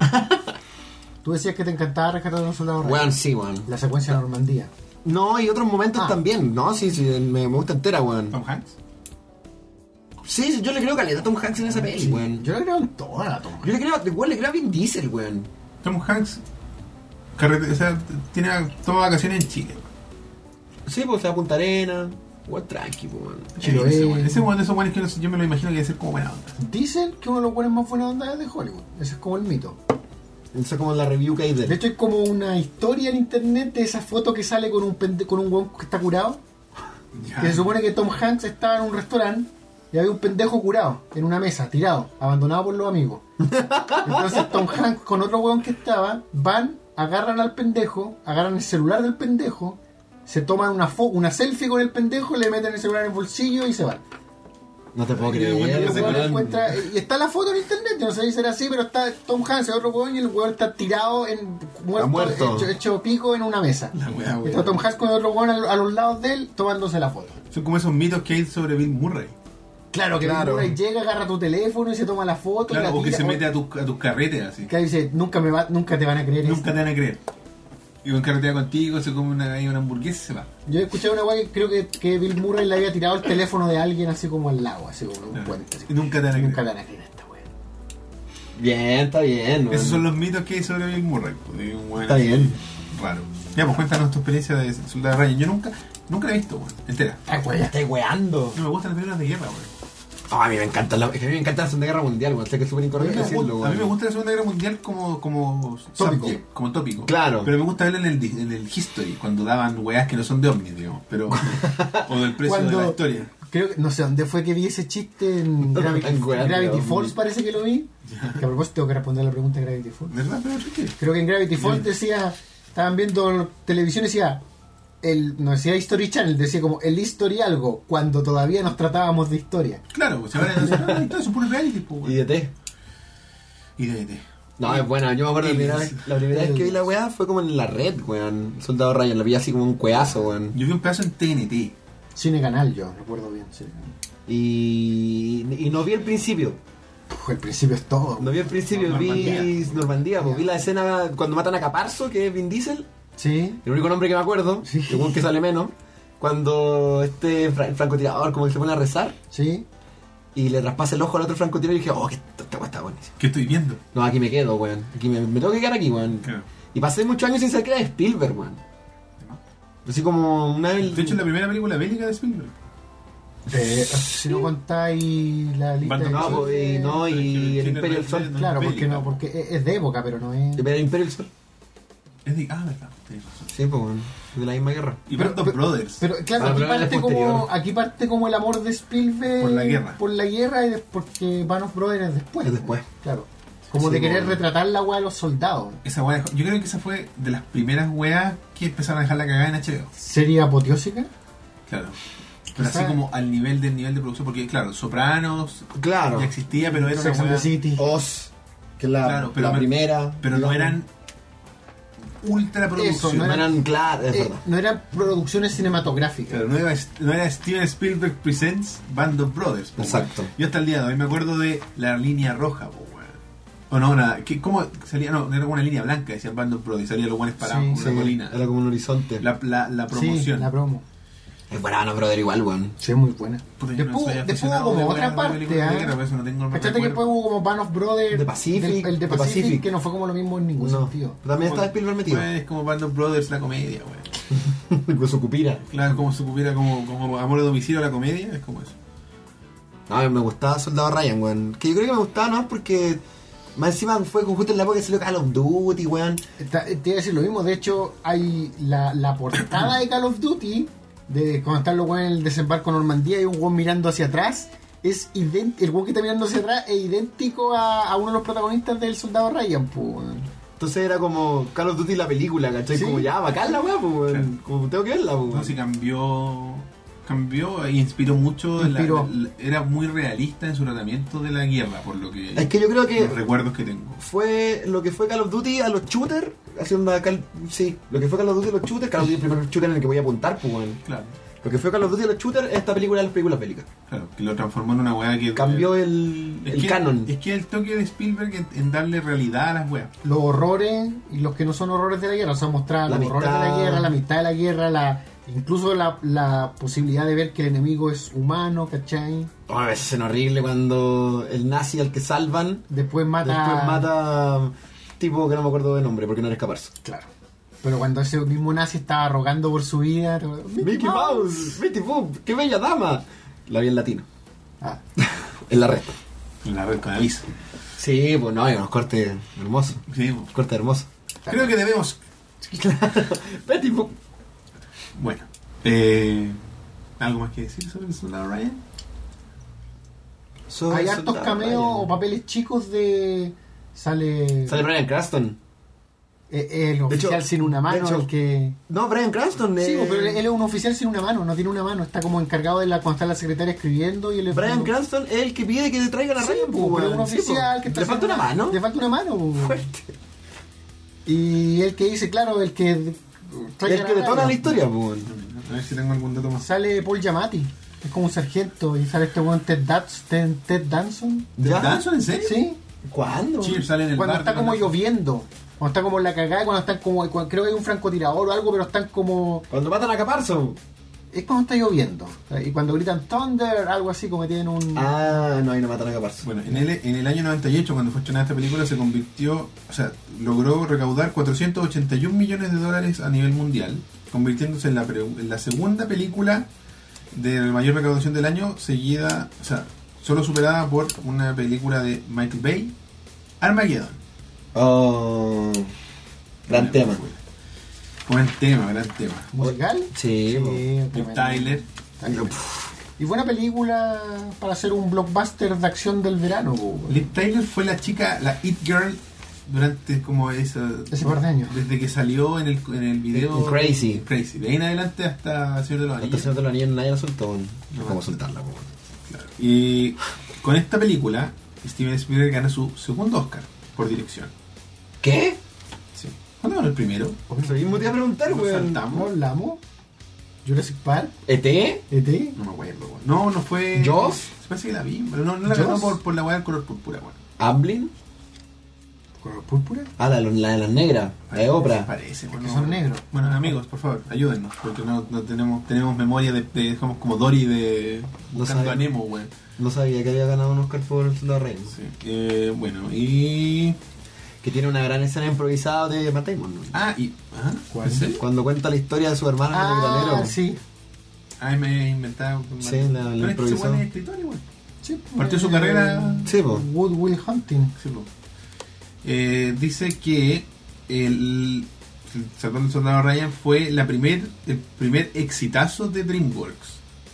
Tú decías que te encantaba rescatar a un soldado Ryan. Weón, sí, weón. La secuencia de Normandía. No, y otros momentos Ah. también. No, sí, sí, me, me gusta entera, weón. Tom Hanks. Sí, sí, yo le creo caleta a Tom Hanks en esa peli, weón. Yo la creo en toda la toma. Yo le creo, igual le creo a Vin Diesel, weón. Tom Hanks carrete, o sea, tiene todas vacaciones en Chile. Sí, pues se va a Punta Arena. Igual tranqui, pues, weón. Chiloé. Ese weón- ese weón de esos buenos que no sé, yo me lo imagino que debe ser como buena onda. Dicen que uno de los buenos más buena onda es de Hollywood. Ese es como el mito. Esa es como la review que hay de él. De hecho, hay como una historia en internet de esa foto que sale con un pende- con un weón que está curado. Ya. Que se supone que Tom Hanks estaba en un restaurante y había un pendejo curado en una mesa, tirado, abandonado por los amigos. Entonces Tom Hanks con otro weón que estaba van, agarran al pendejo, agarran el celular del pendejo, se toman una fo- una selfie con el pendejo, le meten el celular en el bolsillo y se van. No te puedo Ay, creer. qué bueno Y el ese weón weón. encuentra, y está la foto en internet, yo no sé si será así, pero está Tom Hanks, el otro weón, y el weón está tirado, en, muerto, muerto. Hecho, hecho pico en una mesa. La wea, wea. Está Tom Hanks con el otro weón a, a los lados de él tomándose la foto. Son como esos mitos que hay sobre Bill Murray. Claro, que Claro. Bill Murray llega, agarra tu teléfono y se toma la foto. y Claro, la o que tira, se mete a tus, a tus carretes así. Que dice, nunca, me va, nunca te van a creer Nunca esto. te van a creer. Y con carretera contigo, se come una, ahí una hamburguesa y se va. Yo he escuchado una weá que creo que, que Bill Murray le había tirado el teléfono de alguien así como al lago, así como en un Claro. puente. así. Y nunca te van a Nunca te creer. van a creer esta weá. Bien, está bien. Esos weón. son los mitos que hay sobre Bill Murray. Pues, de un weón Está así bien. Raro. Ya, pues cuéntanos tu experiencia de Soldado Ryan. Yo nunca, nunca la he visto, weón. Entera. Ay, weá. Ya estáis weando. No me gustan las películas de guerra, weón. Oh, a mí me encanta la, es que a mí me encanta la Segunda Guerra Mundial, weón. Sé que es súper A mí, incorrecto me decirlo, gusta, a mí me weón. gusta la Segunda Guerra Mundial como, como Tópico. subject, como tópico. Claro. Pero me gusta verla en el, di- en el history, cuando daban weas que no son de ovnis, digamos. Pero, o del precio de Cuando- la historia. Creo que, no sé dónde fue que vi ese chiste en Gravity, En weá, Gravity no. Falls, parece que lo vi. Que a propósito tengo que responder la pregunta de Gravity Falls. ¿Verdad? Pero ¿por qué? Creo que en Gravity Falls decía, estaban viendo televisión y decía, el, no decía History Channel, decía como el History algo, cuando todavía nos tratábamos de historia. Claro, pues se van a decir, no, son puros reality, pues, Y weón. de té. Y de té. No, es buena. Yo me acuerdo la primera, vez, la primera vez que vi la weá fue como en la red, weón. Soldado Ryan, la vi así como un cueazo, weón. Yo vi un pedazo en T N T. Cine Canal, yo recuerdo bien. Cine Canal. Y, y no vi el principio. Uf, el principio es todo. No vi el principio, Normandía. vi Normandía. Pues vi la escena cuando matan a Caparzo, que es Vin Diesel. Sí. El único nombre que me acuerdo, Sí. el weón que sale menos. Cuando este fra- el francotirador como que se pone a rezar Sí. y le traspasa el ojo al otro francotirador y dije, oh, que esta esta weá está buenísima. ¿Qué estoy viendo? No, aquí me quedo, weón. Aquí me, me tengo que quedar aquí, weón. Claro. Y pasé muchos años sin saber que era de Spielberg, weón. Así como una vez. De hecho, es la primera película bélica de Spielberg. Eh, si no contáis la lista Band of de No, Brothers. pues, y, no, y el Schindler Imperio del List, Sol. no. Claro, porque bélica. no, porque es es de época, pero no es. El Imperio del Sol. Es de. Ah, verdad. Tienes razón. Sí, pues, weón. De la misma guerra. Y Pero- Band of pero- Brothers. Pero claro, Ah, aquí, pero es parte posterior. como, aquí parte como el amor de Spielberg Por la guerra. por la guerra y de- porque Band of Brothers es después. Es después. Claro. Como Sí, de querer bueno. retratar la weá de los soldados. Esa wea, yo creo que esa fue de las primeras weas que empezaron a dejar la cagada en H B O. ¿Serie apoteósica? Claro. Pero Quizá- así como al nivel del nivel de producción, porque claro, Sopranos Claro. ya existía, pero era una Sex and wea, the City. Oz, que es la, Claro, pero la me- primera. pero no digamos. eran ultra producción. Eso, No no eran, claras, es Eh, verdad. no eran producciones cinematográficas. Claro, no era, no era Steven Spielberg Presents Band of Brothers. po, Exacto. weón. Yo hasta el día de hoy me acuerdo de la línea roja, po, weón. O no, nada, que, ¿cómo salía? No, no era como una línea blanca, decía Band of Brothers, salía los buenos parados Sí, con Sí, una colina. era como un horizonte. La, la, la promoción. Sí, la promo. Es buena, no, brother, igual, weón. Sí, es muy buena. Puta, yo no Después, soy después hubo aficionado como de otra weas de parte, películas de ¿ah? guerra, por eso no tengo el Cachate que recuerdo. después hubo como Band of Brothers. The Pacific, del- el de The Pacific, Pacific. que no fue como lo mismo en ningún No. sentido. También estaba Spielberg metido. Pues, es como Band of Brothers, la comedia, weón. Con su cupira. Claro, como si hubiera como, como amor a domicilio a la comedia, es como eso. No, a mí me gustaba Soldado Ryan, weón. Que yo creo que me gustaba no porque más encima fue justo en la época que salió Call of Duty, weón. Está- Te iba a decir lo mismo, de hecho hay la, la portada de Call of Duty, de cuando están los weones en el desembarco en Normandía y un weón mirando hacia atrás, es idéntico, el weón que está mirando hacia atrás es idéntico a, a uno de los protagonistas del Soldado Ryan, pues, weón. Entonces era como Call of Duty la película, ¿cachai? Sí. Como ya, bacán la weá, pues, weón. Claro. Como tengo que verla, pues, No, weón. sí cambió, cambió e inspiró mucho. en la- Inspiró. la- era muy realista en su tratamiento de la guerra, por lo que Es que yo creo que los recuerdos que tengo. fue lo que fue Call of Duty a los shooters, haciendo una cal... sí, lo que fue Call of Duty a los shooters, Call of Duty el primer shooter en el que voy a apuntar, pues, weón. Claro, Lo que fue Call of Duty a los shooters, esta película de las películas bélicas. claro, que lo transformó en una weá que Cambió el, es el que, canon. Es que el toque de Spielberg en, en darle realidad a las weas. Los horrores y los que no son horrores de la guerra, o sea, mostrar La los horrores de la amistad. guerra, la mitad de la guerra, la incluso la, la posibilidad de ver que el enemigo es humano, ¿cachai? Oh, a veces es horrible cuando el nazi al que salvan Después mata... después mata tipo que no me acuerdo de nombre porque no era escaparse. Claro. Pero cuando ese mismo nazi estaba rogando por su vida... Mickey Mouse, Mickey Mouse, qué bella dama. La vi en latino, Ah, en la red. En la red con aviso. Sí, pues no, hay unos cortes hermosos. Sí, po. Cortes hermosos. Creo que debemos. Betty Boop. Bueno, eh, ¿algo más que decir sobre el soldado Ryan? Soy Hay hartos soldado cameos Ryan. o papeles chicos de... Sale... Sale Bryan Cranston. eh, el De oficial hecho- sin una mano, de hecho- el que... No, Bryan Cranston. Sí, eh, pero él, él es un oficial sin una mano, no tiene una mano, está como encargado de la cuando está la secretaria escribiendo y él es Bryan uno- Cranston es el que pide que le traigan a Sí, Ryan. po, pues, pero es un weón. Sí, oficial po. que está Le falta haciendo una mano. Le falta una mano. po. Fuerte. Y el que dice, claro, el que El traigan que a detona Ryan. la historia, pues. weón. A ver si tengo algún dato más. Sale Paul Giamatti, es como un sargento, y sale este weón Ted, Dats- Ted, Ted Danson. ¿Ya? ¿Danson, en serio? Sí, ¿Cuándo? Cheers sale en el cuando bar está de como Danson. lloviendo, cuando está como en la cagada, cuando están como, cuando- creo que hay un francotirador o algo, pero están como, Cuando matan a Caparzo. es cuando está lloviendo, y cuando gritan Thunder, algo así como tienen un... Ah, no, ahí no matan a Caparzo. Bueno, en el, en el año noventa y ocho, cuando fue estrenada esta película, se convirtió, o sea, logró recaudar cuatrocientos ochenta y un millones de dólares a nivel mundial, convirtiéndose en la, pre- en la segunda película de mayor recaudación del año, seguida, o sea, solo superada por una película de Michael Bay, Armageddon. Oh, gran Buena tema. película. Buen tema, gran tema. ¿Musical? Sí, po. Liv tremendo. Tyler. Y buena película para hacer un blockbuster de acción del verano. po. Liv Tyler fue la chica, la It Girl, durante como esa... Ese par de años. Desde que salió en el, en el video... En Crazy. Crazy. De ahí en adelante hasta Señor de los Hasta Anillos. Señor de los Anillos nadie la soltó. weón. No, ¿Cómo no. soltarla, po? Claro. Y con esta película, Steven Spielberg gana su segundo Oscar por dirección. ¿Qué? Sí. ¿Cuándo ganó el primero? Eso mismo te iba a preguntar, Nos weón. saltamos. ¿Hablamos? ¿Jurassic Park? ¿E T? ¿E T? No me acuerdo, weón. No, no fue... ¿Jaws? Se parece que la vi, pero no, no la ¿Jaws? ganó por, por la weá del color púrpura, weón. ¿Amblin? ¿Color púrpura? Ah, la, la de las negras. La de Oprah. Parece, Que bueno, son negros. Bueno, amigos, por favor, ayúdennos, porque no, no tenemos tenemos memoria de, de somos como Dory de No Buscando sabe. a Nemo, weón. No sabía que había ganado un Oscar por el Soldado Ryan. Sí. Eh, bueno, y Que tiene una gran escena improvisada de Matt Damon, ¿no? ah, y ¿ah? ¿Cuál? ¿En serio? Cuando cuenta la historia de su hermano en el Ah, granero. sí. Ah, me he inventado. Sí, la- la Pero es que improvisó. ese weón es escritor igual. sí. Partió su Eh, carrera. Sí, po. Good Will Hunting. Sí, po. Eh, dice que el, el Salón del Soldado Ryan fue la primer, el primer exitazo de DreamWorks.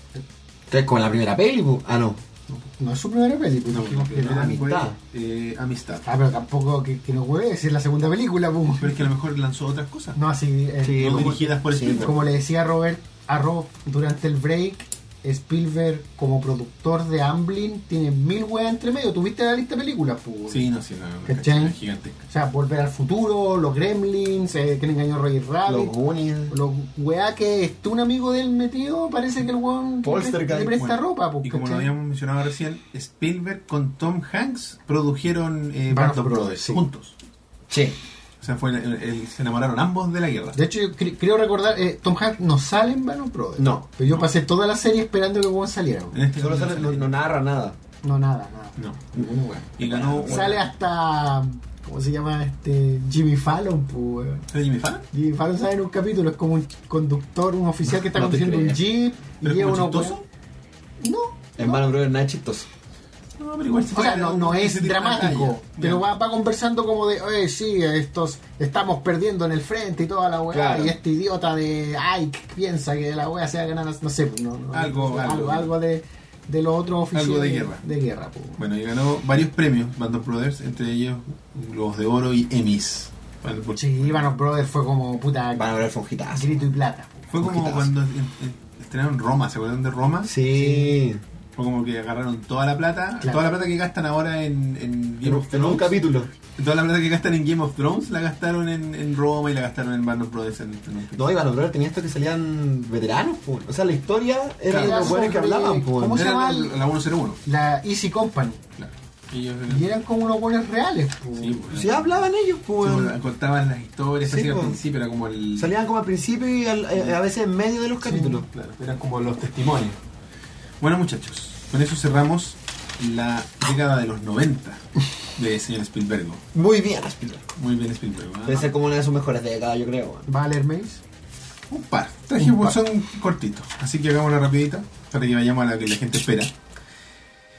Es como la primera peli, po. Ah, no. No es su primera película. No, dijimos la que primera no. Amistad. fue, eh, Amistad. Ah, pero tampoco que, que no hueve, si es la segunda película, pum. Pero es que a lo mejor lanzó otras cosas. No, así. eh, Sí, no como, dirigidas por sí, Spielberg. como le decía Robert a Rob durante el break, Spielberg, como productor de Amblin, tiene mil weas entre medio. ¿Tuviste la lista de películas, pum? Sí, no, sí, no, ¿Cachai? es gigantesca. O sea, Volver al Futuro, Los Gremlins, eh, que le engañó a Roger Rabbit. Los Goonies. Los weá que esté un amigo de él metido, parece que el weón le Poltergeist, presta, le presta Bueno, ropa, pues, y como lo ¿cachai? habíamos mencionado recién, Spielberg con Tom Hanks produjeron eh, Band Band of of Brothers Brothers, sí. juntos. Sí. O sea, fue el- el- se enamoraron ambos de la guerra. De hecho, yo cre- creo recordar, eh, Tom Hanks no sale en Band of Brothers. No. Pero yo No. pasé toda la serie esperando que el weón saliera. En este Solo caso sale- no no, no narra nada. No, nada, nada. No. Ninguno, weón. Y ganó. Sale hasta. ¿Cómo se llama? Este. Jimmy Fallon, pues, weón. ¿Sale Jimmy Fallon? Jimmy Fallon sale en un capítulo, es como un conductor, un oficial que está No te conduciendo un creo. jeep y ¿Pero lleva como unos chistoso? weón- No. En no. Band of Brothers nada es chistoso. No, pero igual se O sea, fue- no, no ese es tipo de dramático, batalla. pero Ya. va, va conversando como de, oye, sí, estos estamos perdiendo en el frente y toda la weá, Claro. y este idiota de Ike piensa que la weá se va a ganar, no sé, no, no, Algo, no sé, algo. algo, algo de, de los otros oficiales Algo de guerra. de guerra, po. Bueno, y ganó varios premios Band of Brothers, entre ellos Globos de Oro y Emmys. Bueno, por- Sí, Band of Brothers fue como puta Van a ver fue un hitazo. grito y plata, po. Fue como Hitazo. cuando en- en- estrenaron Roma, ¿se acuerdan de Roma? Sí. Fue como que agarraron toda la plata, Claro. toda la plata que gastan ahora en, en Game En, of en Thrones. un capítulo. Toda la plata que gastan en Game of Thrones la gastaron en, en Roma y la gastaron en Band of Brothers. En, en- No, y Band of Brothers tenía esto que salían veteranos, po. O sea, la historia era Claro. de los buenos que Sobre- hablaban, po. ¿cómo se Era llama la, el- la ciento uno. La Easy Company, Claro. Ellos y eran como unos buenos reales, po. sí, pues, Sí hablaban ellos, po. sí, pues, contaban las historias, Sí, así al pues. principio era como el... Salían como al principio y al- eh, a veces en medio de los capítulos. Claro, eran como los testimonios. Bueno, muchachos, con eso cerramos la década de los noventa de señor Spielberg. Muy bien, Spielberg. Muy bien Spielberg. ¿no? Debe ser como una de sus mejores décadas, yo creo. Valer Mace. Un par. Traje Un par. son cortitos. Así que hagámosla rapidita para que vayamos a la que la gente espera.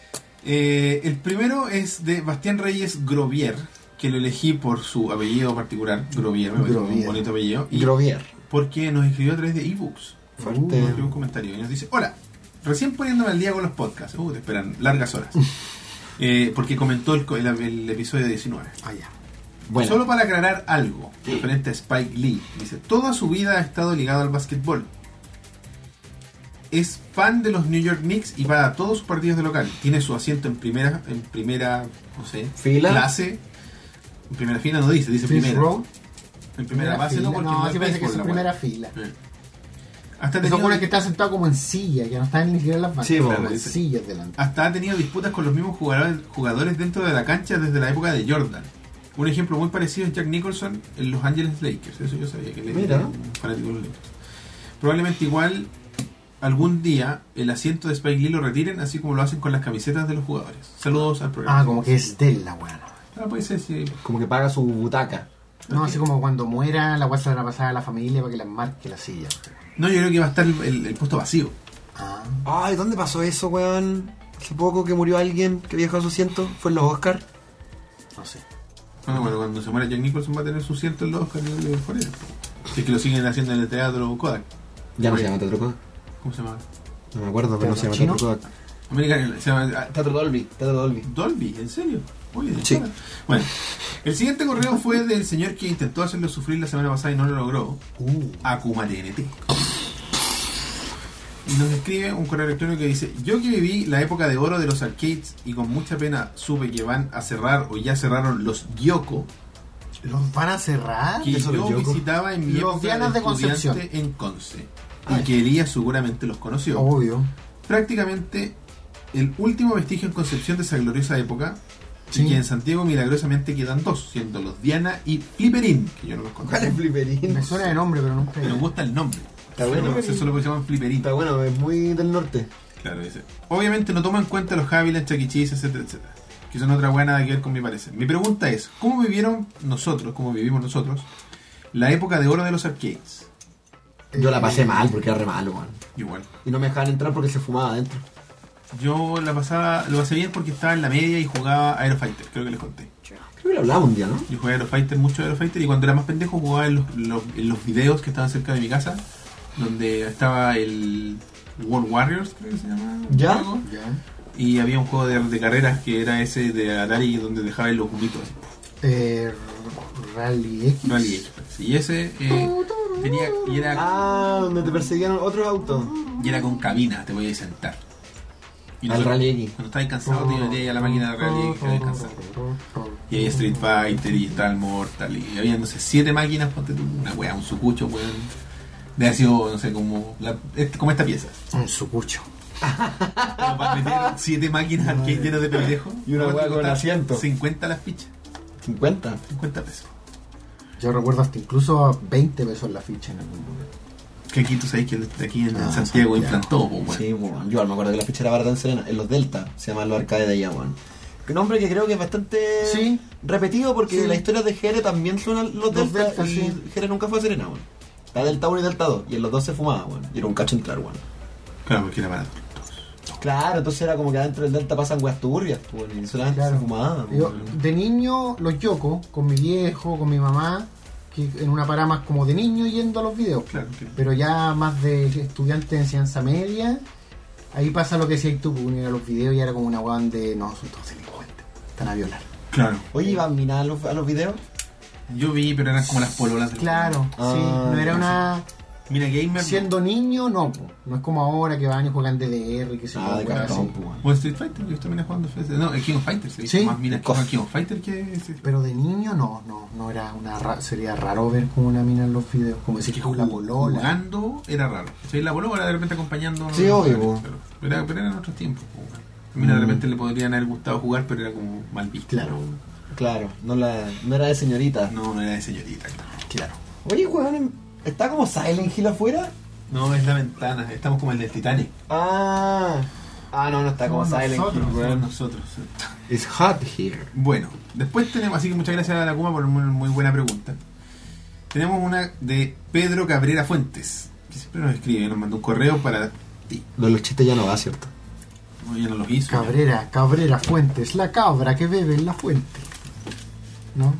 Eh, el primero es de Bastián Reyes Grovier, que lo elegí por su apellido particular, Grovier, me parece un bonito apellido. Y Grovier. porque nos escribió a través de ebooks. Fuerte. Nos escribió un comentario y nos dice: hola, recién poniéndome al día con los podcasts. Uh, te esperan largas horas. eh, porque comentó el, el, el episodio diecinueve. Ah, ya. Bueno. Solo para aclarar algo referente a Spike Lee. Dice: toda su vida ha estado ligado al básquetbol. Es fan de los New York Knicks y va a todos sus partidos de local. Tiene su asiento en primera, en primera, no sé, ¿Fila? clase. En primera fila no dice, dice Fifth primera. row. En primera base fila. no, porque no, no sí es parece que béisbol es en la primera wea. fila. Eh. Hasta ha Eso tenido, pone que está sentado como en silla, que no está ni siquiera en las bancas, Sí, como claro, en dice. sillas delante. hasta ha tenido disputas con los mismos jugadores, jugadores dentro de la cancha desde la época de Jordan. Un ejemplo muy parecido es Jack Nicholson en Los Angeles Lakers. Eso yo sabía que él Mira. era un fanático de los Lakers. Probablemente igual algún día el asiento de Spike Lee lo retiren, así como lo hacen con las camisetas de los jugadores. Saludos al programa. Ah, como que es de él la weá. Ah, puede ser, sí. Como que paga su butaca. No, así como cuando muera la weá se la van a pasar a la familia para que la marque la silla. No, yo creo que va a estar el, el- el puesto vacío. Ah. Ay, ¿dónde pasó eso, weón? Hace poco que murió alguien que había dejado su asiento. Fue en los Oscar. No sé. Bueno, bueno, cuando se muera Jack Nicholson va a tener su ciento en los Oscars de por él. Si es que lo siguen haciendo en el teatro Kodak. Ya no se llama Teatro Kodak. ¿Cómo se llama? No me acuerdo, pero no se llama ¿Chino? Teatro Kodak. American, se llama ah, Teatro Dolby. Teatro Dolby. Dolby, ¿en serio? Oye, Sí. cara. Bueno, el siguiente correo fue del señor que intentó hacerlo sufrir la semana pasada y no lo logró. Uh. Akuma T N T. Y nos escribe un correo electrónico que dice: yo que viví la época de oro de los arcades y con mucha pena supe que van a cerrar o ya cerraron los Yoko, ¿Los van a cerrar? que Eso yo los Yoko. visitaba en mi Los época Dianas de estudiante Concepción. en Conce. Ay. Y que Elías seguramente los conoció. Obvio. Prácticamente el último vestigio en Concepción de esa gloriosa época. Sí. Y que en Santiago milagrosamente quedan dos, siendo los Diana y Flipperín, que yo no los conozco. ¿Cuál es Flipperín? Me suena de nombre, pero nunca he Me ido. gusta el nombre. Está bueno. No sé solo porque se llaman Flipperín. Está bueno, es muy del norte. Claro, dice. Obviamente no toma en cuenta los Havilland, Chuck E. Cheese, etcétera, etcétera. Que son otra buena de que ver con mi parecer. Mi pregunta es: ¿cómo vivieron nosotros, cómo vivimos nosotros, la época de oro de los arcades? Yo la pasé Eh, mal porque era re malo, weón. Igual. Y no me dejaban entrar porque se fumaba adentro. Yo la pasaba, lo pasé bien porque estaba en la media y jugaba Aerofighter, creo que les conté. Creo que lo hablaba un día, ¿no? Yo jugué Aerofighter, mucho Aerofighter, y cuando era más pendejo jugaba en los, los, en los videos que estaban cerca de mi casa, donde estaba el World Warriors, creo que se llama. un ¿Ya? juego, Ya. y había un juego de, de carreras que era ese de Atari donde dejaba los humitos así. Eh, Rally X. Rally X, parece. Y ese eh, tenía, y era, Ah, donde te perseguían otros autos. y era con cabina, te voy a sentar. Y Al nosotros, Rally X. Cuando estabas cansado, te metías a la máquina de Rally X que había cansado. Y ahí Street Fighter y tal Mortal. Y había, no sé, siete máquinas, ponte tú, una wea, un sucucho, weón. De haber sido, no sé, como, la, este- como esta pieza. Un sucucho. Como para meter siete máquinas arcade llenas de pendejos. Y una ¿Cuánto wea con costaba? asiento. cincuenta las fichas. cincuenta. cincuenta pesos. Yo recuerdo hasta incluso a veinte pesos la ficha en algún momento. Que aquí tú sabes que de aquí en Ah, Santiago Santiago. implantó, pues, weón. Sí, weón. Yo me acuerdo que la ficha era barata en Serena. En los Delta. Se llaman los arcades de allá, weón. Un nombre que creo que es bastante Sí. repetido porque Sí. las historias de Jere también son los Los Delta. Delta, y sí. Jere nunca fue a Serena, weón. Está Delta uno y Delta dos. Y en los dos se fumaba, weón. Y era un cacho entrar, weón. Claro, porque era barato. Claro, entonces era como que adentro del Delta pasan weas turbias, weón. Y solamente Claro. se fumaba, Yo, weón. de niño, los Yoko, con mi viejo, con mi mamá, que en una parada más como de niño yendo a los videos. Claro, que Pero ya más de estudiante de enseñanza media, ahí pasa lo que decías tú, porque uno iba a los videos y era como una weón de, no, son todos delincuentes, están a violar. Claro. Oye, ¿iban minar a los, a los videos? Yo vi, pero eran como las pololas del Claro, Ah, sí, no era una... Mira, Gamer. Siendo niño, no, po. No es como ahora que van y juegan D D R y que se Ah, de cartón, así. pues, weón. O Street Fighter, yo también he jugando F S. No, el King of Fighters. Se Sí. más minas que juegan King of Fighter que. ese. Pero de niño no, no, no era una ra- sería raro ver como una mina en los videos, como decir que que la polola. jugando era raro. ¿Sí? La polola de repente acompañando. Sí, obvio, po. Pero, pero, era- pero eran otros tiempos. Po. A mí de repente le podrían haber gustado jugar, pero era como mal visto. Claro. Claro, no, la, no era de señorita. No, no era de señorita, claro. Claro. Oye, weón, ¿está como Silent Hill afuera? No, es la ventana. Estamos como el del Titanic. Ah, ah no, no está como Somos Silent nosotros, Hill, Bueno, weón. nosotros. It's hot here. Bueno, después tenemos, así que muchas gracias a la Kuma por una muy buena pregunta. Tenemos una de Pedro Cabrera Fuentes, que siempre nos escribe, nos mandó un correo para ti. Lo de los chistes ya no va, ¿cierto? No, ya no los hizo. Cabrera, Cabrera Fuentes, la cabra que bebe en la fuente. ¿No?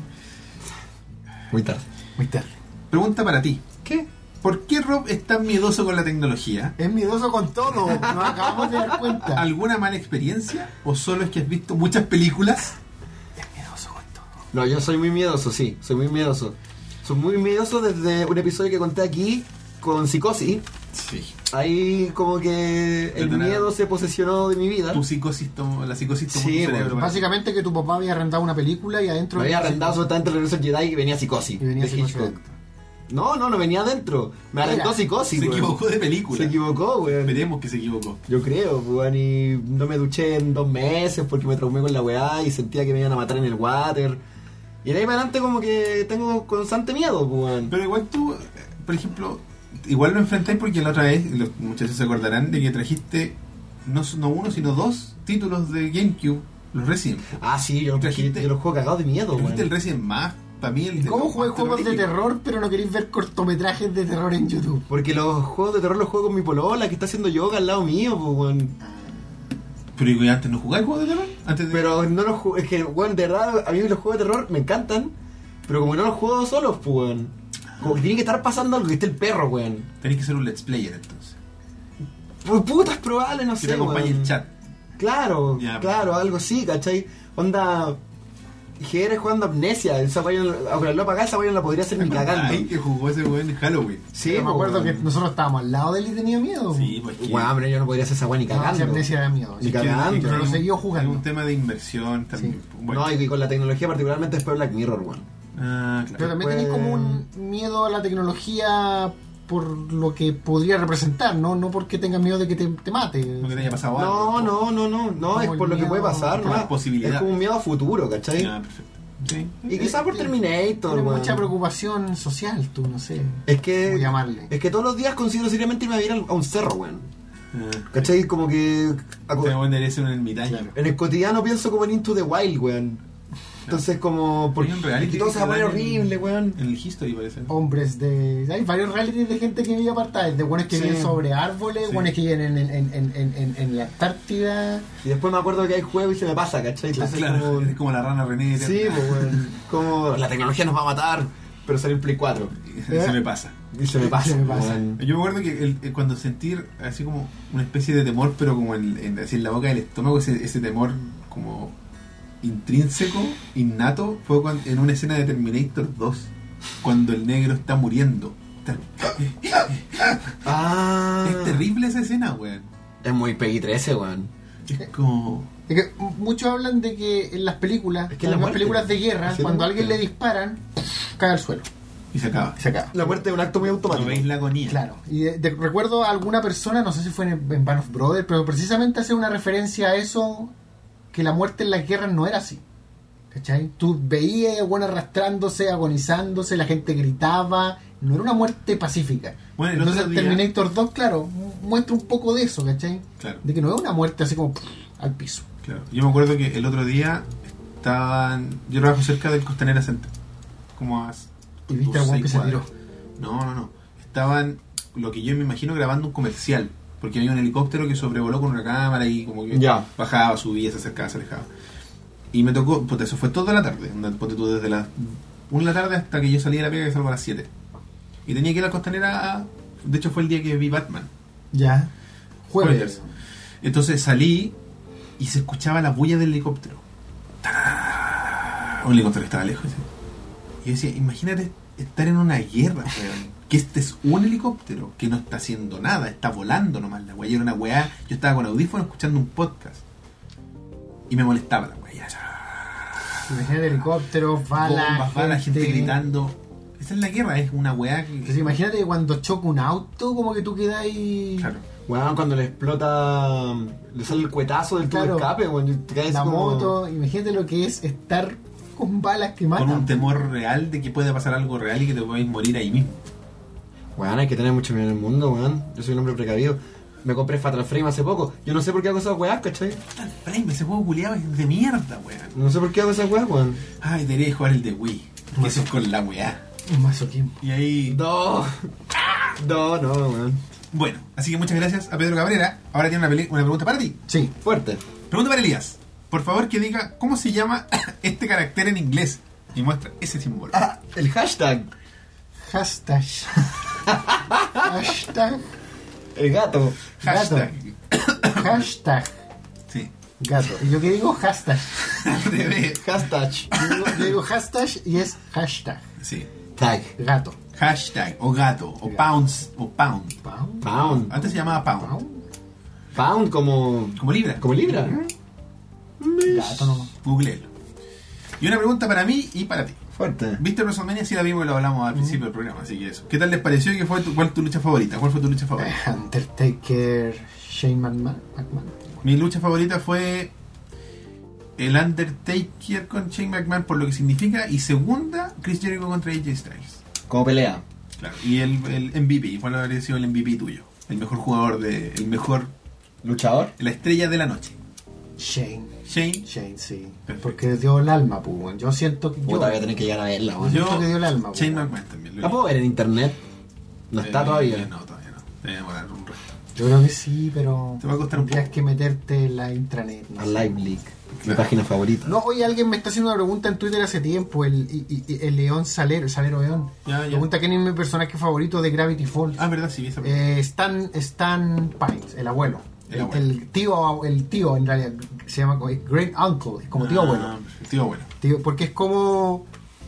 Muy tarde. Muy tarde. Pregunta para ti. ¿Qué? ¿Por qué Rob es tan miedoso con la tecnología? Es miedoso con todo, nos acabamos de dar cuenta. ¿Alguna mala experiencia? ¿O solo es que has visto muchas películas? Es miedoso con todo. No, yo soy muy miedoso, sí, soy muy miedoso. Soy muy miedoso desde un episodio que conté aquí con Psicosis. Sí. Ahí como que el Perdona. miedo se posesionó de mi vida. Tu psicosis tomó, la psicosis tomó Sí, tu cerebro. bueno, para- Básicamente que tu papá había arrendado una película y adentro... Me había arrendado absolutamente el regreso del Jedi y venía Psicosis. Y venía de Psicosis Hitchcock. adentro. No, no, no venía adentro. Me Mira, arrendó Psicosis, Se weón. equivocó de película. Se equivocó, weón. Esperemos que se equivocó. Yo creo, weón, y no me duché en dos meses porque me traumé con la weá y sentía que me iban a matar en el water. Y de ahí para adelante como que tengo constante miedo, weón. Pero igual tú, eh, por ejemplo, igual lo enfrentáis porque la otra vez, los muchachos se acordarán de que trajiste no, no uno, sino dos títulos de GameCube, los Resident. Ah, sí, yo, Trajiste- yo los juego cagados de miedo, Trajiste el weón. Resident más, para mí el ¿Y de cómo los juegas más juegos de terroríficos. terror pero no queréis ver cortometrajes de terror en YouTube? Porque los juegos de terror los juego con mi polola que está haciendo yoga al lado mío, pues, weón. Pero ¿y antes no jugáis juegos de terror? Antes de... Pero no los juego, es que, weón, de verdad, a mí los juegos de terror me encantan, pero como no los juego solos, pues, weón. Como que tiene que estar pasando algo, que esté el perro, weón. Tenéis que ser un let's player entonces. Pues puta, es probable, no Que sé, te acompañe weón. el chat. Claro, Ya, claro, pues. algo así, ¿cachai? Onda, G R jugando Amnesia, esa weá, aunque la para acá, esa weá no la podría hacer ni cagando. Ay, que jugó ese weón en Halloween. Sí, Pero me po, acuerdo weón. que nosotros estábamos al lado de él y tenía miedo. Sí, pues que... Weón, pero yo no podría hacer esa weá ni No, si cagando. Amnesia da miedo. Ni Sí. cagando. pero lo es un- siguió jugando. Es un tema de inversión también. Sí. Bueno. No, y con la tecnología particularmente después Black Mirror, weón. Ah, Pero claro. también Después- tenés como un miedo a la tecnología por lo que podría representar, no no porque tengas miedo de que te, te mate. Lo que te haya pasado No, algo. no, no, no, no, Como es el por lo que miedo, puede pasar, por ¿no? las posibilidades. Es como un miedo a futuro, ¿cachai? Ah, perfecto. Sí. Y quizás por Terminator, Tienes weón. mucha preocupación social, tú, no sé. Es que, ¿Cómo llamarle? es que todos los días considero seriamente irme a vivir a un cerro, weón. Ah, ¿Cachai? Como que a- Te voy a debería ser un ermitaño. en el cotidiano pienso como en Into the Wild, weón. Entonces como... Porque Hay un reality todo se va a que poner dan en- horrible, weón. En el History parece. Hombres de... Hay varios realities de gente que vive apartada, de buenos que Sí. viven sobre árboles, Sí. buenos que viven en, en, en, en, en, en la Antártida. Y después me acuerdo que hay juego y se me pasa, ¿cachai? Entonces Claro, como... es como la rana René. Sí, pues, weón. Como la tecnología nos va a matar, pero salió en Play cuatro. Se me pasa. Y se me pasa, Se me pasa. weón. Yo me acuerdo que el- el- cuando sentir así como una especie de temor, pero como en, en, así en la boca del estómago, ese, ese temor como intrínseco, innato, fue cuando- en una escena de Terminator dos, cuando el negro está muriendo. Está- Ah. Es terrible esa escena, weón. Es muy Peggy trece, weón. Es como... Es que muchos hablan de que en las películas, Es que en la las muerte. películas de guerra, Sí, la cuando a muerte. alguien le disparan, cae al suelo. Y se acaba. Y se acaba. La muerte es un acto muy ¿No automático. veis la agonía? Claro, y de- de- recuerdo a alguna persona, no sé si fue en, en Band of Brothers, pero precisamente hace una referencia a eso, que la muerte en las guerras no era así. ¿Cachai? Tú veías a bueno arrastrándose, agonizándose, la gente gritaba, no era una muerte pacífica. Bueno, el Entonces otro día- Terminator dos, claro, muestra un poco de eso, ¿cachai? Claro. De que no es una muerte así como pff, al piso. Claro. Yo me acuerdo que el otro día estaban... Yo trabajo cerca del Costanera Center. Como a... Y viste dos, al weón seis que se cuadras. No, no, no. Estaban, lo que yo me imagino, grabando un comercial. Porque había un helicóptero que sobrevoló con una cámara y como que Ya. bajaba, subía, se acercaba, se alejaba. Y me tocó, pues eso fue toda la tarde. onda, Ponte tú desde las una de la tarde hasta que yo salí de la pega, que salgo a las siete. Y tenía que ir a la Costanera. a- De hecho, fue el día que vi Batman. Ya. Jueves. Spoilers. Entonces salí y se escuchaba la bulla del helicóptero. ¡Tarán! Un helicóptero que estaba lejos. ¿sí? Y yo decía, imagínate estar en una guerra, weón. Que este es un helicóptero que no está haciendo nada, está volando nomás la weá. Y era una weá. Yo estaba con audífonos escuchando un podcast. Y me molestaba la weá. Imagínate helicópteros, balas, Bombas, balas, gente gritando. Esa es la guerra, es una weá que. Entonces, imagínate que cuando choca un auto, como que tú quedas ahí. Claro. Weón, cuando le explota, le sale el cuetazo del tubo de Claro. escape, weón. y te caes La como- moto, imagínate lo que es estar con balas que matan. Con un temor real de que puede pasar algo real y que te puedes morir ahí mismo. Weón, hay que tener mucho miedo en el mundo, weón. Yo soy un hombre precavido. Me compré Fatal Frame hace poco. Yo no sé por qué hago esas weas, ¿cachai? Fatal Frame, ese juego culiado es de mierda, weón. No sé por qué hago esas weas, weón. Ay, debería jugar el de Wii. Que eso es con la weá. Un masoquismo. Y ahí. No. No, no, weón. Bueno, así que muchas gracias a Pedro Cabrera. Ahora tiene una, peli- una pregunta para ti. Sí. Fuerte. Pregunta para Elías. Por favor, que diga cómo se llama este carácter en inglés. Y muestra ese símbolo. Ah, el hashtag. Hashtag. Hashtag. El gato. Hashtag. Hashtag. Sí. Gato. ¿Y yo qué digo? Hashtag. Al revés. Hashtag. Yo digo, yo digo hashtag y es hashtag. Sí. Tag. Gato. Hashtag o gato o Gato. pounds o pound. Pound. Pound. Antes se llamaba pound. Pound. Pound como. Como libra. Como libra. Gato no. Googleelo. Y una pregunta para mí y para ti. Fuerte. ¿Viste WrestleMania? Sí la vimos y lo hablamos al principio del programa, así que eso. ¿Qué tal les pareció y qué fue tu, cuál es tu lucha favorita? ¿Cuál fue tu lucha favorita? Eh, Undertaker. Shane McMahon. McMahon. Mi lucha favorita fue el Undertaker con Shane McMahon por lo que significa, y segunda, Chris Jericho contra A J Styles. Como pelea. Claro. Y el, el M V P, ¿cuál habría sido el M V P tuyo? El mejor jugador de, el mejor, Luchador. la estrella de la noche. Shane. Shane. Shane, sí. Perfecto. Porque dio el alma, pues, weón. Yo siento que. Yo, Puta, voy a tener que llegar a verla, yo weón. siento que dio el alma, Shane weón. McMahon también. ¿La puedo ver en internet? No está Eh, todavía. No, todavía no. Debe demorar un resto. Yo creo que sí, pero. Te va a costar un tendrías que meterte en la intranet. no A sé. Live Leak. Mi Claro. página favorita. No, hoy alguien me está haciendo una pregunta en Twitter hace tiempo. El, y- y- el León Salero, el Salero León. Ya, ya. Pregunta quién es mi personaje favorito de Gravity Falls. Ah, verdad, sí, vi esa pregunta. Eh, Stan, Stan Pines, el abuelo. El El, abuelo. el tío, el tío en realidad, se llama como Great Uncle, es como tío Ah, abuelo. Tío abuelo. Tío, porque es como,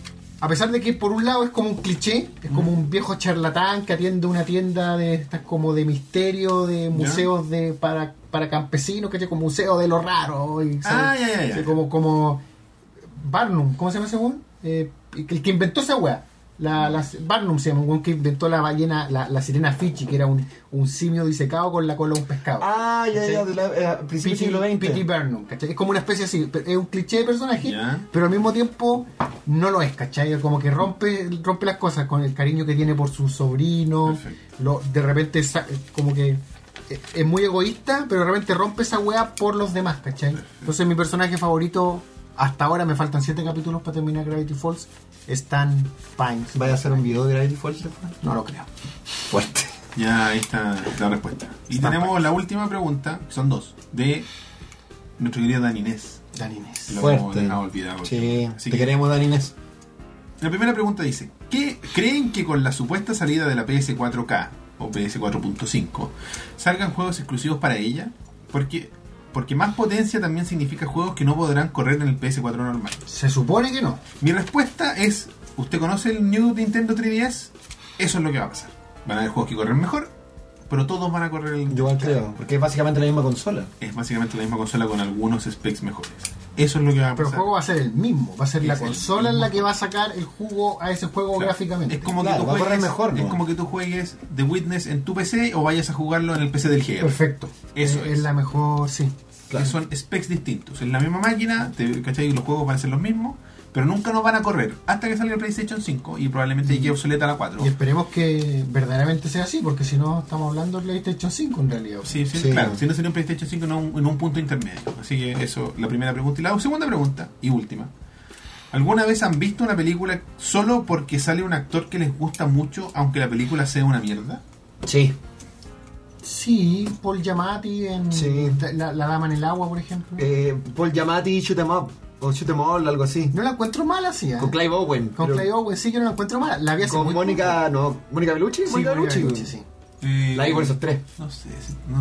a pesar de que por un lado es como un cliché, es como un viejo charlatán que atiende una tienda de estas como de misterio, de museos de para, para campesinos, que es como museo de lo raro. Y, Ah, ¿sabes? ya, ya, ya. Sí, como, como Barnum, ¿cómo se llama ese weón? Eh, el que inventó esa weá. La, la- Barnum se llama, un weón que inventó la ballena, la, la sirena Fichi, que era un, un simio disecado con la cola de un pescado. Ah, ya, ya, de la, eh, principio del siglo veinte. P T Barnum, ¿cachai? Es como una especie así, pero es un cliché de personaje, Ya. pero al mismo tiempo no lo es, ¿cachai? Como que rompe, rompe las cosas con el cariño que tiene por su sobrino, Perfecto. lo, de repente sa- como que es, es muy egoísta, pero de repente rompe esa weá por los demás, ¿cachai? Entonces mi personaje favorito, hasta ahora me faltan siete capítulos para terminar Gravity Falls, Stan Pines. ¿Vaya a hacer un video de Gravity Falls después? No lo creo. Fuerte. Ya, ahí está la respuesta. Y Está tenemos fácil. la última pregunta, que son dos, de nuestro querido Dan Inés. Dan Inés. Lo Fuerte. hemos dejado olvidado. Sí, Así te que, queremos, Dan Inés. la primera pregunta dice: ¿qué creen que con la supuesta salida de la P S cuatro K o P S cuatro punto cinco salgan juegos exclusivos para ella? Porque, porque más potencia también significa juegos que no podrán correr en el P S cuatro normal. Se supone que no. Mi respuesta es: ¿usted conoce el New Nintendo tres D S? Eso es lo que va a pasar. Van a haber juegos que corren mejor, pero todos van a correr el... Yo igual creo, porque es básicamente la misma consola. Es básicamente la misma consola con algunos specs mejores. Eso es lo que va a Pero el pasar. juego va a ser el mismo, va a ser la Es el consola en la mismo. que va a sacar el jugo a ese juego Claro. gráficamente. Es como Claro, que tú va a correr juegues, mejor, ¿no? es como que tú juegues The Witness en tu P C o vayas a jugarlo en el P C del G R. Perfecto. Eso es, es. la mejor, sí. Claro. Que son specs distintos. En la misma máquina, te, ¿cachai? Los juegos van a ser los mismos, pero nunca nos van a correr hasta que salga el PlayStation cinco y probablemente Mm. quede obsoleta la cuatro. Y esperemos que verdaderamente sea así, porque si no estamos hablando de PlayStation cinco en realidad. Sí, sí, Sí. claro. Si no sería un PlayStation cinco en un, en un punto intermedio. Así que eso, la primera pregunta. Y la segunda pregunta, y última. ¿Alguna vez han visto una película solo porque sale un actor que les gusta mucho, aunque la película sea una mierda? Sí. Sí, Paul Giamatti en Sí. la, la Dama en el Agua, por ejemplo. Eh, Paul Giamatti, Shoot 'em Up. O Shoot 'em All, algo así. No la encuentro mala, sí. ¿eh? Con Clive Owen. Con pero- Clive Owen, sí, yo no la encuentro mala. La vi hace Con muy Mónica, no, Mónica Bellucci. poco. Sí, Mónica Mónica Bellucci. Bellucci, sí. Eh, La vi por esos tres. No sé, sí, no,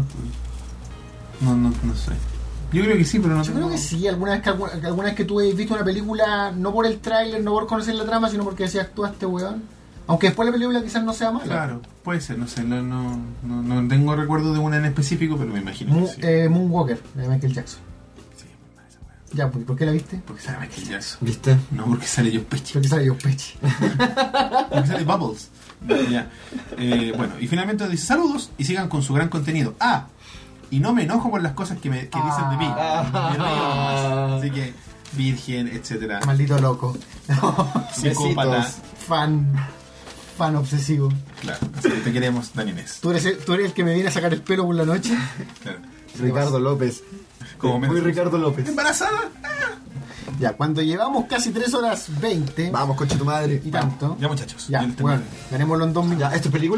no, no, no sé. Yo creo que sí, pero no Yo tengo- creo que sí, alguna vez que, alguna, alguna vez que tú hayas visto una película, no por el tráiler, no por conocer la trama, sino porque decías, actúa este weón. Aunque después la película quizás no sea mala. Claro, puede ser, no sé, no, no, no, no tengo recuerdo de una en específico, pero me imagino Mo- que sí. eh, Moonwalker, de Michael Jackson. Sí, muy mala esa wea. Ya, pues, ¿por qué la viste? Porque sale Michael Jackson. ¿Viste? No, porque sale Joe Pesci. Porque sale Joe Pesci. Porque sale Bubbles. Ya. Eh, bueno, y finalmente dice saludos y sigan con su gran contenido. Ah, y no me enojo por las cosas que, me, que dicen de mí. Ah. Me río nomás. Así que, virgen, etcétera. Maldito loco. Psicópata. Besitos. fan, fan obsesivo. Claro, así que te queremos, Dani Inés. ¿Tú eres, el, tú eres el que me viene a sacar el pelo por la noche. Claro. Ricardo López. Como Muy menos- Ricardo López. ¿Embarazada? Ya, cuando llevamos casi tres horas veinte Vamos, coche tu madre. y tanto. Ya, muchachos. Ya, Yo les bueno, termino. ganémoslo en dos minutos. Ya, ¿esto es película?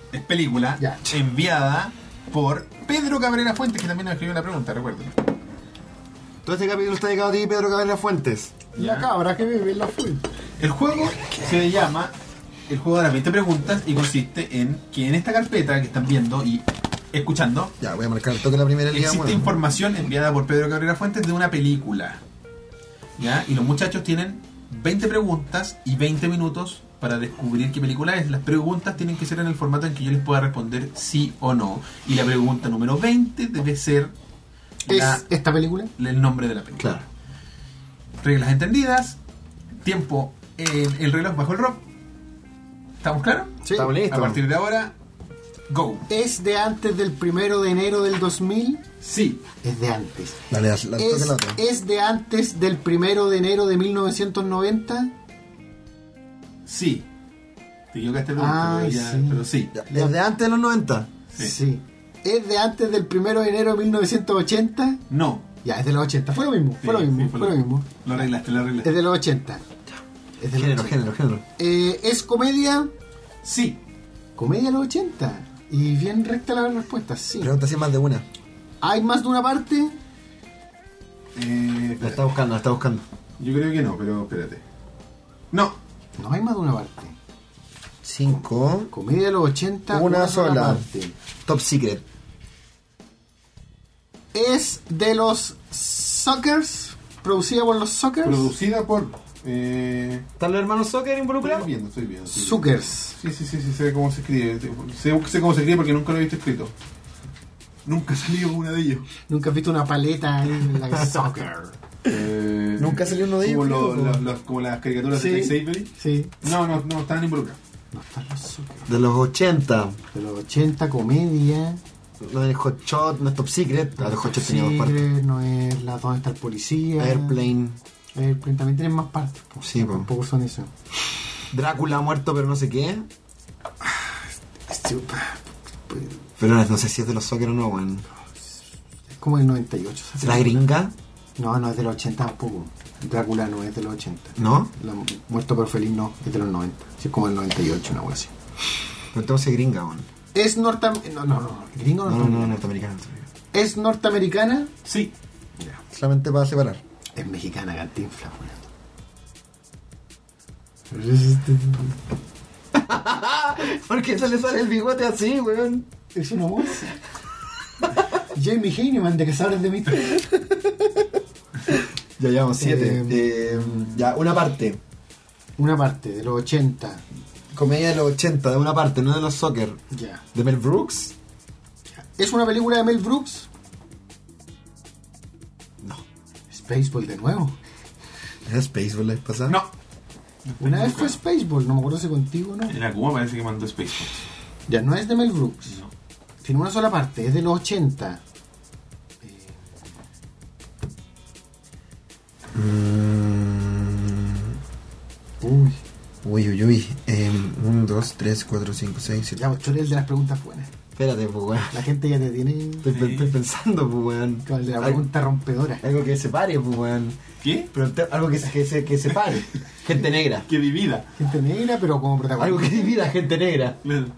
es película Ya. enviada por Pedro Cabrera Fuentes, que también nos escribió una pregunta, recuerden. Todo este capítulo está dedicado a ti, Pedro Cabrera Fuentes. La Ya. cabra que vive en la fuente. El juego se llama el juego de las veinte preguntas y consiste en que en esta carpeta que están viendo y escuchando Ya, voy a marcar el toque de la primera liga. existe Bueno. información enviada por Pedro Cabrera Fuentes de una película. ¿Ya? Y los muchachos tienen veinte preguntas y veinte minutos para descubrir qué película es. Las preguntas tienen que ser en el formato en que yo les pueda responder sí o no. Y la pregunta número veinte debe ser ¿Es la- esta película? el nombre de la película. Claro. Reglas entendidas. Tiempo en el reloj bajo el rock. ¿Estamos claros? Sí. Estamos listos. A partir de ahora, go. ¿Es de antes del primero de enero del dos mil? Sí. Es de antes. Dale, dale, toque ¿Es, la otra. ¿Es de antes del primero de enero de mil novecientos noventa? Sí. Te equivocaste de pregunta, Ay, pero, ya- sí. pero sí. Ya, ¿desde antes de los noventa? Sí. Sí. ¿Es de antes del primero de enero de mil novecientos ochenta? No. Ya, es de los ochenta. Fue lo mismo, fue lo Sí, mismo, sí, fue lo mismo. Lo arreglaste, lo arreglaste. Es de los ochenta. Es de los Género, ochenta. género, género. Eh, ¿Es comedia? Sí. Comedia de los ochenta. Y bien recta la respuesta, sí. Pregunta si hay más de una. ¿Hay más de una parte? Eh, La está buscando, la está buscando. yo creo que no, pero espérate. No. No hay más de una parte. Cinco. Comedia de los ochenta, Una sola. parte. Top Secret. ¿Es de los Suckers? ¿Producida por los Suckers? Producida por. Eh, ¿Están los hermanos Soccer estoy involucrados? viendo, estoy viendo. estoy viendo. Suckers. Sí, sí, sí, sí, sé cómo se escribe. Sé, sé cómo se escribe porque nunca lo he visto escrito. Nunca ha salido una de ellos. ¿Nunca has visto una paleta ahí en la Sucker? Eh, Nunca salió uno de ellos, Como, lo- creo, lo- po. los- como las caricaturas Sí. de Tex Avery. Sí. No, no, no, están involucrados. No están los Suckers. De los ochenta. De los ochenta, comedia. Lo del Hot Shot, no es Top Secret. Ah, los Hot Shot tenían dos partes. Secret, no es la donde está el policía. Airplane. Airplane también tienen más partes. po. Sí, po. Tampoco son eso. Drácula muerto, pero no sé qué. Este, Pero no, no sé si es de los Soccer o no, weón. Es como el noventa y ocho. ¿sabes? ¿La gringa? No, no es de los ochenta tampoco. Drácula no es de los ochenta. ¿No? La Muerto pero feliz no, es de los noventa. Sí, es como el noventa y ocho, una cosa así. Pero entonces es gringa, weón. Es norteamericana. No, no, no. ¿Gringo o No, no, no, norteamericana? norteamericana. norteamericana. ¿Es norteamericana? Sí. Solamente para separar. Es mexicana, Cantinflas, weón. ¿Por qué se le sale el bigote así, weón? Es una bolsa. Jamie Heineman de Cazadores de Misterios. Ya llevamos siete. Eh, Eh, ya, una parte. Una parte de los ochenta. Comedia de los ochenta, de una parte, no de los Soccer. Ya. ¿De Mel Brooks? ¿Es una película de Mel Brooks? No. Spaceball de nuevo. ¿Es Spaceball la vez pasada? No. Una vez fue Spaceball, no me acuerdo si contigo o no. En la Cuba parece que mandó Space Force. Ya, no es de Mel Brooks. No. Tiene una sola parte, es de los ochenta. Mm, Uy. uy, uy, uy. Eh, uno, dos, tres, cuatro, cinco, seis, siete. Ya, pues tú eres el de las preguntas buenas. Espérate, pues, weón. La gente ya te tiene Estoy, pe- estoy pensando, pues, weón. con el de la Algo, pregunta rompedora. algo que se pare, pues, weón. ¿Qué? Pero te- algo que se, que, se, que se pare. Gente negra. Que vivida. Gente negra, pero como protagonista. Algo que divida gente negra. Claro.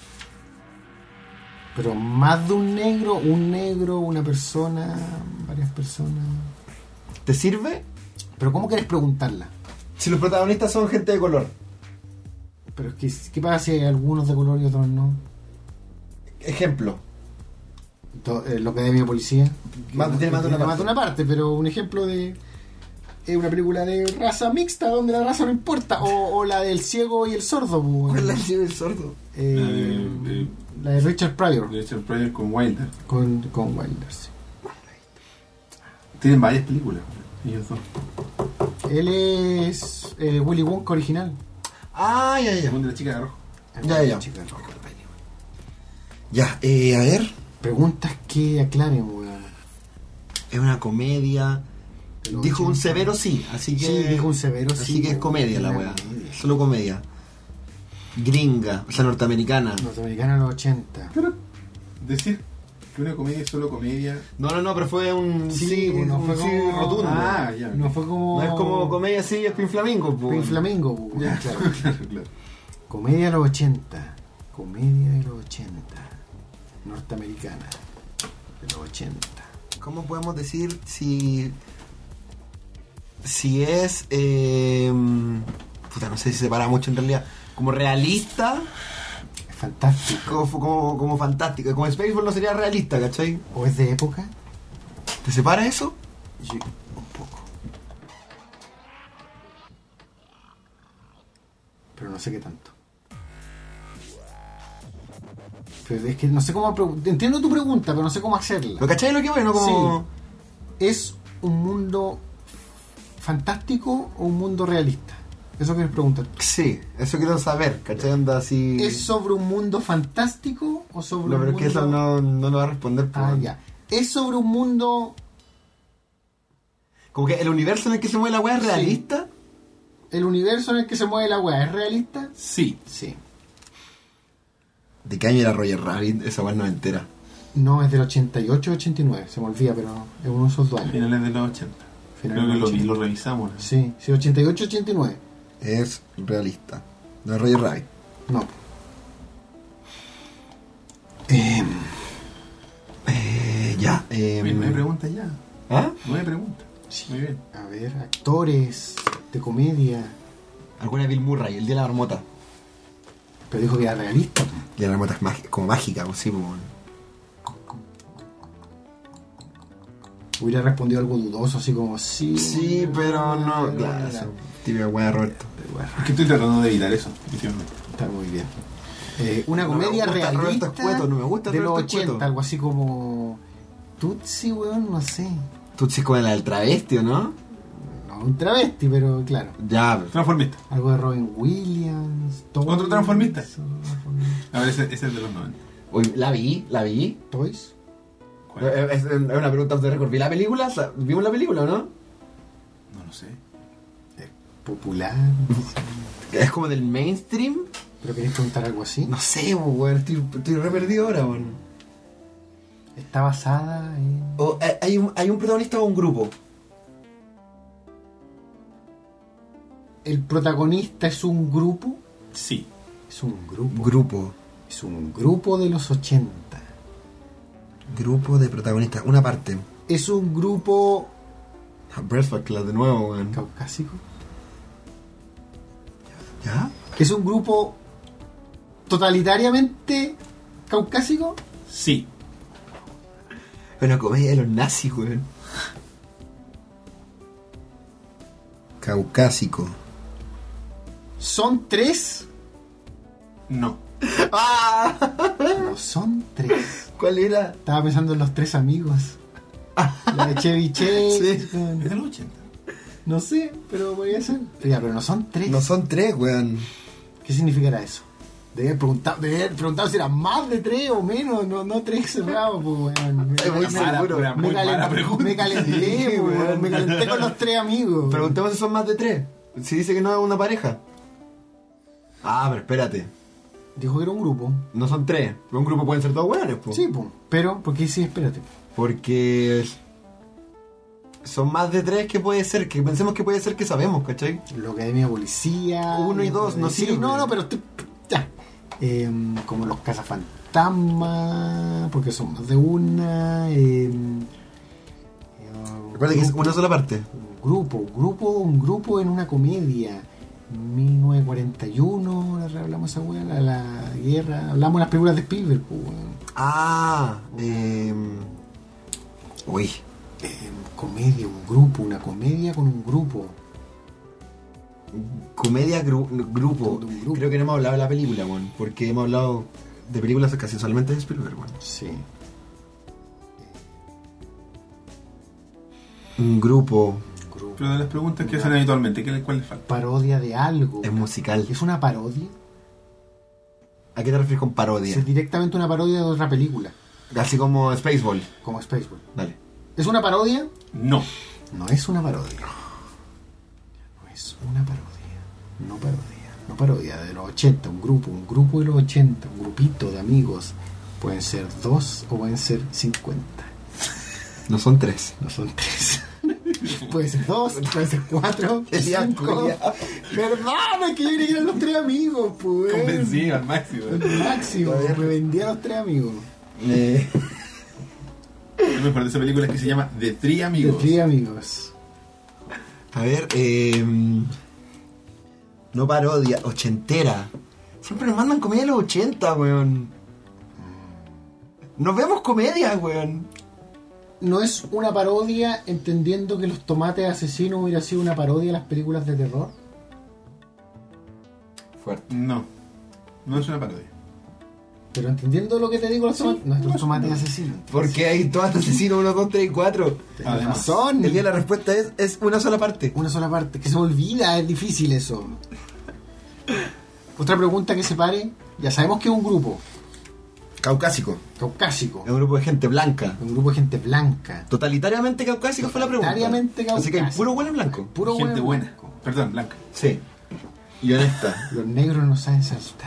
Pero más de un negro, un negro, una persona, varias personas. ¿Te sirve? Pero ¿cómo quieres preguntarla? Si los protagonistas son gente de color. Pero es que, ¿qué pasa si hay algunos de color y otros no? Ejemplo. To- eh, lo que de mi policía. Más- tiene más de una Tiene parte. una parte, pero un ejemplo de. Es una película de raza mixta donde la raza no importa. O, o la del ciego y el sordo. pues, ¿Cuál es la del sordo? eh, La de- de- la de Richard Pryor. De hecho, el Pryor con Wilder. Con, con Wilder, sí. Tienen varias películas. Ellos dos. Él es eh, Willy Wonka original. Ah, ya, El ya. mundo de la chica de rojo. Ya, ya. Chica roja. Ya, eh, a ver. Preguntas que aclaren, weón. Es una comedia. De los Dijo un ochenta. severo sí, así que. Sí, dijo un severo Así sí, que es weón. comedia la Una weá. comedia. Solo comedia. Gringa, o sea, norteamericana. Norteamericana de los ochenta. Pero decir que una comedia es solo comedia. No, no, no, pero fue un Sí, sí, pues, no un fue sí como- rotundo. Ah, ya. No fue como. No es como comedia sí, es Pin Flamingo, pues. Pink Flamingo, pues, Ya, claro. claro, claro. Comedia de los ochenta. Comedia de los ochenta. Norteamericana. De los ochenta. ¿Cómo podemos decir si... Si es... Eh, puta, no sé si se separa mucho en realidad. Como realista... Es fantástico. Como, como, como fantástico. Como Spaceball no sería realista, ¿cachai? ¿O es de época? ¿Te separa eso? Sí, un poco. Pero no sé qué tanto. Pero es que no sé cómo... Pre- Entiendo tu pregunta, pero no sé cómo hacerla. ¿Lo cachai lo que bueno? Como... Sí. ¿Es un mundo fantástico o un mundo realista? Eso quieres preguntar. Sí, eso quiero saber, ¿cachai? Onda así... ¿Es sobre un mundo fantástico o sobre No, un pero mundo... es que eso no, no lo va a responder. Ah, por- ya. ¿Es sobre un mundo... Como que el universo en el que se mueve la weá es Sí. realista. ¿El universo en el que se mueve la weá es realista? Sí. Sí. ¿De qué año era Roger Rabbit? Esa weá no entera. No, es del ochenta y ocho o ochenta y nueve, se me olvida, pero es uno de esos dos años. Finales de los ochenta. Finales Creo que de lo, los vi- ochenta. lo revisamos. ¿no? Sí, sí, ochenta y ocho ochenta y nueve. Es realista. No es Roger Rabbit. No. Eh, Eh, ya. Eh, Oye, nueve preguntas ya. ¿Ah? Nueve preguntas. Muy bien. a ver, actores de comedia. Alguna de Bill Murray, el día de la marmota. Pero dijo que era realista. El día de la marmota es mágica, como mágica, pues sí, pues, bueno. Hubiera respondido algo dudoso, así como sí. Sí, pero no. Claro, eso. Típica weá de Roberto. Pero bueno, Es que estoy tratando de evitar eso, efectivamente. está muy bien. Eh, una No me comedia gusta realista Roberto Escueto, no me gusta de los Roberto Escueto. ochenta, algo así como Tutsi, weón, no sé. Tú sí como la del travesti, ¿o no? No un travesti, pero claro. Ya, Transformista. Algo de Robin Williams. Toys, ¿Otro transformista? Transformista. A ver, ese, ese es de los noventa. Uy, la vi, la vi. Toys. ¿Cuál? Eh, Es, es una pregunta de récord. ¿Vi la película? ¿La- ¿Vimos la película o no? No lo sé. Popular. Es como del mainstream. ¿Pero querés preguntar algo así? No sé, pues, weón. Estoy, estoy re perdido ahora, weón. Está basada en... O, eh, hay, un, hay un protagonista o un grupo. El protagonista es un grupo. Sí. Es un grupo. Grupo. Es un grupo de los ochenta. Grupo de protagonistas. Una parte. Es un grupo Breakfast Club de nuevo, weón. caucásico. ¿Ya? Es un grupo totalitariamente caucásico. Sí. Una comedia de los nazis, weón. Caucásico. Son tres. No. ¡Ah! No son tres. ¿Cuál era? Estaba pensando en los tres amigos. La de Chevy Chase. Sí. con- Es de los ochenta. No sé, pero podría ser. Ya, pero no son tres. No son tres, weón. ¿Qué significará eso? Debe haber preguntado, debe haber preguntado si eran más de tres o menos, no, no tres cerrados, pues weón. Me, Ay, muy me- seguro. Era me muy calenté, mala pregunta. me calenté, Sí, pues, weón. me calenté con los tres amigos. Preguntemos si son más de tres. Si dice que no es una pareja. Ah, pero espérate. Dijo que era un grupo. No son tres. Un grupo pueden ser dos weones, po. Sí, pues. Pero, ¿por qué sí? Espérate. Porque son más de tres que puede ser, que pensemos que puede ser que sabemos, ¿cachai? La Academia de Policía. Uno y dos, no sí, sirve. no, no, pero estoy- ya. Eh, como los cazafantasmas, porque son más de una. Eh, Recuerda que es una sola parte. Un grupo, un grupo, un grupo en una comedia. mil novecientos cuarenta y uno, la hablamos esa weá, la, la guerra, hablamos de las películas de Spielberg, pues, weón. Ah, eh... Uy. Eh, comedia, un grupo, una comedia con un grupo. Comedia gru- grupo. De un grupo. Creo que no hemos hablado de la película, weón. Porque hemos hablado de películas casi solamente de Spielberg, weón. Sí. Un grupo. Grupo. Pero de las preguntas que hacen habitualmente, ¿qué, ¿cuál les falta? Parodia de algo. Es musical. ¿Es una parodia? ¿A qué te refieres con parodia? Es directamente una parodia de otra película, Así como Spaceball. como Spaceball. Dale. ¿Es una parodia? No. No es una parodia. No es una parodia. No parodia. No parodia de los ochenta. Un grupo. Un grupo de los ochenta. Un grupito de amigos. Pueden ser dos o pueden ser cincuenta. No son tres. No son tres. Puede ser dos, puede ser cuatro, El día cinco. culiao. Perdón, es que yo creí que eran los tres amigos, pues. Convencido al máximo. El máximo, A ver. me vendía a los tres amigos. Eh, Lo mejor de esa película es que se llama The Three De Amigos. tres amigos. a ver, eh, no parodia, ochentera. Siempre nos mandan comedia de los ochenta, weón. Nos vemos comedia, weón. No es una parodia, entendiendo que Los Tomates Asesinos hubiera sido una parodia de las películas de terror. Fuerte. No, no es una parodia. Pero entendiendo lo que te digo, los tomates, nuestros tomates asesinos. Porque hay todas asesinos uno, dos, tres y cuatro. Tienes Además, razón. El día de la respuesta es, es una sola parte. Una sola parte. Que se me olvida, es difícil eso. Otra pregunta que se pare. Ya sabemos que es un grupo Caucásico. caucásico. Es un grupo de gente blanca. Un grupo de gente blanca. Totalitariamente caucásico fue la pregunta. Totalitariamente Así que hay caucásico. puro huele blanco. Puro Gente huevo buena. blanco. Perdón, blanca. Sí. Y honesta. Los negros no saben saltar.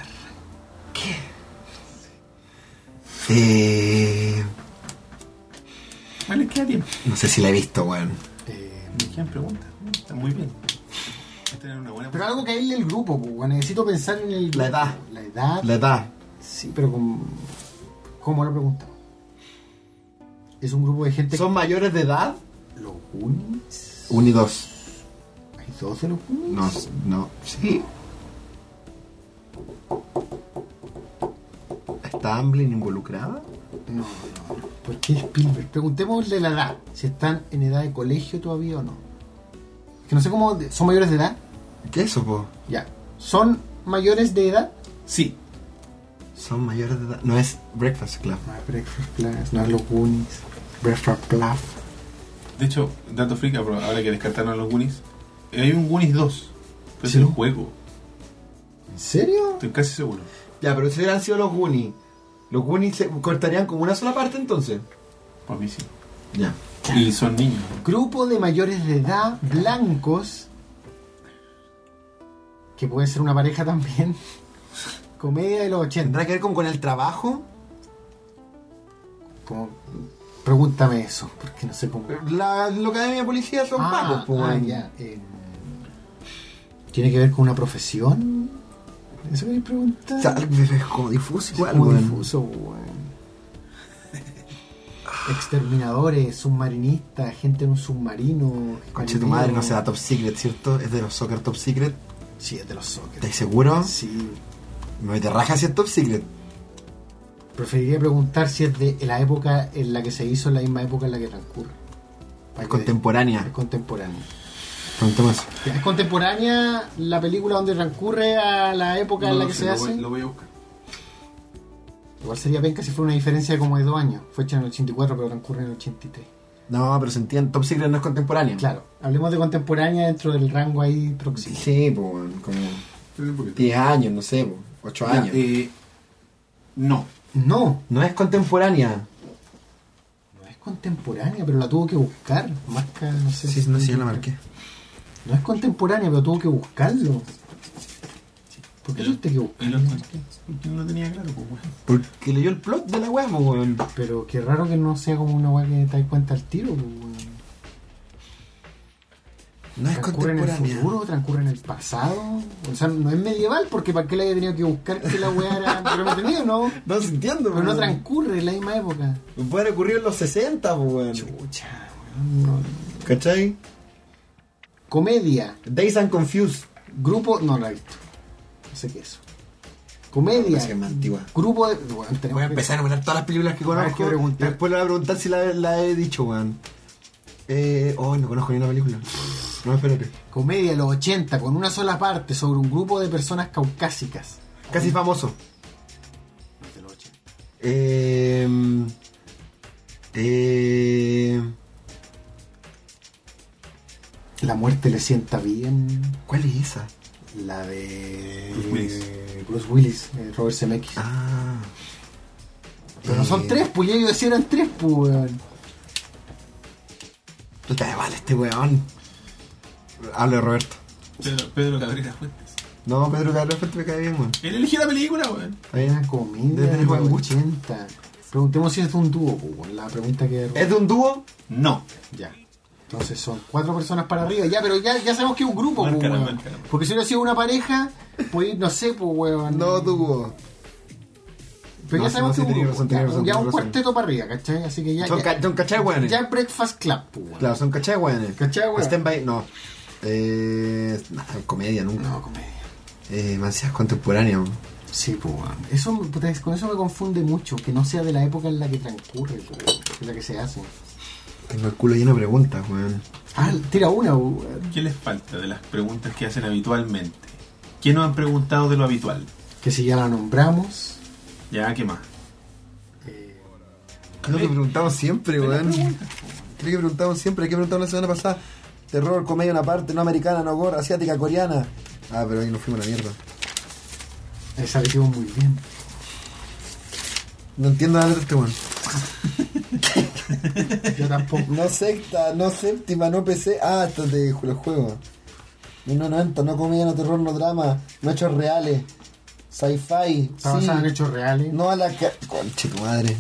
Eh, Bueno, les queda tiempo. no sé si la he visto, weón. Eh, Me quedan preguntas. Está muy bien. Esta era una buena pero algo que aísle el grupo, pues, bueno, necesito pensar en el. La edad. La edad. La edad. Sí, pero con, ¿cómo lo preguntamos? Es un grupo de gente. ¿Son mayores de edad? ¿Los Goonies? Un y dos. ¿Hay dos de los Goonies? No, no. Sí. ¿Está Amblin involucrada? No, no. ¿Por qué Spielberg? Preguntémosle la edad. Si están en edad de colegio todavía o no. Que no sé cómo. ¿Son mayores de edad? ¿Qué es eso, po? Ya. ¿Son mayores de edad? Sí. Son mayores de edad. No es Breakfast Club. No es Breakfast Club, no es los Goonies. Breakfast Club. De hecho, dato frica, pero ahora que descartaron a los Goonies, hay un Goonies dos. Pero Sí. es el juego. ¿En serio? Estoy casi seguro. Ya, pero si hubieran sido los Goonies, los Goonies se cortarían como una sola parte entonces. Para mí sí. Ya. Y son niños. Grupo de mayores de edad, blancos, que puede ser una pareja también. Comedia de los ochenta. ¿Tendrá que ver con, con el trabajo? Como, pregúntame eso, porque no sé cómo. La, la Academia de Policía son Ah, pagos, po, ah, weón. ya. eh, ¿Tiene que ver con una profesión? ¿Eso me preguntar? O sea, es como difuso Es igual, como weón. difuso, weón. Exterminadores, submarinistas, gente en un submarino. Conche tu madre, no sea Top Secret, ¿cierto? Es de los Soccer Top Secret. Sí, es de los Soccer. ¿Estás seguro? Sí. Me te rajas si es Top Secret. Preferiría preguntar si es de la época en la que se hizo, en la misma época en la que transcurre. Es contemporánea. Es contemporánea. Preguntemos eso. ¿Es contemporánea la película donde transcurre a la época en No la lo que sé, se lo hace? voy- Lo voy a buscar. Igual sería penca si fuera una diferencia como de dos años. Fue hecha en el ochenta y cuatro, pero transcurre en el ochenta y tres. No, pero se entiende. Top Secret no es contemporánea. Claro, hablemos de contemporánea dentro del rango ahí próximo. Sí, pues, weón, como Espera un poquito. diez años, no sé, po, ocho Ya, años. eh, no. No, No es contemporánea. no es contemporánea, pero la tuvo que buscar. Marca, no sé. Sí, si- no, sí, yo la marqué. No es contemporánea, pero tuvo que buscarlo. ¿Por qué tuviste que Y buscarlo? lo encontré. Porque no lo tenía claro, pues, weón. Porque leyó el plot de la weá, po, weón. Pero qué raro que no sea como una weá que te das cuenta al tiro. pues, weón. No es ¿Transcurre en el contemporánea. futuro? ¿Transcurre en el pasado? O sea, no es medieval, porque ¿para qué le haya tenido que buscar que la weá era... Pero me entendido, ¿no? No se entiende, Pero no weón. transcurre en la misma época. Puede ocurrir en los sesenta, po, weón. Chucha, weón. no. ¿Cachai? Comedia. Days and Confused. Grupo... No la he visto. No sé qué es eso. Comedia. Parece que es más antigua. Grupo de... Bueno, tenemos Voy a que- empezar a enumerar todas las películas que Hay que conozco. preguntar. Y después le voy a preguntar si la, la he dicho, weón. Eh, oh, no conozco ni una película. No, espérate. Comedia de los ochenta, con una sola parte, sobre un grupo de personas caucásicas. Casi famoso. No es de los ochenta. Eh, eh, La muerte le sienta bien. ¿Cuál es esa? La de Bruce Willis. Bruce Willis, eh, Robert Zemeckis. Ah. Pero no son Eh, tres, pues ya yo decía eran tres, pues, weón. Tú te vale este weón. Hablo de Roberto. Pedro, Pedro Cabrera Fuentes. No, Pedro Carlos Fuente me cae bien, weón. Él eligió la película, weón. Está bien. Una comedia Debe de tener los buen gusto. ochenta. Preguntemos si es de un dúo, pues, weón. La pregunta que... ¿Es de un dúo? No. Ya. Entonces son cuatro personas para arriba. Ya, pero ya, ya sabemos que es un grupo, pues, Márcala, weón. márcala. Porque si hubiera sido una pareja, pues no sé, pues, weón. No, tú. Pero No, ya sabemos sí, que es un tenés grupo. razón, ya, tenés razón, ya tenés un razón. cuarteto para arriba, ¿cachai? Así que ya. Son, ya, ca- son cachai weones. ya Breakfast Club, pues, weón. Claro, son cachai weones. ¿Cachai, weón? Stand by. No. Eh. No, comedia nunca. No, comedia. Eh, Mancias contemporáneo. Sí, pues, weón. Eso, puta, con eso me confunde mucho. Que no sea de la época en la que transcurre, pues, weón, en la que se hace. Tengo el culo lleno de preguntas, weón. Ah, tira una, weón. ¿Qué les falta de las preguntas que hacen habitualmente? ¿Qué nos han preguntado de lo habitual? Que si ya la nombramos. Ya, ¿qué más? Eh, Es lo que preguntamos siempre, Pero weón. preguntas, Es lo que preguntamos siempre. Hay que preguntar la semana pasada. Terror, comedia una parte, no americana, no gore, asiática, coreana. Ah, pero ahí nos fuimos a la mierda. esa le hicimos muy bien. No entiendo nada de este weón. Yo tampoco. No secta, no séptima, no P C. Ah, esto es de los juegos. mil novecientos noventa, no comedia, no terror, no drama, no hechos reales. Sci-fi, Está sí. basada en hechos reales. No a la ca... Conche tu madre.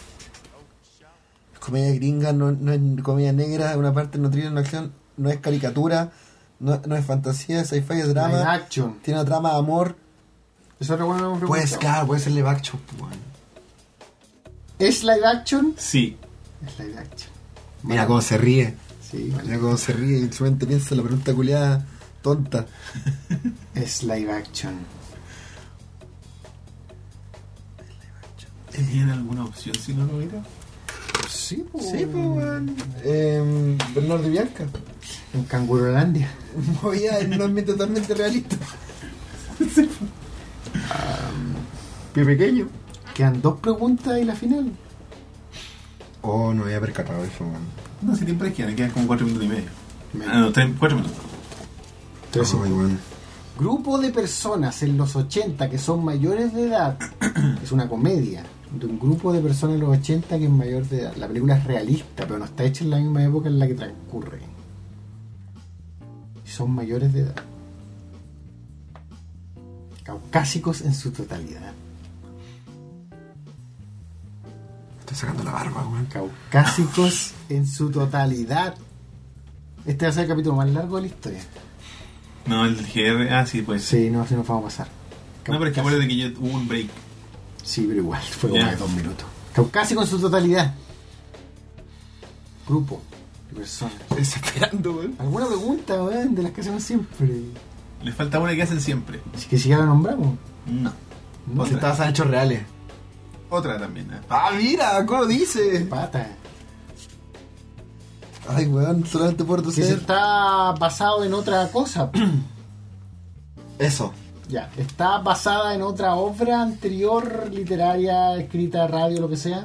Comedia gringa, no, no es comedia negra, una parte no thriller, no acción, no es caricatura, no, no es fantasía, sci-fi es Live drama, action. tiene una trama de amor. Eso es lo bueno que hemos Pues preguntado. claro, puede ser live action, pues, bueno. ¿Es live action? Sí. Es live action. Mira cómo se ríe, Sí, vale. mira cómo se ríe y su mente piensa la pregunta culiada tonta. Es live action. ¿Tenían alguna opción si no lo hubiera? Sí, pues. Sí, pues, weón. Eh, Bernardo y Bianca. En Cangurolandia. Movía en un ambiente totalmente realista. Pie pequeño. Quedan dos preguntas y la final. Oh, no había percatado eso, man. No sé, tiempo es que quedan como cuatro minutos y medio. Medio. Ah, no, tres, cuatro minutos. Tres y Ay, weón. Grupo de personas en los ochenta que son mayores de edad. Es una comedia de un grupo de personas en los ochenta que es mayor de edad. La película es realista, pero no está hecha en la misma época en la que transcurre. Y son mayores de edad. Caucásicos en su totalidad. Estoy sacando la barba, weón. Caucásicos en su totalidad. Este va a ser el capítulo más largo de la historia. No, el G R. Ah, sí, pues. Sí, no, así nos vamos a pasar. No, pero es que acuérdate que yo hubo un break. Sí, pero igual, fue como Ya. de dos minutos. Caucásico en su totalidad. Grupo de personas. Desesperando, weón. ¿Alguna pregunta, weón, de las que hacemos siempre? Les falta una que hacen siempre. Así que si ya la nombramos. No. No, Si estabas en hechos reales. Otra también. ¿eh? Ah, mira, ¿cómo dice? pata. Ay, weón, solamente por tu Que se ser. está basado en otra cosa. Eso. Ya, está basada en otra obra anterior, literaria, escrita, radio, lo que sea.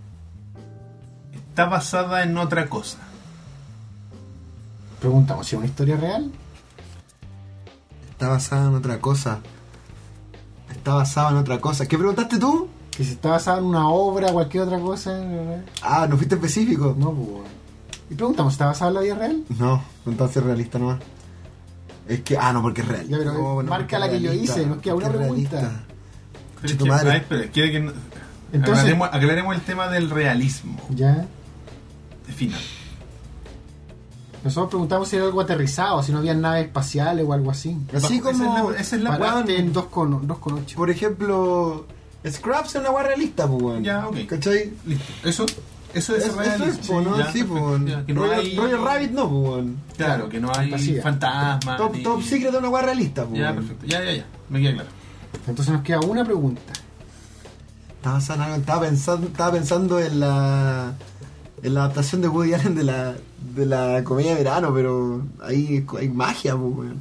Está basada en otra cosa. Preguntamos si es una historia real. Está basada en otra cosa. Está basada en otra cosa. ¿Qué preguntaste tú? Que si está basada en una obra, cualquier otra cosa. Ah, ¿no fuiste específico? No, pues. weón. Y preguntamos, ¿está basada en la vida real? No, entonces realista nomás. Es que, ah, no, porque es real. Ya, pero Oh, bueno, marca porque la es que yo realista, hice, nos queda una porque es pregunta. realista. Pero es tu que, madre. ay, espera, quiere que no- Entonces- aclaremos, aclaremos el tema del realismo. Ya. Defina. Nosotros preguntamos si era algo aterrizado, si no había naves espaciales o algo así. Así Esa es como, la- esa es la Paraste en dos con ocho. por ejemplo, Scraps es una weá realista, pues, weón. Ya, ok. ¿Cachai? Listo. Eso, eso es Eso realismo. es, po, ¿no? Ya, Sí, pues, perfecto. weón. Ya, que no Roger, hay... Roger Rabbit no, pues, weón. Claro, que no hay Fantasía. fantasmas. Top, ni- Top Secret es una weá realista, pues, Ya, weón. perfecto. Ya, ya, ya. Me queda claro. Entonces nos queda una pregunta. Estaba, basada en algo- estaba pensando, estaba pensando en la en la adaptación de Woody Allen de la de la comedia de verano, pero ahí hay magia, pues, weón.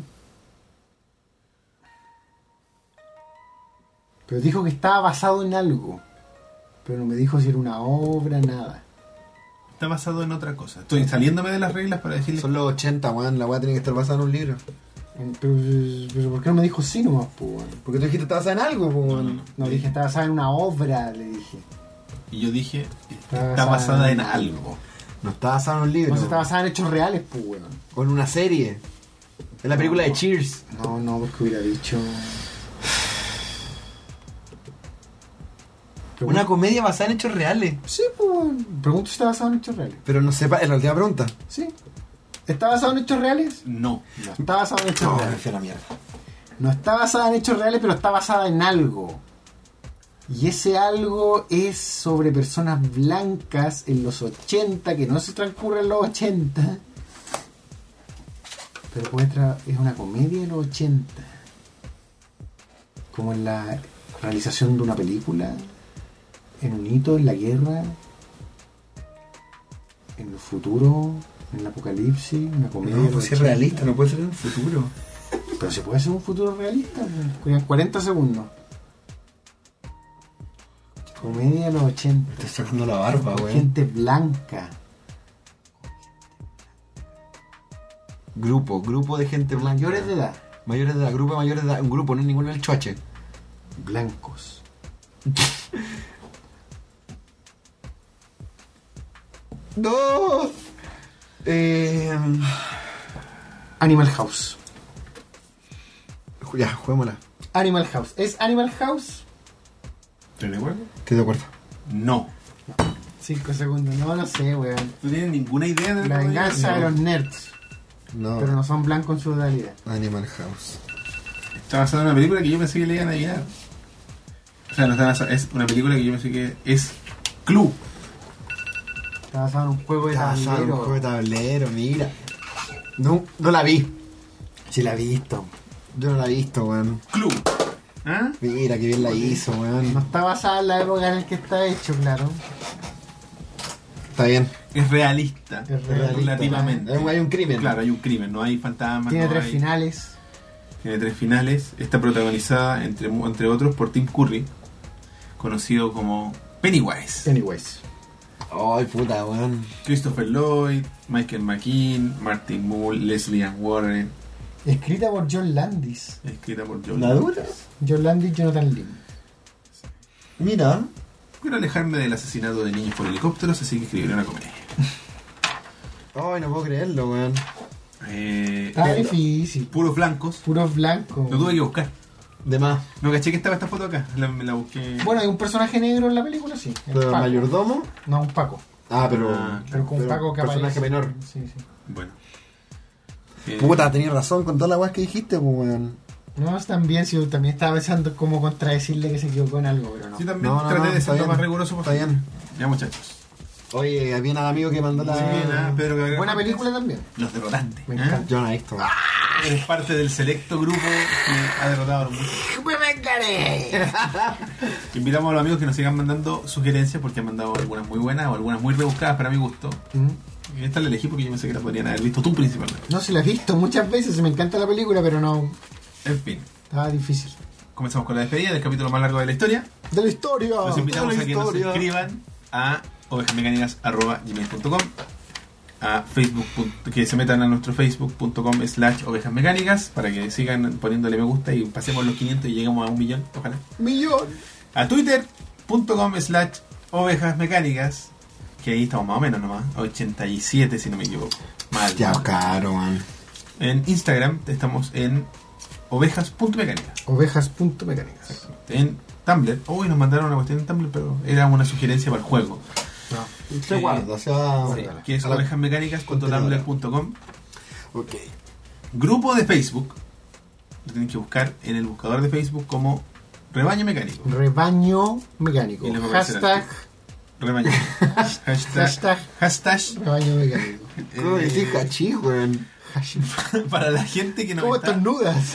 Pero dijo que estaba basado en algo. Pero no me dijo si era una obra, nada. Está basado en otra cosa. Estoy saliéndome de las reglas para decirle... Son los ochenta, weón. La weá tiene que estar basada en un libro. En- Pero, pero ¿por qué no me dijo sí nomás, po, weón? Porque tú dijiste que está basada en algo, pues, weón. No, dije, está basada en una obra, le dije. Y yo dije, Está está basada basada en en algo. No está basada en un libro. No, está basada en hechos reales, pues, weón. O en una serie. En la película de Cheers. No, no, porque hubiera dicho... Una comedia basada en hechos reales. Sí, pues. Pregunto si está basado en hechos reales. Pero no sepa, es la última pregunta. Sí. ¿Está basado en hechos reales? No. No está basado en hechos No, me reales. fui a la mierda. No está basada en hechos reales, pero está basada en algo. Y ese algo es sobre personas blancas en los ochenta, que no se transcurre en los ochenta. Pero puede tra- es una comedia en los ochenta. Como en la realización de una película, en un hito, en la guerra, en el futuro, en el apocalipsis, una comedia. No, en los pues si es ochenta. realista, no puede ser en el futuro. Pero se puede hacer un futuro realista, pues. cuarenta segundos. Comedia de los ochenta. Te está sacando la barba, Con güey. gente blanca. Grupo, grupo de gente blanca. Mayores de edad. Mayores de edad, grupo de mayores de edad. Un grupo, no es ninguno del choche. Blancos. No. Eh, Animal House. ya, juguémosla. Animal House. ¿Es Animal House? ¿Te recuerdo? Estoy de acuerdo. No. Cinco segundos. No lo sé, weón. ¿No tienes ninguna idea de La lo que venganza es? de los nerds. No. Pero no son blancos en su totalidad. Animal House. Está basada en una película que yo pensé que le iban a adivinar. O sea, no está basada, es una película que yo pensé que es Club. Está basado en un juego de Está basado en un tablero. juego de tablero, mira. No, no la vi. Sí la he visto. Yo no la he visto, weón. Club. ¿Ah? Mira, que bien la hizo, No weón. está basada en la época en la que está hecho, claro. Está bien. Es realista. Es realista. Relativamente. Hay un- hay un crimen. Claro, hay un crimen, no hay fantasmas. Tiene no tres hay- finales. Tiene tres finales. Está protagonizada, entre, entre otros, por Tim Curry, conocido como Pennywise. Anyways. Ay, puta, weón. Christopher Lloyd, Michael McKean, Martin Mull, Leslie Ann Warren. Escrita por John Landis. Escrita por John. ¿La dura? John Landis, Jonathan Lim. Mira. Quiero alejarme del asesinato de niños por helicópteros, así que escribiré una comedia. Ay, no puedo creerlo, weón. Eh, Ah, eh, difícil. puros blancos. Puros blancos. Lo tuve que buscar. De más. No caché que estaba esta foto acá. La, me la busqué. Bueno, hay un personaje negro en la película, sí. El Pero Paco. mayordomo. No, un Paco. Ah, pero. Ah, Pero con un Paco que personaje aparece. menor. Sí, sí. Bueno. Eh, Puta, tenías razón con todas las weas que dijiste, pues, weón. No, también, sí, también estaba pensando cómo contradecirle que se equivocó en algo, pero no. Sí, también No, no, traté no, de está ser lo bien. más riguroso Está posible. bien. Ya, muchachos. Oye, había un amigo que mandó la. Sí, nada, Pedro Cabrera Buena Fuentes, película también. Los derrotantes. Me ¿eh? encanta. Yo no he visto. Eres parte del selecto grupo que ha derrotado a los muchos. ¡Me vengaré! Invitamos a los amigos que nos sigan mandando sugerencias porque han mandado algunas muy buenas o algunas muy rebuscadas para mi gusto. Y esta la elegí porque yo pensé que la podrían haber visto tú principalmente. No, se la he visto muchas veces, me encanta la película, pero no. En fin, Estaba difícil. comenzamos con la despedida del capítulo más largo de la historia. De la historia. Los invitamos la a que nos historia. escriban a ovejasmecánicas arroba gmail punto com, a Facebook, que se metan a nuestro facebook punto com slash ovejasmecánicas para que sigan poniéndole me gusta y pasemos los quinientos y lleguemos a un millón, ojalá. Millón. A twitter punto com slash ovejasmecánicas, que ahí estamos más o menos nomás, ochenta y siete si no me equivoco. Mal. Ya, caro, man. En Instagram estamos en ovejas.mecánicas. Ovejas.mecánicas. En Tumblr, uy, nos mandaron una cuestión en Tumblr, pero era una sugerencia para el juego. No. Se Eh, guarda, o sea. Sí, que es a la- ovejasmecánicas punto tumblr punto com. Ok. Grupo de Facebook, lo tienen que buscar en el buscador de Facebook como Rebaño Mecánico. Rebaño mecánico. Y les va a aparecer Hashtag al Rebaño. Hashtag. Hashtag. Hashtag. rebaño mecánico. ¿Cómo eh, decís hachís, weón? para la gente que nos ¿Cómo está, estornudas?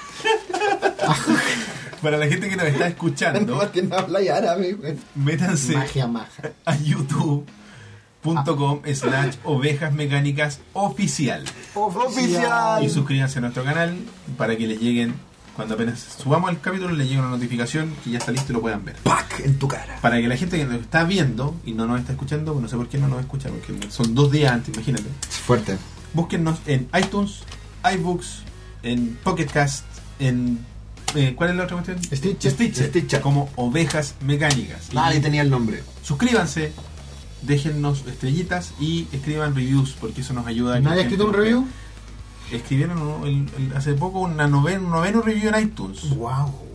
para la gente que nos está escuchando, No, que no habla árabe, weón. métanse Magia maja. a youtube punto com slash ovejas mecánicas oficial Oficial. y suscríbanse a nuestro canal para que les lleguen, cuando apenas subamos el capítulo, les llegue una notificación que ya está listo y lo puedan ver. Pac en tu cara. Para que la gente que nos está viendo y no nos está escuchando, no sé por qué no nos escucha, porque son dos días antes, imagínate. Fuerte. Búsquennos en iTunes, iBooks, en Pocket Cast, en... eh, ¿cuál es la otra cuestión? Stitcher. Stitcher, Stitcher. como Ovejas Mecánicas. Y Nadie tenía el nombre. suscríbanse, déjennos estrellitas y escriban reviews, porque eso nos ayuda a que ¿Nadie la ha gente escrito un nos vea. review? Escribieron ¿no? el- el- hace poco una noven, un noveno review en iTunes. Wow.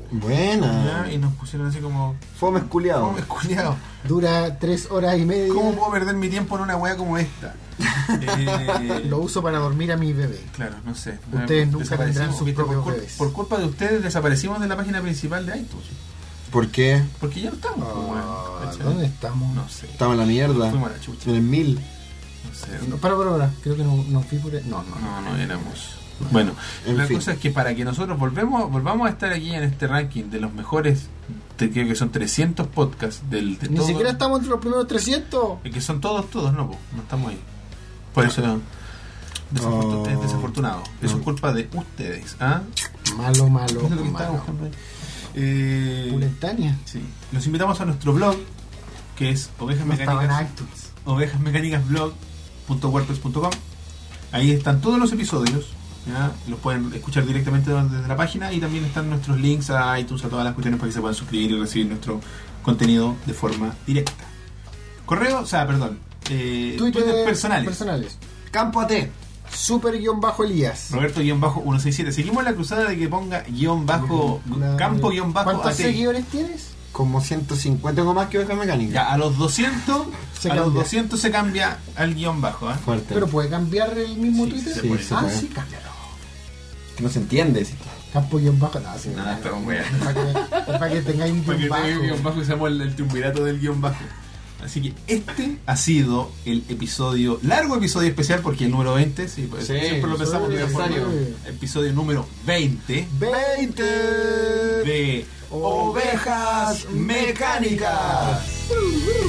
Buena. ¿ya? Y nos pusieron así como... Fome esculiado. ¿Cómo me he culiado? Dura tres horas y media. ¿Cómo puedo perder mi tiempo en una weá como esta? Eh, Lo uso para dormir a mi bebé. Claro, no sé. Ustedes nunca Desaparecimos, tendrán sus ¿viste? propios por, cul- bebés. por culpa de ustedes desaparecimos de la página principal de iTunes. ¿Por qué? Porque ya no estamos, pues, weón, Ah, ¿cachai? ¿Dónde estamos? No sé. Estamos en la mierda. Fuimos a la chucha. En el mil. No sé. No, para, para, para. Creo que no, no fui por ahí. No, no. No, no éramos. Bueno, En la fin. cosa es que para que nosotros volvemos, volvamos a estar aquí en este ranking de los mejores, de, creo que son trescientos podcasts del, de Ni todo- siquiera estamos entre los primeros trescientos. eh, que son todos, todos, no, po, no estamos ahí. Por eso desafortu- Oh. es desafortunado. Eso No. es culpa de ustedes. ¿Ah? Malo, malo, ¿Qué es lo que estaba malo. buscando ahí? Eh, Pulentánea. sí. Los invitamos a nuestro blog, que es ovejas No estaba en mecánicas. iTunes. ovejas mecánicas blog punto wordpress punto com. Ahí están todos los episodios, ¿ya? Los pueden escuchar directamente desde la página y también están nuestros links a iTunes, a todas las cuestiones para que se puedan suscribir y recibir nuestro contenido de forma directa. Correo, o sea, perdón, eh, Twitter, Twitter personales. personales. Campo A T. Super guión bajo Elías. Roberto guión bajo ciento sesenta y siete. Seguimos la cruzada de que ponga guión bajo, La- campo guión bajo ¿Cuántos A T. seguidores tienes? Como ciento cincuenta, tengo más que oveja mecánica. Ya, a los doscientos, Se a los cambia. doscientos se cambia al guión bajo, ¿eh? Fuerte. Pero puede cambiar el mismo Sí, Twitter. se Sí, puede. se ah, puede. sí, cámbialo. Que no se entiende. sí. Campo guión bajo. No, sí, Nada, no, está con no, wea. es para que, es para que tengáis un Para que guión tenga el guión bajo. bajo y seamos el, el triunvirato del guión bajo. Así que este ha sido el episodio, largo episodio especial porque el número veinte, sí, pues, Sí, siempre lo pensamos de esa forma. aniversario. Episodio número veinte veinte de Ovejas Mecánicas.